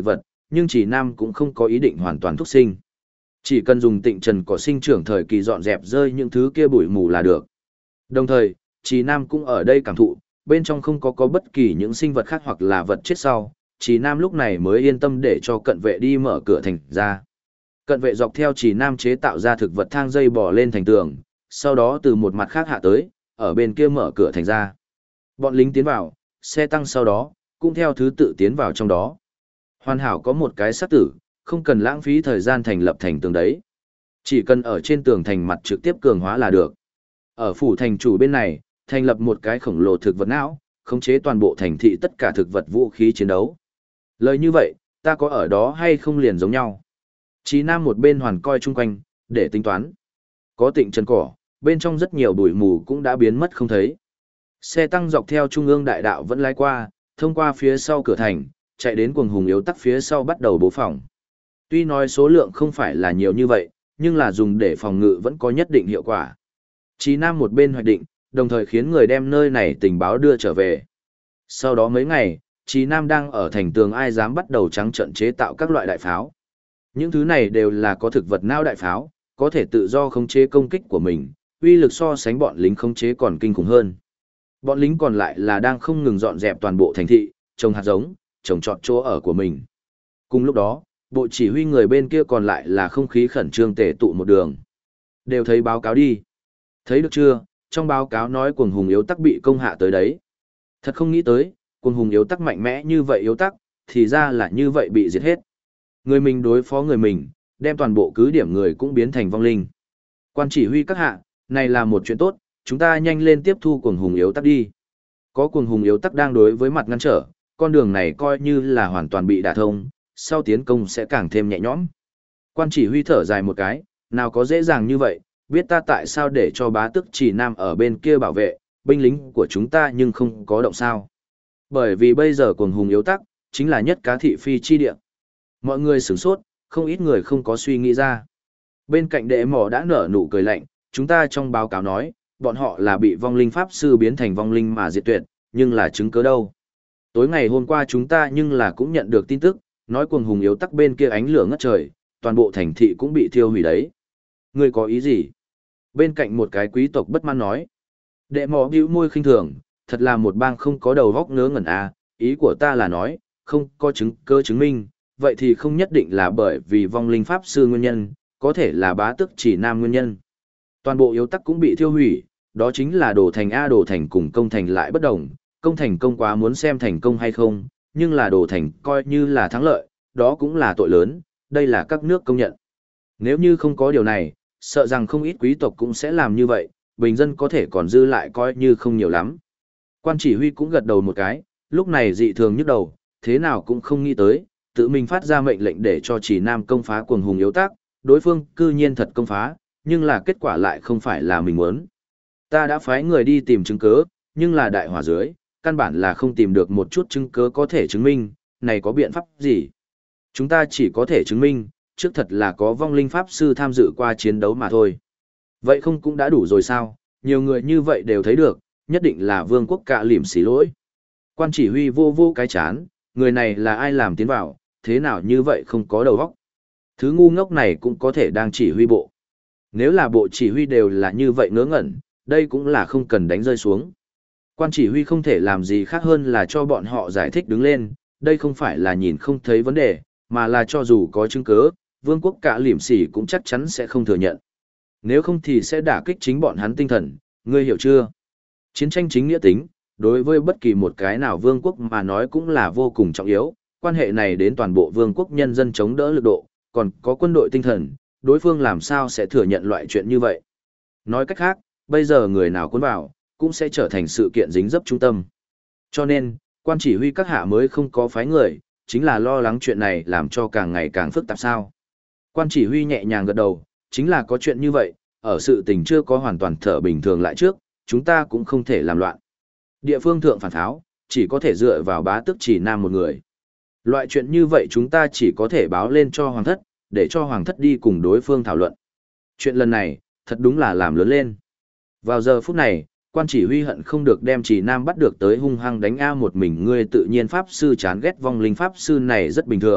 nhưng chỉ Nam cũng không có ý định hoàn toàn thúc sinh. Chỉ cần dùng tịnh trần cỏ sinh trưởng thời kỳ dọn dẹp rơi những thứ kia bụi mù là được. Đồng thời, chỉ Nam cũng ở đây cảm thụ, bên trong không có bất kỳ những sinh vật khác hoặc là vật chết sau, chỉ Nam lúc này mới yên tâm để cho cận vệ đi mở cửa thành ra. Cận vệ dọc theo chỉ Nam chế tạo ra thực vật thang dây bò lên thành tường, sau đó từ một mặt khác hạ tới, ở bên kia mở cửa thành ra. Bọn lính tiến vào, xe tăng sau đó, cũng theo thứ tự tiến vào trong đó. Hoàn hảo có một cái sát tử, không cần lãng phí thời gian thành lập thành tường đấy. Chỉ cần ở trên tường thành mặt trực tiếp cường hóa là được. Ở phủ thành chủ bên này, thành lập một cái khổng lồ thực vật não, khống chế toàn bộ thành thị tất cả thực vật vũ khí chiến đấu. Lời như vậy, ta có ở đó hay không liền giống nhau. Chí Nam một bên hoàn coi chung quanh, để tính toán. Có tịnh trần cỏ, bên trong rất nhiều bụi mù cũng đã biến mất không thấy. Xe tăng dọc theo trung ương đại đạo vẫn lái qua, thông qua phía sau cửa thành, chạy đến Cuồng Hùng Yếu Tắc phía sau bắt đầu bố phòng. Tuy nói số lượng không phải là nhiều như vậy, nhưng là dùng để phòng ngự vẫn có nhất định hiệu quả. Chí Nam một bên hoạch định, đồng thời khiến người đem nơi này tình báo đưa trở về. Sau đó mấy ngày, Chí Nam đang ở thành tường ai dám bắt đầu trắng trận chế tạo các loại đại pháo. Những thứ này đều là có thực vật não đại pháo, có thể tự do khống chế công kích của mình, uy lực so sánh bọn lính khống chế còn kinh khủng hơn. Bọn lính còn lại là đang không ngừng dọn dẹp toàn bộ thành thị, trồng hạt giống, trồng trọt chỗ ở của mình. Cùng lúc đó, bộ chỉ huy người bên kia còn lại là không khí khẩn trương tề tụ một đường. Đều thấy báo cáo đi. Thấy được chưa, trong báo cáo nói Cuồng Hùng Yếu Tắc bị công hạ tới đấy. Thật không nghĩ tới, Cuồng Hùng Yếu Tắc mạnh mẽ như vậy Yếu Tắc, thì ra là như vậy bị diệt hết. Người mình đối phó người mình, đem toàn bộ cứ điểm người cũng biến thành vong linh. Quan chỉ huy các hạ, này là một chuyện tốt, chúng ta nhanh lên tiếp thu Cuồng Hùng Yếu Tắc đi. Có Cuồng Hùng Yếu Tắc đang đối với mặt ngăn trở, con đường này coi như là hoàn toàn bị đả thông, sau tiến công sẽ càng thêm nhẹ nhõm. Quan chỉ huy thở dài một cái, nào có dễ dàng như vậy, biết ta tại sao để cho bá tước Chỉ Nam ở bên kia bảo vệ, binh lính của chúng ta nhưng không có động sao. Bởi vì bây giờ Cuồng Hùng Yếu Tắc, chính là nhất cá thị phi chi địa. Mọi người sửng sốt, không ít người không có suy nghĩ ra. Bên cạnh đệ mỏ đã nở nụ cười lạnh, chúng ta trong báo cáo nói, bọn họ là bị vong linh pháp sư biến thành vong linh mà diệt tuyệt, nhưng là chứng cứ đâu. Tối ngày hôm qua chúng ta nhưng là cũng nhận được tin tức, nói Cuồng Hùng Yếu Tắc bên kia ánh lửa ngất trời, toàn bộ thành thị cũng bị thiêu hủy đấy. Ngươi có ý gì? Bên cạnh một cái quý tộc bất mãn nói. Đệ mỏ bĩu môi khinh thường, thật là một bang không có đầu góc ngớ ngẩn à, ý của ta là nói, không có chứng cơ chứng minh, vậy thì không nhất định là bởi vì vong linh pháp sư nguyên nhân, có thể là bá tước Chỉ Nam nguyên nhân. Toàn bộ Yếu Tắc cũng bị thiêu hủy, đó chính là đổ thành A đổ thành cùng công thành lại bất đồng, công thành công quá muốn xem thành công hay không, nhưng là đổ thành coi như là thắng lợi, đó cũng là tội lớn, đây là các nước công nhận. Nếu như không có điều này, sợ rằng không ít quý tộc cũng sẽ làm như vậy, bình dân có thể còn dư lại coi như không nhiều lắm. Quan chỉ huy cũng gật đầu một cái, lúc này dị thường nhức đầu, thế nào cũng không nghĩ tới, tự mình phát ra mệnh lệnh để cho Chỉ Nam công phá Cuồng Hùng Yếu Tắc, đối phương cư nhiên thật công phá, nhưng là kết quả lại không phải là mình muốn. Ta đã phái người đi tìm chứng cứ, nhưng là đại hỏa dưới, căn bản là không tìm được một chút chứng cứ có thể chứng minh, này có biện pháp gì? Chúng ta chỉ có thể chứng minh, trước thật là có vong linh pháp sư tham dự qua chiến đấu mà thôi. Vậy không cũng đã đủ rồi sao? Nhiều người như vậy đều thấy được, nhất định là vương quốc cạ lỉm xỉ lỗi. Quan chỉ huy vô vô cái chán, người này là ai làm tiến vào, thế nào như vậy không có đầu óc. Thứ ngu ngốc này cũng có thể đang chỉ huy bộ. Nếu là bộ chỉ huy đều là như vậy ngớ ngẩn, đây cũng là không cần đánh rơi xuống. Quan chỉ huy không thể làm gì khác hơn là cho bọn họ giải thích đứng lên, đây không phải là nhìn không thấy vấn đề, mà là cho dù có chứng cứ, vương quốc cạ lỉm xỉ cũng chắc chắn sẽ không thừa nhận. Nếu không thì sẽ đả kích chính bọn hắn tinh thần, ngươi hiểu chưa? Chiến tranh chính nghĩa tính, đối với bất kỳ một cái nào vương quốc mà nói cũng là vô cùng trọng yếu, quan hệ này đến toàn bộ vương quốc nhân dân chống đỡ lực độ, còn có quân đội tinh thần, đối phương làm sao sẽ thừa nhận loại chuyện như vậy. Nói cách khác, bây giờ người nào cuốn vào, cũng sẽ trở thành sự kiện dính dấp trung tâm. Cho nên, quan chỉ huy các hạ mới không có phái người, chính là lo lắng chuyện này làm cho càng ngày càng phức tạp sao. Quan chỉ huy nhẹ nhàng gật đầu, chính là có chuyện như vậy, ở sự tình chưa có hoàn toàn thở bình thường lại trước, chúng ta cũng không thể làm loạn. Địa phương thượng phản tháo, chỉ có thể dựa vào bá tước Chỉ Nam một người. Loại chuyện như vậy chúng ta chỉ có thể báo lên cho hoàng thất, để cho hoàng thất đi cùng đối phương thảo luận. Chuyện lần này, thật đúng là làm lớn lên. Vào giờ phút này, quan chỉ huy hận không được đem Chỉ Nam bắt được tới hung hăng đánh A một mình, ngươi tự nhiên pháp sư chán ghét vong linh pháp sư này rất bình thường,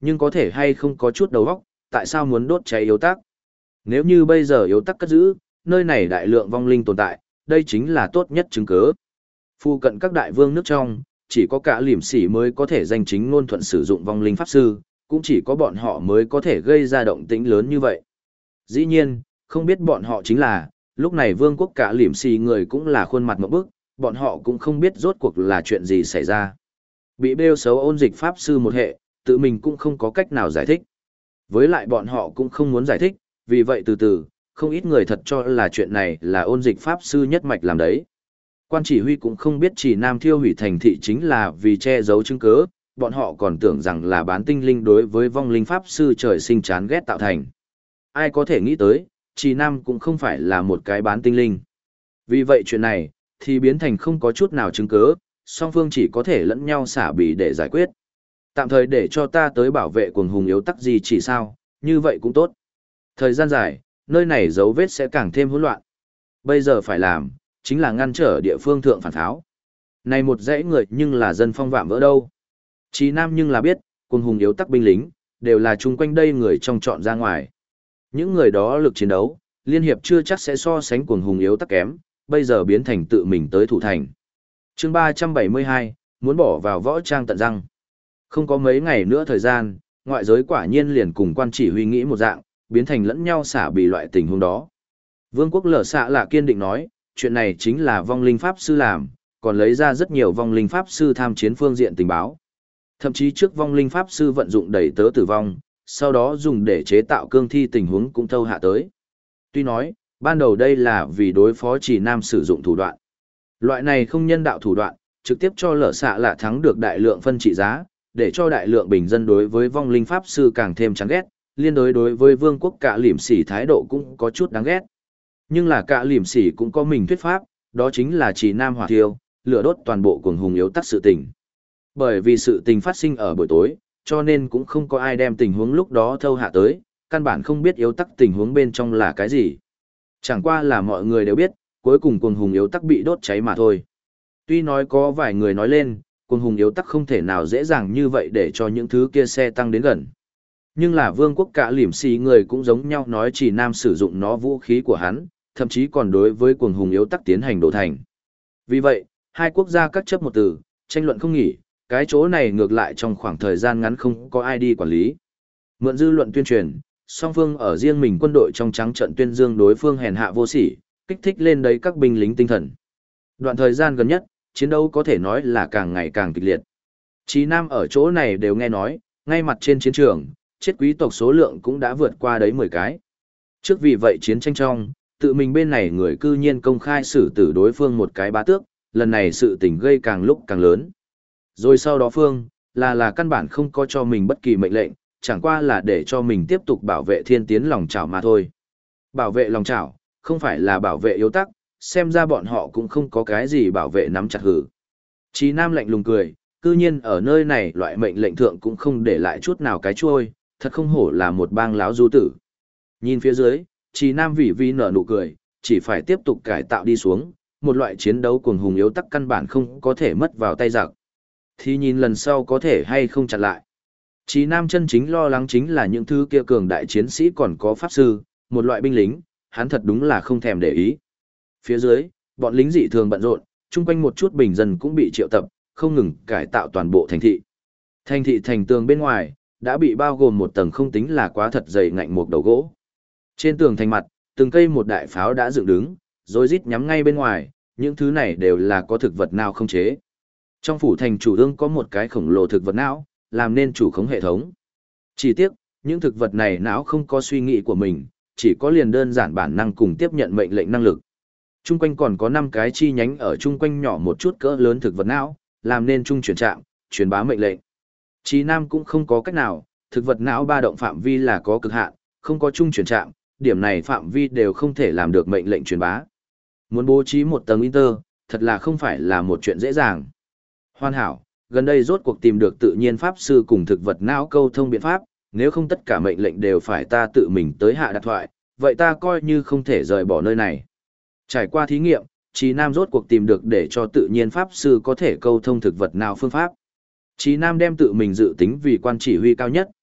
nhưng có thể hay không có chút đầu óc, tại sao muốn đốt cháy yếu tắc? Nếu như bây giờ yếu tắc cất giữ, nơi này đại lượng vong linh tồn tại, đây chính là tốt nhất chứng cứ. Phu cận các đại vương nước trong, chỉ có cả liểm sỉ mới có thể danh chính ngôn thuận sử dụng vong linh pháp sư, cũng chỉ có bọn họ mới có thể gây ra động tĩnh lớn như vậy. Dĩ nhiên, không biết bọn họ chính là, lúc này vương quốc cả liểm sỉ người cũng là khuôn mặt ngộp bức, bọn họ cũng không biết rốt cuộc là chuyện gì xảy ra. Bị bêu xấu ôn dịch pháp sư một hệ, tự mình cũng không có cách nào giải thích. Với lại bọn họ cũng không muốn giải thích, vì vậy từ từ, không ít người thật cho là chuyện này là ôn dịch pháp sư nhất mạch làm đấy. Quan chỉ huy cũng không biết chỉ Nam thiêu hủy thành thị chính là vì che giấu chứng cứ, bọn họ còn tưởng rằng là bán tinh linh đối với vong linh pháp sư trời sinh chán ghét tạo thành. Ai có thể nghĩ tới, chỉ Nam cũng không phải là một cái bán tinh linh. Vì vậy chuyện này, thì biến thành không có chút nào chứng cứ, song phương chỉ có thể lẫn nhau xả bì để giải quyết. Tạm thời để cho ta tới bảo vệ cuồng hùng yếu tắc gì chỉ sao, như vậy cũng tốt. Thời gian dài, nơi này dấu vết sẽ càng thêm hỗn loạn. Bây giờ phải làm, chính là ngăn trở địa phương thượng phản tháo. Này một dãy người nhưng là dân phong vạm vỡ đâu. Chí Nam nhưng là biết, cuồng hùng yếu tắc binh lính, đều là chung quanh đây người trong chọn ra ngoài. Những người đó lực chiến đấu, liên hiệp chưa chắc sẽ so sánh cuồng hùng yếu tắc kém, bây giờ biến thành tự mình tới thủ thành. Chương 372, muốn bỏ vào võ trang tận răng. Không có mấy ngày nữa thời gian, ngoại giới quả nhiên liền cùng quan chỉ huy nghĩ một dạng, biến thành lẫn nhau xả bị loại tình huống đó. Vương quốc lở xạ là kiên định nói, chuyện này chính là vong linh pháp sư làm, còn lấy ra rất nhiều vong linh pháp sư tham chiến phương diện tình báo. Thậm chí trước vong linh pháp sư vận dụng đẩy tớ tử vong, sau đó dùng để chế tạo cương thi tình huống cũng thâu hạ tới. Tuy nói, ban đầu đây là vì đối phó chỉ Nam sử dụng thủ đoạn. Loại này không nhân đạo thủ đoạn, trực tiếp cho lở xạ là thắng được đại lượng phân trị giá, để cho đại lượng bình dân đối với vong linh pháp sư càng thêm chán ghét, liên đối với vương quốc cả liểm sỉ thái độ cũng có chút đáng ghét. Nhưng là cả liểm sỉ cũng có mình thuyết pháp, đó chính là chỉ Nam hỏa thiêu, lửa đốt toàn bộ cuồng hùng yếu tắc sự tình. Bởi vì sự tình phát sinh ở buổi tối, cho nên cũng không có ai đem tình huống lúc đó thâu hạ tới, căn bản không biết yếu tắc tình huống bên trong là cái gì. Chẳng qua là mọi người đều biết, cuối cùng cuồng hùng yếu tắc bị đốt cháy mà thôi. Tuy nói có vài người nói lên, cuồng hùng yếu tắc không thể nào dễ dàng như vậy để cho những thứ kia xe tăng đến gần. Nhưng là vương quốc cả liểm xì người cũng giống nhau nói chỉ Nam sử dụng nó vũ khí của hắn, thậm chí còn đối với cuồng hùng yếu tắc tiến hành đổ thành. Vì vậy, hai quốc gia cắt chấp một từ, tranh luận không nghỉ, cái chỗ này ngược lại trong khoảng thời gian ngắn không có ai đi quản lý. Mượn dư luận tuyên truyền, song phương ở riêng mình quân đội trong trắng trận tuyên dương đối phương hèn hạ vô sỉ, kích thích lên đấy các binh lính tinh thần. Đoạn thời gian gần nhất, chiến đấu có thể nói là càng ngày càng kịch liệt. Chí Nam ở chỗ này đều nghe nói, ngay mặt trên chiến trường, chết quý tộc số lượng cũng đã vượt qua đấy 10 cái. Trước vì vậy chiến tranh trong, tự mình bên này người cư nhiên công khai xử tử đối phương một cái bá tước, lần này sự tình gây càng lúc càng lớn. Rồi sau đó phương, là căn bản không có cho mình bất kỳ mệnh lệnh, chẳng qua là để cho mình tiếp tục bảo vệ thiên tiến lòng chảo mà thôi. Bảo vệ lòng chảo, không phải là bảo vệ yếu tắc, xem ra bọn họ cũng không có cái gì bảo vệ nắm chặt hử. Chí Nam lạnh lùng cười, cư nhiên ở nơi này loại mệnh lệnh thượng cũng không để lại chút nào cái chuôi, thật không hổ là một bang láo du tử. Nhìn phía dưới, Chí Nam vì nở nụ cười, chỉ phải tiếp tục cải tạo đi xuống, một loại chiến đấu cuồng hùng yếu tắc căn bản không có thể mất vào tay giặc. Thì nhìn lần sau có thể hay không chặn lại. Chí Nam chân chính lo lắng chính là những thứ kia cường đại chiến sĩ còn có pháp sư, một loại binh lính, hắn thật đúng là không thèm để ý. Phía dưới, bọn lính dị thường bận rộn, chung quanh một chút bình dân cũng bị triệu tập, không ngừng cải tạo toàn bộ thành thị. Thành thị thành tường bên ngoài, đã bị bao gồm một tầng không tính là quá thật dày ngạnh một đầu gỗ. Trên tường thành mặt, từng cây một đại pháo đã dựng đứng, rồi rít nhắm ngay bên ngoài, những thứ này đều là có thực vật nào không chế. Trong phủ thành chủ ương có một cái khổng lồ thực vật não, làm nên chủ khống hệ thống. Chỉ tiếc, những thực vật này não không có suy nghĩ của mình, chỉ có liền đơn giản bản năng cùng tiếp nhận mệnh lệnh năng lực. Trung quanh còn có 5 cái chi nhánh ở trung quanh nhỏ một chút cỡ lớn thực vật não, làm nên trung chuyển trạm, truyền bá mệnh lệnh. Chí Nam cũng không có cách nào, thực vật não ba động phạm vi là có cực hạn, không có trung chuyển trạm, điểm này phạm vi đều không thể làm được mệnh lệnh truyền bá. Muốn bố trí một tầng inter, thật là không phải là một chuyện dễ dàng. Hoàn hảo, gần đây rốt cuộc tìm được tự nhiên pháp sư cùng thực vật não câu thông biện pháp, nếu không tất cả mệnh lệnh đều phải ta tự mình tới hạ đặt thoại, vậy ta coi như không thể rời bỏ nơi này. Trải qua thí nghiệm, Chí Nam rốt cuộc tìm được để cho tự nhiên pháp sư có thể câu thông thực vật nào phương pháp. Chí Nam đem tự mình dự tính vì quan chỉ huy cao nhất,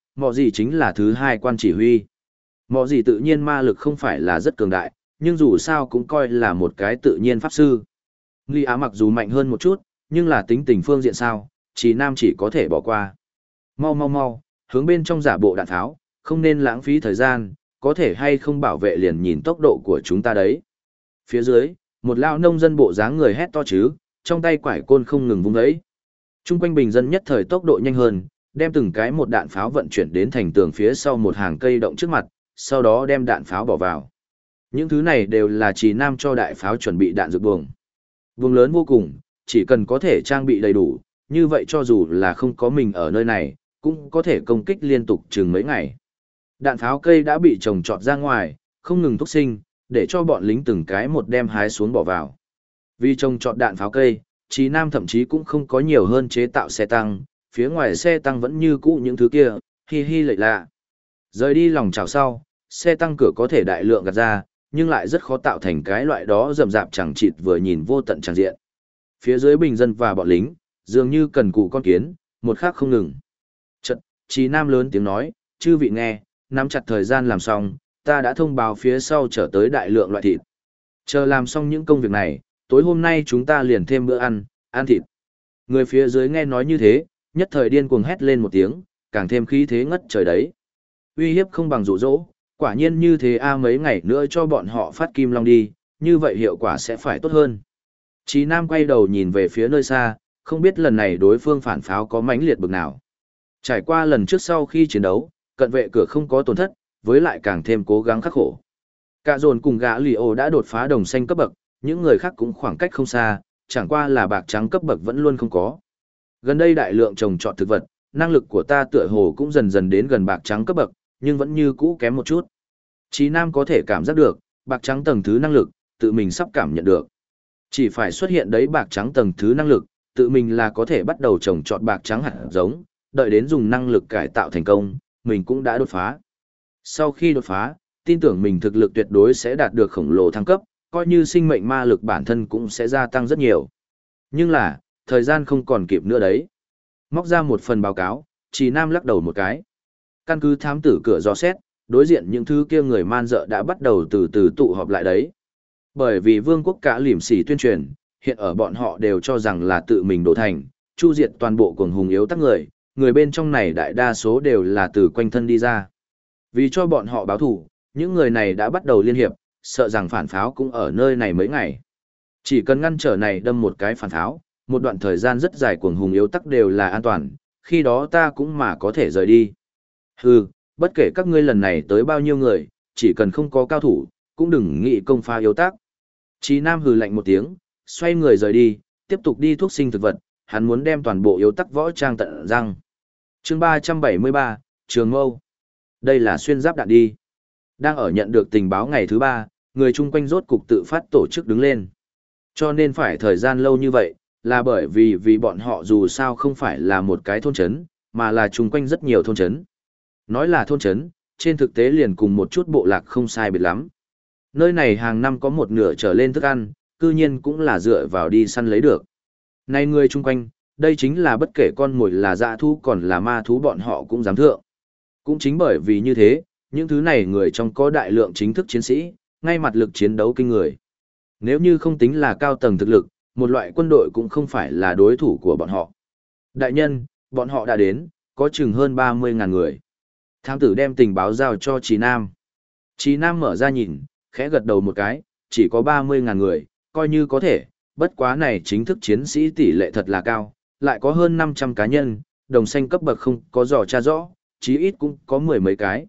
mọ gì chính là thứ hai quan chỉ huy. Mọ gì tự nhiên ma lực không phải là rất cường đại, nhưng dù sao cũng coi là một cái tự nhiên pháp sư. Lý Á mặc dù mạnh hơn một chút, nhưng là tính tình phương diện sao, Trí Nam chỉ có thể bỏ qua. Mau mau mau, hướng bên trong giả bộ đạn tháo, không nên lãng phí thời gian, có thể hay không bảo vệ liền nhìn tốc độ của chúng ta đấy. Phía dưới, một lão nông dân bộ dáng người hét to chứ, trong tay quải côn không ngừng vung ấy. Trung quanh bình dân nhất thời tốc độ nhanh hơn, đem từng cái một đạn pháo vận chuyển đến thành tường phía sau một hàng cây động trước mặt, sau đó đem đạn pháo bỏ vào. Những thứ này đều là Trí Nam cho đại pháo chuẩn bị đạn dược buồng. Buồng lớn vô cùng, chỉ cần có thể trang bị đầy đủ, như vậy cho dù là không có mình ở nơi này, cũng có thể công kích liên tục chừng mấy ngày. Đạn pháo cây đã bị trồng trọt ra ngoài, không ngừng thúc sinh, để cho bọn lính từng cái một đem hái xuống bỏ vào. Vì trồng trọt đạn pháo cây, Trí Nam thậm chí cũng không có nhiều hơn chế tạo xe tăng, phía ngoài xe tăng vẫn như cũ những thứ kia, hi hi lệ lạ. Rời đi lòng chảo sau, xe tăng cửa có thể đại lượng gạt ra, nhưng lại rất khó tạo thành cái loại đó rậm rạp chẳng chịt vừa nhìn vô tận chẳng diện. Phía dưới bình dân và bọn lính, dường như cần cù con kiến, một khắc không ngừng. Chợt, Trí Nam lớn tiếng nói, chư vị nghe, nắm chặt thời gian làm xong, ta đã thông báo phía sau trở tới đại lượng loại thịt. Chờ làm xong những công việc này, tối hôm nay chúng ta liền thêm bữa ăn, ăn thịt. Người phía dưới nghe nói như thế, nhất thời điên cuồng hét lên một tiếng, càng thêm khí thế ngất trời đấy. Uy hiếp không bằng dụ dỗ, quả nhiên như thế mấy ngày nữa cho bọn họ phát kim long đi, như vậy hiệu quả sẽ phải tốt hơn. Trí Nam quay đầu nhìn về phía nơi xa, không biết lần này đối phương phản pháo có mãnh liệt bực nào. Trải qua lần trước sau khi chiến đấu, cận vệ cửa không có tổn thất, với lại càng thêm cố gắng khắc khổ. Cả dồn cùng gã lì ô đã đột phá đồng xanh cấp bậc, những người khác cũng khoảng cách không xa, chẳng qua là bạc trắng cấp bậc vẫn luôn không có. Gần đây đại lượng trồng trọt thực vật, năng lực của ta tựa hồ cũng dần dần đến gần bạc trắng cấp bậc, nhưng vẫn như cũ kém một chút. Chí Nam có thể cảm giác được, bạc trắng tầng thứ năng lực, tự mình sắp cảm nhận được. Chỉ phải xuất hiện đấy bạc trắng tầng thứ năng lực, tự mình là có thể bắt đầu trồng trọt bạc trắng hạt giống, đợi đến dùng năng lực cải tạo thành công, mình cũng đã đột phá. Sau khi đột phá, tin tưởng mình thực lực tuyệt đối sẽ đạt được khổng lồ thăng cấp, coi như sinh mệnh ma lực bản thân cũng sẽ gia tăng rất nhiều. Nhưng là, thời gian không còn kịp nữa đấy. Móc ra một phần báo cáo, Chí Nam lắc đầu một cái. Căn cứ thám tử cửa dò xét, đối diện những thứ kia người man dợ đã bắt đầu từ từ tụ họp lại đấy. Bởi vì vương quốc cả lìm xỉ tuyên truyền, hiện ở bọn họ đều cho rằng là tự mình đổ thành, chu diệt toàn bộ cuồng hùng yếu tắc người bên trong này đại đa số đều là từ quanh thân đi ra. Vì cho bọn họ báo thủ, những người này đã bắt đầu liên hiệp, sợ rằng phản pháo cũng ở nơi này mấy ngày. Chỉ cần ngăn trở này đâm một cái phản pháo, một đoạn thời gian rất dài cuồng hùng yếu tắc đều là an toàn, khi đó ta cũng mà có thể rời đi. Hừ, bất kể các ngươi lần này tới bao nhiêu người, chỉ cần không có cao thủ, cũng đừng nghĩ công phá yếu tắc. Chí Nam hừ lạnh một tiếng, xoay người rời đi, tiếp tục đi thuốc sinh thực vật, hắn muốn đem toàn bộ yếu tắc võ trang tận răng. Chương 373, Trường Mâu. Đây là xuyên giáp đạn đi. Đang ở nhận được tình báo ngày thứ 3, người chung quanh rốt cục tự phát tổ chức đứng lên. Cho nên phải thời gian lâu như vậy, là bởi vì bọn họ dù sao không phải là một cái thôn trấn, mà là chung quanh rất nhiều thôn trấn. Nói là thôn trấn, trên thực tế liền cùng một chút bộ lạc không sai biệt lắm. Nơi này hàng năm có một nửa trở lên thức ăn, cư nhiên cũng là dựa vào đi săn lấy được. Này người chung quanh, đây chính là bất kể con mồi là dã thú còn là ma thú bọn họ cũng dám thượng. Cũng chính bởi vì như thế, những thứ này người trong có đại lượng chính thức chiến sĩ, ngay mặt lực chiến đấu kinh người. Nếu như không tính là cao tầng thực lực, một loại quân đội cũng không phải là đối thủ của bọn họ. Đại nhân, bọn họ đã đến, có chừng hơn 30.000 người. Thám tử đem tình báo giao cho Chí Nam. Chí Nam mở ra nhìn, khẽ gật đầu một cái, chỉ có 30.000 người, coi như có thể, bất quá này chính thức chiến sĩ tỷ lệ thật là cao, lại có hơn 500 cá nhân, đồng xanh cấp bậc không có dò tra rõ, chí ít cũng có mười mấy cái.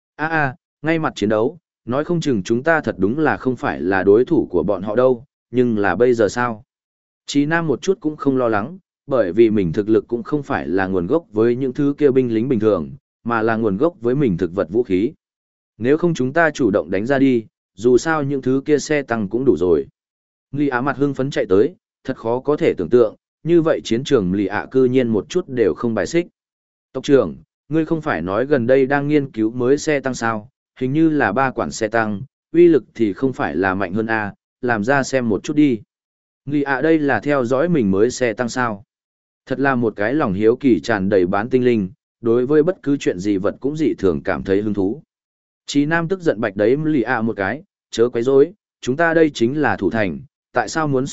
Ngay mặt chiến đấu, nói không chừng chúng ta thật đúng là không phải là đối thủ của bọn họ đâu, nhưng là bây giờ sao? Chí Nam một chút cũng không lo lắng, bởi vì mình thực lực cũng không phải là nguồn gốc với những thứ kia binh lính bình thường, mà là nguồn gốc với mình thực vật vũ khí. Nếu không chúng ta chủ động đánh ra đi, dù sao những thứ kia xe tăng cũng đủ rồi. Lý Á mặt hưng phấn chạy tới, thật khó có thể tưởng tượng, như vậy chiến trường Lý Á cư nhiên một chút đều không bài xích. Tộc trưởng, ngươi không phải nói gần đây đang nghiên cứu mới xe tăng sao, hình như là 3 quản xe tăng, uy lực thì không phải là mạnh hơn A, làm ra xem một chút đi. Lý Á đây là theo dõi mình mới xe tăng sao. Thật là một cái lòng hiếu kỳ tràn đầy bán tinh linh, đối với bất cứ chuyện gì vật cũng dị thường cảm thấy hứng thú. Chí Nam tức giận bạch đấy lì ạ một cái, chớ quấy rối, chúng ta đây chính là thủ thành, tại sao muốn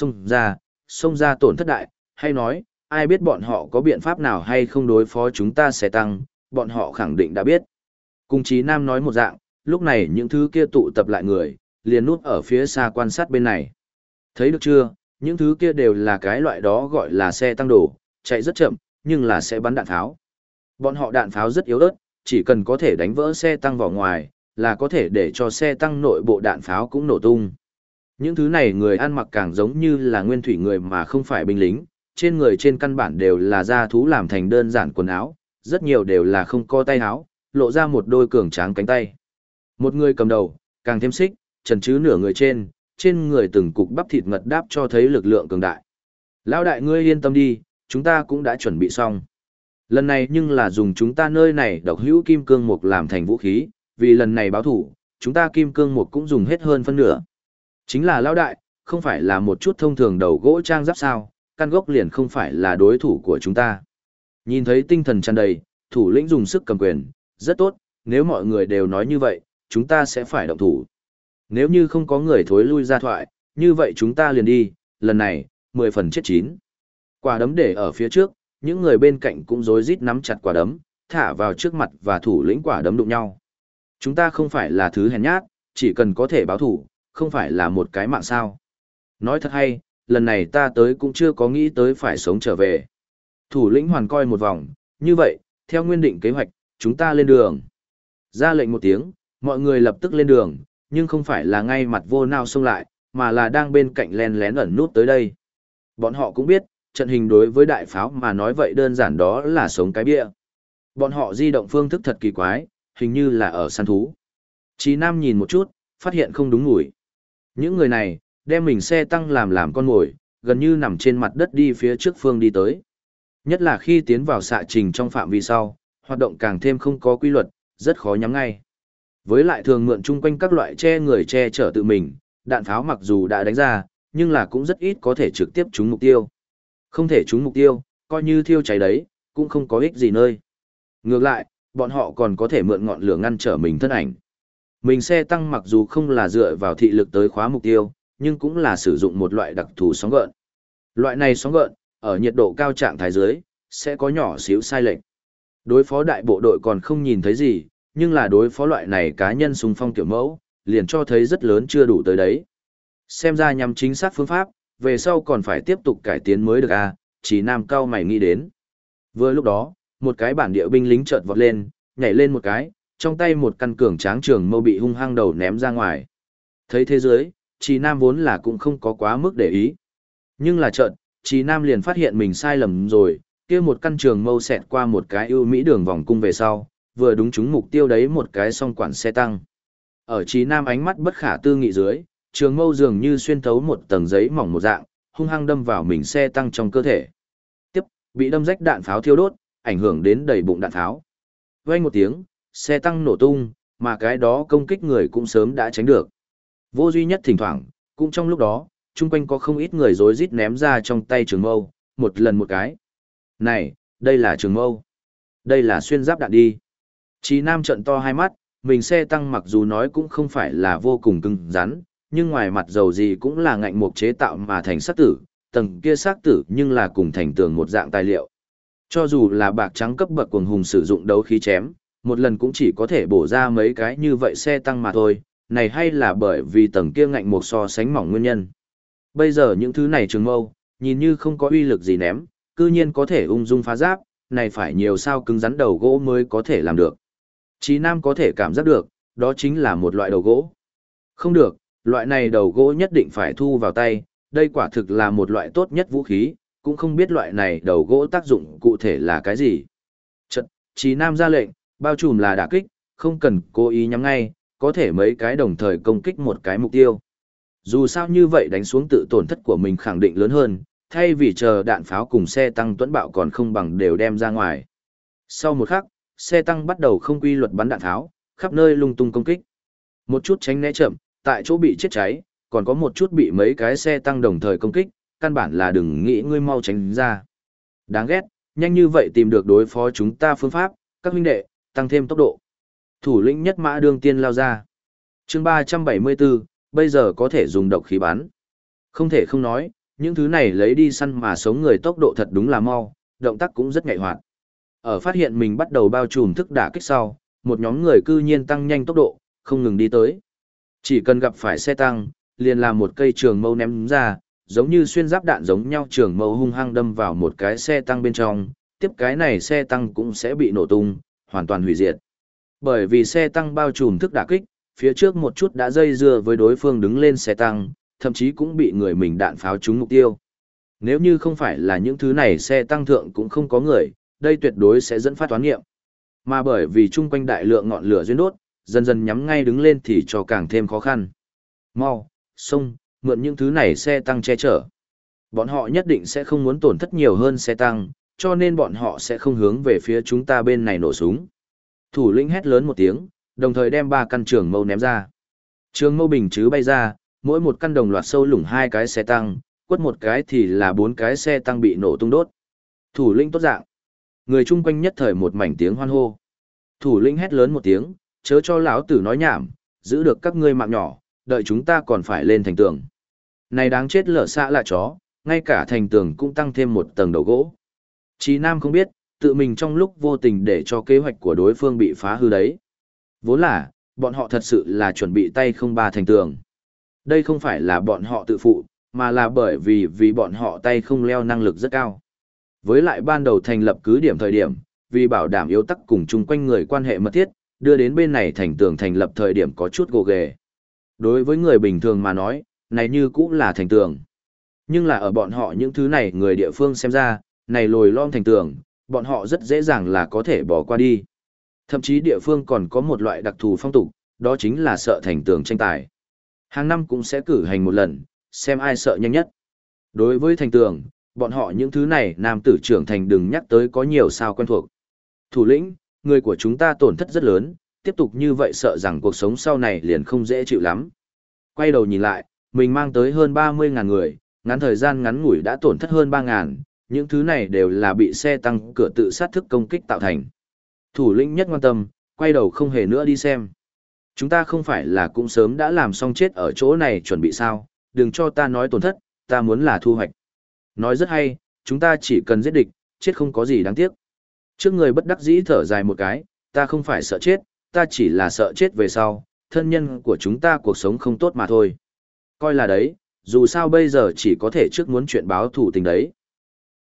xông ra tổn thất đại, hay nói, ai biết bọn họ có biện pháp nào hay không đối phó chúng ta sẽ tăng, bọn họ khẳng định đã biết. Cùng Chí Nam nói một dạng, lúc này những thứ kia tụ tập lại người, liền núp ở phía xa quan sát bên này. Thấy được chưa, những thứ kia đều là cái loại đó gọi là xe tăng đồ, chạy rất chậm, nhưng là sẽ bắn đạn pháo. Bọn họ đạn pháo rất yếu ớt, chỉ cần có thể đánh vỡ xe tăng vào ngoài, là có thể để cho xe tăng nội bộ đạn pháo cũng nổ tung. Những thứ này người ăn mặc càng giống như là nguyên thủy người mà không phải binh lính, trên người trên căn bản đều là da thú làm thành đơn giản quần áo, rất nhiều đều là không có tay áo, lộ ra một đôi cường tráng cánh tay. Một người cầm đầu, càng thêm xích, trần chứ nửa người trên người từng cục bắp thịt ngật đáp cho thấy lực lượng cường đại. Lão đại ngươi yên tâm đi, chúng ta cũng đã chuẩn bị xong. Lần này nhưng là dùng chúng ta nơi này độc hữu kim cương mục làm thành vũ khí, vì lần này báo thủ, chúng ta kim cương mục cũng dùng hết hơn phân nửa. Chính là lão đại, không phải là một chút thông thường đầu gỗ trang giáp sao, căn gốc liền không phải là đối thủ của chúng ta. Nhìn thấy tinh thần tràn đầy, thủ lĩnh dùng sức cầm quyền, rất tốt, nếu mọi người đều nói như vậy, chúng ta sẽ phải động thủ. Nếu như không có người thối lui ra thoại, như vậy chúng ta liền đi, lần này, 10 phần chết 9. Quả đấm để ở phía trước, những người bên cạnh cũng rối rít nắm chặt quả đấm, thả vào trước mặt và thủ lĩnh quả đấm đụng nhau. Chúng ta không phải là thứ hèn nhát, chỉ cần có thể báo thủ, không phải là một cái mạng sao. Nói thật hay, lần này ta tới cũng chưa có nghĩ tới phải sống trở về. Thủ lĩnh hoàn coi một vòng, như vậy, theo nguyên định kế hoạch, chúng ta lên đường. Ra lệnh một tiếng, mọi người lập tức lên đường, nhưng không phải là ngay mặt vô nào xông lại, mà là đang bên cạnh len lén ẩn nút tới đây. Bọn họ cũng biết, trận hình đối với đại pháo mà nói vậy đơn giản đó là sống cái bia. Bọn họ di động phương thức thật kỳ quái, hình như là ở săn thú. Chí Nam nhìn một chút, phát hiện không đúng ngủi. Những người này, đem mình xe tăng làm con mồi, gần như nằm trên mặt đất đi phía trước phương đi tới. Nhất là khi tiến vào xạ trình trong phạm vi sau, hoạt động càng thêm không có quy luật, rất khó nhắm ngay. Với lại thường mượn chung quanh các loại che người che chở tự mình, đạn pháo mặc dù đã đánh ra, nhưng là cũng rất ít có thể trực tiếp trúng mục tiêu. Không thể trúng mục tiêu, coi như thiêu cháy đấy, cũng không có ích gì nơi. Ngược lại, bọn họ còn có thể mượn ngọn lửa ngăn trở mình thân ảnh. Mình xe tăng mặc dù không là dựa vào thị lực tới khóa mục tiêu, nhưng cũng là sử dụng một loại đặc thù sóng gợn. Loại này sóng gợn, ở nhiệt độ cao trạng thái dưới, sẽ có nhỏ xíu sai lệch. Đối phó đại bộ đội còn không nhìn thấy gì, nhưng là đối phó loại này cá nhân xung phong kiểu mẫu, liền cho thấy rất lớn chưa đủ tới đấy. Xem ra nhằm chính xác phương pháp, về sau còn phải tiếp tục cải tiến mới được à, Chí Nam cao mày nghĩ đến. Vừa lúc đó, một cái bản địa binh lính chợt vọt lên, nhảy lên một cái, trong tay một căn cường tráng trường mâu bị hung hăng đầu ném ra ngoài. Thấy thế giới, Chí Nam vốn là cũng không có quá mức để ý. Nhưng là chợt, Chí Nam liền phát hiện mình sai lầm rồi, kia một căn trường mâu xẹt qua một cái ưu mỹ đường vòng cung về sau, vừa đúng trúng mục tiêu đấy một cái song quản xe tăng. Ở Chí Nam ánh mắt bất khả tư nghị dưới, trường mâu dường như xuyên thấu một tầng giấy mỏng một dạng, hung hăng đâm vào mình xe tăng trong cơ thể. Tiếp, bị đâm rách đạn pháo thiêu đốt, ảnh hưởng đến đầy bụng đạn pháo. Vang một tiếng, xe tăng nổ tung, mà cái đó công kích người cũng sớm đã tránh được. Vô duy nhất thỉnh thoảng, cũng trong lúc đó, chung quanh có không ít người rối rít ném ra trong tay trường mâu, một lần một cái. Này, đây là trường mâu. Đây là xuyên giáp đạn đi. Chí Nam trợn to hai mắt, mình xe tăng mặc dù nói cũng không phải là vô cùng cứng rắn, nhưng ngoài mặt dầu gì cũng là ngạnh mục chế tạo mà thành xác tử, tầng kia xác tử nhưng là cùng thành tường một dạng tài liệu. Cho dù là bạc trắng cấp bậc cuồng hùng sử dụng đấu khí chém, một lần cũng chỉ có thể bổ ra mấy cái như vậy xe tăng mà thôi, này hay là bởi vì tầng kia ngạnh mục so sánh mỏng nguyên nhân. Bây giờ những thứ này trường mâu, nhìn như không có uy lực gì ném, cư nhiên có thể ung dung phá giáp, này phải nhiều sao cứng rắn đầu gỗ mới có thể làm được. Chí Nam có thể cảm giác được, đó chính là một loại đầu gỗ. Không được, loại này đầu gỗ nhất định phải thu vào tay, đây quả thực là một loại tốt nhất vũ khí, cũng không biết loại này đầu gỗ tác dụng cụ thể là cái gì. Chật, Chí Nam ra lệnh, bao trùm là đả kích, không cần cố ý nhắm ngay, có thể mấy cái đồng thời công kích một cái mục tiêu. Dù sao như vậy đánh xuống tự tổn thất của mình khẳng định lớn hơn, thay vì chờ đạn pháo cùng xe tăng tuẫn bạo còn không bằng đều đem ra ngoài. Sau một khắc, xe tăng bắt đầu không quy luật bắn đạn tháo, khắp nơi lung tung công kích. Một chút tránh né chậm, tại chỗ bị chết cháy, còn có một chút bị mấy cái xe tăng đồng thời công kích, căn bản là đừng nghĩ ngươi mau tránh ra. Đáng ghét, nhanh như vậy tìm được đối phó chúng ta phương pháp, Các huynh đệ, tăng thêm tốc độ. Thủ lĩnh nhất mã đương tiên lao ra. chương 374, bây giờ có thể dùng độc khí bắn. Không thể không nói, những thứ này lấy đi săn mà sống người tốc độ thật đúng là mau, động tác cũng rất nhạy hoạt. Ở phát hiện mình bắt đầu bao trùm thức đả kích sau, một nhóm người cư nhiên tăng nhanh tốc độ, không ngừng đi tới. Chỉ cần gặp phải xe tăng, liền làm một cây trường mâu ném ra, giống như xuyên giáp đạn giống nhau, trường mâu hung hăng đâm vào một cái xe tăng bên trong, tiếp cái này xe tăng cũng sẽ bị nổ tung, hoàn toàn hủy diệt. Bởi vì xe tăng bao trùm thức đả kích, phía trước một chút đã dây dưa với đối phương đứng lên xe tăng, thậm chí cũng bị người mình đạn pháo trúng mục tiêu. Nếu như không phải là những thứ này xe tăng thượng cũng không có người, đây tuyệt đối sẽ dẫn phát toán nghiệm. Mà bởi vì chung quanh đại lượng ngọn lửa duyên đốt, dần dần nhắm ngay đứng lên thì cho càng thêm khó khăn. Mau, xông, mượn những thứ này xe tăng che chở. Bọn họ nhất định sẽ không muốn tổn thất nhiều hơn xe tăng, cho nên bọn họ sẽ không hướng về phía chúng ta bên này nổ súng. Thủ lĩnh hét lớn một tiếng, đồng thời đem 3 căn trường mâu ném ra. Trường mâu bình chứ bay ra, mỗi một căn đồng loạt sâu lủng 2 cái xe tăng, quất một cái thì là 4 cái xe tăng bị nổ tung đốt. Thủ lĩnh tốt dạng. Người chung quanh nhất thời một mảnh tiếng hoan hô. Thủ lĩnh hét lớn một tiếng, chớ cho lão tử nói nhảm, giữ được các ngươi mạng nhỏ, đợi chúng ta còn phải lên thành tường. Này đáng chết lở xạ là chó, ngay cả thành tường cũng tăng thêm một tầng đầu gỗ. Chí Nam không biết, tự mình trong lúc vô tình để cho kế hoạch của đối phương bị phá hư đấy. Vốn là, bọn họ thật sự là chuẩn bị tay không ba thành tường. Đây không phải là bọn họ tự phụ, mà là bởi vì bọn họ tay không leo năng lực rất cao. Với lại ban đầu thành lập cứ điểm thời điểm, vì bảo đảm yếu tắc cùng chung quanh người quan hệ mật thiết, đưa đến bên này thành tường thành lập thời điểm có chút gồ ghề. Đối với người bình thường mà nói, này như cũng là thành tường. Nhưng là ở bọn họ những thứ này người địa phương xem ra, này lồi lõm thành tường, bọn họ rất dễ dàng là có thể bỏ qua đi. Thậm chí địa phương còn có một loại đặc thù phong tục, đó chính là sợ thành tường tranh tài. Hàng năm cũng sẽ cử hành một lần, xem ai sợ nhanh nhất. Đối với thành tường, bọn họ những thứ này nam tử trưởng thành đừng nhắc tới có nhiều sao quen thuộc. Thủ lĩnh, người của chúng ta tổn thất rất lớn, tiếp tục như vậy sợ rằng cuộc sống sau này liền không dễ chịu lắm. Quay đầu nhìn lại, mình mang tới hơn 30.000 người, ngắn thời gian ngắn ngủi đã tổn thất hơn 3.000, những thứ này đều là bị xe tăng cửa tự sát thức công kích tạo thành. Thủ lĩnh nhất quan tâm, quay đầu không hề nữa đi xem. Chúng ta không phải là cũng sớm đã làm xong chết ở chỗ này chuẩn bị sao, đừng cho ta nói tổn thất, ta muốn là thu hoạch. Nói rất hay, chúng ta chỉ cần giết địch, chết không có gì đáng tiếc. Trước người bất đắc dĩ thở dài một cái, ta không phải sợ chết, ta chỉ là sợ chết về sau, thân nhân của chúng ta cuộc sống không tốt mà thôi. Coi là đấy, dù sao bây giờ chỉ có thể trước muốn chuyện báo thủ tình đấy.